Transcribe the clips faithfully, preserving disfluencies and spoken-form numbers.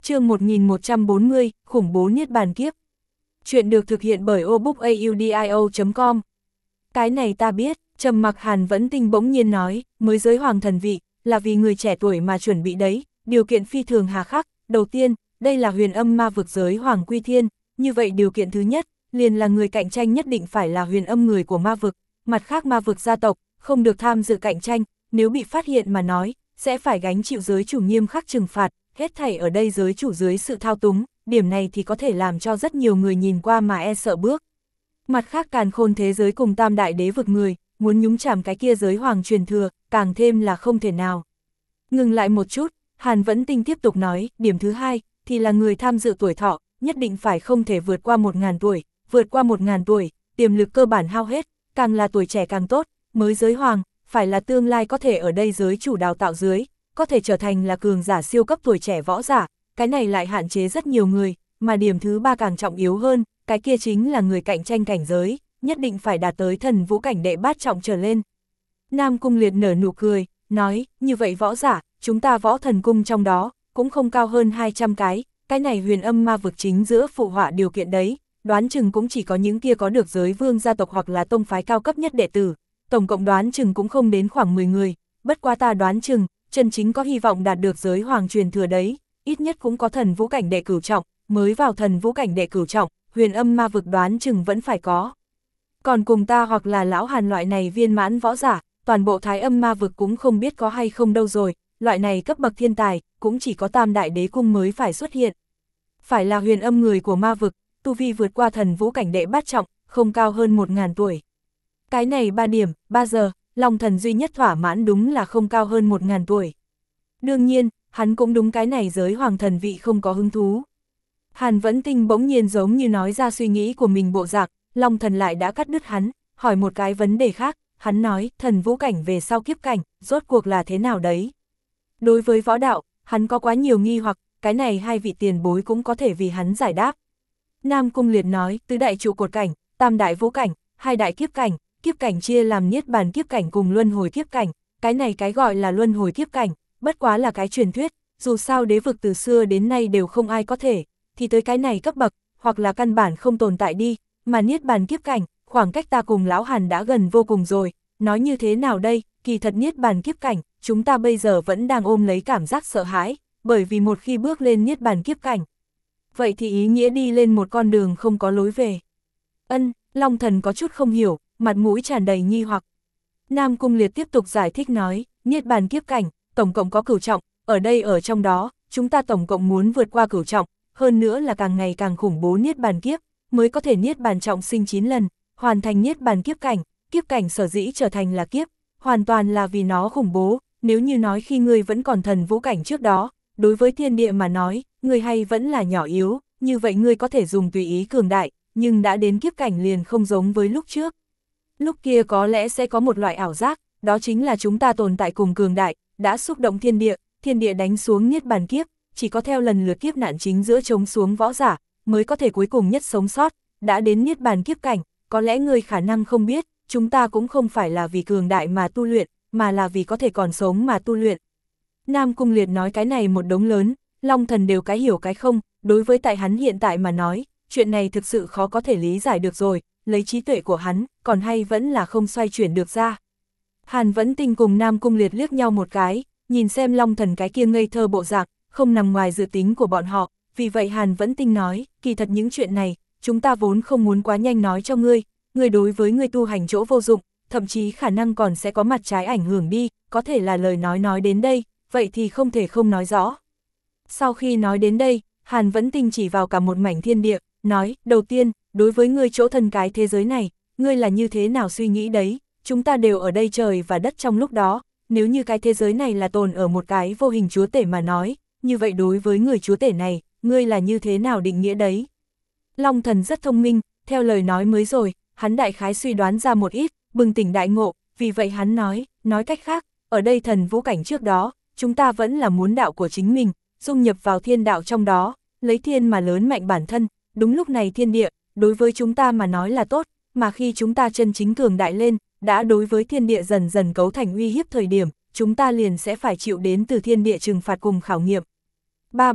chương một nghìn một trăm bốn mươi, khủng bố niết bàn kiếp. Chuyện được thực hiện bởi obookaudio chấm com. Cái này ta biết, trầm mặc Hàn Vẫn Tinh bỗng nhiên nói, mới giới hoàng thần vị, là vì người trẻ tuổi mà chuẩn bị đấy, điều kiện phi thường hà khắc. Đầu tiên, đây là huyền âm ma vực giới hoàng quy thiên, như vậy điều kiện thứ nhất, liền là người cạnh tranh nhất định phải là huyền âm người của ma vực, mặt khác ma vực gia tộc, không được tham dự cạnh tranh, nếu bị phát hiện mà nói, sẽ phải gánh chịu giới chủ nghiêm khắc trừng phạt, hết thảy ở đây giới chủ dưới sự thao túng, điểm này thì có thể làm cho rất nhiều người nhìn qua mà e sợ bước. Mặt khác càn khôn thế giới cùng tam đại đế vực người, muốn nhúng chàm cái kia giới hoàng truyền thừa, càng thêm là không thể nào. Ngừng lại một chút, Hàn Vẫn Tinh tiếp tục nói, điểm thứ hai, thì là người tham dự tuổi thọ, nhất định phải không thể vượt qua một ngàn tuổi, vượt qua một ngàn tuổi, tiềm lực cơ bản hao hết, càng là tuổi trẻ càng tốt, mới giới hoàng, phải là tương lai có thể ở đây giới chủ đào tạo dưới, có thể trở thành là cường giả siêu cấp tuổi trẻ võ giả, cái này lại hạn chế rất nhiều người, mà điểm thứ ba càng trọng yếu hơn, cái kia chính là người cạnh tranh cảnh giới, nhất định phải đạt tới thần vũ cảnh đệ bát trọng trở lên. Nam Cung Liệt nở nụ cười, nói, như vậy võ giả, chúng ta võ thần cung trong đó, cũng không cao hơn hai trăm cái, cái này huyền âm ma vực chính giữa phụ họa điều kiện đấy, đoán chừng cũng chỉ có những kia có được giới vương gia tộc hoặc là tông phái cao cấp nhất đệ tử, tổng cộng đoán chừng cũng không đến khoảng mười người, bất quá ta đoán chừng, chân chính có hy vọng đạt được giới hoàng truyền thừa đấy, ít nhất cũng có thần vũ cảnh đệ cửu trọng, mới vào thần vũ cảnh đệ cửu trọng, huyền âm ma vực đoán chừng vẫn phải có. Còn cùng ta hoặc là lão Hàn loại này viên mãn võ giả, toàn bộ thái âm ma vực cũng không biết có hay không đâu rồi, loại này cấp bậc thiên tài, cũng chỉ có tam đại đế cung mới phải xuất hiện. Phải là huyền âm người của ma vực, tu vi vượt qua thần vũ cảnh đệ bát trọng, không cao hơn một ngàn tuổi. Cái này ba điểm, ba giờ, Long Thần duy nhất thỏa mãn đúng là không cao hơn một ngàn tuổi. Đương nhiên, hắn cũng đúng cái này giới hoàng thần vị không có hứng thú. Hàn Vẫn Tinh bỗng nhiên giống như nói ra suy nghĩ của mình bộ dạng, Long Thần lại đã cắt đứt hắn, hỏi một cái vấn đề khác, hắn nói, thần vũ cảnh về sau kiếp cảnh, rốt cuộc là thế nào đấy? Đối với võ đạo, hắn có quá nhiều nghi hoặc, cái này hai vị tiền bối cũng có thể vì hắn giải đáp. Nam Cung Liệt nói, tứ đại trụ cột cảnh, tam đại vũ cảnh, hai đại kiếp cảnh, kiếp cảnh chia làm niết bàn kiếp cảnh cùng luân hồi kiếp cảnh, cái này cái gọi là luân hồi kiếp cảnh, bất quá là cái truyền thuyết, dù sao đế vực từ xưa đến nay đều không ai có thể, thì tới cái này cấp bậc, hoặc là căn bản không tồn tại đi, mà niết bàn kiếp cảnh, khoảng cách ta cùng lão Hàn đã gần vô cùng rồi, nói như thế nào đây, kỳ thật niết bàn kiếp cảnh, chúng ta bây giờ vẫn đang ôm lấy cảm giác sợ hãi, bởi vì một khi bước lên niết bàn kiếp cảnh, vậy thì ý nghĩa đi lên một con đường không có lối về. Ân, Long Thần có chút không hiểu, mặt mũi tràn đầy nghi hoặc. Nam Cung Liệt tiếp tục giải thích nói, niết bàn kiếp cảnh, tổng cộng có cửu trọng, ở đây ở trong đó, chúng ta tổng cộng muốn vượt qua cửu trọng, hơn nữa là càng ngày càng khủng bố niết bàn kiếp, mới có thể niết bàn trọng sinh chín lần, hoàn thành niết bàn kiếp cảnh, kiếp cảnh sở dĩ trở thành là kiếp, hoàn toàn là vì nó khủng bố, nếu như nói khi ngươi vẫn còn thần vũ cảnh trước đó, đối với thiên địa mà nói, ngươi hay vẫn là nhỏ yếu, như vậy ngươi có thể dùng tùy ý cường đại, nhưng đã đến kiếp cảnh liền không giống với lúc trước. Lúc kia có lẽ sẽ có một loại ảo giác, đó chính là chúng ta tồn tại cùng cường đại, đã xúc động thiên địa, thiên địa đánh xuống niết bàn kiếp, chỉ có theo lần lượt kiếp nạn chính giữa chống xuống võ giả, mới có thể cuối cùng nhất sống sót, đã đến niết bàn kiếp cảnh, có lẽ ngươi khả năng không biết, chúng ta cũng không phải là vì cường đại mà tu luyện, mà là vì có thể còn sống mà tu luyện. Nam Cung Liệt nói cái này một đống lớn, Long Thần đều cái hiểu cái không, đối với tại hắn hiện tại mà nói, chuyện này thực sự khó có thể lý giải được rồi, lấy trí tuệ của hắn, còn hay vẫn là không xoay chuyển được ra. Hàn Vẫn Tinh cùng Nam Cung Liệt liếc nhau một cái, nhìn xem Long Thần cái kia ngây thơ bộ dạng, không nằm ngoài dự tính của bọn họ, vì vậy Hàn Vẫn Tinh nói, kỳ thật những chuyện này, chúng ta vốn không muốn quá nhanh nói cho ngươi, ngươi đối với ngươi tu hành chỗ vô dụng, thậm chí khả năng còn sẽ có mặt trái ảnh hưởng đi, có thể là lời nói nói đến đây, vậy thì không thể không nói rõ. Sau khi nói đến đây, Hàn Vẫn Tinh chỉ vào cả một mảnh thiên địa, nói, đầu tiên, đối với ngươi chỗ thân cái thế giới này, ngươi là như thế nào suy nghĩ đấy, chúng ta đều ở đây trời và đất trong lúc đó, nếu như cái thế giới này là tồn ở một cái vô hình chúa tể mà nói, như vậy đối với người chúa tể này, ngươi là như thế nào định nghĩa đấy? Long Thần rất thông minh, theo lời nói mới rồi, hắn đại khái suy đoán ra một ít, bừng tỉnh đại ngộ, vì vậy hắn nói, nói cách khác, ở đây thần vũ cảnh trước đó, chúng ta vẫn là muốn đạo của chính mình, dung nhập vào thiên đạo trong đó, lấy thiên mà lớn mạnh bản thân, đúng lúc này thiên địa, đối với chúng ta mà nói là tốt, mà khi chúng ta chân chính cường đại lên, đã đối với thiên địa dần dần cấu thành uy hiếp thời điểm, chúng ta liền sẽ phải chịu đến từ thiên địa trừng phạt cùng khảo nghiệm. Ba ba,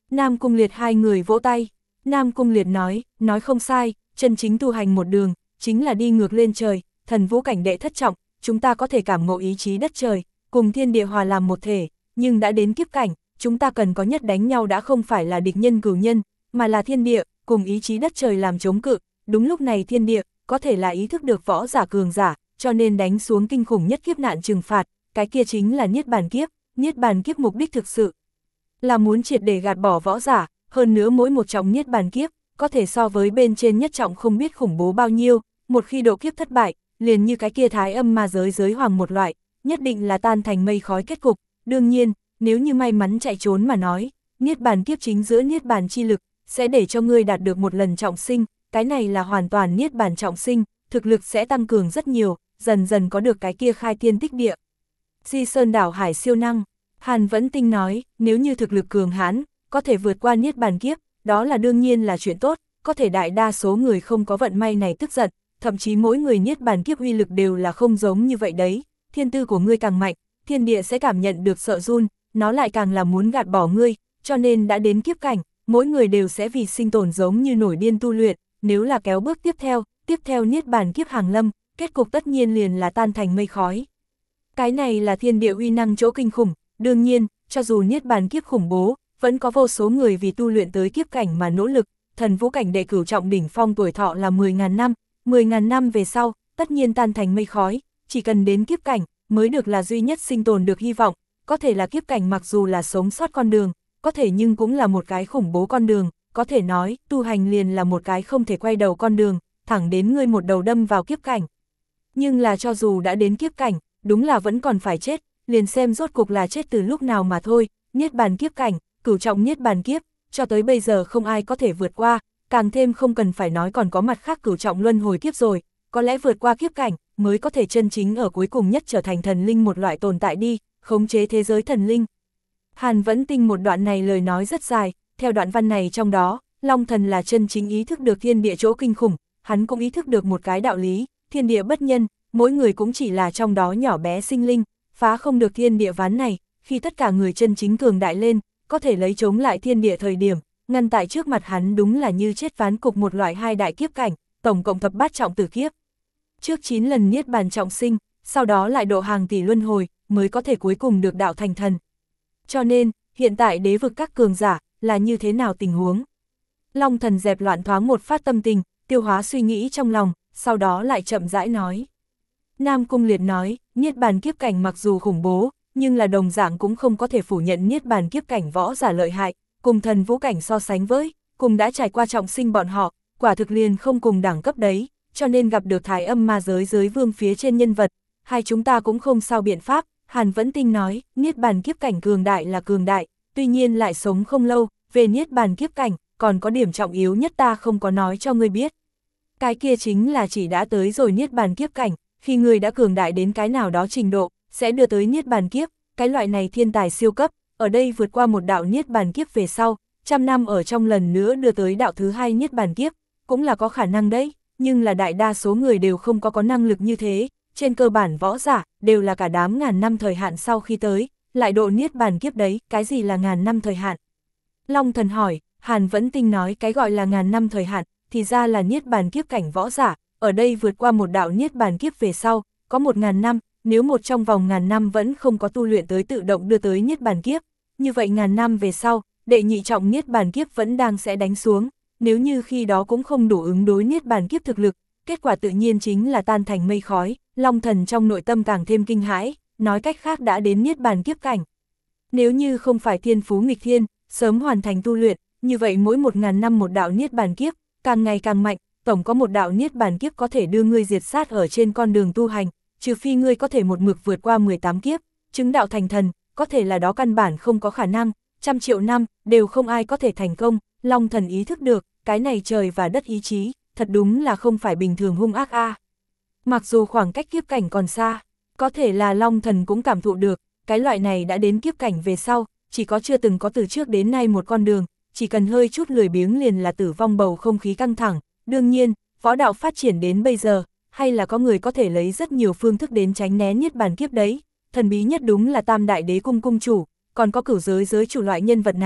Nam Cung Liệt hai người vỗ tay. Nam Cung Liệt nói, nói không sai, chân chính tu hành một đường, chính là đi ngược lên trời, thần vũ cảnh đệ thất trọng, chúng ta có thể cảm ngộ ý chí đất trời, cùng thiên địa hòa làm một thể, nhưng đã đến kiếp cảnh, chúng ta cần có nhất đánh nhau đã không phải là địch nhân cửu nhân, mà là thiên địa, cùng ý chí đất trời làm chống cự, đúng lúc này thiên địa, có thể là ý thức được võ giả cường giả, cho nên đánh xuống kinh khủng nhất kiếp nạn trừng phạt, cái kia chính là Niết Bàn Kiếp, Niết Bàn Kiếp mục đích thực sự là muốn triệt để gạt bỏ võ giả, hơn nữa mỗi một trọng Niết Bàn Kiếp, có thể so với bên trên nhất trọng không biết khủng bố bao nhiêu, một khi độ kiếp thất bại, liền như cái kia thái âm ma giới giới hoàng một loại, nhất định là tan thành mây khói kết cục, đương nhiên, nếu như may mắn chạy trốn mà nói, Niết Bàn Kiếp chính giữa Niết Bàn chi lực, sẽ để cho ngươi đạt được một lần trọng sinh, cái này là hoàn toàn Niết Bàn trọng sinh, thực lực sẽ tăng cường rất nhiều, dần dần có được cái kia khai thiên tích địa. Di Sơn đảo hải siêu năng, Hàn Vẫn Tinh nói, nếu như thực lực cường hãn, có thể vượt qua Niết Bàn Kiếp, đó là đương nhiên là chuyện tốt, có thể đại đa số người không có vận may này tức giận, thậm chí mỗi người Niết Bàn Kiếp uy lực đều là không giống như vậy đấy, thiên tư của ngươi càng mạnh, thiên địa sẽ cảm nhận được sợ run, nó lại càng là muốn gạt bỏ ngươi, cho nên đã đến kiếp cảnh, mỗi người đều sẽ vì sinh tồn giống như nổi điên tu luyện, nếu là kéo bước tiếp theo, tiếp theo Niết Bàn Kiếp hàng lâm, kết cục tất nhiên liền là tan thành mây khói. Cái này là thiên địa uy năng chỗ kinh khủng, đương nhiên, cho dù Niết Bàn Kiếp khủng bố, vẫn có vô số người vì tu luyện tới kiếp cảnh mà nỗ lực, thần vũ cảnh đệ cửu trọng đỉnh phong tuổi thọ là mười nghìn năm, mười nghìn năm về sau, tất nhiên tan thành mây khói, chỉ cần đến kiếp cảnh, mới được là duy nhất sinh tồn được hy vọng, có thể là kiếp cảnh mặc dù là sống sót con đường, có thể nhưng cũng là một cái khủng bố con đường, có thể nói, tu hành liền là một cái không thể quay đầu con đường, thẳng đến ngươi một đầu đâm vào kiếp cảnh. Nhưng là cho dù đã đến kiếp cảnh, đúng là vẫn còn phải chết, liền xem rốt cục là chết từ lúc nào mà thôi, Niết Bàn Kiếp cảnh, cửu trọng Niết Bàn Kiếp, cho tới bây giờ không ai có thể vượt qua, càng thêm không cần phải nói còn có mặt khác cửu trọng luân hồi kiếp rồi, có lẽ vượt qua kiếp cảnh, mới có thể chân chính ở cuối cùng nhất trở thành thần linh một loại tồn tại đi, khống chế thế giới thần linh. Hàn Vẫn Tinh một đoạn này lời nói rất dài, theo đoạn văn này trong đó, Long Thần là chân chính ý thức được thiên địa chỗ kinh khủng, hắn cũng ý thức được một cái đạo lý, thiên địa bất nhân, mỗi người cũng chỉ là trong đó nhỏ bé sinh linh, phá không được thiên địa ván này, khi tất cả người chân chính cường đại lên, có thể lấy chống lại thiên địa thời điểm, ngăn tại trước mặt hắn đúng là như chết ván cục một loại hai đại kiếp cảnh, tổng cộng thập bát trọng tử kiếp. Trước chín lần Niết Bàn trọng sinh, sau đó lại độ hàng tỷ luân hồi, mới có thể cuối cùng được đạo thành thần. Cho nên, hiện tại đế vực các cường giả, là như thế nào tình huống? Long Thần dẹp loạn thoáng một phát tâm tình, tiêu hóa suy nghĩ trong lòng, sau đó lại chậm rãi nói. Nam Cung Liệt nói, Niết Bàn kiếp cảnh mặc dù khủng bố, nhưng là đồng dạng cũng không có thể phủ nhận Niết Bàn kiếp cảnh võ giả lợi hại, cùng thần vũ cảnh so sánh với, cùng đã trải qua trọng sinh bọn họ, quả thực liền không cùng đẳng cấp đấy, cho nên gặp được thái âm ma giới giới vương phía trên nhân vật, hai chúng ta cũng không sao biện pháp. Hàn Vẫn Tinh nói, Niết Bàn kiếp cảnh cường đại là cường đại, tuy nhiên lại sống không lâu, về Niết Bàn kiếp cảnh, còn có điểm trọng yếu nhất ta không có nói cho ngươi biết. Cái kia chính là chỉ đã tới rồi Niết Bàn kiếp cảnh, khi người đã cường đại đến cái nào đó trình độ, sẽ đưa tới Niết Bàn kiếp, cái loại này thiên tài siêu cấp, ở đây vượt qua một đạo Niết Bàn kiếp về sau, trăm năm ở trong lần nữa đưa tới đạo thứ hai Niết Bàn kiếp, cũng là có khả năng đấy, nhưng là đại đa số người đều không có có năng lực như thế. Trên cơ bản võ giả, đều là cả đám ngàn năm thời hạn sau khi tới, lại độ Niết Bàn kiếp đấy, cái gì là ngàn năm thời hạn? Long Thần hỏi, Hàn Vẫn Tinh nói cái gọi là ngàn năm thời hạn, thì ra là Niết Bàn kiếp cảnh võ giả, ở đây vượt qua một đạo Niết Bàn kiếp về sau, có một ngàn năm, nếu một trong vòng ngàn năm vẫn không có tu luyện tới tự động đưa tới Niết Bàn kiếp, như vậy ngàn năm về sau, đệ nhị trọng Niết Bàn kiếp vẫn đang sẽ đánh xuống, nếu như khi đó cũng không đủ ứng đối Niết Bàn kiếp thực lực, kết quả tự nhiên chính là tan thành mây khói. Long Thần trong nội tâm càng thêm kinh hãi, nói cách khác đã đến Niết Bàn kiếp cảnh. Nếu như không phải thiên phú nghịch thiên, sớm hoàn thành tu luyện, như vậy mỗi một ngàn năm một đạo Niết Bàn kiếp, càng ngày càng mạnh, tổng có một đạo Niết Bàn kiếp có thể đưa ngươi diệt sát ở trên con đường tu hành, trừ phi ngươi có thể một mực vượt qua mười tám kiếp, chứng đạo thành thần, có thể là đó căn bản không có khả năng, trăm triệu năm, đều không ai có thể thành công. Long Thần ý thức được, cái này trời và đất ý chí, thật đúng là không phải bình thường hung ác a. À. Mặc dù khoảng cách kiếp cảnh còn xa, có thể là Long Thần cũng cảm thụ được, cái loại này đã đến kiếp cảnh về sau, chỉ có chưa từng có từ trước đến nay một con đường, chỉ cần hơi chút lười biếng liền là tử vong bầu không khí căng thẳng. Đương nhiên, võ đạo phát triển đến bây giờ, hay là có người có thể lấy rất nhiều phương thức đến tránh né Niết Bàn kiếp đấy, thần bí nhất đúng là Tam Đại Đế Cung cung chủ, còn có Cửu Giới giới chủ loại nhân vật này,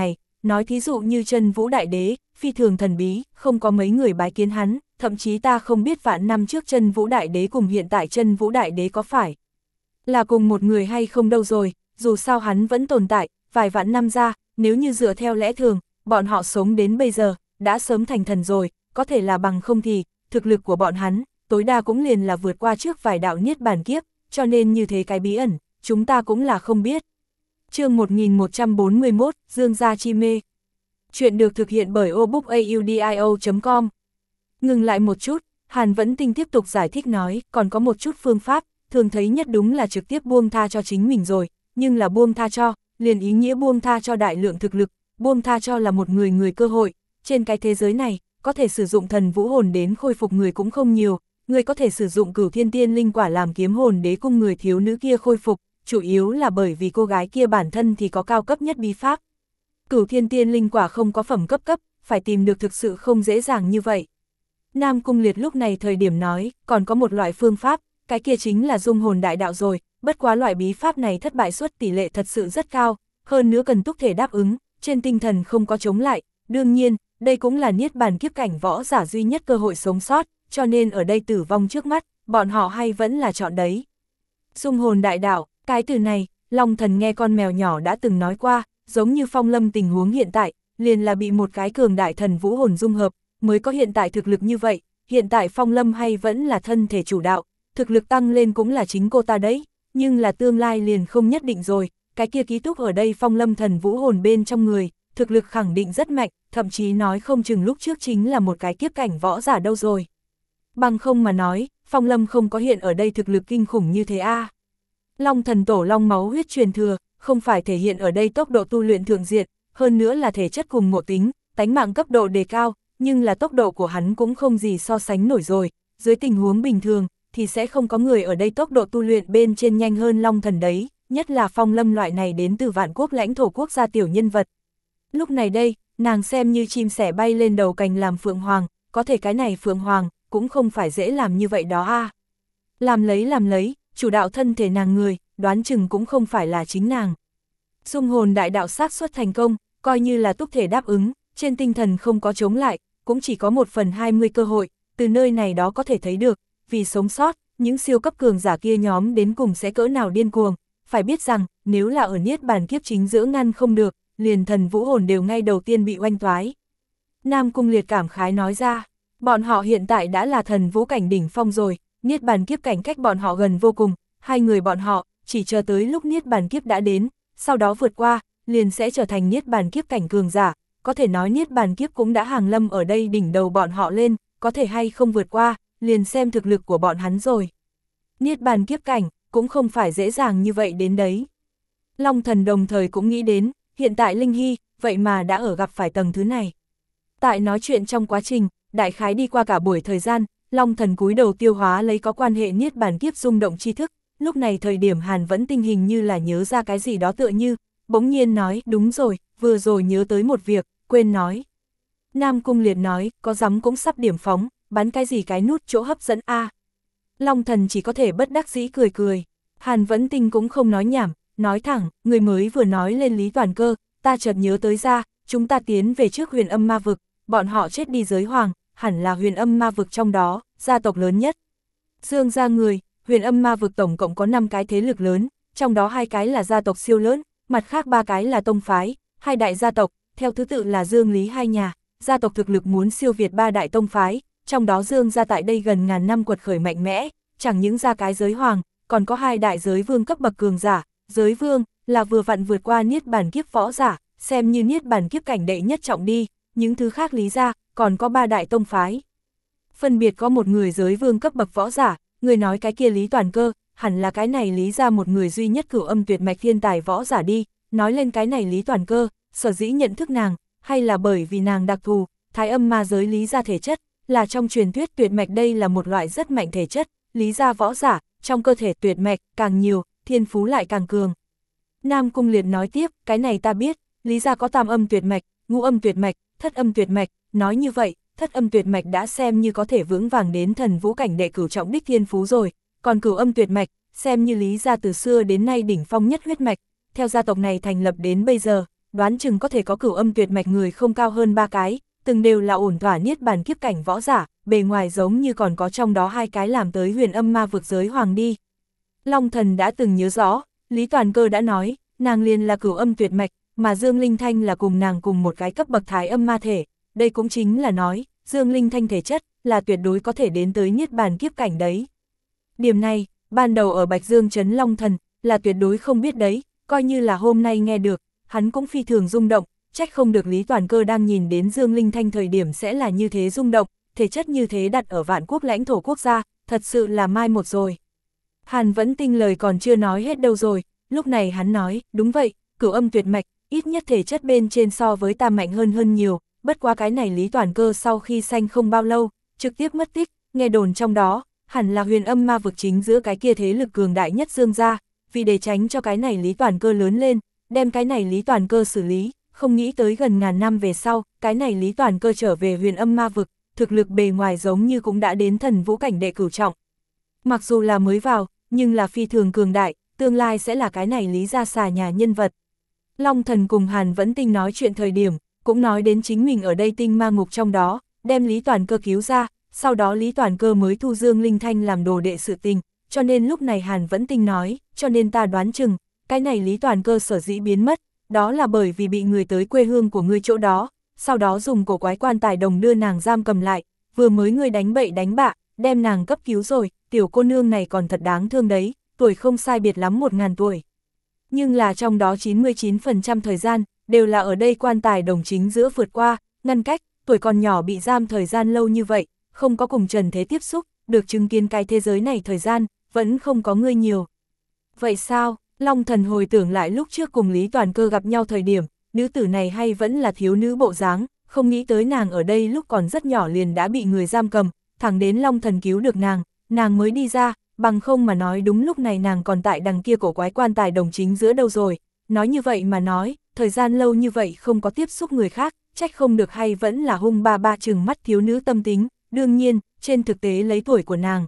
nói thí dụ như Chân Vũ Đại Đế, phi thường thần bí, không có mấy người bái kiến hắn, thậm chí ta không biết vạn năm trước Chân Vũ Đại Đế cùng hiện tại Chân Vũ Đại Đế có phải là cùng một người hay không đâu rồi, dù sao hắn vẫn tồn tại, vài vạn năm ra, nếu như dựa theo lẽ thường, bọn họ sống đến bây giờ, đã sớm thành thần rồi, có thể là bằng không thì, thực lực của bọn hắn, tối đa cũng liền là vượt qua trước vài đạo niết bàn kiếp, cho nên như thế cái bí ẩn, chúng ta cũng là không biết. Chương một nghìn một trăm bốn mươi mốt, Dương gia chi mê. Chuyện được thực hiện bởi obookaudio chấm com. Ngừng lại một chút, Hàn Vẫn Tinh tiếp tục giải thích nói, còn có một chút phương pháp, thường thấy nhất đúng là trực tiếp buông tha cho chính mình rồi, nhưng là buông tha cho, liền ý nghĩa buông tha cho đại lượng thực lực, buông tha cho là một người người cơ hội, trên cái thế giới này, có thể sử dụng thần vũ hồn đến khôi phục người cũng không nhiều, người có thể sử dụng Cửu Thiên Tiên Linh Quả làm kiếm hồn đế cung người thiếu nữ kia khôi phục, chủ yếu là bởi vì cô gái kia bản thân thì có cao cấp nhất bí pháp. Cửu Thiên Tiên Linh Quả không có phẩm cấp cấp, phải tìm được thực sự không dễ dàng như vậy. Nam Cung Liệt lúc này thời điểm nói, còn có một loại phương pháp, cái kia chính là dung hồn đại đạo rồi, bất quá loại bí pháp này thất bại suất tỷ lệ thật sự rất cao, hơn nữa cần túc thể đáp ứng, trên tinh thần không có chống lại, đương nhiên, đây cũng là niết bàn kiếp cảnh võ giả duy nhất cơ hội sống sót, cho nên ở đây tử vong trước mắt, bọn họ hay vẫn là chọn đấy. Dung hồn đại đạo, cái từ này, Long Thần nghe con mèo nhỏ đã từng nói qua, giống như Phong Lâm tình huống hiện tại, liền là bị một cái cường đại thần vũ hồn dung hợp, mới có hiện tại thực lực như vậy, hiện tại Phong Lâm hay vẫn là thân thể chủ đạo, thực lực tăng lên cũng là chính cô ta đấy, nhưng là tương lai liền không nhất định rồi, cái kia ký túc ở đây Phong Lâm thần vũ hồn bên trong người, thực lực khẳng định rất mạnh, thậm chí nói không chừng lúc trước chính là một cái kiếp cảnh võ giả đâu rồi. Bằng không mà nói, Phong Lâm không có hiện ở đây thực lực kinh khủng như thế a. À. Long thần tổ long máu huyết truyền thừa, không phải thể hiện ở đây tốc độ tu luyện thượng diệt, hơn nữa là thể chất cùng ngộ tính, tánh mạng cấp độ đề cao, nhưng là tốc độ của hắn cũng không gì so sánh nổi rồi, dưới tình huống bình thường, thì sẽ không có người ở đây tốc độ tu luyện bên trên nhanh hơn Long thần đấy, nhất là Phong Lâm loại này đến từ vạn quốc lãnh thổ quốc gia tiểu nhân vật. Lúc này đây, nàng xem như chim sẻ bay lên đầu cành làm phượng hoàng, có thể cái này phượng hoàng, cũng không phải dễ làm như vậy đó a. À. Làm lấy làm lấy, chủ đạo thân thể nàng người, đoán chừng cũng không phải là chính nàng. Dung hồn đại đạo xác suất thành công, coi như là túc thể đáp ứng, trên tinh thần không có chống lại, cũng chỉ có một phần hai mươi cơ hội, từ nơi này đó có thể thấy được, vì sống sót, những siêu cấp cường giả kia nhóm đến cùng sẽ cỡ nào điên cuồng, phải biết rằng, nếu là ở niết bàn kiếp chính giữa ngăn không được, liền thần vũ hồn đều ngay đầu tiên bị oanh toái. Nam Cung Liệt cảm khái nói ra, bọn họ hiện tại đã là thần vũ cảnh đỉnh phong rồi, niết bàn kiếp cảnh cách bọn họ gần vô cùng, hai người bọn họ, chỉ chờ tới lúc niết bàn kiếp đã đến, sau đó vượt qua, liền sẽ trở thành niết bàn kiếp cảnh cường giả, có thể nói niết bàn kiếp cũng đã hàng lâm ở đây đỉnh đầu bọn họ lên, có thể hay không vượt qua, liền xem thực lực của bọn hắn rồi. Niết bàn kiếp cảnh, cũng không phải dễ dàng như vậy đến đấy. Long thần đồng thời cũng nghĩ đến, hiện tại Linh Hy, vậy mà đã ở gặp phải tầng thứ này. Tại nói chuyện trong quá trình, đại khái đi qua cả buổi thời gian, Long thần cúi đầu tiêu hóa lấy có quan hệ niết bàn kiếp rung động tri thức, lúc này thời điểm Hàn Vẫn Tinh hình như là nhớ ra cái gì đó tựa như, bỗng nhiên nói, đúng rồi, vừa rồi nhớ tới một việc, quên nói. Nam Cung Liệt nói, có dám cũng sắp điểm phóng, bắn cái gì cái nút chỗ hấp dẫn a. À. Long thần chỉ có thể bất đắc dĩ cười cười, Hàn Vẫn Tinh cũng không nói nhảm, nói thẳng, người mới vừa nói lên Lý Toàn Cơ, ta chợt nhớ tới ra, chúng ta tiến về trước huyền âm ma vực, bọn họ chết đi giới hoàng, hẳn là huyền âm ma vực trong đó, gia tộc lớn nhất. Dương gia người, huyền âm ma vực tổng cộng có năm cái thế lực lớn, trong đó hai cái là gia tộc siêu lớn, mặt khác ba cái là tông phái, hai đại gia tộc, theo thứ tự là Dương Lý hai nhà, gia tộc thực lực muốn siêu việt ba đại tông phái, trong đó Dương gia tại đây gần ngàn năm quật khởi mạnh mẽ, chẳng những ra cái giới hoàng, còn có hai đại giới vương cấp bậc cường giả, giới vương là vừa vặn vượt qua niết bàn kiếp võ giả, xem như niết bàn kiếp cảnh đệ nhất trọng đi, những thứ khác lý ra, còn có ba đại tông phái. Phân biệt có một người giới vương cấp bậc võ giả, người nói cái kia Lý Toàn Cơ, hẳn là cái này lý ra một người duy nhất cửu âm tuyệt mạch thiên tài võ giả đi, nói lên cái này Lý Toàn Cơ, sở dĩ nhận thức nàng, hay là bởi vì nàng đặc thù, thái âm ma giới lý ra thể chất, là trong truyền thuyết tuyệt mạch đây là một loại rất mạnh thể chất, lý ra võ giả, trong cơ thể tuyệt mạch càng nhiều, thiên phú lại càng cường. Nam Cung Liệt nói tiếp, cái này ta biết, lý ra có tam âm tuyệt mạch, ngũ âm tuyệt mạch, thất âm tuyệt mạch, nói như vậy, thất âm tuyệt mạch đã xem như có thể vững vàng đến thần vũ cảnh đệ cửu trọng đích thiên phú rồi, còn cửu âm tuyệt mạch, xem như lý ra từ xưa đến nay đỉnh phong nhất huyết mạch, theo gia tộc này thành lập đến bây giờ, đoán chừng có thể có cửu âm tuyệt mạch người không cao hơn ba cái, từng đều là ổn thỏa niết bàn kiếp cảnh võ giả, bề ngoài giống như còn có trong đó hai cái làm tới huyền âm ma vực giới hoàng đi. Long Thần đã từng nhớ rõ, Lý Toàn Cơ đã nói, nàng liền là cửu âm tuyệt mạch, mà Dương Linh Thanh là cùng nàng cùng một cái cấp bậc thái âm ma thể, đây cũng chính là nói, Dương Linh Thanh thể chất là tuyệt đối có thể đến tới niết bàn kiếp cảnh đấy. Điểm này, ban đầu ở Bạch Dương Trấn Long Thần, là tuyệt đối không biết đấy, coi như là hôm nay nghe được, hắn cũng phi thường rung động, trách không được Lý Toàn Cơ đang nhìn đến Dương Linh Thanh thời điểm sẽ là như thế rung động, thể chất như thế đặt ở vạn quốc lãnh thổ quốc gia, thật sự là mai một rồi. Hàn Vẫn Tinh lời còn chưa nói hết đâu rồi, lúc này hắn nói, đúng vậy, cửu âm tuyệt mạch, ít nhất thể chất bên trên so với ta mạnh hơn hơn nhiều, bất quá cái này Lý Toàn Cơ sau khi sanh không bao lâu, trực tiếp mất tích, nghe đồn trong đó, hẳn là huyền âm ma vực chính giữa cái kia thế lực cường đại nhất Dương gia, vì để tránh cho cái này Lý Toàn Cơ lớn lên, đem cái này Lý Toàn Cơ xử lý, không nghĩ tới gần ngàn năm về sau, cái này Lý Toàn Cơ trở về huyền âm ma vực, thực lực bề ngoài giống như cũng đã đến thần vũ cảnh đệ cửu trọng. Mặc dù là mới vào, nhưng là phi thường cường đại, tương lai sẽ là cái này Lý gia xà nhà nhân vật. Long Thần cùng Hàn Vẫn Tinh nói chuyện thời điểm, cũng nói đến chính mình ở đây tinh ma ngục trong đó, đem Lý Toàn Cơ cứu ra, sau đó Lý Toàn Cơ mới thu Dương Linh Thanh làm đồ đệ sự tình, cho nên lúc này Hàn Vẫn Tinh nói, cho nên ta đoán chừng, cái này Lý Toàn Cơ sở dĩ biến mất, đó là bởi vì bị người tới quê hương của ngươi chỗ đó, sau đó dùng cổ quái quan tài đồng đưa nàng giam cầm lại, vừa mới ngươi đánh bậy đánh bạ, đem nàng cấp cứu rồi, tiểu cô nương này còn thật đáng thương đấy, tuổi không sai biệt lắm một ngàn tuổi. Nhưng là trong đó chín mươi chín phần trăm thời gian, đều là ở đây quan tài đồng chính giữa vượt qua, ngăn cách, tuổi còn nhỏ bị giam thời gian lâu như vậy, không có cùng trần thế tiếp xúc, được chứng kiến cái thế giới này thời gian, vẫn không có ngươi nhiều. Vậy sao, Long Thần hồi tưởng lại lúc trước cùng Lý Toàn Cơ gặp nhau thời điểm, nữ tử này hay vẫn là thiếu nữ bộ dáng, không nghĩ tới nàng ở đây lúc còn rất nhỏ liền đã bị người giam cầm, thẳng đến Long Thần cứu được nàng, nàng mới đi ra, bằng không mà nói đúng lúc này nàng còn tại đằng kia cổ quái quan tài đồng chính giữa đâu rồi, nói như vậy mà nói, thời gian lâu như vậy không có tiếp xúc người khác, trách không được hay vẫn là hung ba ba trừng mắt thiếu nữ tâm tính, đương nhiên, trên thực tế lấy tuổi của nàng.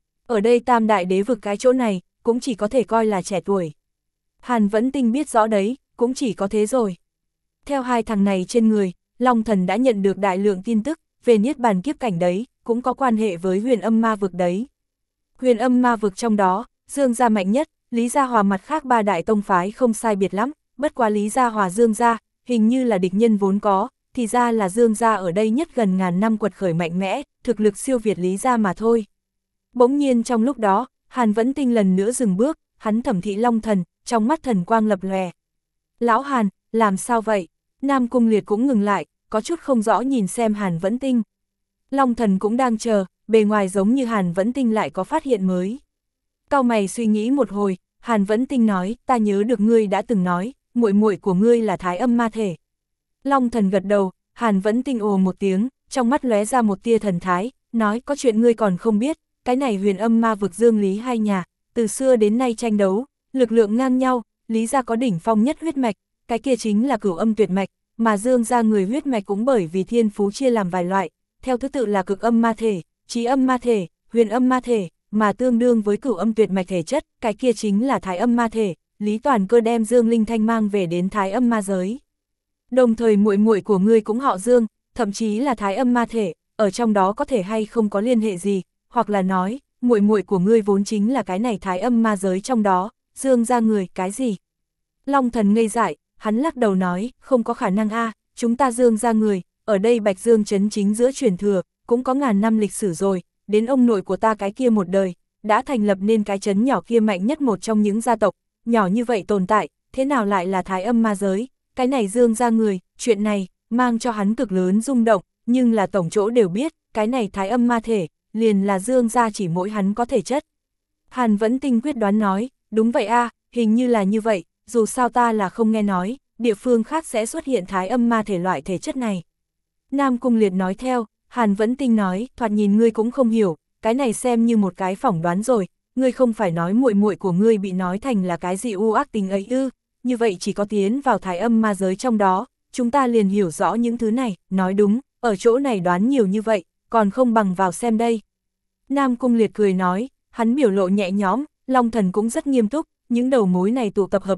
Ở đây tam đại đế vực cái chỗ này, cũng chỉ có thể coi là trẻ tuổi. Hàn Vẫn Tinh biết rõ đấy, cũng chỉ có thế rồi. Theo hai thằng này trên người, Long Thần đã nhận được đại lượng tin tức, về niết bàn kiếp cảnh đấy, cũng có quan hệ với huyền âm ma vực đấy. Huyền âm ma vực trong đó, Dương gia mạnh nhất, Lý gia Hòa mặt khác ba đại tông phái không sai biệt lắm, bất quá Lý gia Hòa Dương gia, hình như là địch nhân vốn có, thì ra là Dương gia ở đây nhất gần ngàn năm quật khởi mạnh mẽ, thực lực siêu việt Lý gia mà thôi. Bỗng nhiên trong lúc đó, Hàn Vẫn Tinh lần nữa dừng bước, hắn thẩm thị Long Thần, trong mắt thần quang lập lòe. Lão Hàn, làm sao vậy? Nam Cung Liệt cũng ngừng lại, có chút không rõ nhìn xem Hàn Vẫn Tinh. Long Thần cũng đang chờ, bề ngoài giống như Hàn Vẫn Tinh lại có phát hiện mới. Cau mày suy nghĩ một hồi, Hàn Vẫn Tinh nói, ta nhớ được ngươi đã từng nói, muội muội của ngươi là thái âm ma thể. Long Thần gật đầu, Hàn Vẫn Tinh ồ một tiếng, trong mắt lóe ra một tia thần thái, nói có chuyện ngươi còn không biết, cái này huyền âm ma vực Dương Lý hai nhà, từ xưa đến nay tranh đấu, lực lượng ngang nhau, Lý gia có đỉnh phong nhất huyết mạch, cái kia chính là cửu âm tuyệt mạch, mà Dương gia người huyết mạch cũng bởi vì thiên phú chia làm vài loại, theo thứ tự là cực âm ma thể, trí âm ma thể, huyền âm ma thể, mà tương đương với cửu âm tuyệt mạch thể chất, cái kia chính là thái âm ma thể, Lý Toàn Cơ đem Dương Linh Thanh mang về đến thái âm ma giới. Đồng thời muội muội của ngươi cũng họ Dương, thậm chí là thái âm ma thể, ở trong đó có thể hay không có liên hệ gì, hoặc là nói, muội muội của ngươi vốn chính là cái này thái âm ma giới trong đó, Dương gia người, cái gì? Long Thần ngây dại, hắn lắc đầu nói, không có khả năng a, chúng ta Dương gia người, ở đây Bạch Dương trấn chính giữa truyền thừa, cũng có ngàn năm lịch sử rồi, đến ông nội của ta cái kia một đời, đã thành lập nên cái trấn nhỏ kia mạnh nhất một trong những gia tộc, nhỏ như vậy tồn tại, thế nào lại là thái âm ma giới, cái này Dương gia người, chuyện này, mang cho hắn cực lớn rung động, nhưng là tổng chỗ đều biết, cái này thái âm ma thể, liền là Dương gia chỉ mỗi hắn có thể chất. Hàn Vẫn Tinh quyết đoán nói, đúng vậy a, hình như là như vậy, dù sao ta là không nghe nói, địa phương khác sẽ xuất hiện thái âm ma thể loại thể chất này. Nam Cung Liệt nói theo, Hàn Vẫn Tinh nói, thoạt nhìn ngươi cũng không hiểu, cái này xem như một cái phỏng đoán rồi, ngươi không phải nói muội muội của ngươi bị nói thành là cái gì u ác tình ấy ư, như vậy chỉ có tiến vào thái âm ma giới trong đó, chúng ta liền hiểu rõ những thứ này, nói đúng, ở chỗ này đoán nhiều như vậy, còn không bằng vào xem đây. Nam Cung Liệt cười nói, hắn biểu lộ nhẹ nhõm, Long Thần cũng rất nghiêm túc, những đầu mối này tụ tập hợp lại,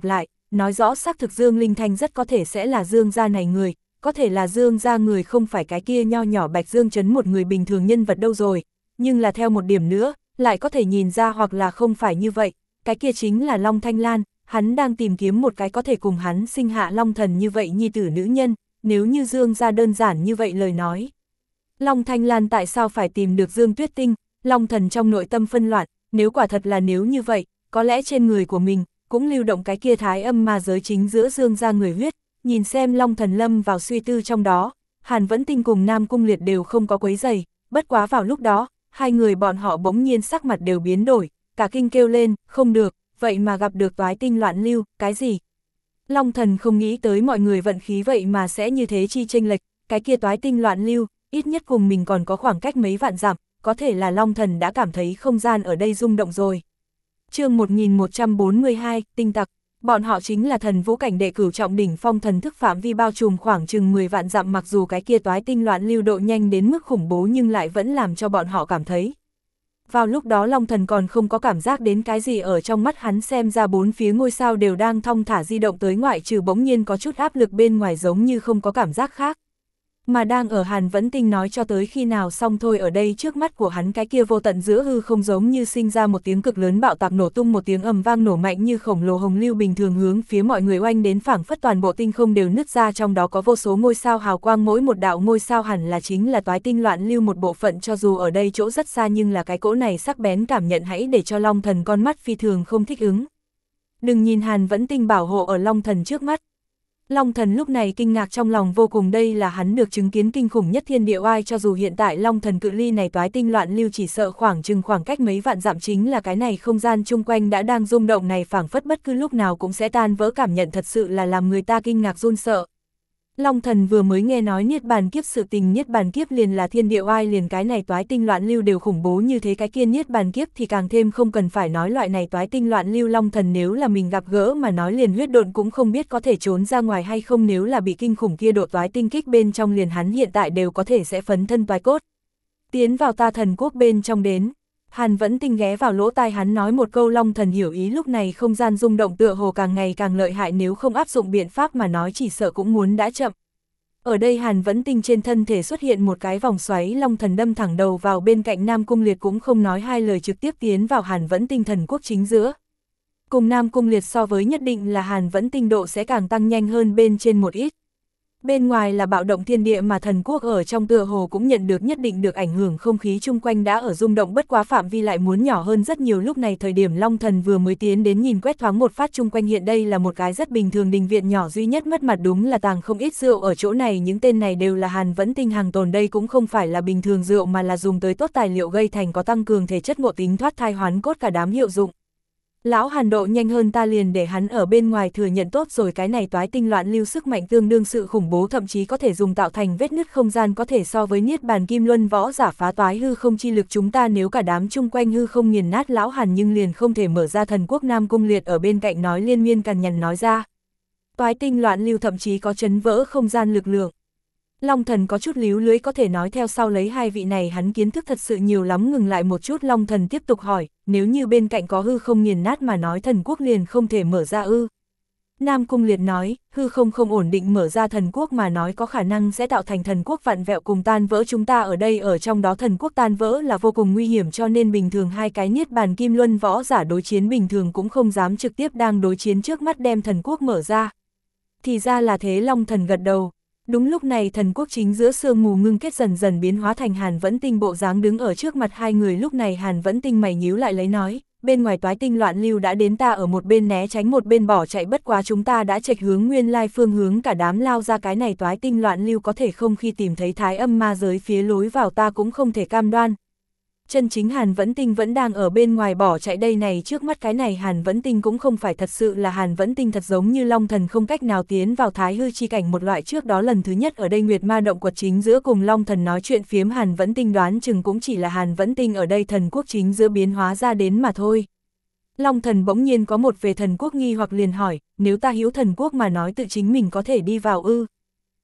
nói rõ xác thực Dương Linh Thanh rất có thể sẽ là Dương gia này người, có thể là Dương gia người không phải cái kia nho nhỏ Bạch Dương Trấn một người bình thường nhân vật đâu rồi, nhưng là theo một điểm nữa, lại có thể nhìn ra hoặc là không phải như vậy, cái kia chính là Long Thanh Lan, hắn đang tìm kiếm một cái có thể cùng hắn sinh hạ Long Thần như vậy nhi tử nữ nhân, nếu như Dương gia đơn giản như vậy lời nói. Long Thanh Lan tại sao phải tìm được Dương Tuyết Tinh, Long Thần trong nội tâm phân loạn, nếu quả thật là nếu như vậy, có lẽ trên người của mình, cũng lưu động cái kia thái âm ma giới chính giữa Dương gia người huyết, nhìn xem Long Thần lâm vào suy tư trong đó, Hàn Vẫn Tinh cùng Nam Cung Liệt đều không có quấy giày, bất quá vào lúc đó, hai người bọn họ bỗng nhiên sắc mặt đều biến đổi, cả kinh kêu lên, không được, vậy mà gặp được toái tinh loạn lưu, cái gì? Long Thần không nghĩ tới mọi người vận khí vậy mà sẽ như thế chi chênh lệch, cái kia toái tinh loạn lưu, ít nhất cùng mình còn có khoảng cách mấy vạn dặm, có thể là Long Thần đã cảm thấy không gian ở đây rung động rồi. Chương một nghìn một trăm bốn mươi hai, tinh tặc, bọn họ chính là thần vũ cảnh đệ cửu trọng đỉnh phong thần thức phạm vi bao trùm khoảng chừng mười vạn dặm, mặc dù cái kia toái tinh loạn lưu độ nhanh đến mức khủng bố nhưng lại vẫn làm cho bọn họ cảm thấy. Vào lúc đó Long Thần còn không có cảm giác đến cái gì, ở trong mắt hắn xem ra bốn phía ngôi sao đều đang thong thả di động tới, ngoại trừ bỗng nhiên có chút áp lực bên ngoài giống như không có cảm giác khác. Mà đang ở Hàn Vẫn Tinh nói cho tới khi nào xong thôi, ở đây trước mắt của hắn cái kia vô tận giữa hư không giống như sinh ra một tiếng cực lớn bạo tạc, nổ tung một tiếng ầm vang nổ mạnh như khổng lồ hồng lưu bình thường hướng phía mọi người oanh đến, phảng phất toàn bộ tinh không đều nứt ra, trong đó có vô số ngôi sao hào quang, mỗi một đạo ngôi sao hẳn là chính là toái tinh loạn lưu một bộ phận, cho dù ở đây chỗ rất xa nhưng là cái cỗ này sắc bén cảm nhận hãy để cho Long Thần con mắt phi thường không thích ứng. Đừng nhìn Hàn Vẫn Tinh bảo hộ ở Long Thần trước mắt. Long Thần lúc này kinh ngạc trong lòng vô cùng, đây là hắn được chứng kiến kinh khủng nhất thiên địa oai, cho dù hiện tại Long Thần cự ly này toái tinh loạn lưu chỉ sợ khoảng chừng khoảng cách mấy vạn dặm, chính là cái này không gian chung quanh đã đang rung động này phảng phất bất cứ lúc nào cũng sẽ tan vỡ, cảm nhận thật sự là làm người ta kinh ngạc run sợ. Long Thần vừa mới nghe nói Niết Bàn Kiếp sự tình, Niết Bàn Kiếp liền là thiên địa oai, liền cái này toái tinh loạn lưu đều khủng bố như thế, cái kia Niết Bàn Kiếp thì càng thêm không cần phải nói, loại này toái tinh loạn lưu Long Thần nếu là mình gặp gỡ mà nói liền huyết độn cũng không biết có thể trốn ra ngoài hay không, nếu là bị kinh khủng kia độ toái tinh kích bên trong liền hắn hiện tại đều có thể sẽ phấn thân toái cốt. Tiến vào ta thần quốc bên trong đến. Hàn Vẫn Tinh ghé vào lỗ tai hắn nói một câu, Long Thần hiểu ý, lúc này không gian rung động tựa hồ càng ngày càng lợi hại, nếu không áp dụng biện pháp mà nói chỉ sợ cũng muốn đã chậm. Ở đây Hàn Vẫn Tinh trên thân thể xuất hiện một cái vòng xoáy, Long Thần đâm thẳng đầu vào bên cạnh Nam Cung Liệt, cũng không nói hai lời trực tiếp tiến vào Hàn Vẫn Tinh thần quốc chính giữa. Cùng Nam Cung Liệt so với nhất định là Hàn Vẫn Tinh độ sẽ càng tăng nhanh hơn bên trên một ít. Bên ngoài là bạo động thiên địa mà thần quốc ở trong tựa hồ cũng nhận được nhất định được ảnh hưởng, không khí chung quanh đã ở rung động, bất quá phạm vi lại muốn nhỏ hơn rất nhiều. Lúc này thời điểm Long Thần vừa mới tiến đến nhìn quét thoáng một phát chung quanh, hiện đây là một cái rất bình thường đình viện nhỏ, duy nhất mất mặt đúng là tàng không ít rượu ở chỗ này, những tên này đều là Hàn Vẫn Tinh hàng tồn, đây cũng không phải là bình thường rượu mà là dùng tới tốt tài liệu gây thành, có tăng cường thể chất, ngộ tính, thoát thai hoán cốt cả đám hiệu dụng. Lão Hàn độ nhanh hơn ta, liền để hắn ở bên ngoài thừa nhận tốt rồi, cái này toái tinh loạn lưu sức mạnh tương đương sự khủng bố, thậm chí có thể dùng tạo thành vết nứt không gian, có thể so với Niết Bàn Kim Luân võ giả phá toái hư không chi lực, chúng ta nếu cả đám chung quanh hư không nghiền nát Lão Hàn nhưng liền không thể mở ra thần quốc. Nam Cung Liệt ở bên cạnh nói liên miên cằn nhằn nói ra. Toái tinh loạn lưu thậm chí có chấn vỡ không gian lực lượng. Long Thần có chút líu lưới, có thể nói theo sau lấy hai vị này hắn kiến thức thật sự nhiều lắm. Ngừng lại một chút, Long Thần tiếp tục hỏi, nếu như bên cạnh có hư không nghiền nát mà nói thần quốc liền không thể mở ra ư? Nam Cung Liệt nói, hư không không ổn định mở ra thần quốc mà nói có khả năng sẽ tạo thành thần quốc vặn vẹo cùng tan vỡ, chúng ta ở đây ở trong đó thần quốc tan vỡ là vô cùng nguy hiểm, cho nên bình thường hai cái Niết Bàn Kim Luân võ giả đối chiến bình thường cũng không dám trực tiếp đang đối chiến trước mắt đem thần quốc mở ra. Thì ra là thế, Long Thần gật đầu. Đúng lúc này thần quốc chính giữa sương mù ngưng kết dần dần biến hóa thành Hàn Vẫn Tinh bộ dáng đứng ở trước mặt hai người, lúc này Hàn Vẫn Tinh mày nhíu lại lấy nói, bên ngoài toái tinh loạn lưu đã đến, ta ở một bên né tránh một bên bỏ chạy, bất quá chúng ta đã chệch hướng nguyên lai phương hướng, cả đám lao ra cái này toái tinh loạn lưu có thể không, khi tìm thấy thái âm ma giới phía lối vào ta cũng không thể cam đoan. Chân chính Hàn Vẫn Tinh vẫn đang ở bên ngoài bỏ chạy đây này, trước mắt cái này Hàn Vẫn Tinh cũng không phải thật sự là Hàn Vẫn Tinh, thật giống như Long Thần không cách nào tiến vào thái hư chi cảnh một loại. Trước đó lần thứ nhất ở đây Nguyệt Ma động quật chính giữa cùng Long Thần nói chuyện phiếm, Hàn Vẫn Tinh đoán chừng cũng chỉ là Hàn Vẫn Tinh ở đây thần quốc chính giữa biến hóa ra đến mà thôi. Long Thần bỗng nhiên có một về thần quốc nghi hoặc liền hỏi, nếu ta hiểu thần quốc mà nói tự chính mình có thể đi vào ư?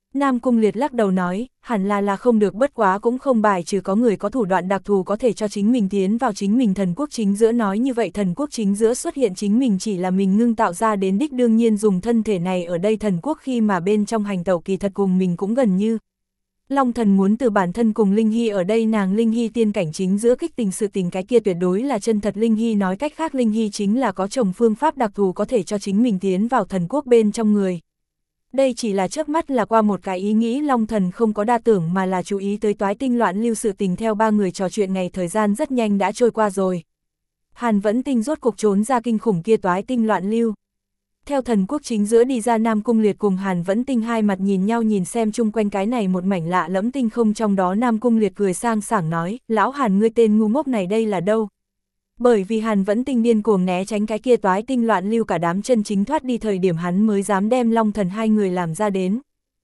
Nam Cung Liệt lắc đầu nói, hẳn là là không được, bất quá cũng không bài trừ có người có thủ đoạn đặc thù có thể cho chính mình tiến vào chính mình thần quốc chính giữa. Nói như vậy thần quốc chính giữa xuất hiện chính mình chỉ là mình ngưng tạo ra đến đích, đương nhiên dùng thân thể này ở đây thần quốc khi mà bên trong hành tẩu kỳ thật cùng mình cũng gần như. Long thần muốn từ bản thân cùng Linh Hy ở đây, nàng Linh Hy tiên cảnh chính giữa kích tình sự tình, cái kia tuyệt đối là chân thật. Linh Hy nói cách khác, Linh Hy chính là có chồng phương pháp đặc thù có thể cho chính mình tiến vào thần quốc bên trong người. Đây chỉ là trước mắt là qua một cái ý nghĩ, Long thần không có đa tưởng mà là chú ý tới toái tinh loạn lưu sự tình. Theo ba người trò chuyện ngày thời gian rất nhanh đã trôi qua rồi. Hàn Vẫn Tinh rốt cục trốn ra kinh khủng kia toái tinh loạn lưu. Theo thần quốc chính giữa đi ra, Nam Cung Liệt cùng Hàn Vẫn Tinh hai mặt nhìn nhau nhìn xem chung quanh cái này một mảnh lạ lẫm tinh không, trong đó Nam Cung Liệt cười sang sảng nói, lão Hàn ngươi tên ngu ngốc này đây là đâu? Bởi vì Hàn Vẫn Tinh điên cuồng né tránh cái kia toái tinh loạn lưu, cả đám chân chính thoát đi thời điểm hắn mới dám đem Long thần hai người làm ra đến.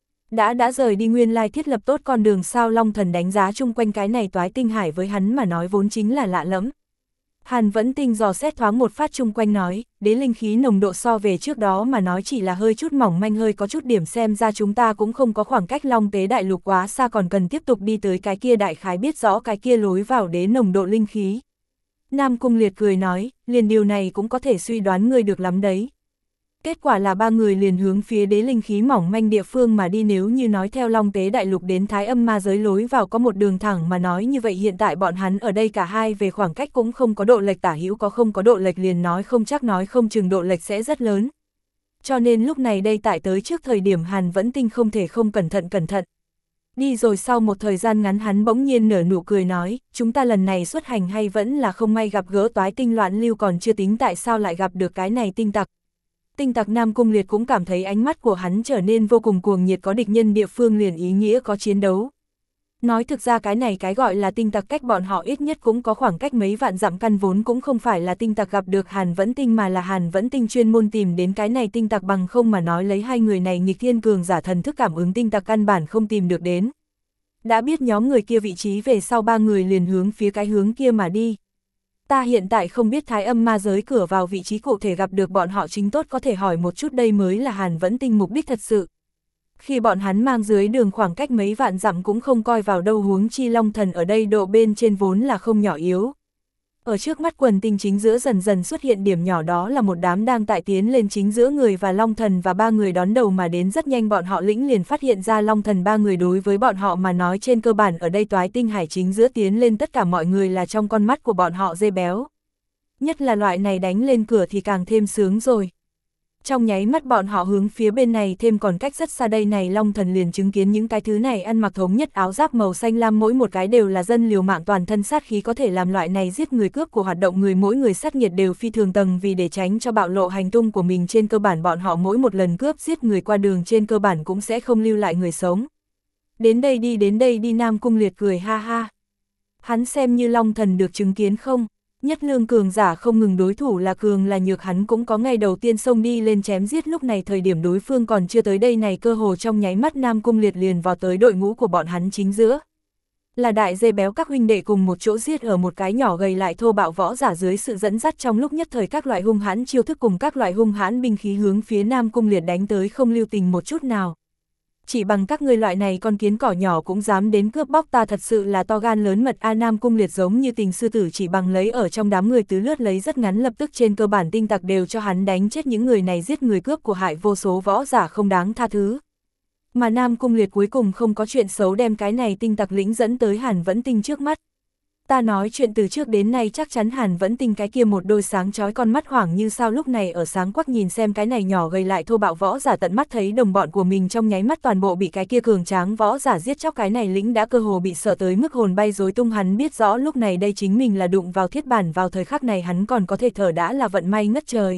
Đã đã rời đi nguyên lai thiết lập tốt con đường sao? Long thần đánh giá chung quanh cái này toái tinh hải với hắn mà nói vốn chính là lạ lẫm. Hàn Vẫn Tinh dò xét thoáng một phát chung quanh nói, đế linh khí nồng độ so về trước đó mà nói chỉ là hơi chút mỏng manh, hơi có chút điểm, xem ra chúng ta cũng không có khoảng cách Long Tế Đại Lục quá xa, còn cần tiếp tục đi tới cái kia đại khái biết rõ cái kia lối vào đế nồng độ linh khí. Nam Cung Liệt cười nói, liền điều này cũng có thể suy đoán ngươi được lắm đấy. Kết quả là ba người liền hướng phía đế linh khí mỏng manh địa phương mà đi. Nếu như nói theo Long Tế Đại Lục đến Thái Âm Ma Giới lối vào có một đường thẳng mà nói như vậy, hiện tại bọn hắn ở đây cả hai về khoảng cách cũng không có độ lệch, tả hữu có không có độ lệch, liền nói không chắc, nói không chừng độ lệch sẽ rất lớn. Cho nên lúc này đây tại tới trước thời điểm Hàn Vẫn Tinh không thể không cẩn thận cẩn thận. Đi rồi sau một thời gian ngắn hắn bỗng nhiên nở nụ cười nói, chúng ta lần này xuất hành hay vẫn là không may gặp gỡ toái tinh loạn lưu, còn chưa tính tại sao lại gặp được cái này tinh tặc. Tinh tặc. Nam Cung Liệt cũng cảm thấy ánh mắt của hắn trở nên vô cùng cuồng nhiệt, có địch nhân địa phương liền ý nghĩa có chiến đấu. Nói thực ra cái này cái gọi là tinh tặc cách bọn họ ít nhất cũng có khoảng cách mấy vạn dặm, căn vốn cũng không phải là tinh tặc gặp được Hàn Vẫn Tinh, mà là Hàn Vẫn Tinh chuyên môn tìm đến cái này tinh tặc, bằng không mà nói lấy hai người này nghịch thiên cường giả thần thức cảm ứng, tinh tặc căn bản không tìm được đến. Đã biết nhóm người kia vị trí về sau, ba người liền hướng phía cái hướng kia mà đi. Ta hiện tại không biết Thái Âm Ma Giới cửa vào vị trí cụ thể, gặp được bọn họ chính tốt có thể hỏi một chút, đây mới là Hàn Vẫn Tinh mục đích thật sự. Khi bọn hắn mang dưới đường khoảng cách mấy vạn dặm cũng không coi vào đâu, huống chi Long thần ở đây độ bên trên vốn là không nhỏ yếu. Ở trước mắt quần tinh chính giữa dần dần xuất hiện điểm nhỏ, đó là một đám đang tại tiến lên chính giữa người, và Long thần và ba người đón đầu mà đến. Rất nhanh bọn họ lĩnh liền phát hiện ra Long thần ba người đối với bọn họ mà nói trên cơ bản ở đây toái tinh hải chính giữa tiến lên tất cả mọi người là trong con mắt của bọn họ dê béo. Nhất là loại này đánh lên cửa thì càng thêm sướng rồi. Trong nháy mắt bọn họ hướng phía bên này thêm còn cách rất xa đây này, Long thần liền chứng kiến những cái thứ này ăn mặc thống nhất áo giáp màu xanh lam, mỗi một cái đều là dân liều mạng, toàn thân sát khí, có thể làm loại này giết người cướp của hoạt động người, mỗi người sát nhiệt đều phi thường tầng, vì để tránh cho bạo lộ hành tung của mình, trên cơ bản bọn họ mỗi một lần cướp giết người qua đường trên cơ bản cũng sẽ không lưu lại người sống. Đến đây đi, đến đây đi. Nam Cung Liệt cười ha ha. Hắn xem như Long thần được chứng kiến không? Nhất lương cường giả không ngừng, đối thủ là cường là nhược, hắn cũng có ngày đầu tiên xông đi lên chém giết. Lúc này thời điểm đối phương còn chưa tới đây này, cơ hồ trong nháy mắt Nam Cung Liệt liền vào tới đội ngũ của bọn hắn chính giữa. Là đại dê béo các huynh đệ cùng một chỗ giết ở một cái nhỏ gầy lại thô bạo võ giả dưới sự dẫn dắt, trong lúc nhất thời các loại hung hãn chiêu thức cùng các loại hung hãn binh khí hướng phía Nam Cung Liệt đánh tới, không lưu tình một chút nào. Chỉ bằng các ngươi loại này con kiến cỏ nhỏ cũng dám đến cướp bóc ta, thật sự là to gan lớn mật a. Nam Cung Liệt giống như tình sư tử, chỉ bằng lấy ở trong đám người tứ lướt lấy rất ngắn, lập tức trên cơ bản tinh tặc đều cho hắn đánh chết. Những người này giết người cướp của hại vô số võ giả không đáng tha thứ. Mà Nam Cung Liệt cuối cùng không có chuyện xấu đem cái này tinh tặc lĩnh dẫn tới Hàn Vẫn Tinh trước mắt. Ta nói chuyện từ trước đến nay chắc chắn Hàn Vẫn Tinh cái kia một đôi sáng chói con mắt hoảng như sao lúc này ở sáng quắc nhìn xem cái này nhỏ gầy lại thô bạo võ giả, tận mắt thấy đồng bọn của mình trong nháy mắt toàn bộ bị cái kia cường tráng võ giả giết chóc, cái này lĩnh đã cơ hồ bị sợ tới mức hồn bay rối tung. Hắn biết rõ lúc này đây chính mình là đụng vào thiết bản, vào thời khắc này hắn còn có thể thở đã là vận may ngất trời.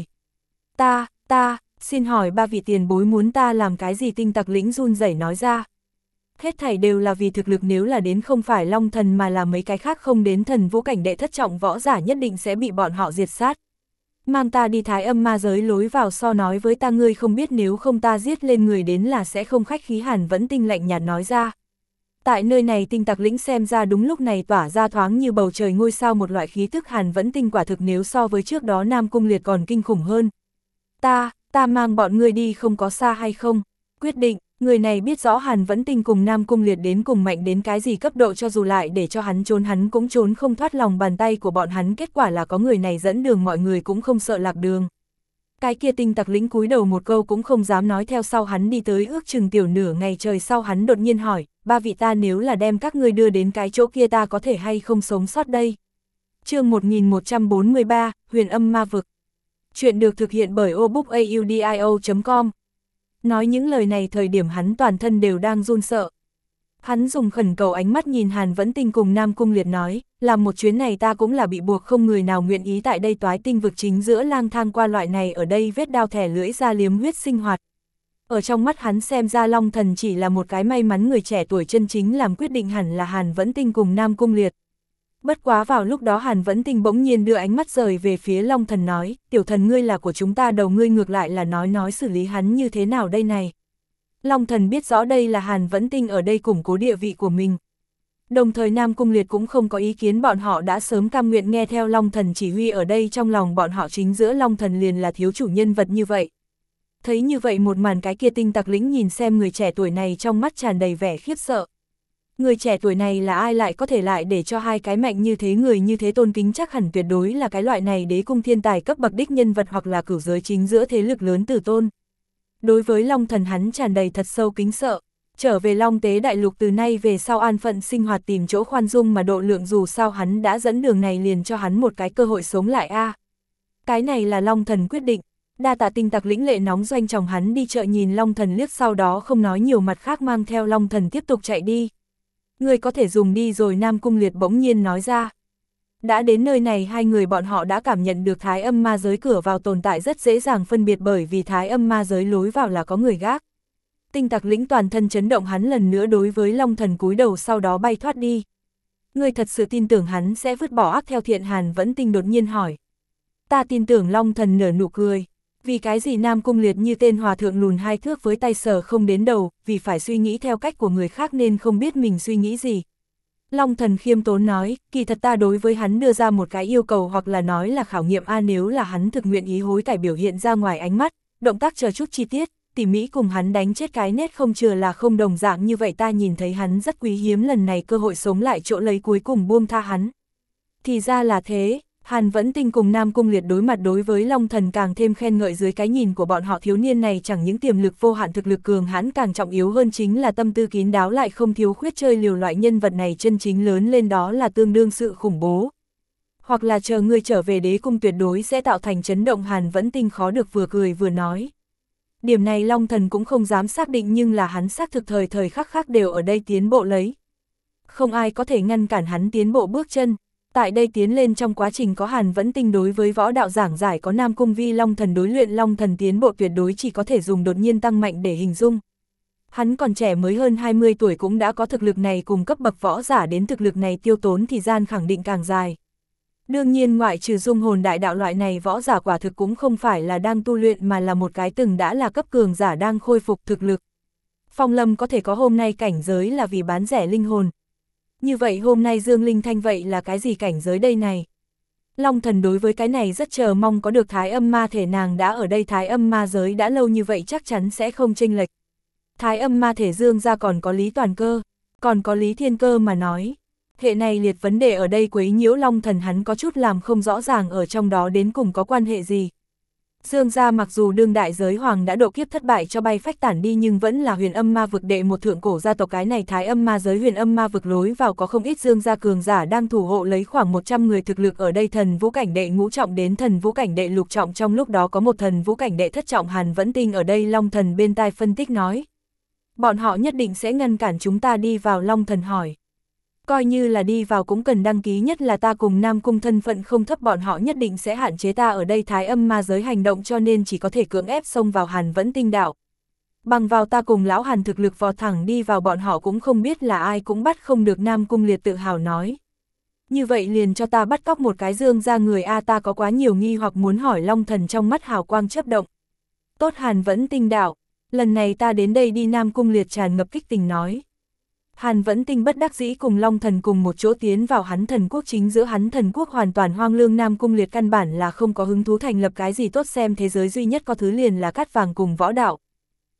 Ta, ta, xin hỏi ba vị tiền bối muốn ta làm cái gì? Tinh tặc lĩnh run rẩy nói ra. Hết thảy đều là vì thực lực, nếu là đến không phải Long thần mà là mấy cái khác không đến thần vũ cảnh đệ thất trọng võ giả nhất định sẽ bị bọn họ diệt sát. Mang ta đi Thái Âm Ma Giới lối vào, so nói với ta ngươi không biết, nếu không ta giết lên người đến là sẽ không khách khí. Hàn Vẫn Tinh lạnh nhạt nói ra. Tại nơi này tinh tặc lĩnh xem ra đúng lúc này tỏa ra thoáng như bầu trời ngôi sao một loại khí thức, Hàn Vẫn Tinh quả thực nếu so với trước đó Nam Cung Liệt còn kinh khủng hơn. Ta, ta mang bọn ngươi đi không có xa hay không? Quyết định, Người này biết rõ Hàn Vẫn Tinh cùng Nam Cung Liệt đến cùng mạnh đến cái gì cấp độ, cho dù lại để cho hắn trốn hắn cũng trốn không thoát lòng bàn tay của bọn hắn, kết quả là có người này dẫn đường mọi người cũng không sợ lạc đường. Cái kia tinh tặc lĩnh cúi đầu một câu cũng không dám nói theo sau hắn đi tới ước chừng tiểu nửa ngày trời sau hắn đột nhiên hỏi, ba vị ta nếu là đem các ngươi đưa đến cái chỗ kia ta có thể hay không sống sót đây? Chương một nghìn một trăm bốn mươi ba, Huyền Âm Ma Vực. Chuyện được thực hiện bởi obookaudio chấm com. Nói những lời này thời điểm hắn toàn thân đều đang run sợ. Hắn dùng khẩn cầu ánh mắt nhìn Hàn Vẫn Tinh cùng Nam Cung Liệt nói, làm một chuyến này ta cũng là bị buộc, không người nào nguyện ý tại đây toái tinh vực chính giữa lang thang qua loại này ở đây vết đao thẻ lưỡi ra liếm huyết sinh hoạt. Ở trong mắt hắn xem ra Long Thần chỉ là một cái may mắn người trẻ tuổi chân chính làm quyết định hẳn là Hàn Vẫn Tinh cùng Nam Cung Liệt. Bất quá vào lúc đó Hàn Vẫn Tinh bỗng nhiên đưa ánh mắt rời về phía Long Thần nói, tiểu thần ngươi là của chúng ta đầu, ngươi ngược lại là nói nói xử lý hắn như thế nào đây này. Long Thần biết rõ đây là Hàn Vẫn Tinh ở đây củng cố địa vị của mình. Đồng thời Nam Cung Liệt cũng không có ý kiến, bọn họ đã sớm cam nguyện nghe theo Long Thần chỉ huy, ở đây trong lòng bọn họ chính giữa Long Thần liền là thiếu chủ nhân vật như vậy. Thấy như vậy một màn, cái kia tinh tặc lĩnh nhìn xem người trẻ tuổi này trong mắt tràn đầy vẻ khiếp sợ. Người trẻ tuổi này là ai lại có thể lại để cho hai cái mạnh như thế người như thế tôn kính, chắc hẳn tuyệt đối là cái loại này đế cung thiên tài cấp bậc đích nhân vật hoặc là cửu giới chính giữa thế lực lớn tử tôn. Đối với Long Thần hắn tràn đầy thật sâu kính sợ. Trở về Long Tế Đại Lục từ nay về sau an phận sinh hoạt, tìm chỗ khoan dung mà độ lượng, dù sao hắn đã dẫn đường này liền cho hắn một cái cơ hội sống lại a. À, cái này là Long Thần quyết định. Đa tạ tinh tặc lĩnh lệ nóng doanh chồng hắn đi chợ nhìn Long Thần liếc, sau đó không nói nhiều, mặt khác mang theo Long Thần tiếp tục chạy đi. Người có thể dùng đi rồi, Nam Cung Liệt bỗng nhiên nói ra. Đã đến nơi này hai người bọn họ đã cảm nhận được Thái Âm Ma Giới cửa vào tồn tại rất dễ dàng phân biệt, bởi vì Thái Âm Ma Giới lối vào là có người gác. Tinh tặc lĩnh toàn thân chấn động, hắn lần nữa đối với Long Thần cúi đầu sau đó bay thoát đi. Ngươi thật sự tin tưởng hắn sẽ vứt bỏ ác theo thiện? Hàn Vẫn Tinh đột nhiên hỏi. Ta tin tưởng. Long Thần nở nụ cười. Vì cái gì? Nam Cung Liệt như tên hòa thượng lùn hai thước với tay sờ không đến đầu, vì phải suy nghĩ theo cách của người khác nên không biết mình suy nghĩ gì. Long Thần khiêm tốn nói, kỳ thật ta đối với hắn đưa ra một cái yêu cầu, hoặc là nói là khảo nghiệm a, nếu là hắn thực nguyện ý hối cải, biểu hiện ra ngoài ánh mắt, động tác chờ chút chi tiết, tỉ mỉ cùng hắn đánh chết cái nét không chừa là không đồng dạng như vậy, ta nhìn thấy hắn rất quý hiếm, lần này cơ hội sống lại chỗ lấy cuối cùng buông tha hắn. Thì ra là thế. Hàn Vẫn Tinh cùng Nam Cung Liệt đối mặt, đối với Long Thần càng thêm khen ngợi. Dưới cái nhìn của bọn họ, thiếu niên này chẳng những tiềm lực vô hạn, thực lực cường hãn, càng trọng yếu hơn chính là tâm tư kín đáo, lại không thiếu khuyết chơi liều, loại nhân vật này chân chính lớn lên đó là tương đương sự khủng bố. Hoặc là chờ ngươi trở về đế cung tuyệt đối sẽ tạo thành chấn động. Hàn Vẫn Tinh khó được vừa cười vừa nói. Điểm này Long Thần cũng không dám xác định, nhưng là hắn xác thực thời thời khắc khắc đều ở đây tiến bộ lấy. Không ai có thể ngăn cản hắn tiến bộ bước chân. Tại đây tiến lên trong quá trình có Hàn Vẫn Tinh đối với võ đạo giảng giải, có Nam Cung Vi Long Thần đối luyện, Long Thần tiến bộ tuyệt đối chỉ có thể dùng đột nhiên tăng mạnh để hình dung. Hắn còn trẻ mới hơn hai mươi tuổi cũng đã có thực lực này, cùng cấp bậc võ giả đến thực lực này tiêu tốn thời gian khẳng định càng dài. Đương nhiên ngoại trừ dung hồn đại đạo loại này võ giả quả thực cũng không phải là đang tu luyện, mà là một cái từng đã là cấp cường giả đang khôi phục thực lực. Phong Lâm có thể có hôm nay cảnh giới là vì bán rẻ linh hồn. Như vậy hôm nay Dương Linh Thanh vậy là cái gì cảnh giới đây này? Long Thần đối với cái này rất chờ mong, có được Thái Âm Ma thể, nàng đã ở đây Thái Âm Ma giới đã lâu như vậy chắc chắn sẽ không chênh lệch. Thái Âm Ma thể Dương ra còn có Lý Toàn Cơ, còn có Lý Thiên Cơ mà nói. Hệ này liệt vấn đề ở đây quấy nhiễu Long Thần, hắn có chút làm không rõ ràng ở trong đó đến cùng có quan hệ gì. Dương gia mặc dù đương đại giới hoàng đã độ kiếp thất bại cho bay phách tản đi, nhưng vẫn là Huyền Âm Ma vực đệ một thượng cổ gia tộc. Cái này Thái Âm Ma giới Huyền Âm Ma vực lối vào có không ít Dương gia cường giả đang thủ hộ lấy, khoảng một trăm người thực lực ở đây thần vũ cảnh đệ ngũ trọng đến thần vũ cảnh đệ lục trọng, trong lúc đó có một thần vũ cảnh đệ thất trọng. Hàn Vẫn Tinh ở đây Long Thần bên tai phân tích nói. Bọn họ nhất định sẽ ngăn cản chúng ta đi vào? Long Thần hỏi. Coi như là đi vào cũng cần đăng ký, nhất là ta cùng Nam Cung thân phận không thấp, bọn họ nhất định sẽ hạn chế ta ở đây Thái Âm Ma giới hành động, cho nên chỉ có thể cưỡng ép xông vào Hàn Vẫn Tinh đạo. Bằng vào ta cùng lão Hàn thực lực vọt thẳng đi vào, bọn họ cũng không biết là ai cũng bắt không được. Nam Cung Liệt tự hào nói. Như vậy liền cho ta bắt cóc một cái Dương ra người a, ta có quá nhiều nghi hoặc muốn hỏi. Long Thần trong mắt hào quang chớp động. Tốt, Hàn Vẫn Tinh đạo, lần này ta đến đây đi. Nam Cung Liệt tràn ngập kích tình nói. Hàn Vẫn Tinh bất đắc dĩ cùng Long Thần cùng một chỗ tiến vào hắn thần quốc chính giữa. Hắn thần quốc hoàn toàn hoang lương, Nam Cung Liệt căn bản là không có hứng thú thành lập cái gì tốt, xem thế giới duy nhất có thứ liền là cát vàng cùng võ đạo.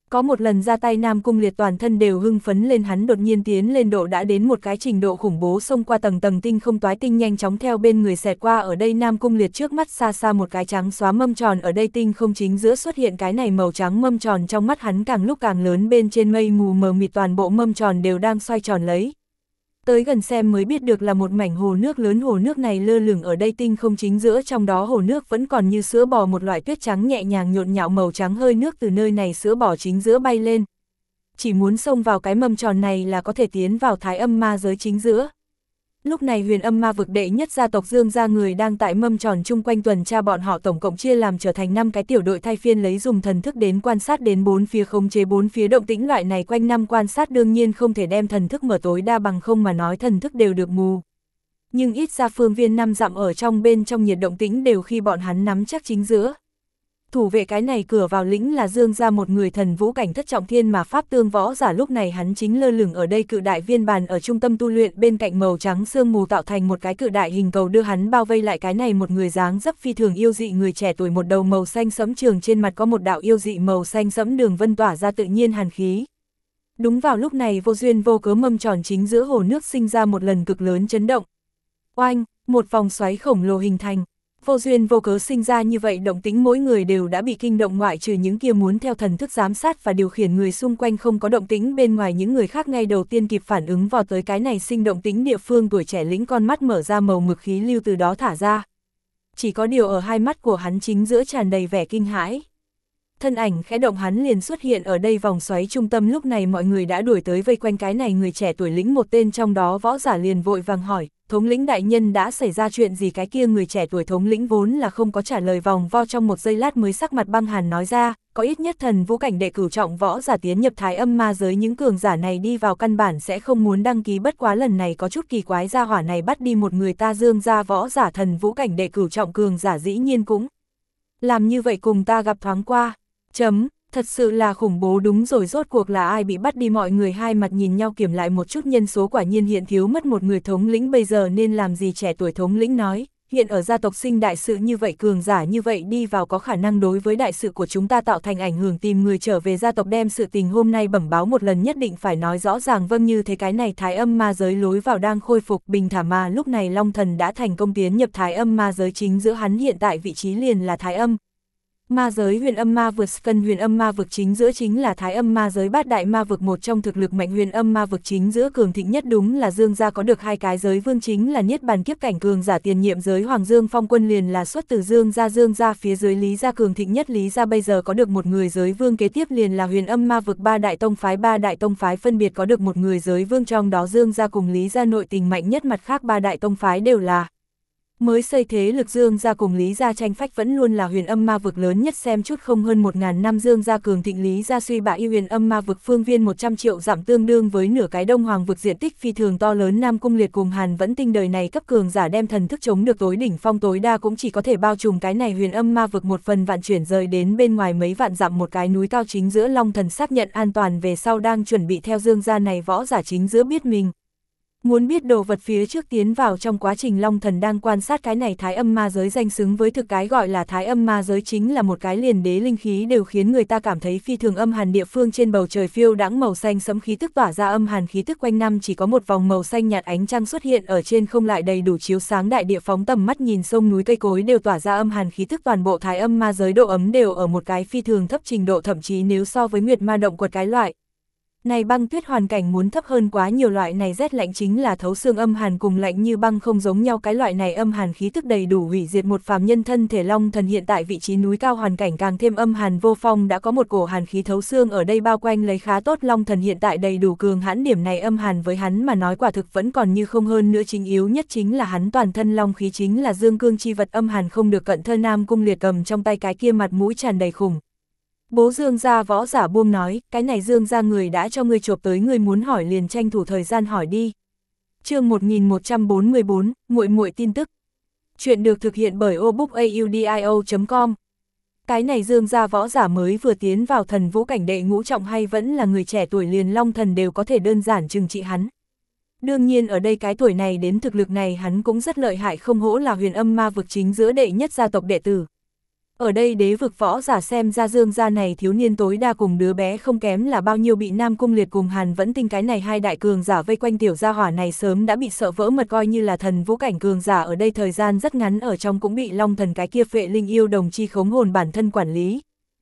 Có một lần ra tay Nam Cung Liệt toàn thân đều hưng phấn lên, hắn đột nhiên tiến lên độ đã đến một cái trình độ khủng bố, xông qua tầng tầng tinh không toái tinh nhanh chóng theo bên người xẹt qua. Ở đây Nam Cung Liệt trước mắt xa xa một cái trắng xóa mâm tròn, ở đây tinh không chính giữa xuất hiện cái này màu trắng mâm tròn, trong mắt hắn càng lúc càng lớn, bên trên mây mù mờ mịt toàn bộ mâm tròn đều đang xoay tròn lấy. Tới gần xem mới biết được là một mảnh hồ nước lớn, hồ nước này lơ lửng ở đây tinh không chính giữa, trong đó hồ nước vẫn còn như sữa bò, một loại tuyết trắng nhẹ nhàng nhộn nhạo màu trắng hơi nước từ nơi này sữa bò chính giữa bay lên. Chỉ muốn xông vào cái mâm tròn này là có thể tiến vào Thái Âm ma giới chính giữa. Lúc này Huyền Âm ma vực đệ nhất gia tộc Dương gia người đang tại mâm tròn chung quanh tuần tra, bọn họ tổng cộng chia làm trở thành năm cái tiểu đội thay phiên lấy dùng thần thức đến quan sát đến bốn phía, khống chế bốn phía động tĩnh. Loại này quanh năm quan sát đương nhiên không thể đem thần thức mở tối đa, bằng không mà nói thần thức đều được mù. Nhưng ít ra phương viên năm dặm ở trong bên trong nhiệt động tĩnh đều khi bọn hắn nắm chắc chính giữa. Thủ vệ cái này cửa vào lĩnh là Dương gia một người thần vũ cảnh thất trọng thiên mà pháp tương võ giả, lúc này hắn chính lơ lửng ở đây cự đại viên bàn ở trung tâm tu luyện, bên cạnh màu trắng sương mù tạo thành một cái cự đại hình cầu đưa hắn bao vây lại. Cái này một người dáng dấp phi thường yêu dị người trẻ tuổi, một đầu màu xanh sẫm trường, trên mặt có một đạo yêu dị màu xanh sẫm đường vân tỏa ra tự nhiên hàn khí. Đúng vào lúc này vô duyên vô cớ mâm tròn chính giữa hồ nước sinh ra một lần cực lớn chấn động. Oanh, một vòng xoáy khổng lồ hình thành. Vô duyên vô cớ sinh ra như vậy động tĩnh, mỗi người đều đã bị kinh động, ngoại trừ những kia muốn theo thần thức giám sát và điều khiển người xung quanh không có động tĩnh bên ngoài, những người khác ngay đầu tiên kịp phản ứng vào tới cái này sinh động tĩnh địa phương, tuổi trẻ lĩnh con mắt mở ra, màu mực khí lưu từ đó thả ra. Chỉ có điều ở hai mắt của hắn chính giữa tràn đầy vẻ kinh hãi. Thân ảnh khẽ động hắn liền xuất hiện ở đây vòng xoáy trung tâm, lúc này mọi người đã đuổi tới vây quanh cái này người trẻ tuổi lĩnh, một tên trong đó võ giả liền vội vàng hỏi, thống lĩnh đại nhân đã xảy ra chuyện gì? Cái kia người trẻ tuổi thống lĩnh vốn là không có trả lời, vòng vo trong một giây lát mới sắc mặt băng hàn nói ra, có ít nhất thần vũ cảnh đệ cửu trọng võ giả tiến nhập Thái Âm ma giới, những cường giả này đi vào căn bản sẽ không muốn đăng ký, bất quá lần này có chút kỳ quái, gia hỏa này bắt đi một người ta Dương gia võ giả thần vũ cảnh đệ cửu trọng cường giả dĩ nhiên cũng làm như vậy, cùng ta gặp thoáng qua. Chấm, thật sự là khủng bố, đúng rồi, rốt cuộc là ai bị bắt đi? Mọi người hai mặt nhìn nhau, kiểm lại một chút nhân số, quả nhiên hiện thiếu mất một người. Thống lĩnh bây giờ nên làm gì? Trẻ tuổi thống lĩnh nói, hiện ở gia tộc sinh đại sự như vậy, cường giả như vậy đi vào có khả năng đối với đại sự của chúng ta tạo thành ảnh hưởng, tìm người trở về gia tộc đem sự tình hôm nay bẩm báo một lần, nhất định phải nói rõ ràng. Vâng, như thế. Cái này Thái Âm ma giới lối vào đang khôi phục bình thả mà lúc này Long Thần đã thành công tiến nhập Thái Âm ma giới chính giữa, hắn hiện tại vị trí liền là Thái Âm ma giới Huyền Âm ma vực. Cần Huyền Âm ma vực chính giữa chính là Thái Âm ma giới bát đại ma vực, một trong thực lực mạnh. Huyền Âm ma vực chính giữa cường thịnh nhất đúng là Dương gia, có được hai cái giới vương, chính là niết bàn kiếp cảnh cường giả, tiền nhiệm giới Hoàng Dương Phong Quân liền là xuất từ Dương gia. Dương gia phía dưới Lý gia cường thịnh nhất, Lý gia bây giờ có được một người giới vương, kế tiếp liền là Huyền Âm ma vực ba đại tông phái, ba đại tông phái phân biệt có được một người giới vương, trong đó Dương gia cùng Lý gia nội tình mạnh nhất, mặt khác ba đại tông phái đều là mới xây thế lực. Dương gia cùng Lý gia tranh phách vẫn luôn là Huyền Âm ma vực lớn nhất, xem chút không hơn một ngàn năm Dương gia cường thịnh, Lý gia suy bại. Huyền Âm ma vực phương viên một trăm triệu dặm, tương đương với nửa cái Đông Hoàng vực, diện tích phi thường to lớn. Nam Cung Liệt cùng Hàn Vẫn Tinh đời này cấp cường giả đem thần thức chống được tối đỉnh phong, tối đa cũng chỉ có thể bao trùm cái này Huyền Âm ma vực một phần vạn, chuyển rời đến bên ngoài mấy vạn dặm một cái núi cao chính giữa. Long Thần xác nhận an toàn về sau đang chuẩn bị theo Dương gia này võ giả chính giữa biết mình muốn biết đồ vật phía trước tiến vào. Trong quá trình Long Thần đang quan sát cái này Thái Âm ma giới, danh xứng với thực, cái gọi là Thái Âm ma giới chính là một cái liền đế linh khí đều khiến người ta cảm thấy phi thường âm hàn địa phương. Trên bầu trời phiêu đãng màu xanh sẫm khí tức tỏa ra âm hàn khí tức, quanh năm chỉ có một vòng màu xanh nhạt ánh trăng xuất hiện ở trên không, lại đầy đủ chiếu sáng đại địa, phóng tầm mắt nhìn sông núi cây cối đều tỏa ra âm hàn khí tức. Toàn bộ Thái Âm ma giới độ ấm đều ở một cái phi thường thấp trình độ, thậm chí nếu so với Nguyệt Ma động quật cái loại này băng tuyết hoàn cảnh muốn thấp hơn quá nhiều. Loại này rét lạnh chính là thấu xương, âm hàn cùng lạnh như băng không giống nhau, cái loại này âm hàn khí tức đầy đủ hủy diệt một phàm nhân thân thể. Long Thần hiện tại vị trí núi cao, hoàn cảnh càng thêm âm hàn vô phong, đã có một cổ hàn khí thấu xương ở đây bao quanh lấy khá tốt. Long Thần hiện tại đầy đủ cường hãn, điểm này âm hàn với hắn mà nói quả thực vẫn còn như không hơn nữa. Chính yếu nhất chính là hắn toàn thân long khí chính là dương cương chi vật, âm hàn không được cận thân. Nam Cung Liệt cầm trong tay cái kia mặt mũi tràn đầy khủng bố Dương gia võ giả buông nói, cái này Dương gia người đã cho ngươi chộp tới, ngươi muốn hỏi liền tranh thủ thời gian hỏi đi. Chương một nghìn một trăm bốn mươi bốn, muội muội tin tức. Chuyện được thực hiện bởi obookaudio chấm com. Cái này Dương gia võ giả mới vừa tiến vào thần vũ cảnh đệ ngũ trọng, hay vẫn là người trẻ tuổi, liền Long Thần đều có thể đơn giản trừng trị hắn. Đương nhiên ở đây cái tuổi này đến thực lực này hắn cũng rất lợi hại, không hổ là Huyền Âm ma vực chính giữa đệ nhất gia tộc đệ tử. Ở đây đế vực võ giả xem ra Dương gia này thiếu niên tối đa cùng đứa bé không kém là bao nhiêu, bị Nam Cung Liệt cùng Hàn Vẫn Tinh cái này hai đại cường giả vây quanh, tiểu gia hỏa này sớm đã bị sợ vỡ mật, coi như là thần vũ cảnh cường giả ở đây thời gian rất ngắn ở trong cũng bị Long Thần cái kia phệ linh yêu đồng chi khống hồn bản thân quản lý.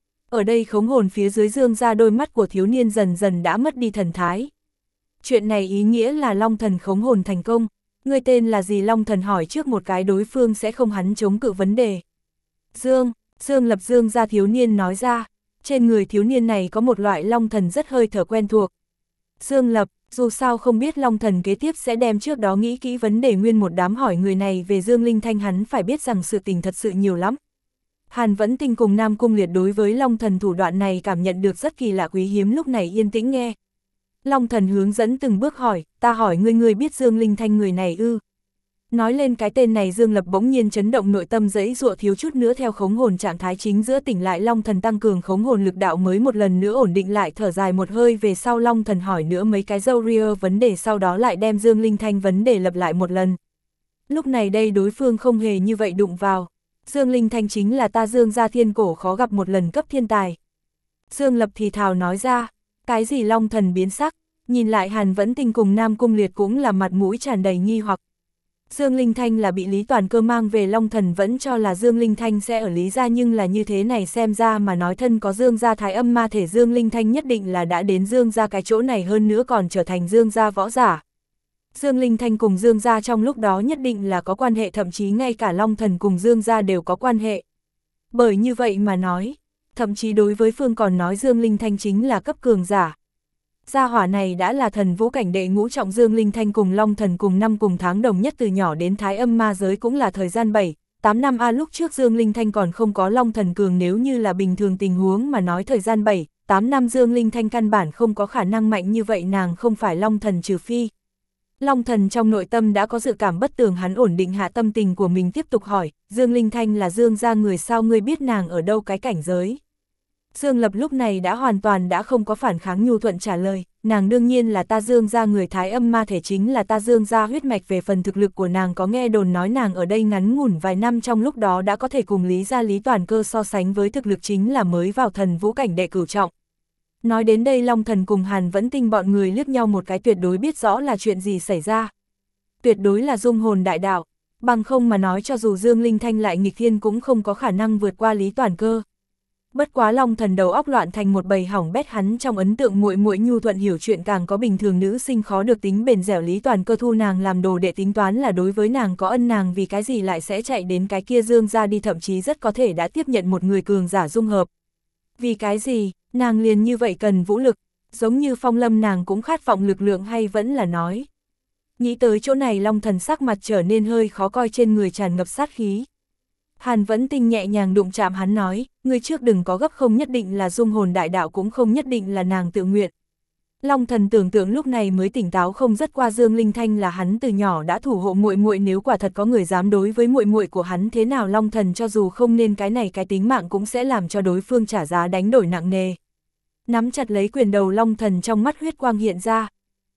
Ở đây khống hồn phía dưới Dương gia, đôi mắt của thiếu niên dần dần đã mất đi thần thái. Chuyện này ý nghĩa là Long Thần khống hồn thành công. Ngươi tên là gì? Long Thần hỏi trước một cái đối phương sẽ không hắn chống cự vấn đề. Dương, Dương Lập. Dương gia thiếu niên nói ra. Trên người thiếu niên này có một loại Long Thần rất hơi thở quen thuộc. Dương Lập, dù sao không biết Long Thần kế tiếp sẽ đem trước đó nghĩ kỹ vấn đề nguyên một đám hỏi người này về Dương Linh Thanh, hắn phải biết rằng sự tình thật sự nhiều lắm. Hàn Vẫn Tinh cùng Nam Cung Liệt đối với Long Thần thủ đoạn này cảm nhận được rất kỳ lạ quý hiếm, lúc này yên tĩnh nghe. Long Thần hướng dẫn từng bước hỏi, ta hỏi ngươi, ngươi biết Dương Linh Thanh người này ư? Nói lên cái tên này, Dương Lập bỗng nhiên chấn động, nội tâm giãy giụa, thiếu chút nữa theo khống hồn trạng thái chính giữa tỉnh lại. Long Thần tăng cường khống hồn lực đạo mới một lần nữa ổn định lại, thở dài một hơi về sau Long Thần hỏi nữa mấy cái dâu ria vấn đề, sau đó lại đem Dương Linh Thanh vấn đề lặp lại một lần. Lúc này đây đối phương không hề như vậy đụng vào. Dương Linh Thanh chính là ta Dương gia thiên cổ khó gặp một lần cấp thiên tài. Dương Lập thì thào nói ra. Cái gì? Long Thần biến sắc, nhìn lại Hàn Vẫn Tinh cùng Nam Cung Liệt cũng là mặt mũi tràn đầy nghi hoặc. Dương Linh Thanh là bị Lý Toàn Cơ mang về, Long Thần vẫn cho là Dương Linh Thanh sẽ ở Lý gia, nhưng là như thế này xem ra mà nói thân có Dương gia thái âm ma thể, Dương Linh Thanh nhất định là đã đến Dương gia cái chỗ này, hơn nữa còn trở thành Dương gia võ giả. Dương Linh Thanh cùng Dương gia trong lúc đó nhất định là có quan hệ, thậm chí ngay cả Long Thần cùng Dương gia đều có quan hệ. Bởi như vậy mà nói, thậm chí đối với phương còn nói Dương Linh Thanh chính là cấp cường giả. Gia hỏa này đã là thần vũ cảnh đệ ngũ trọng. Dương Linh Thanh cùng Long Thần cùng năm cùng tháng đồng nhất, từ nhỏ đến thái âm ma giới cũng là thời gian bảy, tám năm a. Lúc trước Dương Linh Thanh còn không có Long Thần cường, nếu như là bình thường tình huống mà nói thời gian bảy, tám năm Dương Linh Thanh căn bản không có khả năng mạnh như vậy, nàng không phải Long Thần trừ phi. Long Thần trong nội tâm đã có dự cảm bất tường, hắn ổn định hạ tâm tình của mình tiếp tục hỏi, Dương Linh Thanh là Dương gia người sao, ngươi biết nàng ở đâu cái cảnh giới? Dương Lập lúc này đã hoàn toàn đã không có phản kháng, nhu thuận trả lời, nàng đương nhiên là ta Dương gia người, thái âm ma thể chính là ta Dương gia huyết mạch. Về phần thực lực của nàng, có nghe đồn nói nàng ở đây ngắn ngủn vài năm trong lúc đó đã có thể cùng Lý gia Lý Toàn Cơ so sánh với thực lực, chính là mới vào thần vũ cảnh đệ cửu trọng. Nói đến đây Long Thần cùng Hàn Vẫn Tinh bọn người liếc nhau một cái, tuyệt đối biết rõ là chuyện gì xảy ra. Tuyệt đối là dung hồn đại đạo, bằng không mà nói cho dù Dương Linh Thanh lại nghịch thiên cũng không có khả năng vượt qua Lý Toàn Cơ. Bất quá Long Thần đầu óc loạn thành một bầy hỏng bét, hắn trong ấn tượng muội muội nhu thuận hiểu chuyện, càng có bình thường nữ sinh khó được tính bền dẻo. Lý Toàn Cơ thu nàng làm đồ đệ, tính toán là đối với nàng có ân, nàng vì cái gì lại sẽ chạy đến cái kia Dương gia đi, thậm chí rất có thể đã tiếp nhận một người cường giả dung hợp. Vì cái gì, nàng liền như vậy cần vũ lực, giống như Phong Lâm nàng cũng khát vọng lực lượng, hay vẫn là nói. Nghĩ tới chỗ này Long Thần sắc mặt trở nên hơi khó coi, trên người tràn ngập sát khí. Hàn Vẫn Tinh nhẹ nhàng đụng chạm hắn nói, ngươi trước đừng có gấp, không nhất định là dung hồn đại đạo, cũng không nhất định là nàng tự nguyện. Long Thần tưởng tượng lúc này mới tỉnh táo không rất qua, Dương Linh Thanh là hắn từ nhỏ đã thủ hộ muội muội, nếu quả thật có người dám đối với muội muội của hắn thế nào, Long Thần cho dù không nên cái này cái tính mạng cũng sẽ làm cho đối phương trả giá đánh đổi nặng nề. Nắm chặt lấy quyền đầu, Long Thần trong mắt huyết quang hiện ra.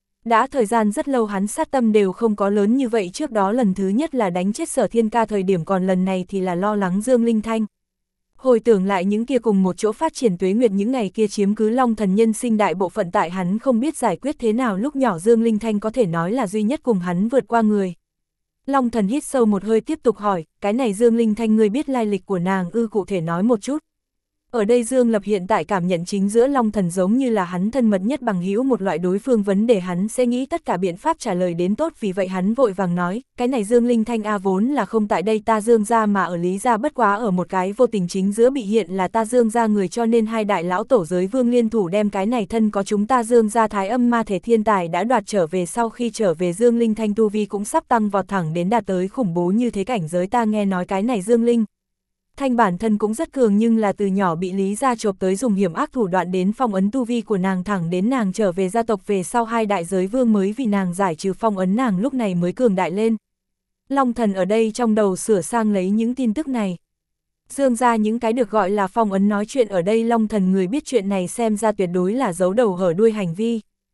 Đã thời gian rất lâu hắn sát tâm đều không có lớn như vậy, trước đó lần thứ nhất là đánh chết Sở Thiên Ca thời điểm, còn lần này thì là lo lắng Dương Linh Thanh. Hồi tưởng lại những kia cùng một chỗ phát triển tuế nguyệt, những ngày kia chiếm cứ Long Thần nhân sinh đại bộ phận, tại hắn không biết giải quyết thế nào lúc nhỏ, Dương Linh Thanh có thể nói là duy nhất cùng hắn vượt qua người. Long Thần hít sâu một hơi tiếp tục hỏi, cái này Dương Linh Thanh ngươi biết lai lịch của nàng ư, cụ thể nói một chút. Ở đây Dương Lập hiện tại cảm nhận chính giữa Long Thần giống như là hắn thân mật nhất bằng hữu, một loại đối phương vấn đề hắn sẽ nghĩ tất cả biện pháp trả lời đến tốt, vì vậy hắn vội vàng nói, cái này Dương Linh Thanh a vốn là không tại đây ta Dương gia mà ở Lý gia, bất quá ở một cái vô tình chính giữa bị hiện là ta Dương gia người, cho nên hai đại lão tổ giới vương liên thủ đem cái này thân có chúng ta Dương gia thái âm ma thể thiên tài đã đoạt trở về. Sau khi trở về Dương Linh Thanh tu vi cũng sắp tăng vọt thẳng đến đạt tới khủng bố như thế cảnh giới, ta nghe nói cái này Dương Linh Thanh bản thân cũng rất cường, nhưng là từ nhỏ bị Lý gia chộp tới, dùng hiểm ác thủ đoạn đến phong ấn tu vi của nàng, thẳng đến nàng trở về gia tộc về sau hai đại giới vương mới vì nàng giải trừ phong ấn, nàng lúc này mới cường đại lên. Long Thần ở đây trong đầu sửa sang lấy những tin tức này. Dương gia những cái được gọi là phong ấn nói chuyện ở đây Long Thần người biết chuyện này xem ra tuyệt đối là giấu đầu hở đuôi hành vi.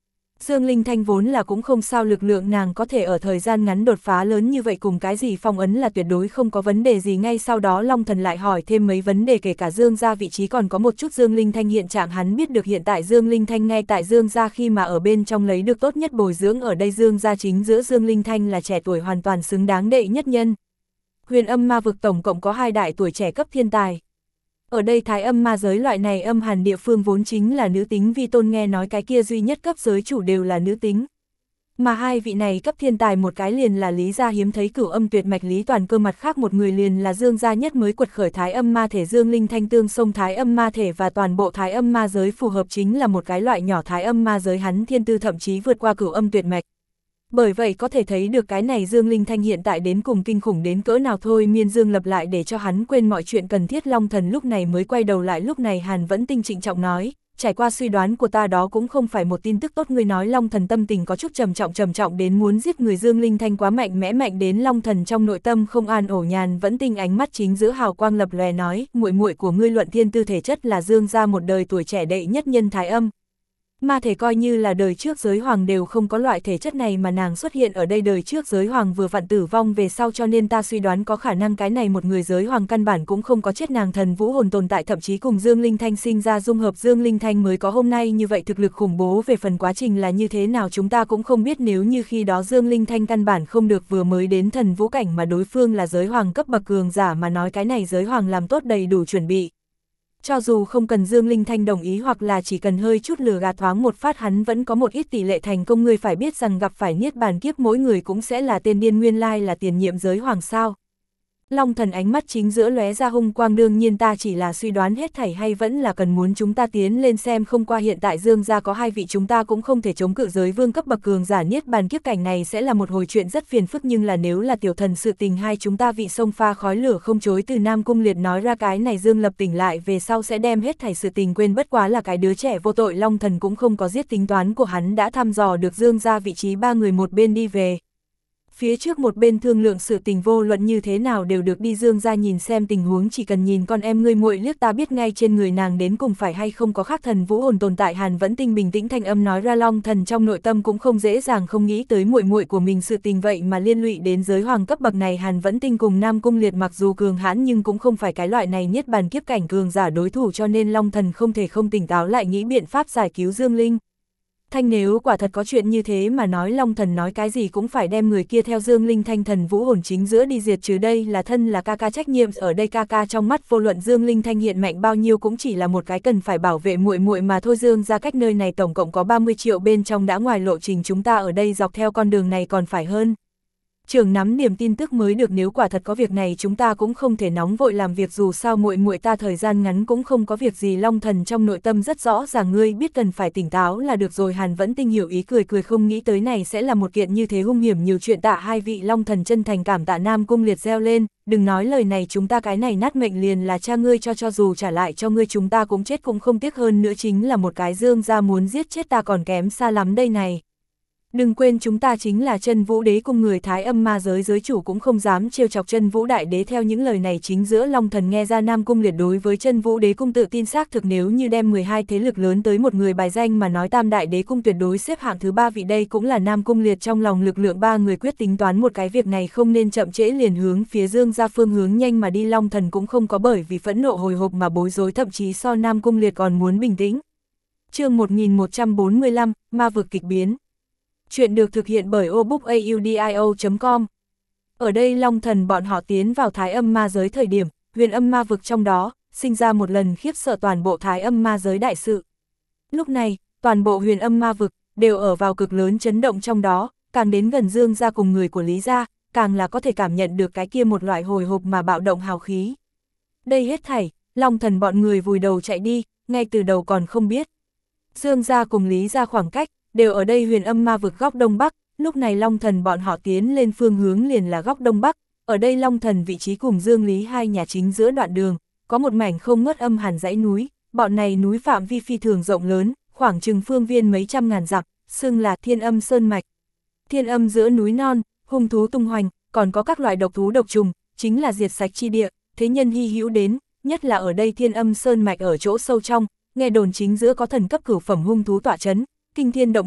Dương Linh Thanh vốn là cũng không sao, lực lượng nàng có thể ở thời gian ngắn đột phá lớn như vậy cùng cái gì phong ấn là tuyệt đối không có vấn đề gì. Ngay sau đó Long Thần lại hỏi thêm mấy vấn đề, kể cả Dương gia vị trí còn có một chút Dương Linh Thanh hiện trạng. Hắn biết được hiện tại Dương Linh Thanh ngay tại Dương gia khi mà ở bên trong lấy được tốt nhất bồi dưỡng, ở đây Dương gia chính giữa Dương Linh Thanh là trẻ tuổi hoàn toàn xứng đáng đệ nhất nhân. Huyền âm ma vực tổng cộng có hai đại tuổi trẻ cấp thiên tài. Ở đây thái âm ma giới loại này âm hàn địa phương vốn chính là nữ tính vi tôn, nghe nói cái kia duy nhất cấp giới chủ đều là nữ tính. Mà hai vị này cấp thiên tài, một cái liền là Lý gia hiếm thấy cửu âm tuyệt mạch Lý Toàn Cơ, mặt khác một người liền là Dương gia nhất mới quật khởi thái âm ma thể Dương Linh Thanh. Tương xông thái âm ma thể và toàn bộ thái âm ma giới phù hợp chính là một cái loại nhỏ thái âm ma giới, hắn thiên tư thậm chí vượt qua cửu âm tuyệt mạch. Bởi vậy có thể thấy được cái này Dương Linh Thanh hiện tại đến cùng kinh khủng đến cỡ nào. Thôi miên Dương lập lại để cho hắn quên mọi chuyện cần thiết. Long Thần lúc này mới quay đầu lại, lúc này Hàn Vẫn Tinh trịnh trọng nói, trải qua suy đoán của ta đó cũng không phải một tin tức tốt. Ngươi nói. Long Thần tâm tình có chút trầm trọng trầm trọng đến muốn giết người. Dương Linh Thanh quá mạnh mẽ, mạnh đến Long Thần trong nội tâm không an ổn. Hàn Vẫn Tinh ánh mắt chính giữa hào quang lập lòe nói, muội muội của ngươi luận thiên tư thể chất là Dương gia một đời tuổi trẻ đệ nhất nhân thái âm ma thể, coi như là đời trước giới hoàng đều không có loại thể chất này mà nàng xuất hiện ở đây. Đời trước giới hoàng vừa vặn tử vong về sau, cho nên ta suy đoán có khả năng cái này một người giới hoàng căn bản cũng không có chết. Nàng thần vũ hồn tồn tại thậm chí cùng Dương Linh Thanh sinh ra dung hợp, Dương Linh Thanh mới có hôm nay như vậy thực lực khủng bố. Về phần quá trình là như thế nào chúng ta cũng không biết, nếu như khi đó Dương Linh Thanh căn bản không được vừa mới đến thần vũ cảnh mà đối phương là giới hoàng cấp bậc cường giả mà nói, cái này giới hoàng làm tốt đầy đủ chuẩn bị. Cho dù không cần Dương Linh Thanh đồng ý hoặc là chỉ cần hơi chút lừa gạt thoáng một phát, hắn vẫn có một ít tỷ lệ thành công. Ngươi phải biết rằng gặp phải niết bàn kiếp mỗi người cũng sẽ là tên điên, nguyên lai là tiền nhiệm giới hoàng sao. Long Thần ánh mắt chính giữa lóe ra hung quang, đương nhiên ta chỉ là suy đoán hết thảy, hay vẫn là cần muốn chúng ta tiến lên xem. Không qua hiện tại Dương gia có hai vị, chúng ta cũng không thể chống cự giới vương cấp bậc cường giả niết bàn kiếp cảnh này sẽ là một hồi chuyện rất phiền phức. Nhưng là nếu là tiểu thần sự tình, hai chúng ta vị sông pha khói lửa không chối từ. Nam Cung Liệt nói ra cái này Dương Lập tỉnh lại về sau sẽ đem hết thảy sự tình quên, bất quá là cái đứa trẻ vô tội. Long Thần cũng không có giết, tính toán của hắn đã thăm dò được Dương gia vị trí, ba người một bên đi về phía trước một bên thương lượng sự tình, vô luận như thế nào đều được đi Dương gia nhìn xem tình huống. Chỉ cần nhìn con em ngươi muội liếc, ta biết ngay trên người nàng đến cùng phải hay không có khác thần vũ hồn tồn tại. Hàn Vẫn Tinh bình tĩnh thanh âm nói ra, Long Thần trong nội tâm cũng không dễ dàng, không nghĩ tới muội muội của mình sự tình vậy mà liên lụy đến giới hoàng cấp bậc này. Hàn Vẫn Tinh cùng Nam Cung Liệt mặc dù cường hãn nhưng cũng không phải cái loại này niết bàn kiếp cảnh cường giả đối thủ, cho nên Long Thần không thể không tỉnh táo lại nghĩ biện pháp giải cứu Dương Linh Thanh. Nếu quả thật có chuyện như thế mà nói, Long Thần nói cái gì cũng phải đem người kia theo Dương Linh Thanh thần vũ hồn chính giữa đi diệt trừ. Đây là thân là ca ca trách nhiệm, ở đây ca ca trong mắt vô luận Dương Linh Thanh hiện mạnh bao nhiêu cũng chỉ là một cái cần phải bảo vệ muội muội mà thôi. Dương gia cách nơi này tổng cộng có ba mươi triệu, bên trong đã ngoài lộ trình chúng ta ở đây dọc theo con đường này còn phải hơn trường nắm niềm tin tức mới được. Nếu quả thật có việc này chúng ta cũng không thể nóng vội làm việc, dù sao muội muội ta thời gian ngắn cũng không có việc gì. Long Thần trong nội tâm rất rõ ràng, ngươi biết cần phải tỉnh táo là được rồi. Hàn Vẫn Tinh hiểu ý cười cười, không nghĩ tới này sẽ là một kiện như thế hung hiểm nhiều chuyện. Tạ hai vị. Long Thần chân thành cảm tạ. Nam Cung Liệt reo lên, đừng nói lời này, chúng ta cái này nát mệnh liền là cha ngươi cho, cho dù trả lại cho ngươi chúng ta cũng chết cũng không tiếc. Hơn nữa chính là một cái Dương gia muốn giết chết ta còn kém xa lắm đây này. Đừng quên chúng ta chính là Chân Vũ Đế cung người thái âm ma giới giới chủ cũng không dám trêu chọc Chân Vũ Đại Đế. Theo những lời này chính giữa Long Thần nghe ra Nam Cung Liệt đối với Chân Vũ Đế cung tự tin xác thực, nếu như đem mười hai thế lực lớn tới một người bài danh mà nói, Tam Đại Đế cung tuyệt đối xếp hạng thứ ba vị. Đây cũng là Nam Cung Liệt trong lòng lực lượng, ba người quyết tính toán một cái việc này không nên chậm trễ, liền hướng phía Dương gia phương hướng nhanh mà đi. Long Thần cũng không có bởi vì phẫn nộ hồi hộp mà bối rối, thậm chí so Nam Cung Liệt còn muốn bình tĩnh. Chương một nghìn một trăm bốn mươi lăm, ma vực kịch biến. Chuyện được thực hiện bởi obookaudio chấm com. Ở đây Long Thần bọn họ tiến vào thái âm ma giới thời điểm, huyền âm ma vực trong đó, sinh ra một lần khiếp sợ toàn bộ thái âm ma giới đại sự. Lúc này, toàn bộ huyền âm ma vực, đều ở vào cực lớn chấn động trong đó, càng đến gần Dương gia cùng người của Lý gia, càng là có thể cảm nhận được cái kia một loại hồi hộp mà bạo động hào khí. Đây hết thảy, Long Thần bọn người vùi đầu chạy đi, ngay từ đầu còn không biết. Dương gia cùng Lý gia khoảng cách, đều ở đây huyền âm ma vực góc đông bắc, lúc này Long Thần bọn họ tiến lên phương hướng liền là góc đông bắc. Ở đây Long Thần vị trí cùng Dương Lý hai nhà chính giữa đoạn đường, có một mảnh không ngớt âm hàn dãy núi, bọn này núi phạm vi phi thường rộng lớn, khoảng chừng phương viên mấy trăm ngàn dặm, xưng là Thiên Âm Sơn Mạch. Thiên âm giữa núi non, hung thú tung hoành, còn có các loại độc thú độc trùng, chính là diệt sạch chi địa, thế nhân hy hữu đến, nhất là ở đây Thiên Âm Sơn Mạch ở chỗ sâu trong, nghe đồn chính giữa có thần cấp cửu phẩm hung thú tọa chấn, kinh thiên động địa,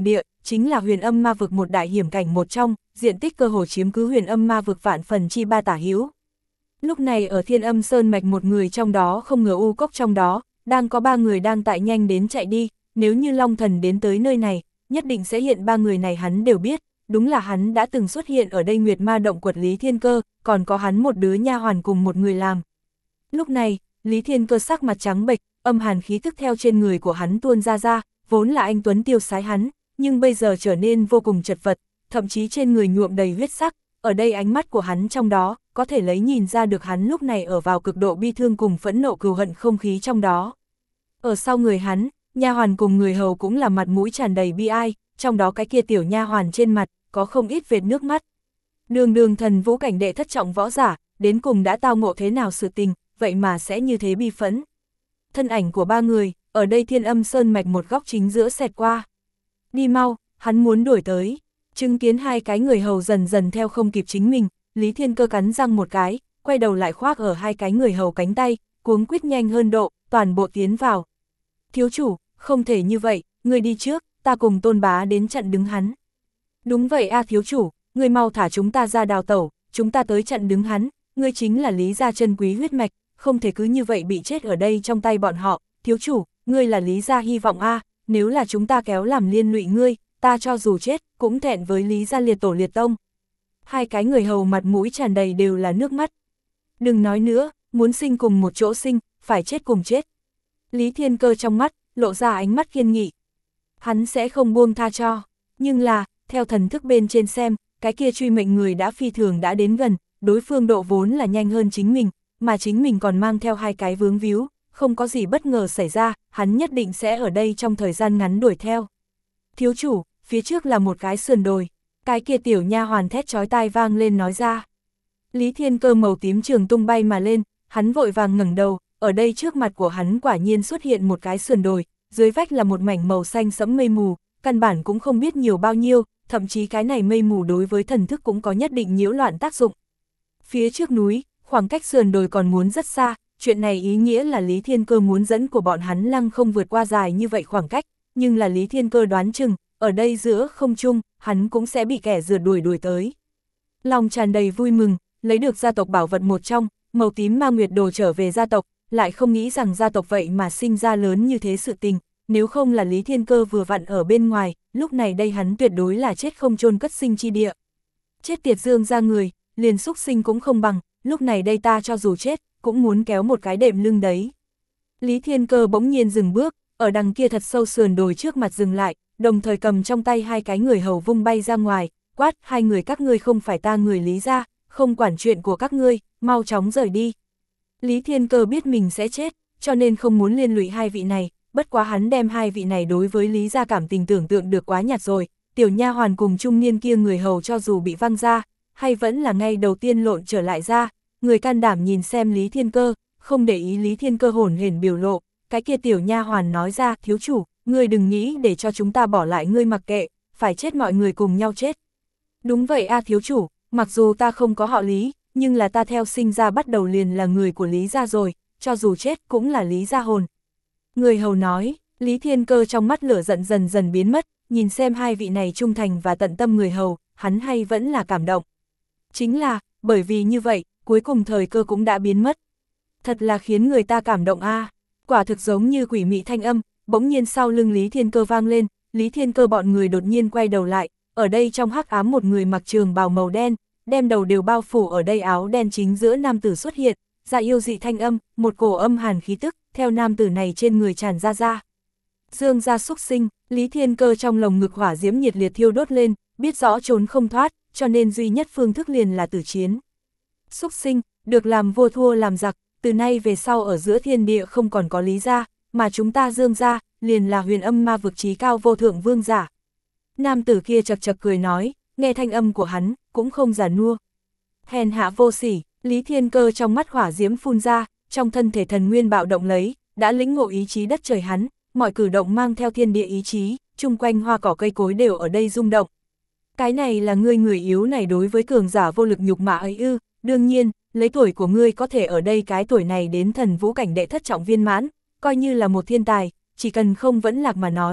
chính là huyền âm ma vực một đại hiểm cảnh một trong, diện tích cơ hồ chiếm cứ huyền âm ma vực vạn phần chi ba tả hữu. Lúc này ở Thiên Âm Sơn mạch một người trong đó không ngờ u cốc trong đó, đang có ba người đang tại nhanh đến chạy đi, nếu như Long Thần đến tới nơi này, nhất định sẽ hiện ba người này hắn đều biết, đúng là hắn đã từng xuất hiện ở đây Nguyệt Ma động quật Lý Thiên Cơ, còn có hắn một đứa nha hoàn cùng một người làm. Lúc này, Lý Thiên Cơ sắc mặt trắng bệch, âm hàn khí tức theo trên người của hắn tuôn ra ra, vốn là anh tuấn tiêu sái hắn, nhưng bây giờ trở nên vô cùng chật vật, thậm chí trên người nhuộm đầy huyết sắc, ở đây ánh mắt của hắn trong đó, có thể lấy nhìn ra được hắn lúc này ở vào cực độ bi thương cùng phẫn nộ cừu hận không khí trong đó. Ở sau người hắn, nha hoàn cùng người hầu cũng là mặt mũi tràn đầy bi ai, trong đó cái kia tiểu nha hoàn trên mặt, có không ít vệt nước mắt. Đường đường thần vũ cảnh đệ thất trọng võ giả, đến cùng đã tao ngộ thế nào sự tình, vậy mà sẽ như thế bi phẫn. Thân ảnh của ba người, ở đây Thiên Âm Sơn mạch một góc chính giữa xẹt qua. Đi mau, hắn muốn đuổi tới. Chứng kiến hai cái người hầu dần dần theo không kịp chính mình, Lý Thiên Cơ cắn răng một cái, quay đầu lại khoác ở hai cái người hầu cánh tay, cuống quýt nhanh hơn độ, toàn bộ tiến vào. Thiếu chủ, không thể như vậy, người đi trước, ta cùng Tôn Bá đến chặn đứng hắn. Đúng vậy a thiếu chủ, người mau thả chúng ta ra đào tẩu, chúng ta tới chặn đứng hắn, ngươi chính là Lý gia chân quý huyết mạch, không thể cứ như vậy bị chết ở đây trong tay bọn họ, thiếu chủ, ngươi là Lý gia hy vọng a, nếu là chúng ta kéo làm liên lụy ngươi, ta cho dù chết, cũng thẹn với Lý gia liệt tổ liệt tông. Hai cái người hầu mặt mũi tràn đầy đều là nước mắt. Đừng nói nữa, muốn sinh cùng một chỗ sinh, phải chết cùng chết. Lý Thiên Cơ trong mắt, lộ ra ánh mắt kiên nghị. Hắn sẽ không buông tha cho, nhưng là, theo thần thức bên trên xem, cái kia truy mệnh người đã phi thường đã đến gần, đối phương độ vốn là nhanh hơn chính mình, mà chính mình còn mang theo hai cái vướng víu, không có gì bất ngờ xảy ra, hắn nhất định sẽ ở đây trong thời gian ngắn đuổi theo. Thiếu chủ, phía trước là một cái sườn đồi, cái kia tiểu nha hoàn thét chói tai vang lên nói ra. Lý Thiên Cơ màu tím trường tung bay mà lên, hắn vội vàng ngẩng đầu, ở đây trước mặt của hắn quả nhiên xuất hiện một cái sườn đồi, dưới vách là một mảnh màu xanh sẫm mây mù, căn bản cũng không biết nhiều bao nhiêu, thậm chí cái này mây mù đối với thần thức cũng có nhất định nhiễu loạn tác dụng. Phía trước núi, khoảng cách sườn đồi còn muốn rất xa, chuyện này ý nghĩa là Lý Thiên Cơ muốn dẫn của bọn hắn lăng không vượt qua dài như vậy khoảng cách, nhưng là Lý Thiên Cơ đoán chừng, ở đây giữa không trung, hắn cũng sẽ bị kẻ rượt đuổi đuổi tới. Lòng tràn đầy vui mừng, lấy được gia tộc bảo vật một trong, màu tím ma nguyệt đồ trở về gia tộc, lại không nghĩ rằng gia tộc vậy mà sinh ra lớn như thế sự tình, nếu không là Lý Thiên Cơ vừa vặn ở bên ngoài, lúc này đây hắn tuyệt đối là chết không chôn cất sinh chi địa. Chết tiệt Dương ra người, liền xúc sinh cũng không bằng, lúc này đây ta cho dù chết, cũng muốn kéo một cái đệm lưng đấy. Lý Thiên Cơ bỗng nhiên dừng bước, ở đằng kia thật sâu sườn đồi trước mặt dừng lại, đồng thời cầm trong tay hai cái người hầu vung bay ra ngoài, quát, hai người các ngươi không phải ta người Lý gia, không quản chuyện của các ngươi, mau chóng rời đi. Lý Thiên Cơ biết mình sẽ chết, cho nên không muốn liên lụy hai vị này, bất quá hắn đem hai vị này đối với Lý gia cảm tình tưởng tượng được quá nhạt rồi, tiểu nha hoàn cùng trung niên kia người hầu cho dù bị văng ra, hay vẫn là ngay đầu tiên lộn trở lại ra, người can đảm nhìn xem Lý Thiên Cơ, không để ý Lý Thiên Cơ hồn hển biểu lộ, cái kia tiểu nha hoàn nói ra, thiếu chủ, ngươi đừng nghĩ để cho chúng ta bỏ lại ngươi mặc kệ, phải chết mọi người cùng nhau chết. Đúng vậy a thiếu chủ, mặc dù ta không có họ Lý, nhưng là ta theo sinh ra bắt đầu liền là người của Lý gia rồi, cho dù chết cũng là Lý gia hồn. Người hầu nói, Lý Thiên Cơ trong mắt lửa giận dần dần biến mất, nhìn xem hai vị này trung thành và tận tâm người hầu, hắn hay vẫn là cảm động. Chính là, bởi vì như vậy, cuối cùng thời cơ cũng đã biến mất. Thật là khiến người ta cảm động a. Quả thực giống như quỷ mị thanh âm, bỗng nhiên sau lưng Lý Thiên Cơ vang lên, Lý Thiên Cơ bọn người đột nhiên quay đầu lại, ở đây trong hắc ám một người mặc trường bào màu đen, đem đầu đều bao phủ ở đây áo đen chính giữa nam tử xuất hiện, ra yêu dị thanh âm, một cổ âm hàn khí tức, theo nam tử này trên người tràn ra ra. Dương gia xúc sinh, Lý Thiên Cơ trong lồng ngực hỏa diễm nhiệt liệt thiêu đốt lên, biết rõ trốn không thoát, cho nên duy nhất phương thức liền là tử chiến. Xúc sinh, được làm vua thua làm giặc, từ nay về sau ở giữa thiên địa không còn có Lý gia, mà chúng ta Dương gia, liền là huyền âm ma vực trí cao vô thượng vương giả. Nam tử kia chật chật cười nói, nghe thanh âm của hắn, cũng không giả nua. Hèn hạ vô sỉ, Lý Thiên Cơ trong mắt hỏa diễm phun ra, trong thân thể thần nguyên bạo động lấy, đã lĩnh ngộ ý chí đất trời hắn, mọi cử động mang theo thiên địa ý chí, chung quanh hoa cỏ cây cối đều ở đây rung động. Cái này là ngươi người yếu này đối với cường giả vô lực nhục mạ ấy ư, đương nhiên, lấy tuổi của ngươi có thể ở đây cái tuổi này đến thần vũ cảnh đệ thất trọng viên mãn, coi như là một thiên tài, chỉ cần không vẫn lạc mà nói,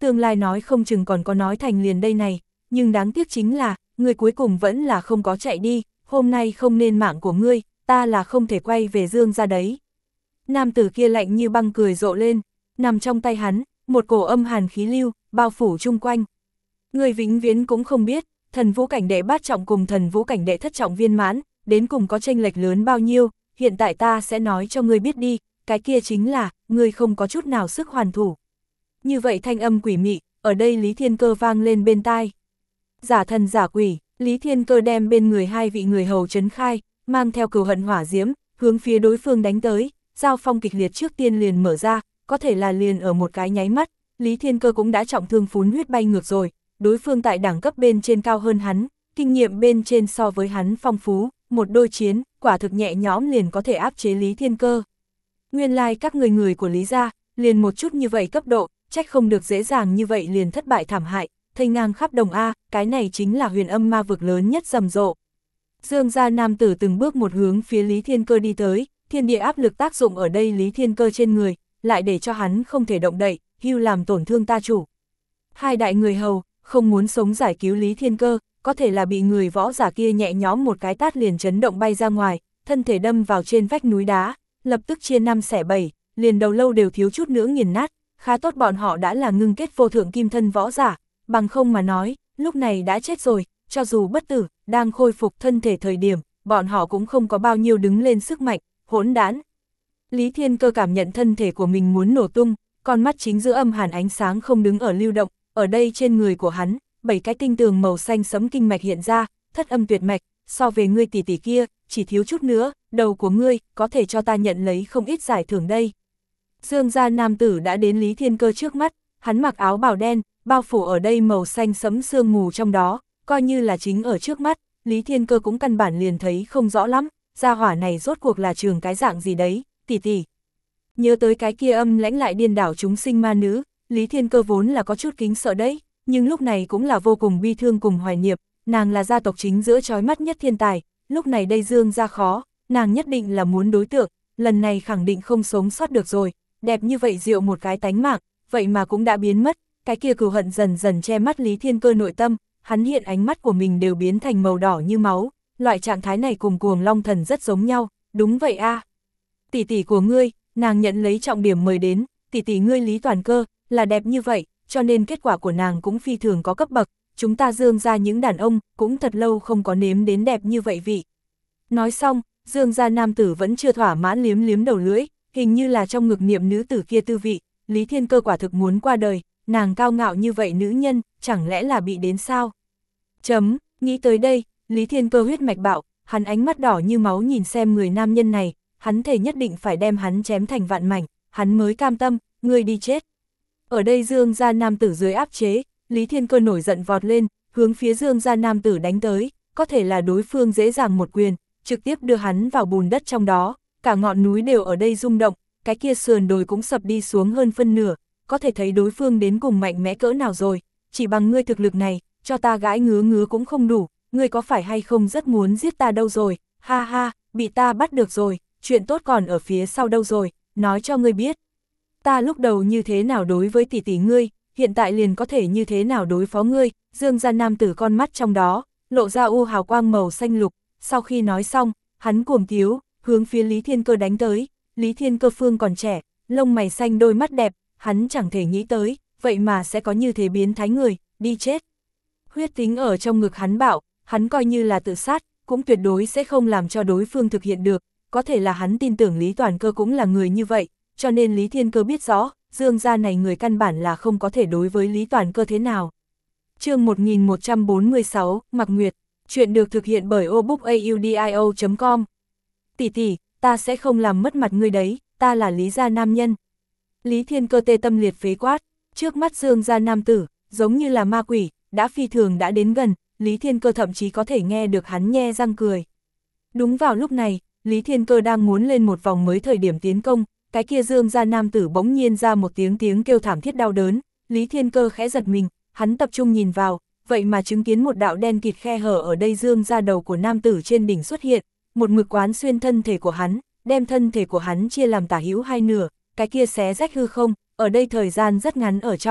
tương lai nói không chừng còn có nói thành liền đây này, nhưng đáng tiếc chính là, ngươi cuối cùng vẫn là không có chạy đi, hôm nay không nên mạng của ngươi, ta là không thể quay về Dương gia đấy. Nam tử kia lạnh như băng cười rộ lên, nằm trong tay hắn, một cổ âm hàn khí lưu, bao phủ chung quanh. Ngươi vĩnh viễn cũng không biết, thần vũ cảnh đệ bát trọng cùng thần vũ cảnh đệ thất trọng viên mãn, đến cùng có chênh lệch lớn bao nhiêu, hiện tại ta sẽ nói cho ngươi biết đi, cái kia chính là, ngươi không có chút nào sức hoàn thủ. Như vậy thanh âm quỷ mị, ở đây Lý Thiên Cơ vang lên bên tai. Giả thần giả quỷ, Lý Thiên Cơ đem bên người hai vị người hầu trấn khai, mang theo cừu hận hỏa diễm, hướng phía đối phương đánh tới, giao phong kịch liệt trước tiên liền mở ra, có thể là liền ở một cái nháy mắt, Lý Thiên Cơ cũng đã trọng thương phún huyết bay ngược rồi, đối phương tại đẳng cấp bên trên cao hơn hắn, kinh nghiệm bên trên so với hắn phong phú, một đôi chiến, quả thực nhẹ nhõm liền có thể áp chế Lý Thiên Cơ. Nguyên lai like các người người của Lý gia, liền một chút như vậy cấp độ, trách không được dễ dàng như vậy liền thất bại thảm hại, thây ngang khắp đồng A, cái này chính là huyền âm ma vực lớn nhất rầm rộ. Dương gia nam tử từng bước một hướng phía Lý Thiên Cơ đi tới, thiên địa áp lực tác dụng ở đây Lý Thiên Cơ trên người, lại để cho hắn không thể động đậy, hưu làm tổn thương ta chủ. Hai đại người hầu, không muốn sống giải cứu Lý Thiên Cơ, có thể là bị người võ giả kia nhẹ nhõm một cái tát liền chấn động bay ra ngoài, thân thể đâm vào trên vách núi đá, lập tức chia năm xẻ bảy, liền đầu lâu đều thiếu chút nữa nghiền nát, khá tốt bọn họ đã là ngưng kết vô thượng kim thân võ giả, bằng không mà nói, lúc này đã chết rồi, cho dù bất tử, đang khôi phục thân thể thời điểm, bọn họ cũng không có bao nhiêu đứng lên sức mạnh, hỗn đản. Lý Thiên Cơ cảm nhận thân thể của mình muốn nổ tung, con mắt chính giữa âm hàn ánh sáng không đứng ở lưu động, ở đây trên người của hắn, bảy cái tinh tường màu xanh sẫm kinh mạch hiện ra, thất âm tuyệt mạch, so về ngươi tỷ tỷ kia, chỉ thiếu chút nữa, đầu của ngươi, có thể cho ta nhận lấy không ít giải thưởng đây. Dương gia nam tử đã đến Lý Thiên Cơ trước mắt, hắn mặc áo bào đen, bao phủ ở đây màu xanh sẫm sương mù trong đó, coi như là chính ở trước mắt, Lý Thiên Cơ cũng căn bản liền thấy không rõ lắm, gia hỏa này rốt cuộc là trường cái dạng gì đấy, tỷ tỷ. Nhớ tới cái kia âm lãnh lại điên đảo chúng sinh ma nữ, Lý Thiên Cơ vốn là có chút kính sợ đấy, nhưng lúc này cũng là vô cùng bi thương cùng hoài niệm, nàng là gia tộc chính giữa chói mắt nhất thiên tài, lúc này đây Dương gia khó, nàng nhất định là muốn đối tượng, lần này khẳng định không sống sót được rồi, đẹp như vậy diệu một cái tánh mạng, vậy mà cũng đã biến mất, cái kia cừu hận dần dần che mắt Lý Thiên Cơ nội tâm, hắn hiện ánh mắt của mình đều biến thành màu đỏ như máu, loại trạng thái này cùng cuồng long thần rất giống nhau, đúng vậy a. Tỷ tỷ của ngươi, nàng nhận lấy trọng điểm mời đến, tỷ tỷ ngươi Lý Toàn Cơ, là đẹp như vậy, cho nên kết quả của nàng cũng phi thường có cấp bậc, chúng ta Dương gia những đàn ông, cũng thật lâu không có nếm đến đẹp như vậy vị. Nói xong, Dương gia nam tử vẫn chưa thỏa mãn liếm liếm đầu lưỡi, hình như là trong ngực niệm nữ tử kia tư vị, Lý Thiên Cơ quả thực muốn qua đời, nàng cao ngạo như vậy nữ nhân, chẳng lẽ là bị đến sao? Chấm, nghĩ tới đây, Lý Thiên Cơ huyết mạch bạo, hắn ánh mắt đỏ như máu nhìn xem người nam nhân này, hắn thể nhất định phải đem hắn chém thành vạn mảnh, hắn mới cam tâm, ngươi đi chết. Ở đây Dương gia nam tử dưới áp chế, Lý Thiên Cơ nổi giận vọt lên, hướng phía Dương gia nam tử đánh tới, có thể là đối phương dễ dàng một quyền, trực tiếp đưa hắn vào bùn đất trong đó, cả ngọn núi đều ở đây rung động, cái kia sườn đồi cũng sập đi xuống hơn phân nửa, có thể thấy đối phương đến cùng mạnh mẽ cỡ nào rồi, chỉ bằng ngươi thực lực này, cho ta gãi ngứa ngứa cũng không đủ, ngươi có phải hay không rất muốn giết ta đâu rồi, ha ha, bị ta bắt được rồi, chuyện tốt còn ở phía sau đâu rồi, nói cho ngươi biết. Ta lúc đầu như thế nào đối với tỷ tỷ ngươi, hiện tại liền có thể như thế nào đối phó ngươi, Dương gia nam tử con mắt trong đó, lộ ra u hào quang màu xanh lục, sau khi nói xong, hắn cuồng tiếu, hướng phía Lý Thiên Cơ đánh tới, Lý Thiên Cơ phương còn trẻ, lông mày xanh đôi mắt đẹp, hắn chẳng thể nghĩ tới, vậy mà sẽ có như thế biến thái người, đi chết. Huyết tính ở trong ngực hắn bạo, hắn coi như là tự sát, cũng tuyệt đối sẽ không làm cho đối phương thực hiện được, có thể là hắn tin tưởng Lý Toàn Cơ cũng là người như vậy, cho nên Lý Thiên Cơ biết rõ, Dương gia này người căn bản là không có thể đối với Lý Toàn Cơ thế nào. Chương một nghìn một trăm bốn mươi sáu, Mạc Nguyệt, chuyện được thực hiện bởi obookaudio chấm com. Tỷ tỷ, ta sẽ không làm mất mặt ngươi đấy, ta là Lý gia nam nhân. Lý Thiên Cơ tê tâm liệt phế quát, trước mắt Dương gia nam tử, giống như là ma quỷ, đã phi thường đã đến gần, Lý Thiên Cơ thậm chí có thể nghe được hắn nhe răng cười. Đúng vào lúc này, Lý Thiên Cơ đang muốn lên một vòng mới thời điểm tiến công, cái kia Dương gia nam tử bỗng nhiên ra một tiếng tiếng kêu thảm thiết đau đớn, Lý Thiên Cơ khẽ giật mình, hắn tập trung nhìn vào, vậy mà chứng kiến một đạo đen kịt khe hở ở đây Dương gia đầu của nam tử trên đỉnh xuất hiện, một mực quán xuyên thân thể của hắn, đem thân thể của hắn chia làm tả hữu hai nửa, cái kia xé rách hư không, ở đây thời gian rất ngắn ở trong,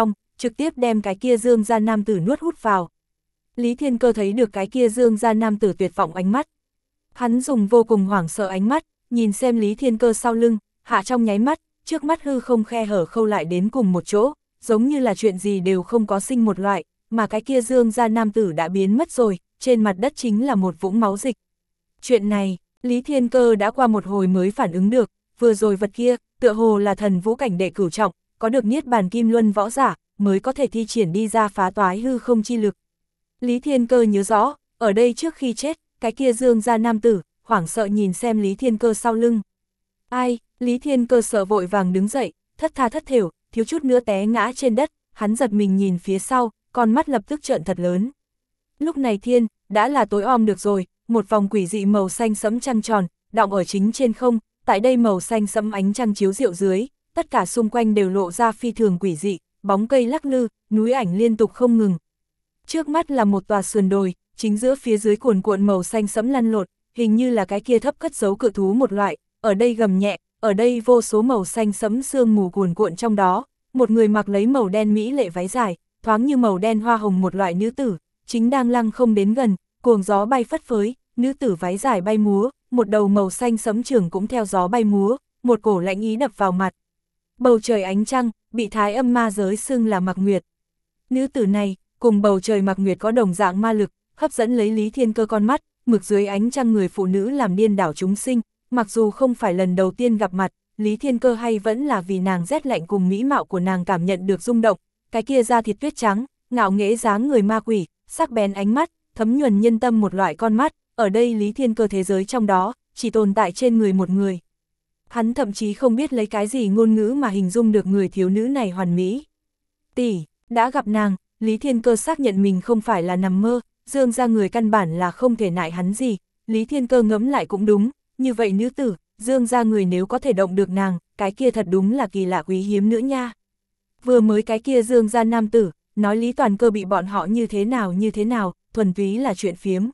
trực tiếp đem cái kia Dương gia nam tử nuốt hút vào. Lý Thiên Cơ thấy được cái kia Dương gia nam tử tuyệt vọng ánh mắt. Hắn dùng vô cùng hoảng sợ ánh mắt, nhìn xem Lý Thiên Cơ sau lưng, hạ trong nháy mắt, trước mắt hư không khe hở khâu lại đến cùng một chỗ, giống như là chuyện gì đều không có sinh một loại, mà cái kia Dương gia nam tử đã biến mất rồi, trên mặt đất chính là một vũng máu dịch. Chuyện này, Lý Thiên Cơ đã qua một hồi mới phản ứng được, vừa rồi vật kia, tựa hồ là thần vũ cảnh đệ cửu trọng, có được niết bàn kim luân võ giả, mới có thể thi triển đi ra phá toái hư không chi lực. Lý Thiên Cơ nhớ rõ, ở đây trước khi chết, cái kia Dương gia nam tử, hoảng sợ nhìn xem Lý Thiên Cơ sau lưng. Ai, Lý Thiên Cơ sợ vội vàng đứng dậy, thất tha thất thểu, thiếu chút nữa té ngã trên đất, hắn giật mình nhìn phía sau, con mắt lập tức trợn thật lớn. Lúc này thiên, đã là tối om được rồi, một vòng quỷ dị màu xanh sẫm trăng tròn, đọng ở chính trên không, tại đây màu xanh sẫm ánh trăng chiếu rượu dưới, tất cả xung quanh đều lộ ra phi thường quỷ dị, bóng cây lắc lư, núi ảnh liên tục không ngừng. Trước mắt là một tòa sườn đồi, chính giữa phía dưới cuồn cuộn màu xanh sẫm lăn lộn, hình như là cái kia thấp cất giấu cự thú một loại, ở đây gầm nhẹ, ở đây vô số màu xanh sẫm sương mù cuồn cuộn trong đó, một người mặc lấy màu đen mỹ lệ váy dài, thoáng như màu đen hoa hồng một loại nữ tử, chính đang lăng không đến gần, cuồng gió bay phất phới, nữ tử váy dài bay múa, một đầu màu xanh sẫm trường cũng theo gió bay múa, một cổ lạnh ý đập vào mặt. Bầu trời ánh trăng, bị thái âm ma giới xưng là Mạc Nguyệt. Nữ tử này, cùng bầu trời Mạc Nguyệt có đồng dạng ma lực, hấp dẫn lấy Lý Thiên Cơ con mắt, mực dưới ánh trăng người phụ nữ làm điên đảo chúng sinh, mặc dù không phải lần đầu tiên gặp mặt, Lý Thiên Cơ hay vẫn là vì nàng rét lạnh cùng mỹ mạo của nàng cảm nhận được rung động, cái kia da thịt tuyết trắng, ngạo nghễ dáng người ma quỷ, sắc bén ánh mắt, thấm nhuần nhân tâm một loại con mắt, ở đây Lý Thiên Cơ thế giới trong đó, chỉ tồn tại trên người một người. Hắn thậm chí không biết lấy cái gì ngôn ngữ mà hình dung được người thiếu nữ này hoàn mỹ. Tỷ, đã gặp nàng, Lý Thiên Cơ xác nhận mình không phải là nằm mơ, Dương gia người căn bản là không thể nại hắn gì, Lý Thiên Cơ ngẫm lại cũng đúng, như vậy nữ tử, Dương gia người nếu có thể động được nàng, cái kia thật đúng là kỳ lạ quý hiếm nữa nha. Vừa mới cái kia Dương gia nam tử, nói Lý Toàn Cơ bị bọn họ như thế nào như thế nào, thuần túy là chuyện phiếm.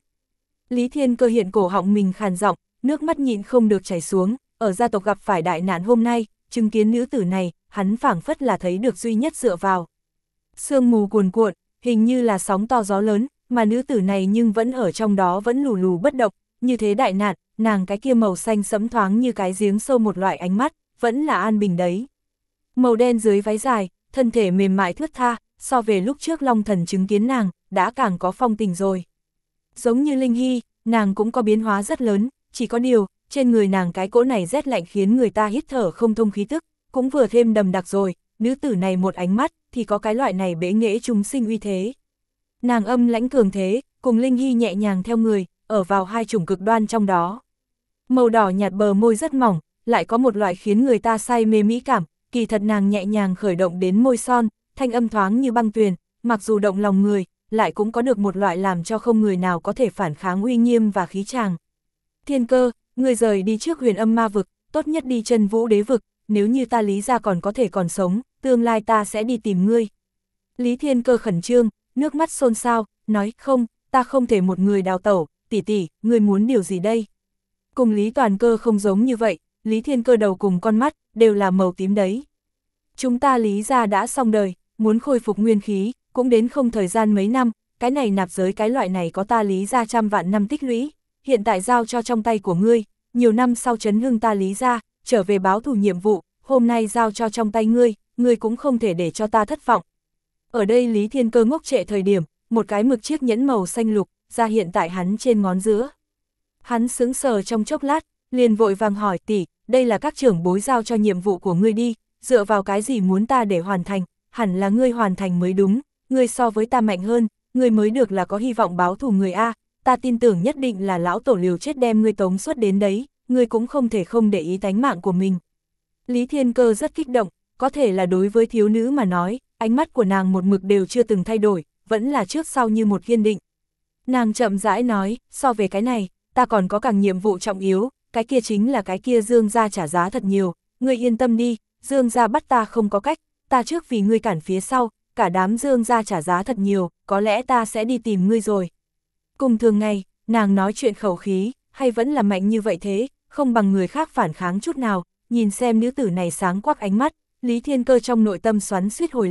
Lý Thiên Cơ hiện cổ họng mình khàn giọng, nước mắt nhịn không được chảy xuống, ở gia tộc gặp phải đại nạn hôm nay, chứng kiến nữ tử này, hắn phảng phất là thấy được duy nhất dựa vào. Sương mù cuồn cuộn, hình như là sóng to gió lớn, mà nữ tử này nhưng vẫn ở trong đó vẫn lù lù bất động, như thế đại nạn, nàng cái kia màu xanh sẫm thoáng như cái giếng sâu một loại ánh mắt, vẫn là an bình đấy. Màu đen dưới váy dài, thân thể mềm mại thướt tha, so về lúc trước Long Thần chứng kiến nàng, đã càng có phong tình rồi. Giống như Linh Hy, nàng cũng có biến hóa rất lớn, chỉ có điều, trên người nàng cái cỗ này rét lạnh khiến người ta hít thở không thông khí tức, cũng vừa thêm đầm đặc rồi, nữ tử này một ánh mắt, thì có cái loại này bế nghệ chúng sinh uy thế. Nàng âm lãnh cường thế, cùng Linh Hy nhẹ nhàng theo người, ở vào hai chủng cực đoan trong đó. Màu đỏ nhạt bờ môi rất mỏng, lại có một loại khiến người ta say mê mỹ cảm, kỳ thật nàng nhẹ nhàng khởi động đến môi son, thanh âm thoáng như băng tuyền, mặc dù động lòng người, lại cũng có được một loại làm cho không người nào có thể phản kháng uy nghiêm và khí tràng. Thiên Cơ, người rời đi trước Huyền Âm Ma vực, tốt nhất đi Chân Vũ Đế vực, nếu như ta Lý gia còn có thể còn sống, tương lai ta sẽ đi tìm ngươi. Lý Thiên Cơ khẩn trương, nước mắt xôn xao, nói không, ta không thể một người đào tẩu, tỷ tỷ, ngươi muốn điều gì đây? Cùng Lý Toàn Cơ không giống như vậy, Lý Thiên Cơ đầu cùng con mắt, đều là màu tím đấy. Chúng ta Lý gia đã xong đời, muốn khôi phục nguyên khí, cũng đến không thời gian mấy năm, cái này nạp giới cái loại này có ta Lý gia trăm vạn năm tích lũy, hiện tại giao cho trong tay của ngươi, nhiều năm sau chấn hưng ta Lý gia, trở về báo thù nhiệm vụ, hôm nay giao cho trong tay ngươi, ngươi cũng không thể để cho ta thất vọng. Ở đây Lý Thiên Cơ ngốc trệ thời điểm, một cái mực chiếc nhẫn màu xanh lục, ra hiện tại hắn trên ngón giữa. Hắn sững sờ trong chốc lát, liền vội vàng hỏi tỷ, đây là các trưởng bối giao cho nhiệm vụ của ngươi đi, dựa vào cái gì muốn ta để hoàn thành, hẳn là ngươi hoàn thành mới đúng, ngươi so với ta mạnh hơn, ngươi mới được là có hy vọng báo thù người A, ta tin tưởng nhất định là lão tổ liều chết đem ngươi tống xuất đến đấy, ngươi cũng không thể không để ý tánh mạng của mình. Lý Thiên Cơ rất kích động, có thể là đối với thiếu nữ mà nói, ánh mắt của nàng một mực đều chưa từng thay đổi, vẫn là trước sau như một kiên định. Nàng chậm rãi nói, so về cái này, ta còn có càng nhiệm vụ trọng yếu, cái kia chính là cái kia Dương gia trả giá thật nhiều, ngươi yên tâm đi, Dương gia bắt ta không có cách, ta trước vì ngươi cản phía sau, cả đám Dương gia trả giá thật nhiều, có lẽ ta sẽ đi tìm ngươi rồi. Cùng thường ngày, nàng nói chuyện khẩu khí, hay vẫn là mạnh như vậy thế, không bằng người khác phản kháng chút nào, nhìn xem nữ tử này sáng quắc ánh mắt, Lý Thiên Cơ trong nội tâm xoắn suýt hồi lâu,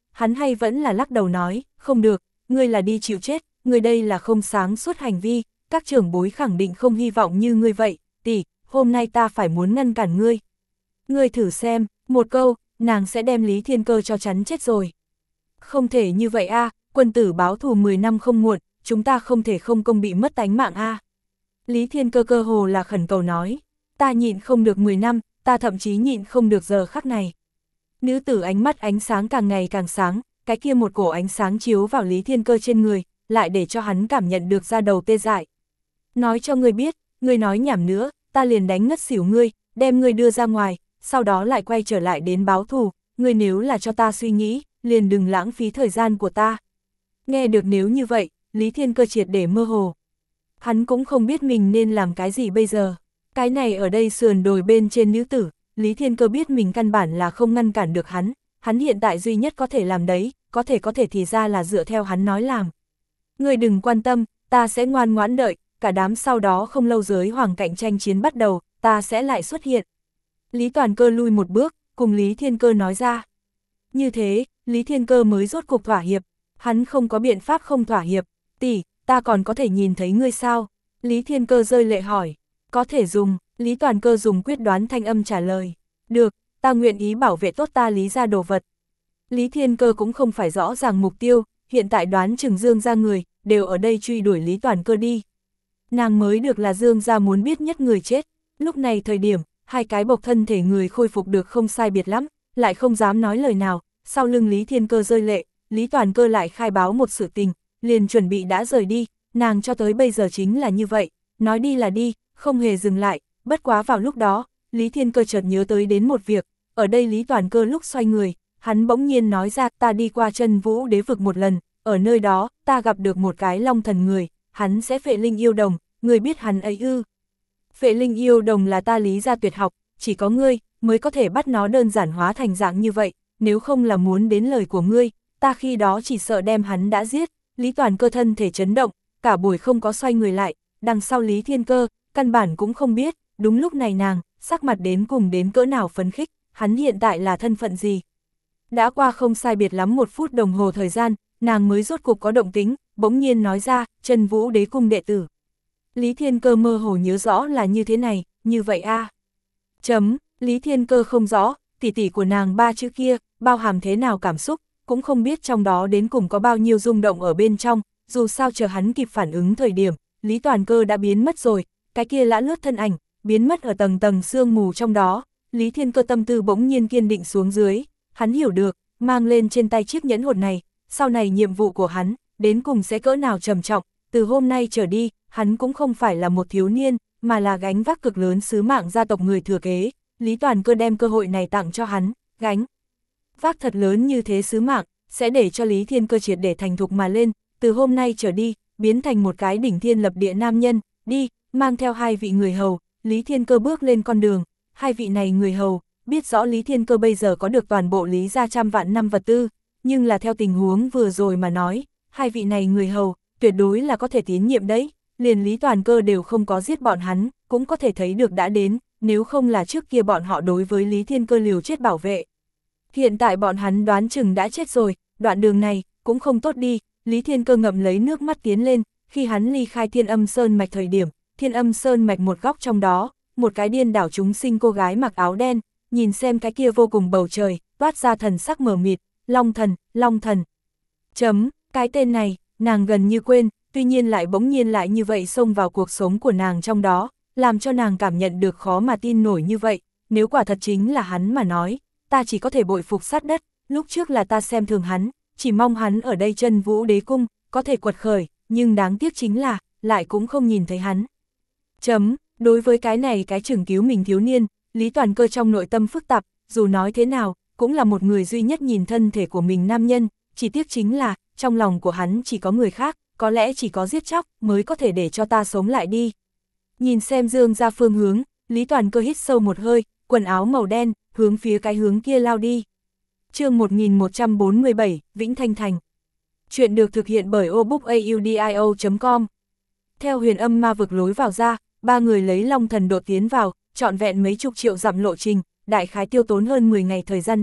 hắn hay vẫn là lắc đầu nói, không được, ngươi là đi chịu chết, ngươi đây là không sáng suốt hành vi, các trưởng bối khẳng định không hy vọng như ngươi vậy, tỷ, hôm nay ta phải muốn ngăn cản ngươi. Ngươi thử xem, một câu, nàng sẽ đem Lý Thiên Cơ cho chắn chết rồi. Không thể như vậy a, quân tử báo thù mười năm không muộn, chúng ta không thể không công bị mất tánh mạng a. Lý Thiên Cơ cơ hồ là khẩn cầu nói, ta nhịn không được mười năm, ta thậm chí nhịn không được giờ khắc này. Nữ tử ánh mắt ánh sáng càng ngày càng sáng, cái kia một cổ ánh sáng chiếu vào Lý Thiên Cơ trên người, lại để cho hắn cảm nhận được da đầu tê dại. Nói cho ngươi biết, ngươi nói nhảm nữa, ta liền đánh ngất xỉu ngươi, đem ngươi đưa ra ngoài, sau đó lại quay trở lại đến báo thù, ngươi nếu là cho ta suy nghĩ, liền đừng lãng phí thời gian của ta. Nghe được nếu như vậy, Lý Thiên Cơ triệt để mơ hồ. Hắn cũng không biết mình nên làm cái gì bây giờ. Cái này ở đây sườn đồi bên trên nữ tử, Lý Thiên Cơ biết mình căn bản là không ngăn cản được hắn, hắn hiện tại duy nhất có thể làm đấy, có thể có thể thì ra là dựa theo hắn nói làm. Ngươi đừng quan tâm, ta sẽ ngoan ngoãn đợi, cả đám sau đó không lâu giới hoàng cạnh tranh chiến bắt đầu, ta sẽ lại xuất hiện. Lý Toàn Cơ lui một bước, cùng Lý Thiên Cơ nói ra. Như thế, Lý Thiên Cơ mới rốt cuộc thỏa hiệp, hắn không có biện pháp không thỏa hiệp, tỷ, ta còn có thể nhìn thấy ngươi sao? Lý Thiên Cơ rơi lệ hỏi, có thể dùng, Lý Toàn Cơ dùng quyết đoán thanh âm trả lời, được, ta nguyện ý bảo vệ tốt ta Lý gia đồ vật. Lý Thiên Cơ cũng không phải rõ ràng mục tiêu, hiện tại đoán chừng Dương gia người, đều ở đây truy đuổi Lý Toàn Cơ đi. Nàng mới được là Dương gia muốn biết nhất người chết, lúc này thời điểm, hai cái bộc thân thể người khôi phục được không sai biệt lắm, lại không dám nói lời nào, sau lưng Lý Thiên Cơ rơi lệ, Lý Toàn Cơ lại khai báo một sự tình, liền chuẩn bị đã rời đi, nàng cho tới bây giờ chính là như vậy, nói đi là đi, không hề dừng lại, bất quá vào lúc đó, Lý Thiên Cơ chợt nhớ tới đến một việc, ở đây Lý Toàn Cơ lúc xoay người, hắn bỗng nhiên nói ra ta đi qua chân vũ đế vực một lần, ở nơi đó, ta gặp được một cái long thần người, hắn sẽ phệ linh yêu đồng, người biết hắn ấy ư. Phệ linh yêu đồng là ta Lý gia tuyệt học, chỉ có ngươi, mới có thể bắt nó đơn giản hóa thành dạng như vậy, nếu không là muốn đến lời của ngươi, ta khi đó chỉ sợ đem hắn đã giết. Lý Toàn Cơ thân thể chấn động, cả buổi không có xoay người lại, đằng sau Lý Thiên Cơ, căn bản cũng không biết, đúng lúc này nàng, sắc mặt đến cùng đến cỡ nào phấn khích, hắn hiện tại là thân phận gì. Đã qua không sai biệt lắm một phút đồng hồ thời gian, nàng mới rốt cục có động tính, bỗng nhiên nói ra, Chân Vũ Đế cung đệ tử. Lý Thiên Cơ mơ hồ nhớ rõ là như thế này, như vậy a. À. Chấm, Lý Thiên Cơ không rõ, tỷ tỷ của nàng ba chữ kia, bao hàm thế nào cảm xúc, cũng không biết trong đó đến cùng có bao nhiêu rung động ở bên trong, dù sao chờ hắn kịp phản ứng thời điểm, Lý Toàn Cơ đã biến mất rồi, cái kia lã lướt thân ảnh, biến mất ở tầng tầng sương mù trong đó, Lý Thiên Cơ tâm tư bỗng nhiên kiên định xuống dưới, hắn hiểu được, mang lên trên tay chiếc nhẫn hồn này, sau này nhiệm vụ của hắn, đến cùng sẽ cỡ nào trầm trọng, từ hôm nay trở đi, hắn cũng không phải là một thiếu niên, mà là gánh vác cực lớn sứ mạng gia tộc người thừa kế, Lý Toàn Cơ đem cơ hội này tặng cho hắn, gánh vác thật lớn như thế sứ mạng, sẽ để cho Lý Thiên Cơ triệt để thành thục mà lên, từ hôm nay trở đi, biến thành một cái đỉnh thiên lập địa nam nhân, đi, mang theo hai vị người hầu, Lý Thiên Cơ bước lên con đường, hai vị này người hầu, biết rõ Lý Thiên Cơ bây giờ có được toàn bộ Lý gia trăm vạn năm vật tư, nhưng là theo tình huống vừa rồi mà nói, hai vị này người hầu, tuyệt đối là có thể tín nhiệm đấy, liền Lý Toàn Cơ đều không có giết bọn hắn, cũng có thể thấy được đã đến, nếu không là trước kia bọn họ đối với Lý Thiên Cơ liều chết bảo vệ. Hiện tại bọn hắn đoán chừng đã chết rồi, đoạn đường này, cũng không tốt đi, Lý Thiên Cơ ngậm lấy nước mắt tiến lên, khi hắn ly khai Thiên Âm Sơn Mạch thời điểm, Thiên Âm Sơn Mạch một góc trong đó, một cái điên đảo chúng sinh cô gái mặc áo đen, nhìn xem cái kia vô cùng bầu trời, toát ra thần sắc mờ mịt, Long Thần, Long Thần. Chấm, cái tên này, nàng gần như quên, tuy nhiên lại bỗng nhiên lại như vậy xông vào cuộc sống của nàng trong đó, làm cho nàng cảm nhận được khó mà tin nổi như vậy, nếu quả thật chính là hắn mà nói, ta chỉ có thể bội phục sát đất, lúc trước là ta xem thường hắn, chỉ mong hắn ở đây Chân Vũ Đế cung, có thể quật khởi, nhưng đáng tiếc chính là, lại cũng không nhìn thấy hắn. Chấm, đối với cái này cái chừng cứu mình thiếu niên, Lý Toàn Cơ trong nội tâm phức tạp, dù nói thế nào, cũng là một người duy nhất nhìn thân thể của mình nam nhân, chỉ tiếc chính là, trong lòng của hắn chỉ có người khác, có lẽ chỉ có giết chóc, mới có thể để cho ta sống lại đi. Nhìn xem Dương ra phương hướng, Lý Toàn Cơ hít sâu một hơi, quần áo màu đen, hướng phía cái hướng kia lao đi. Chương một nghìn một trăm bốn mươi bảy, Vĩnh Thanh Thành. Chuyện được thực hiện bởi obookaudio chấm com. Theo huyền âm ma vực lối vào ra, ba người lấy Long Thần đột tiến vào, trọn vẹn mấy chục triệu dặm lộ trình, đại khái tiêu tốn hơn mười ngày thời gian đi,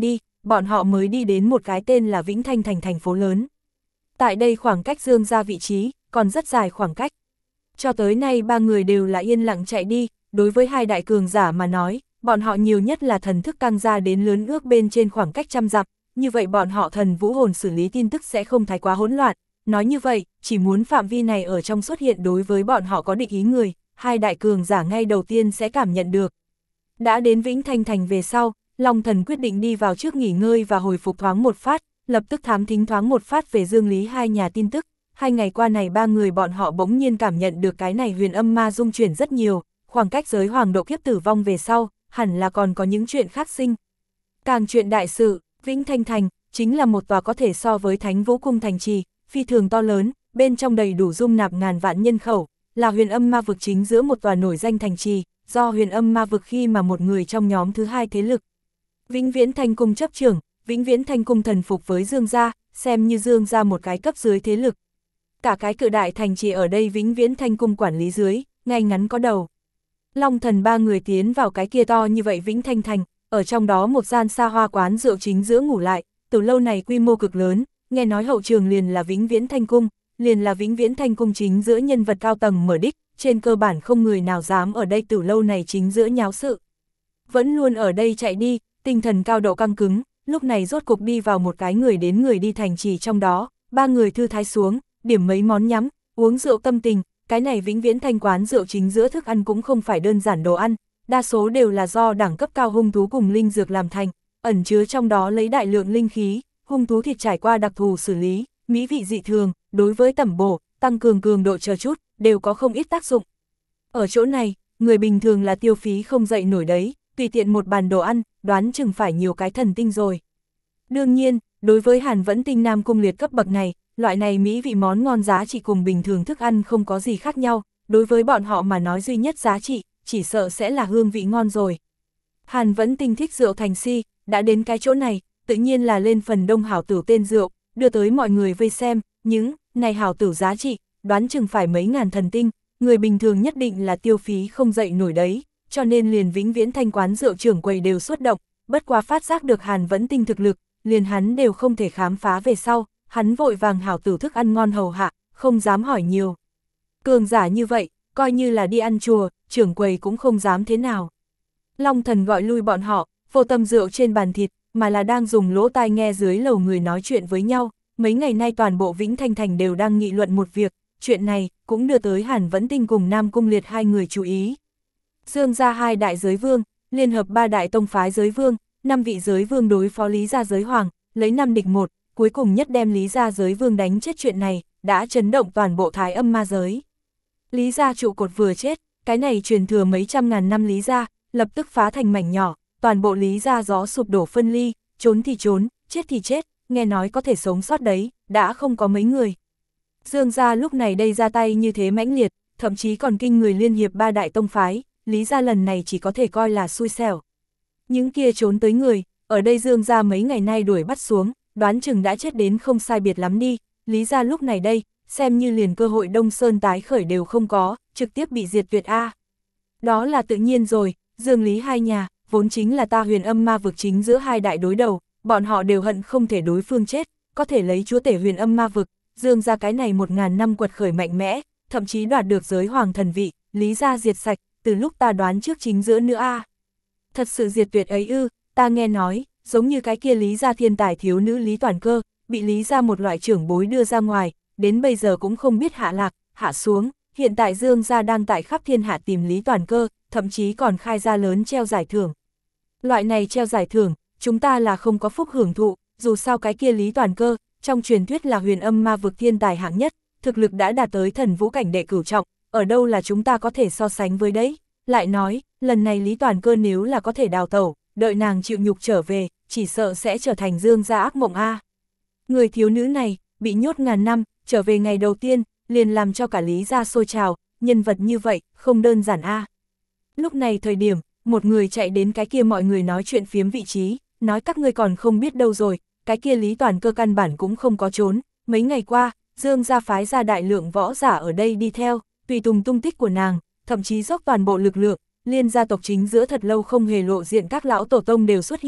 bọn họ mới đi đến một cái tên là Vĩnh Thanh Thành thành phố lớn. Tại đây khoảng cách Dương gia vị trí, còn rất dài khoảng cách. Cho tới nay ba người đều là yên lặng chạy đi, đối với hai đại cường giả mà nói, bọn họ nhiều nhất là thần thức căng ra đến lớn ước bên trên khoảng cách trăm dặm, như vậy bọn họ thần vũ hồn xử lý tin tức sẽ không thái quá hỗn loạn. Nói như vậy, chỉ muốn phạm vi này ở trong xuất hiện đối với bọn họ có địch ý người, hai đại cường giả ngay đầu tiên sẽ cảm nhận được. Đã đến Vĩnh Thanh Thành về sau, Long Thần quyết định đi vào trước nghỉ ngơi và hồi phục thoáng một phát, lập tức thám thính thoáng một phát về Dương Lý hai nhà tin tức. Hai ngày qua này ba người bọn họ bỗng nhiên cảm nhận được cái này huyền âm ma dung chuyển rất nhiều, khoảng cách giới hoàng độ kiếp tử vong về sau, hẳn là còn có những chuyện khác sinh. Càng chuyện đại sự, Vĩnh Thanh Thành, chính là một tòa có thể so với Thánh Vũ Cung thành trì, phi thường to lớn, bên trong đầy đủ dung nạp ngàn vạn nhân khẩu, là huyền âm ma vực chính giữa một tòa nổi danh thành trì, do huyền âm ma vực khi mà một người trong nhóm thứ hai thế lực. Vĩnh Viễn Thanh Cung chấp trưởng, Vĩnh Viễn Thanh Cung thần phục với Dương gia, xem như Dương gia một cái cấp dưới thế lực. Cả cái cự đại thành trì ở đây Vĩnh Viễn Thanh Cung quản lý dưới, ngay ngắn có đầu. Long Thần ba người tiến vào cái kia to như vậy Vĩnh Thanh Thành, ở trong đó một gian xa hoa quán rượu chính giữa ngủ lại, từ lâu này quy mô cực lớn, nghe nói hậu trường liền là Vĩnh Viễn Thanh Cung, liền là Vĩnh Viễn Thanh Cung chính giữa nhân vật cao tầng mở đích, trên cơ bản không người nào dám ở đây từ lâu này chính giữa nháo sự. Vẫn luôn ở đây chạy đi, tinh thần cao độ căng cứng, lúc này rốt cục đi vào một cái người đến người đi thành trì trong đó, ba người thư thái xuống, điểm mấy món nhắm, uống rượu tâm tình, cái này Vĩnh Viễn Thanh quán rượu chính giữa thức ăn cũng không phải đơn giản đồ ăn, đa số đều là do đẳng cấp cao hung thú cùng linh dược làm thành, ẩn chứa trong đó lấy đại lượng linh khí, hung thú thịt trải qua đặc thù xử lý, mỹ vị dị thường, đối với tẩm bổ, tăng cường cường độ chờ chút, đều có không ít tác dụng. Ở chỗ này, người bình thường là tiêu phí không dậy nổi đấy, tùy tiện một bàn đồ ăn, đoán chừng phải nhiều cái thần tinh rồi. Đương nhiên, đối với Hàn Vẫn Tinh Nam Cung liệt cấp bậc này, loại này mỹ vị món ngon giá trị cùng bình thường thức ăn không có gì khác nhau, đối với bọn họ mà nói duy nhất giá trị, chỉ sợ sẽ là hương vị ngon rồi. Hàn Vẫn Tinh thích rượu thành si, đã đến cái chỗ này, tự nhiên là lên phần đông hảo tửu tên rượu, đưa tới mọi người vây xem, những này hảo tửu giá trị, đoán chừng phải mấy ngàn thần tinh, người bình thường nhất định là tiêu phí không dậy nổi đấy, cho nên liền Vĩnh Viễn Thanh quán rượu trưởng quầy đều xuất động, bất quá phát giác được Hàn Vẫn Tinh thực lực, liền hắn đều không thể khám phá về sau, hắn vội vàng hảo tửu thức ăn ngon hầu hạ, không dám hỏi nhiều. Cường giả như vậy, coi như là đi ăn chùa, trưởng quầy cũng không dám thế nào. Long Thần gọi lui bọn họ, vô tâm rượu trên bàn thịt, mà là đang dùng lỗ tai nghe dưới lầu người nói chuyện với nhau, mấy ngày nay toàn bộ Vĩnh Thanh Thành đều đang nghị luận một việc, chuyện này cũng đưa tới Hàn Vẫn Tinh cùng Nam Cung Liệt hai người chú ý. Dương gia hai đại giới vương, liên hợp ba đại tông phái giới vương, năm vị giới vương đối phó Lý gia giới hoàng, lấy năm địch một, cuối cùng nhất đem Lý gia giới vương đánh chết chuyện này, đã chấn động toàn bộ Thái Âm ma giới. Lý gia trụ cột vừa chết, cái này truyền thừa mấy trăm ngàn năm Lý gia, lập tức phá thành mảnh nhỏ, toàn bộ Lý gia gió sụp đổ phân ly, trốn thì trốn, chết thì chết, nghe nói có thể sống sót đấy, đã không có mấy người. Dương gia lúc này đây ra tay như thế mãnh liệt, thậm chí còn kinh người liên hiệp ba đại tông phái, Lý gia lần này chỉ có thể coi là xui xẻo. Những kia trốn tới người, ở đây Dương gia mấy ngày nay đuổi bắt xuống, đoán chừng đã chết đến không sai biệt lắm đi, Lý gia lúc này đây, xem như liền cơ hội Đông Sơn tái khởi đều không có, trực tiếp bị diệt tuyệt A. Đó là tự nhiên rồi, Dương Lý hai nhà, vốn chính là ta huyền âm ma vực chính giữa hai đại đối đầu, bọn họ đều hận không thể đối phương chết, có thể lấy chúa tể huyền âm ma vực, Dương gia cái này một ngàn năm quật khởi mạnh mẽ, thậm chí đoạt được giới hoàng thần vị, Lý gia diệt sạch, từ lúc ta đoán trước chính giữa nữa A. Thật sự diệt tuyệt ấy ư, ta nghe nói, giống như cái kia Lý gia thiên tài thiếu nữ Lý Toàn Cơ, bị Lý gia một loại trưởng bối đưa ra ngoài, đến bây giờ cũng không biết hạ lạc, hạ xuống, hiện tại Dương gia đang tại khắp thiên hạ tìm Lý Toàn Cơ, thậm chí còn khai ra lớn treo giải thưởng. Loại này treo giải thưởng, chúng ta là không có phúc hưởng thụ, dù sao cái kia Lý Toàn Cơ, trong truyền thuyết là huyền âm ma vực thiên tài hạng nhất, thực lực đã đạt tới thần vũ cảnh đệ cửu trọng, ở đâu là chúng ta có thể so sánh với đấy. Lại nói, lần này Lý Toàn Cơ nếu là có thể đào tẩu, đợi nàng chịu nhục trở về, chỉ sợ sẽ trở thành Dương gia ác mộng A. Người thiếu nữ này, bị nhốt ngàn năm, trở về ngày đầu tiên, liền làm cho cả Lý gia sôi trào, nhân vật như vậy, không đơn giản A. Lúc này thời điểm, một người chạy đến cái kia mọi người nói chuyện phiếm vị trí, nói các ngươi còn không biết đâu rồi, cái kia Lý Toàn Cơ căn bản cũng không có trốn, mấy ngày qua, Dương gia phái ra đại lượng võ giả ở đây đi theo, tùy tùng tung tích của nàng, thậm chí dốc toàn bộ lực lượng, liên gia tộc chính giữa thật lâu không hề lộ diện các lão tổ tông đều xuất hiện,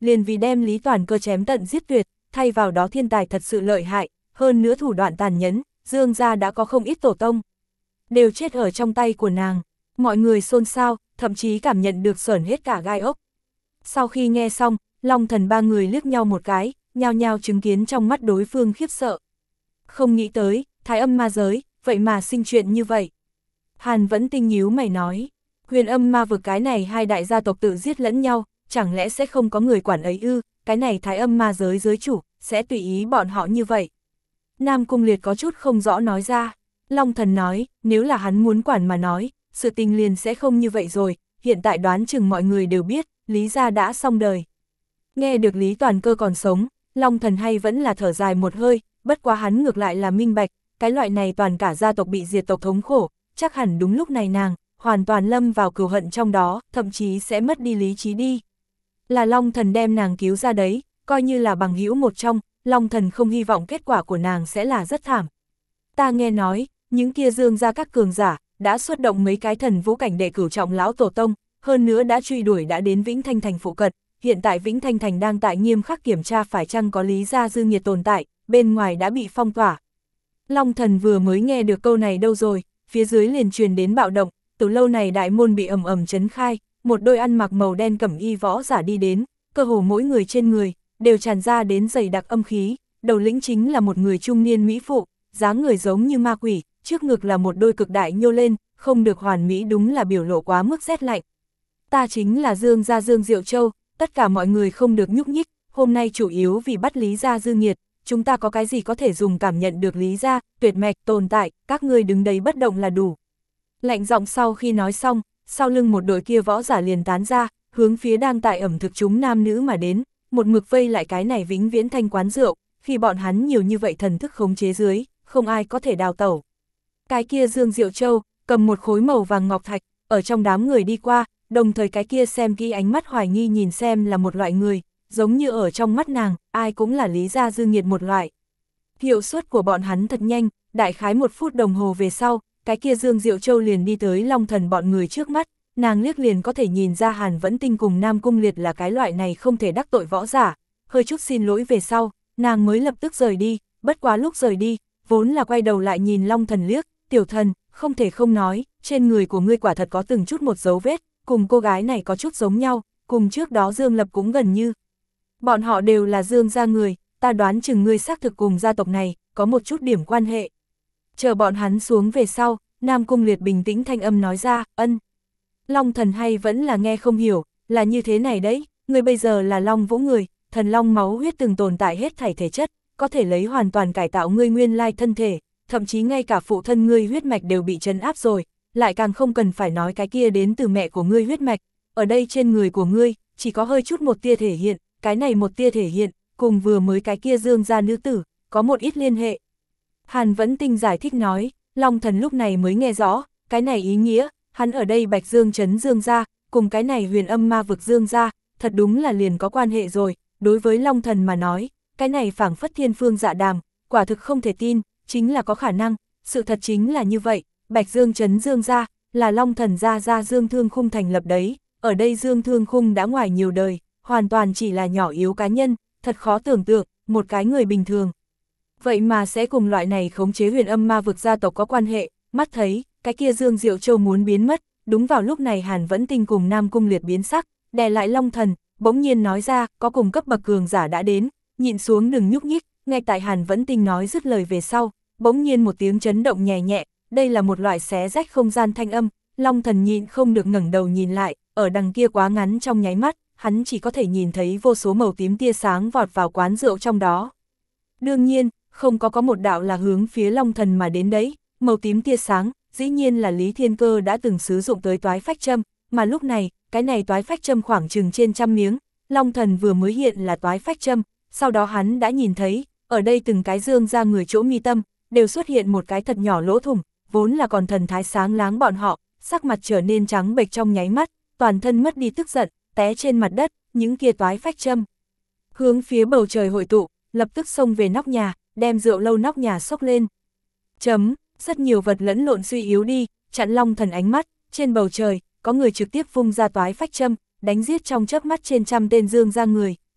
liền vì đem Lý Toàn Cơ chém tận giết tuyệt, thay vào đó thiên tài thật sự lợi hại, hơn nữa thủ đoạn tàn nhẫn, Dương gia đã có không ít tổ tông. Đều chết ở trong tay của nàng, mọi người xôn xao, thậm chí cảm nhận được sởn hết cả gai ốc. Sau khi nghe xong, Long Thần ba người liếc nhau một cái, nhao nhao chứng kiến trong mắt đối phương khiếp sợ. Không nghĩ tới, Thái Âm ma giới, vậy mà sinh chuyện như vậy. Hàn Vẫn Tinh nhíu mày nói, Huyền Âm ma vực cái này hai đại gia tộc tự giết lẫn nhau, chẳng lẽ sẽ không có người quản ấy ư, cái này Thái Âm ma giới giới chủ, sẽ tùy ý bọn họ như vậy. Nam Cung Liệt có chút không rõ nói ra, Long Thần nói, nếu là hắn muốn quản mà nói, sự tình liền sẽ không như vậy rồi, hiện tại đoán chừng mọi người đều biết, Lý gia đã xong đời. Nghe được Lý Toàn Cơ còn sống, Long Thần hay vẫn là thở dài một hơi, bất quá hắn ngược lại là minh bạch, cái loại này toàn cả gia tộc bị diệt tộc thống khổ, chắc hẳn đúng lúc này nàng, hoàn toàn lâm vào cừu hận trong đó, thậm chí sẽ mất đi lý trí đi. Là Long Thần đem nàng cứu ra đấy, coi như là bằng hữu một trong, Long Thần không hy vọng kết quả của nàng sẽ là rất thảm. Ta nghe nói, những kia Dương gia các cường giả, đã xuất động mấy cái thần vũ cảnh đệ cửu trọng lão tổ tông, hơn nữa đã truy đuổi đã đến Vĩnh Thanh Thành phụ cận, hiện tại Vĩnh Thanh Thành đang tại nghiêm khắc kiểm tra phải chăng có Lý gia dư nghiệt tồn tại, bên ngoài đã bị phong tỏa. Long Thần vừa mới nghe được câu này đâu rồi, phía dưới liền truyền đến bạo động, từ lâu này đại môn bị ầm ầm chấn khai, một đôi ăn mặc màu đen cẩm y võ giả đi đến, cơ hồ mỗi người trên người, đều tràn ra đến dày đặc âm khí, đầu lĩnh chính là một người trung niên mỹ phụ, dáng người giống như ma quỷ, trước ngực là một đôi cực đại nhô lên, không được hoàn mỹ đúng là biểu lộ quá mức rét lạnh. Ta chính là Dương gia Dương Diệu Châu, tất cả mọi người không được nhúc nhích, hôm nay chủ yếu vì bắt Lý gia dư nghiệt, chúng ta có cái gì có thể dùng cảm nhận được Lý gia tuyệt mạch tồn tại, các ngươi đứng đấy bất động là đủ. Lạnh giọng sau khi nói xong, sau lưng một đội kia võ giả liền tán ra, hướng phía đang tại ẩm thực chúng nam nữ mà đến, một mực vây lại cái này vĩnh viễn thanh quán rượu, khi bọn hắn nhiều như vậy thần thức khống chế dưới, không ai có thể đào tẩu. Cái kia Dương Diệu Châu, cầm một khối màu vàng ngọc thạch, ở trong đám người đi qua, đồng thời cái kia xem kỹ ánh mắt hoài nghi nhìn xem là một loại người, giống như ở trong mắt nàng, ai cũng là Lý gia dư nghiệt một loại. Hiệu suất của bọn hắn thật nhanh, đại khái một phút đồng hồ về sau, cái kia Dương Diệu Châu liền đi tới Long Thần bọn người trước mắt, nàng liếc liền có thể nhìn ra Hàn Vẫn Tinh cùng Nam Cung Liệt là cái loại này không thể đắc tội võ giả, hơi chút xin lỗi về sau, nàng mới lập tức rời đi, bất quá lúc rời đi, vốn là quay đầu lại nhìn Long Thần liếc, tiểu thần, không thể không nói, trên người của ngươi quả thật có từng chút một dấu vết, cùng cô gái này có chút giống nhau, cùng trước đó Dương Lập cũng gần như. Bọn họ đều là Dương gia người, ta đoán chừng ngươi xác thực cùng gia tộc này, có một chút điểm quan hệ. Chờ bọn hắn xuống về sau, Nam Cung Liệt bình tĩnh thanh âm nói ra, ân. Long Thần hay vẫn là nghe không hiểu, là như thế này đấy, ngươi bây giờ là Long Vũ người, thần long máu huyết từng tồn tại hết thảy thể chất, có thể lấy hoàn toàn cải tạo ngươi nguyên lai thân thể, thậm chí ngay cả phụ thân ngươi huyết mạch đều bị trấn áp rồi, lại càng không cần phải nói cái kia đến từ mẹ của ngươi huyết mạch, ở đây trên người của ngươi, chỉ có hơi chút một tia thể hiện, cái này một tia thể hiện, cùng vừa mới cái kia Dương gia nữ tử, có một ít liên hệ. Hàn Vẫn Tinh giải thích nói, Long Thần lúc này mới nghe rõ, cái này ý nghĩa, hắn ở đây Bạch Dương trấn Dương gia, cùng cái này Huyền Âm ma vực Dương gia, thật đúng là liền có quan hệ rồi, đối với Long Thần mà nói, cái này phảng phất thiên phương dạ đàm, quả thực không thể tin, chính là có khả năng, sự thật chính là như vậy, Bạch Dương trấn Dương gia, là Long Thần gia gia Dương Thương Khung thành lập đấy, ở đây Dương Thương Khung đã ngoài nhiều đời, hoàn toàn chỉ là nhỏ yếu cá nhân, thật khó tưởng tượng, một cái người bình thường. Vậy mà sẽ cùng loại này khống chế Huyền Âm ma vực gia tộc có quan hệ, mắt thấy, cái kia Dương Diệu Châu muốn biến mất, đúng vào lúc này Hàn Vẫn Tinh cùng Nam Cung Liệt biến sắc, đè lại Long Thần, bỗng nhiên nói ra, có cùng cấp bậc cường giả đã đến, nhịn xuống đừng nhúc nhích, ngay tại Hàn Vẫn Tinh nói dứt lời về sau, bỗng nhiên một tiếng chấn động nhẹ nhẹ, đây là một loại xé rách không gian thanh âm, Long Thần nhịn không được ngẩng đầu nhìn lại, ở đằng kia quá ngắn trong nháy mắt, hắn chỉ có thể nhìn thấy vô số màu tím tia sáng vọt vào quán rượu trong đó. Đương nhiên, không có có một đạo là hướng phía Long Thần mà đến đấy, màu tím tia sáng, dĩ nhiên là Lý Thiên Cơ đã từng sử dụng tới toái phách châm, mà lúc này, cái này toái phách châm khoảng chừng trên trăm miếng, Long Thần vừa mới hiện là toái phách châm, sau đó hắn đã nhìn thấy, ở đây từng cái Dương ra người chỗ mi tâm, đều xuất hiện một cái thật nhỏ lỗ thủng, vốn là còn thần thái sáng láng bọn họ, sắc mặt trở nên trắng bệch trong nháy mắt, toàn thân mất đi tức giận, té trên mặt đất, những kia toái phách châm. Hướng phía bầu trời hội tụ, lập tức xông về nóc nhà, đem rượu lâu nóc nhà xốc lên. Chấm, rất nhiều vật lẫn lộn suy yếu đi, chặn Long Thần ánh mắt, trên bầu trời, có người trực tiếp vung ra toái phách châm, đánh giết trong chớp mắt trên trăm tên Dương ra người,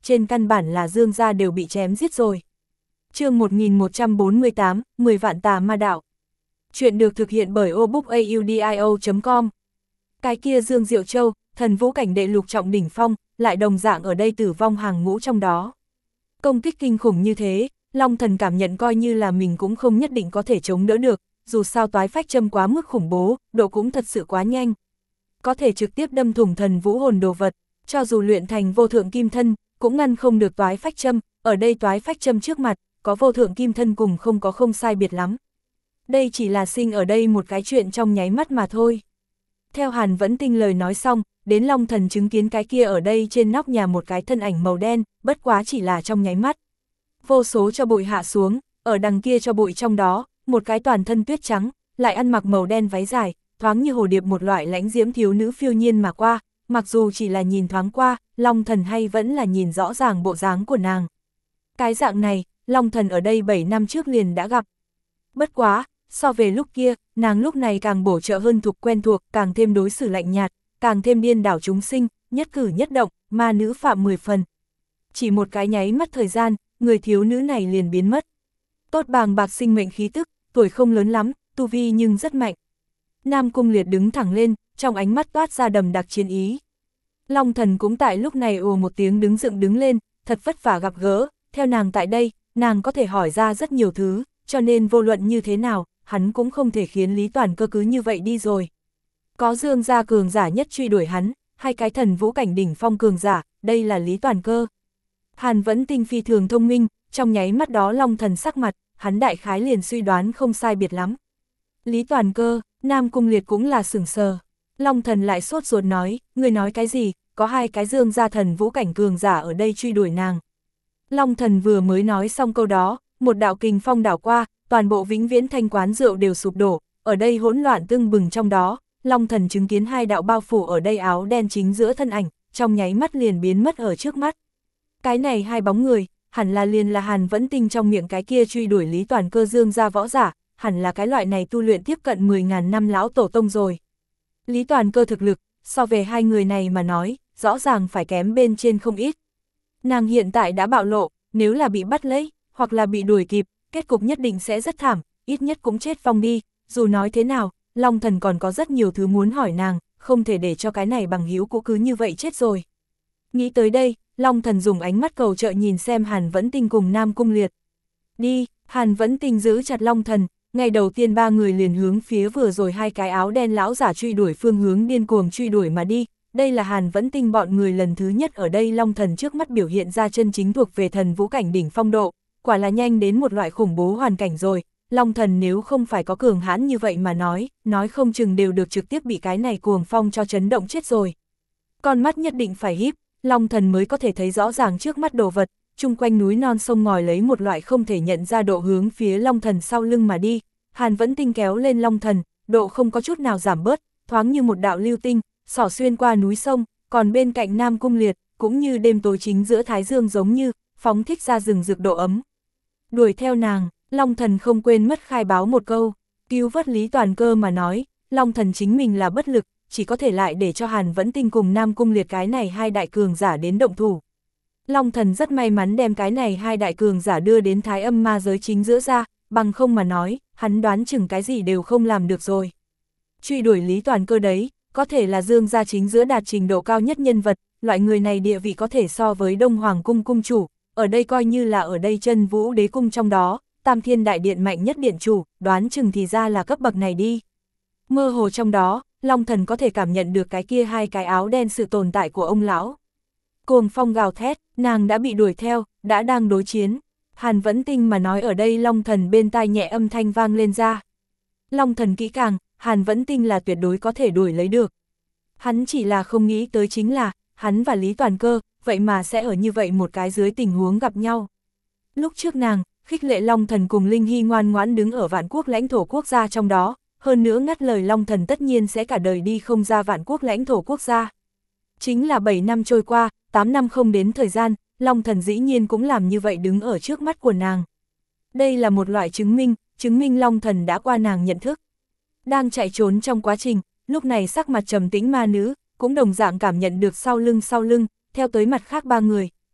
trên căn bản là Dương gia đều bị chém giết rồi. Chương một nghìn một trăm bốn mươi tám, mười vạn tà ma đạo. Chuyện được thực hiện bởi obookaudio chấm com. Cái kia Dương Diệu Châu, thần vũ cảnh đệ lục trọng đỉnh phong, lại đồng dạng ở đây tử vong hàng ngũ trong đó. Công kích kinh khủng như thế, Long Thần cảm nhận coi như là mình cũng không nhất định có thể chống đỡ được, dù sao toái phách châm quá mức khủng bố, độ cũng thật sự quá nhanh. Có thể trực tiếp đâm thủng thần vũ hồn đồ vật, cho dù luyện thành vô thượng kim thân, cũng ngăn không được toái phách châm, ở đây toái phách châm trước mặt, có vô thượng kim thân cùng không có không sai biệt lắm. Đây chỉ là sinh ở đây một cái chuyện trong nháy mắt mà thôi. Theo Hàn Vẫn Tinh lời nói xong, đến Long Thần chứng kiến cái kia ở đây trên nóc nhà một cái thân ảnh màu đen, bất quá chỉ là trong nháy mắt. Vô số cho bụi hạ xuống, ở đằng kia cho bụi trong đó, một cái toàn thân tuyết trắng, lại ăn mặc màu đen váy dài, thoáng như hồ điệp một loại lãnh diễm thiếu nữ phiêu nhiên mà qua, mặc dù chỉ là nhìn thoáng qua, Long Thần hay vẫn là nhìn rõ ràng bộ dáng của nàng. Cái dạng này, Long Thần ở đây bảy năm trước liền đã gặp. Bất quá, so về lúc kia, nàng lúc này càng bổ trợ hơn thuộc quen thuộc, càng thêm đối xử lạnh nhạt, càng thêm điên đảo chúng sinh, nhất cử nhất động, ma nữ phạm mười phần. Chỉ một cái nháy mắt thời gian, người thiếu nữ này liền biến mất. Tốt bàng bạc sinh mệnh khí tức, tuổi không lớn lắm, tu vi nhưng rất mạnh. Nam Cung Liệt đứng thẳng lên, trong ánh mắt toát ra đầm đặc chiến ý. Long Thần cũng tại lúc này ồ một tiếng đứng dựng đứng lên, thật vất vả gặp gỡ, theo nàng tại đây, nàng có thể hỏi ra rất nhiều thứ, cho nên vô luận như thế nào, hắn cũng không thể khiến Lý Toàn Cơ cứ như vậy đi rồi. Có Dương gia cường giả nhất truy đuổi hắn, hai cái thần vũ cảnh đỉnh phong cường giả, đây là Lý Toàn Cơ. Hàn Vẫn Tinh phi thường thông minh, trong nháy mắt đó Long Thần sắc mặt, hắn đại khái liền suy đoán không sai biệt lắm. Lý Toàn Cơ, Nam Cung Liệt cũng là sửng sờ. Long Thần lại sốt ruột nói, người nói cái gì, có hai cái Dương gia thần vũ cảnh cường giả ở đây truy đuổi nàng. Long Thần vừa mới nói xong câu đó, một đạo kình phong đảo qua, toàn bộ vĩnh viễn thanh quán rượu đều sụp đổ, ở đây hỗn loạn tưng bừng trong đó, Long Thần chứng kiến hai đạo bao phủ ở đây áo đen chính giữa thân ảnh, trong nháy mắt liền biến mất ở trước mắt. Cái này hai bóng người, hẳn là liền là Hàn Vẫn Tinh trong miệng cái kia truy đuổi Lý Toàn Cơ Dương gia võ giả, hẳn là cái loại này tu luyện tiếp cận mười ngàn năm lão tổ tông rồi. Lý Toàn Cơ thực lực, so về hai người này mà nói, rõ ràng phải kém bên trên không ít. Nàng hiện tại đã bạo lộ, nếu là bị bắt lấy, hoặc là bị đuổi kịp, kết cục nhất định sẽ rất thảm, ít nhất cũng chết vong đi, dù nói thế nào, Long Thần còn có rất nhiều thứ muốn hỏi nàng, không thể để cho cái này bằng hữu cũ cứ như vậy chết rồi. Nghĩ tới đây, Long Thần dùng ánh mắt cầu trợ nhìn xem Hàn Vẫn Tinh cùng Nam Cung Liệt. Đi, Hàn Vẫn Tinh giữ chặt Long Thần, ngày đầu tiên ba người liền hướng phía vừa rồi hai cái áo đen lão giả truy đuổi phương hướng điên cuồng truy đuổi mà đi. Đây là Hàn Vẫn Tinh bọn người lần thứ nhất ở đây Long Thần trước mắt biểu hiện ra chân chính thuộc về thần vũ cảnh đỉnh phong độ, quả là nhanh đến một loại khủng bố hoàn cảnh rồi. Long Thần nếu không phải có cường hãn như vậy mà nói, nói không chừng đều được trực tiếp bị cái này cuồng phong cho chấn động chết rồi. Con mắt nhất định phải híp, Long Thần mới có thể thấy rõ ràng trước mắt đồ vật, chung quanh núi non sông ngòi lấy một loại không thể nhận ra độ hướng phía Long Thần sau lưng mà đi. Hàn Vẫn Tinh kéo lên Long Thần, độ không có chút nào giảm bớt, thoáng như một đạo lưu tinh, xỏ xuyên qua núi sông, còn bên cạnh Nam Cung Liệt, cũng như đêm tối chính giữa Thái Dương giống như, phóng thích ra rừng rực độ ấm. Đuổi theo nàng, Long Thần không quên mất khai báo một câu, cứu vớt Lý Toàn Cơ mà nói, Long Thần chính mình là bất lực, chỉ có thể lại để cho Hàn Vẫn Tinh cùng Nam Cung Liệt cái này hai đại cường giả đến động thủ. Long Thần rất may mắn đem cái này hai đại cường giả đưa đến Thái Âm ma giới chính giữa ra, bằng không mà nói, hắn đoán chừng cái gì đều không làm được rồi. Truy đuổi Lý Toàn Cơ đấy, có thể là Dương gia chính giữa đạt trình độ cao nhất nhân vật, loại người này địa vị có thể so với Đông Hoàng cung cung chủ, ở đây coi như là ở đây Chân Vũ Đế cung trong đó, Tam Thiên Đại Điện mạnh nhất điện chủ, đoán chừng thì ra là cấp bậc này đi. Mơ hồ trong đó, Long Thần có thể cảm nhận được cái kia hai cái áo đen sự tồn tại của ông lão. Cuồng phong gào thét, nàng đã bị đuổi theo, đã đang đối chiến. Hàn Vẫn Tinh mà nói ở đây Long Thần bên tai nhẹ âm thanh vang lên ra. Long Thần kỹ càng, Hàn Vẫn Tinh là tuyệt đối có thể đuổi lấy được. Hắn chỉ là không nghĩ tới chính là, hắn và Lý Toàn Cơ, vậy mà sẽ ở như vậy một cái dưới tình huống gặp nhau. Lúc trước nàng, khích lệ Long Thần cùng Linh Hy ngoan ngoãn đứng ở vạn quốc lãnh thổ quốc gia trong đó, hơn nữa ngắt lời Long Thần tất nhiên sẽ cả đời đi không ra vạn quốc lãnh thổ quốc gia. Chính là bảy năm trôi qua, tám năm không đến thời gian, Long Thần dĩ nhiên cũng làm như vậy đứng ở trước mắt của nàng. Đây là một loại chứng minh, chứng minh Long Thần đã qua nàng nhận thức. Đang chạy trốn trong quá trình, lúc này sắc mặt trầm tĩnh ma nữ, cũng đồng dạng cảm nhận được sau lưng sau lưng, theo tới mặt khác ba người,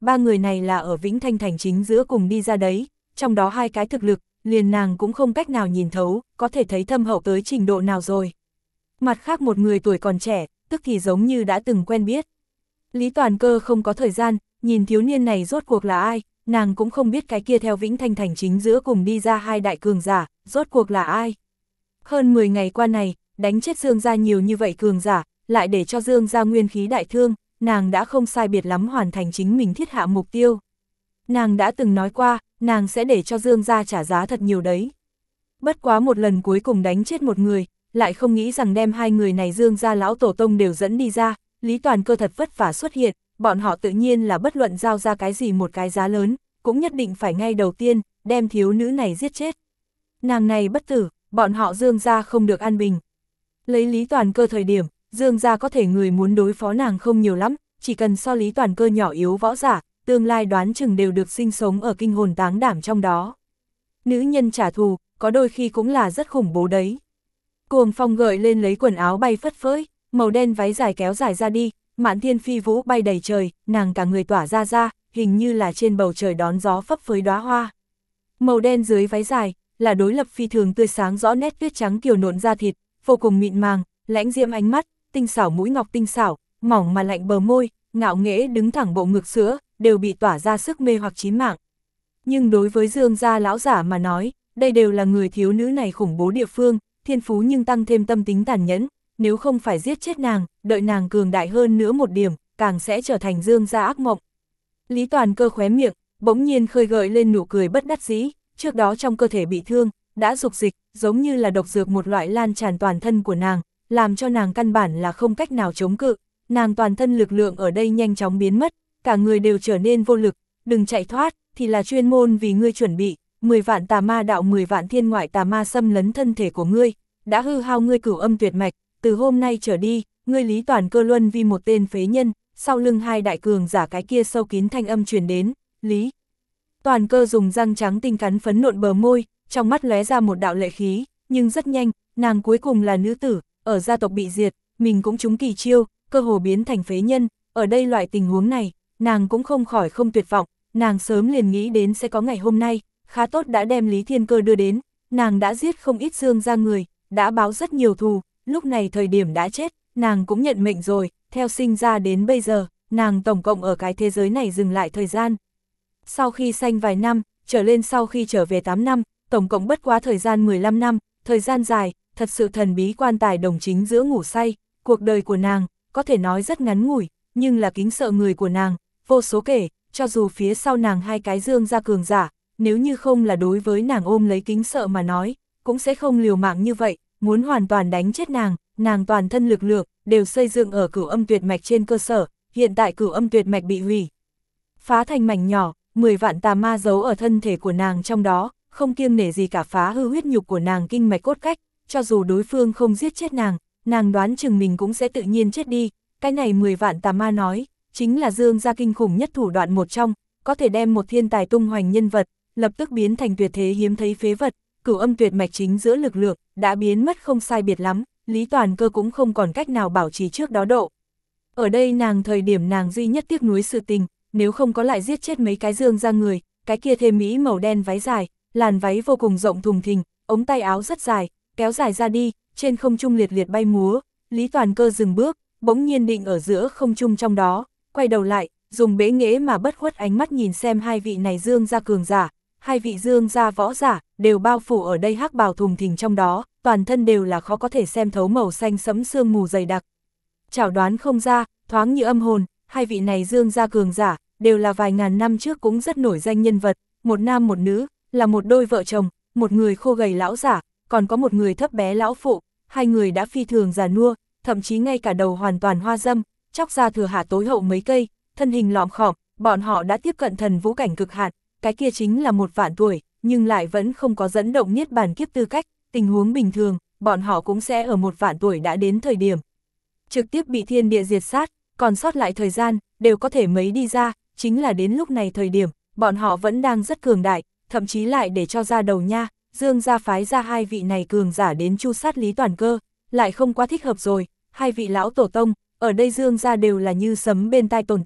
ba người này là ở Vĩnh Thanh thành chính giữa cùng đi ra đấy, trong đó hai cái thực lực, liền nàng cũng không cách nào nhìn thấu, có thể thấy thâm hậu tới trình độ nào rồi. Mặt khác một người tuổi còn trẻ, tức thì giống như đã từng quen biết. Lý Toàn Cơ không có thời gian, nhìn thiếu niên này rốt cuộc là ai, nàng cũng không biết cái kia theo Vĩnh Thanh thành chính giữa cùng đi ra hai đại cường giả, rốt cuộc là ai. Hơn mười ngày qua này, đánh chết Dương gia nhiều như vậy cường giả, lại để cho Dương gia nguyên khí đại thương, nàng đã không sai biệt lắm hoàn thành chính mình thiết hạ mục tiêu. Nàng đã từng nói qua, nàng sẽ để cho Dương gia trả giá thật nhiều đấy. Bất quá một lần cuối cùng đánh chết một người, lại không nghĩ rằng đem hai người này Dương gia lão tổ tông đều dẫn đi ra, Lý Toàn Cơ thật vất vả xuất hiện, bọn họ tự nhiên là bất luận giao ra cái gì một cái giá lớn, cũng nhất định phải ngay đầu tiên, đem thiếu nữ này giết chết. Nàng này bất tử, bọn họ Dương gia không được an bình. Lấy Lý Toàn Cơ thời điểm, Dương gia có thể người muốn đối phó nàng không nhiều lắm, chỉ cần so Lý Toàn Cơ nhỏ yếu võ giả, tương lai đoán chừng đều được sinh sống ở kinh hồn táng đảm trong đó. Nữ nhân trả thù, có đôi khi cũng là rất khủng bố đấy. Cuồng phong gợi lên lấy quần áo bay phất phới, màu đen váy dài kéo dài ra đi, mạn thiên phi vũ bay đầy trời, nàng cả người tỏa ra ra, hình như là trên bầu trời đón gió phấp phới đóa hoa. Màu đen dưới váy dài, là đối lập phi thường tươi sáng rõ nét tuyết trắng kiều nộn da thịt, vô cùng mịn màng, lãnh diễm ánh mắt, tinh xảo mũi ngọc tinh xảo, mỏng mà lạnh bờ môi, ngạo nghễ đứng thẳng bộ ngực sữa, đều bị tỏa ra sức mê hoặc chí mạng. Nhưng đối với Dương gia lão giả mà nói, đây đều là người thiếu nữ này khủng bố địa phương, thiên phú nhưng tăng thêm tâm tính tàn nhẫn, nếu không phải giết chết nàng, đợi nàng cường đại hơn nữa một điểm, càng sẽ trở thành Dương gia ác mộng. Lý Toàn Cơ khóe miệng, bỗng nhiên khơi gợi lên nụ cười bất đắc dĩ, trước đó trong cơ thể bị thương, đã dục dịch, giống như là độc dược một loại lan tràn toàn thân của nàng, làm cho nàng căn bản là không cách nào chống cự, nàng toàn thân lực lượng ở đây nhanh chóng biến mất, cả người đều trở nên vô lực, đừng chạy thoát, thì là chuyên môn vì ngươi chuẩn bị, mười vạn tà ma đạo mười vạn thiên ngoại tà ma xâm lấn thân thể của ngươi, đã hư hao ngươi cửu âm tuyệt mạch, từ hôm nay trở đi, ngươi Lý Toàn Cơ luân vì một tên phế nhân, sau lưng hai đại cường giả cái kia sâu kín thanh âm truyền đến, Lý Toàn Cơ dùng răng trắng tinh cắn phấn nộn bờ môi, trong mắt lóe ra một đạo lệ khí, nhưng rất nhanh, nàng cuối cùng là nữ tử, ở gia tộc bị diệt, mình cũng trúng kỳ chiêu, cơ hồ biến thành phế nhân, ở đây loại tình huống này, nàng cũng không khỏi không tuyệt vọng, nàng sớm liền nghĩ đến sẽ có ngày hôm nay, khá tốt đã đem Lý Thiên Cơ đưa đến, nàng đã giết không ít Dương gia người, đã báo rất nhiều thù, lúc này thời điểm đã chết, nàng cũng nhận mệnh rồi, theo sinh ra đến bây giờ, nàng tổng cộng ở cái thế giới này dừng lại thời gian. Sau khi sanh vài năm, trở lên sau khi trở về tám năm, tổng cộng bất quá thời gian mười lăm năm, thời gian dài, thật sự thần bí quan tài đồng chính giữa ngủ say, cuộc đời của nàng, có thể nói rất ngắn ngủi, nhưng là kính sợ người của nàng, vô số kể, cho dù phía sau nàng hai cái Dương gia cường giả, nếu như không là đối với nàng ôm lấy kính sợ mà nói, cũng sẽ không liều mạng như vậy, muốn hoàn toàn đánh chết nàng, nàng toàn thân lực lượng, đều xây dựng ở cửu âm tuyệt mạch trên cơ sở, hiện tại cửu âm tuyệt mạch bị hủy, phá thành mảnh nhỏ, mười vạn tà ma giấu ở thân thể của nàng trong đó, không kiêng nể gì cả phá hư huyết nhục của nàng kinh mạch cốt cách, cho dù đối phương không giết chết nàng, nàng đoán chừng mình cũng sẽ tự nhiên chết đi, cái này mười vạn tà ma nói, chính là Dương gia kinh khủng nhất thủ đoạn một trong, có thể đem một thiên tài tung hoành nhân vật, lập tức biến thành tuyệt thế hiếm thấy phế vật, cửu âm tuyệt mạch chính giữa lực lượng, đã biến mất không sai biệt lắm, Lý Toàn Cơ cũng không còn cách nào bảo trì trước đó độ. Ở đây nàng thời điểm nàng duy nhất tiếc nuối sự tình, nếu không có lại giết chết mấy cái Dương gia người, cái kia thêm mỹ màu đen váy dài, làn váy vô cùng rộng thùng thình, ống tay áo rất dài, kéo dài ra đi, trên không trung liệt liệt bay múa, Lý Toàn Cơ dừng bước, bỗng nhiên định ở giữa không trung trong đó, quay đầu lại, dùng bế nghễ mà bất khuất ánh mắt nhìn xem hai vị này Dương gia cường giả, hai vị Dương gia võ giả, đều bao phủ ở đây hắc bào thùng thình trong đó, toàn thân đều là khó có thể xem thấu màu xanh sẫm sương mù dày đặc. Chảo đoán không ra, thoáng như âm hồn, hai vị này Dương gia cường giả, đều là vài ngàn năm trước cũng rất nổi danh nhân vật, một nam một nữ, là một đôi vợ chồng, một người khô gầy lão giả, còn có một người thấp bé lão phụ, hai người đã phi thường già nua, thậm chí ngay cả đầu hoàn toàn hoa dâm, chóc ra thừa hạ tối hậu mấy cây, thân hình lọm khọm, bọn họ đã tiếp cận thần vũ cảnh cực hạn, cái kia chính là một vạn tuổi, nhưng lại vẫn không có dẫn động niết bàn kiếp tư cách, tình huống bình thường, bọn họ cũng sẽ ở một vạn tuổi đã đến thời điểm trực tiếp bị thiên địa diệt sát, còn sót lại thời gian, đều có thể mấy đi ra, chính là đến lúc này thời điểm, bọn họ vẫn đang rất cường đại, thậm chí lại để cho ra đầu nha, Dương gia phái ra hai vị này cường giả đến chu sát Lý Toàn Cơ, lại không quá thích hợp rồi, hai vị lão tổ tông, ở đây Dương gia đều là như sấm bên tai tồn tại,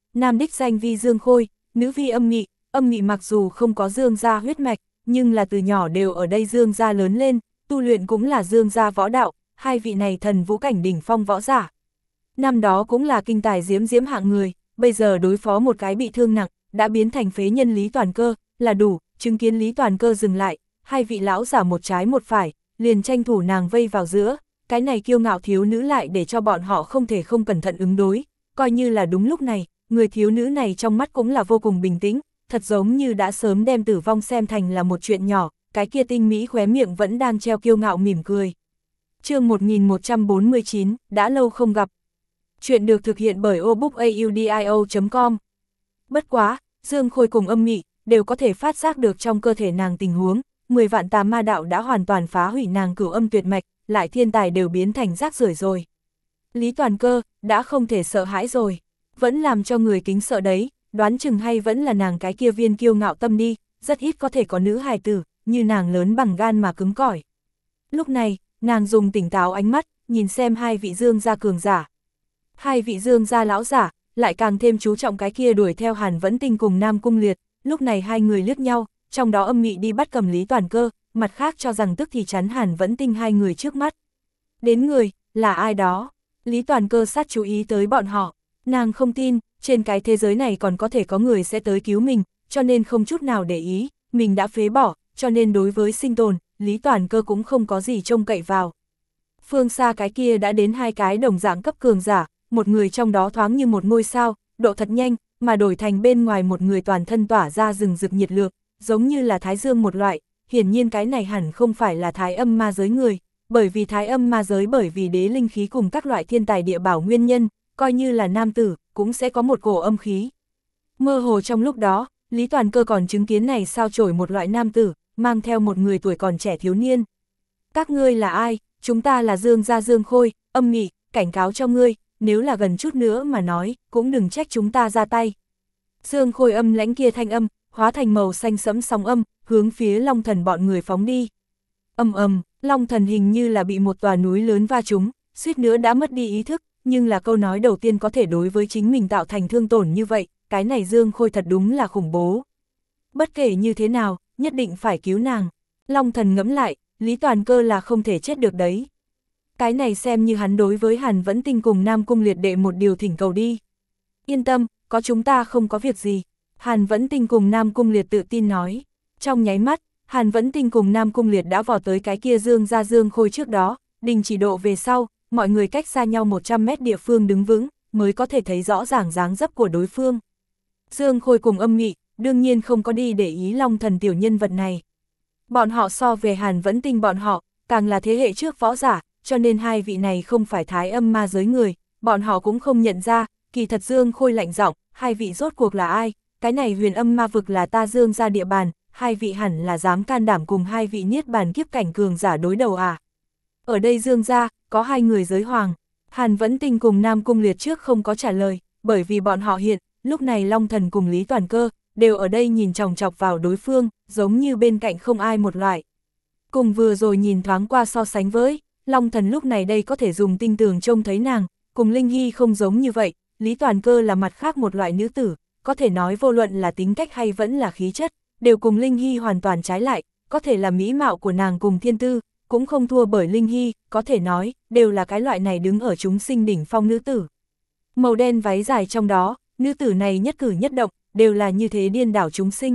nam đích danh vi Dương Khôi, nữ vi Âm Mị, Âm Mị mặc dù không có Dương gia huyết mạch, nhưng là từ nhỏ đều ở đây Dương gia lớn lên, tu luyện cũng là Dương gia võ đạo, hai vị này thần vũ cảnh đỉnh phong võ giả. Năm đó cũng là kinh tài diễm diễm hạng người, bây giờ đối phó một cái bị thương nặng, đã biến thành phế nhân Lý Toàn Cơ, là đủ, chứng kiến Lý Toàn Cơ dừng lại, hai vị lão giả một trái một phải, liền tranh thủ nàng vây vào giữa, cái này kiêu ngạo thiếu nữ lại để cho bọn họ không thể không cẩn thận ứng đối, coi như là đúng lúc này, người thiếu nữ này trong mắt cũng là vô cùng bình tĩnh, thật giống như đã sớm đem tử vong xem thành là một chuyện nhỏ, cái kia tinh mỹ khóe miệng vẫn đang treo kiêu ngạo mỉm cười. Chương một nghìn một trăm bốn mươi chín, đã lâu không gặp. Chuyện được thực hiện bởi o book audio chấm com. Bất quá, Dương Khôi cùng Âm Mị đều có thể phát giác được trong cơ thể nàng tình huống, mười vạn tà ma đạo đã hoàn toàn phá hủy nàng cửu âm tuyệt mạch, lại thiên tài đều biến thành rác rưởi rồi. Lý Toàn Cơ đã không thể sợ hãi rồi, vẫn làm cho người kính sợ đấy, đoán chừng hay vẫn là nàng cái kia viên kiêu ngạo tâm đi, rất ít có thể có nữ hài tử, như nàng lớn bằng gan mà cứng cỏi. Lúc này, nàng dùng tỉnh táo ánh mắt, nhìn xem hai vị Dương gia cường giả. Hai vị Dương gia lão giả, lại càng thêm chú trọng cái kia đuổi theo Hàn Vẫn Tinh cùng Nam Cung Liệt, lúc này hai người liếc nhau, trong đó Âm Mị đi bắt cầm Lý Toàn Cơ, mặt khác cho rằng tức thì chắn Hàn Vẫn Tinh hai người trước mắt. Đến người, là ai đó? Lý Toàn Cơ sát chú ý tới bọn họ, nàng không tin, trên cái thế giới này còn có thể có người sẽ tới cứu mình, cho nên không chút nào để ý, mình đã phế bỏ, cho nên đối với sinh tồn, Lý Toàn Cơ cũng không có gì trông cậy vào. Phương xa cái kia đã đến hai cái đồng dạng cấp cường giả, một người trong đó thoáng như một ngôi sao, độ thật nhanh, mà đổi thành bên ngoài một người toàn thân tỏa ra rừng rực nhiệt lượng, giống như là thái dương một loại, hiển nhiên cái này hẳn không phải là thái âm ma giới người, bởi vì thái âm ma giới bởi vì đế linh khí cùng các loại thiên tài địa bảo nguyên nhân, coi như là nam tử, cũng sẽ có một cổ âm khí. Mơ hồ trong lúc đó, Lý Toàn Cơ còn chứng kiến này sao chổi một loại nam tử, mang theo một người tuổi còn trẻ thiếu niên. Các ngươi là ai? Chúng ta là Dương gia Dương Khôi, Âm Mị, cảnh cáo cho ngươi, nếu là gần chút nữa mà nói, cũng đừng trách chúng ta ra tay. Dương Khôi âm lãnh kia thanh âm, hóa thành màu xanh sẫm sóng âm, hướng phía Long Thần bọn người phóng đi. Âm ầm, Long Thần hình như là bị một tòa núi lớn va trúng, suýt nữa đã mất đi ý thức, nhưng là câu nói đầu tiên có thể đối với chính mình tạo thành thương tổn như vậy, cái này Dương Khôi thật đúng là khủng bố. Bất kể như thế nào, nhất định phải cứu nàng. Long Thần ngẫm lại, Lý Toàn Cơ là không thể chết được đấy. Cái này xem như hắn đối với Hàn Vẫn Tinh cùng Nam Cung Liệt đệ một điều thỉnh cầu đi. Yên tâm, có chúng ta không có việc gì. Hàn Vẫn Tinh cùng Nam Cung Liệt tự tin nói. Trong nháy mắt, Hàn Vẫn Tinh cùng Nam Cung Liệt đã vò tới cái kia Dương gia Dương Khôi trước đó, đình chỉ độ về sau, mọi người cách xa nhau một trăm mét địa phương đứng vững, mới có thể thấy rõ ràng dáng dấp của đối phương. Dương Khôi cùng Âm Mị, đương nhiên không có đi để ý Long Thần tiểu nhân vật này. Bọn họ so về Hàn Vẫn Tinh bọn họ, càng là thế hệ trước võ giả, cho nên hai vị này không phải thái âm ma giới người, bọn họ cũng không nhận ra, kỳ thật Dương Khôi lạnh giọng, hai vị rốt cuộc là ai, cái này huyền âm ma vực là ta Dương gia địa bàn, hai vị hẳn là dám can đảm cùng hai vị niết bàn kiếp cảnh cường giả đối đầu à. Ở đây Dương gia, có hai người giới hoàng, Hàn Vẫn Tinh cùng Nam Cung Liệt trước không có trả lời, bởi vì bọn họ hiện, lúc này Long Thần cùng Lý Toàn Cơ, đều ở đây nhìn chòng chọc vào đối phương, giống như bên cạnh không ai một loại. Cùng vừa rồi nhìn thoáng qua so sánh với, Long Thần lúc này đây có thể dùng tinh tường trông thấy nàng, cùng Linh Hy không giống như vậy, Lý Toàn Cơ là mặt khác một loại nữ tử, có thể nói vô luận là tính cách hay vẫn là khí chất, đều cùng Linh Hy hoàn toàn trái lại, có thể là mỹ mạo của nàng cùng thiên tư, cũng không thua bởi Linh Hy, có thể nói, đều là cái loại này đứng ở chúng sinh đỉnh phong nữ tử. Màu đen váy dài trong đó, nữ tử này nhất cử nhất động, đều là như thế điên đảo chúng sinh.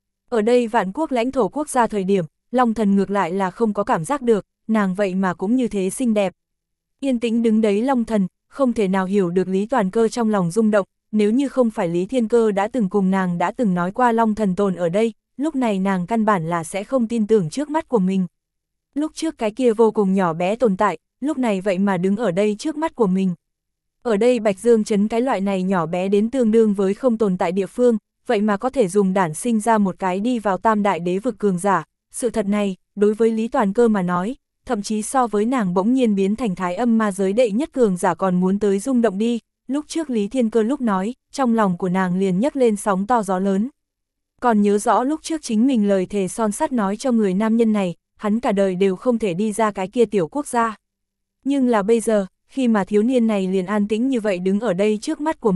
Ở đây vạn quốc lãnh thổ quốc gia thời điểm, Long Thần ngược lại là không có cảm giác được, nàng vậy mà cũng như thế xinh đẹp. Yên tĩnh đứng đấy Long Thần, không thể nào hiểu được Lý Toàn Cơ trong lòng rung động, nếu như không phải Lý Thiên Cơ đã từng cùng nàng đã từng nói qua Long Thần tồn ở đây, lúc này nàng căn bản là sẽ không tin tưởng trước mắt của mình. Lúc trước cái kia vô cùng nhỏ bé tồn tại, lúc này vậy mà đứng ở đây trước mắt của mình. Ở đây Bạch Dương Trấn cái loại này nhỏ bé đến tương đương với không tồn tại địa phương, vậy mà có thể dùng đản sinh ra một cái đi vào tam đại đế vực cường giả. Sự thật này, đối với Lý Toàn Cơ mà nói, thậm chí so với nàng bỗng nhiên biến thành thái âm ma giới đệ nhất cường giả còn muốn tới rung động đi. Lúc trước Lý Thiên Cơ lúc nói, trong lòng của nàng liền nhấc lên sóng to gió lớn. Còn nhớ rõ lúc trước chính mình lời thề son sắt nói cho người nam nhân này, hắn cả đời đều không thể đi ra cái kia tiểu quốc gia. Nhưng là bây giờ, khi mà thiếu niên này liền an tĩnh như vậy đứng ở đây trước mắt của mình,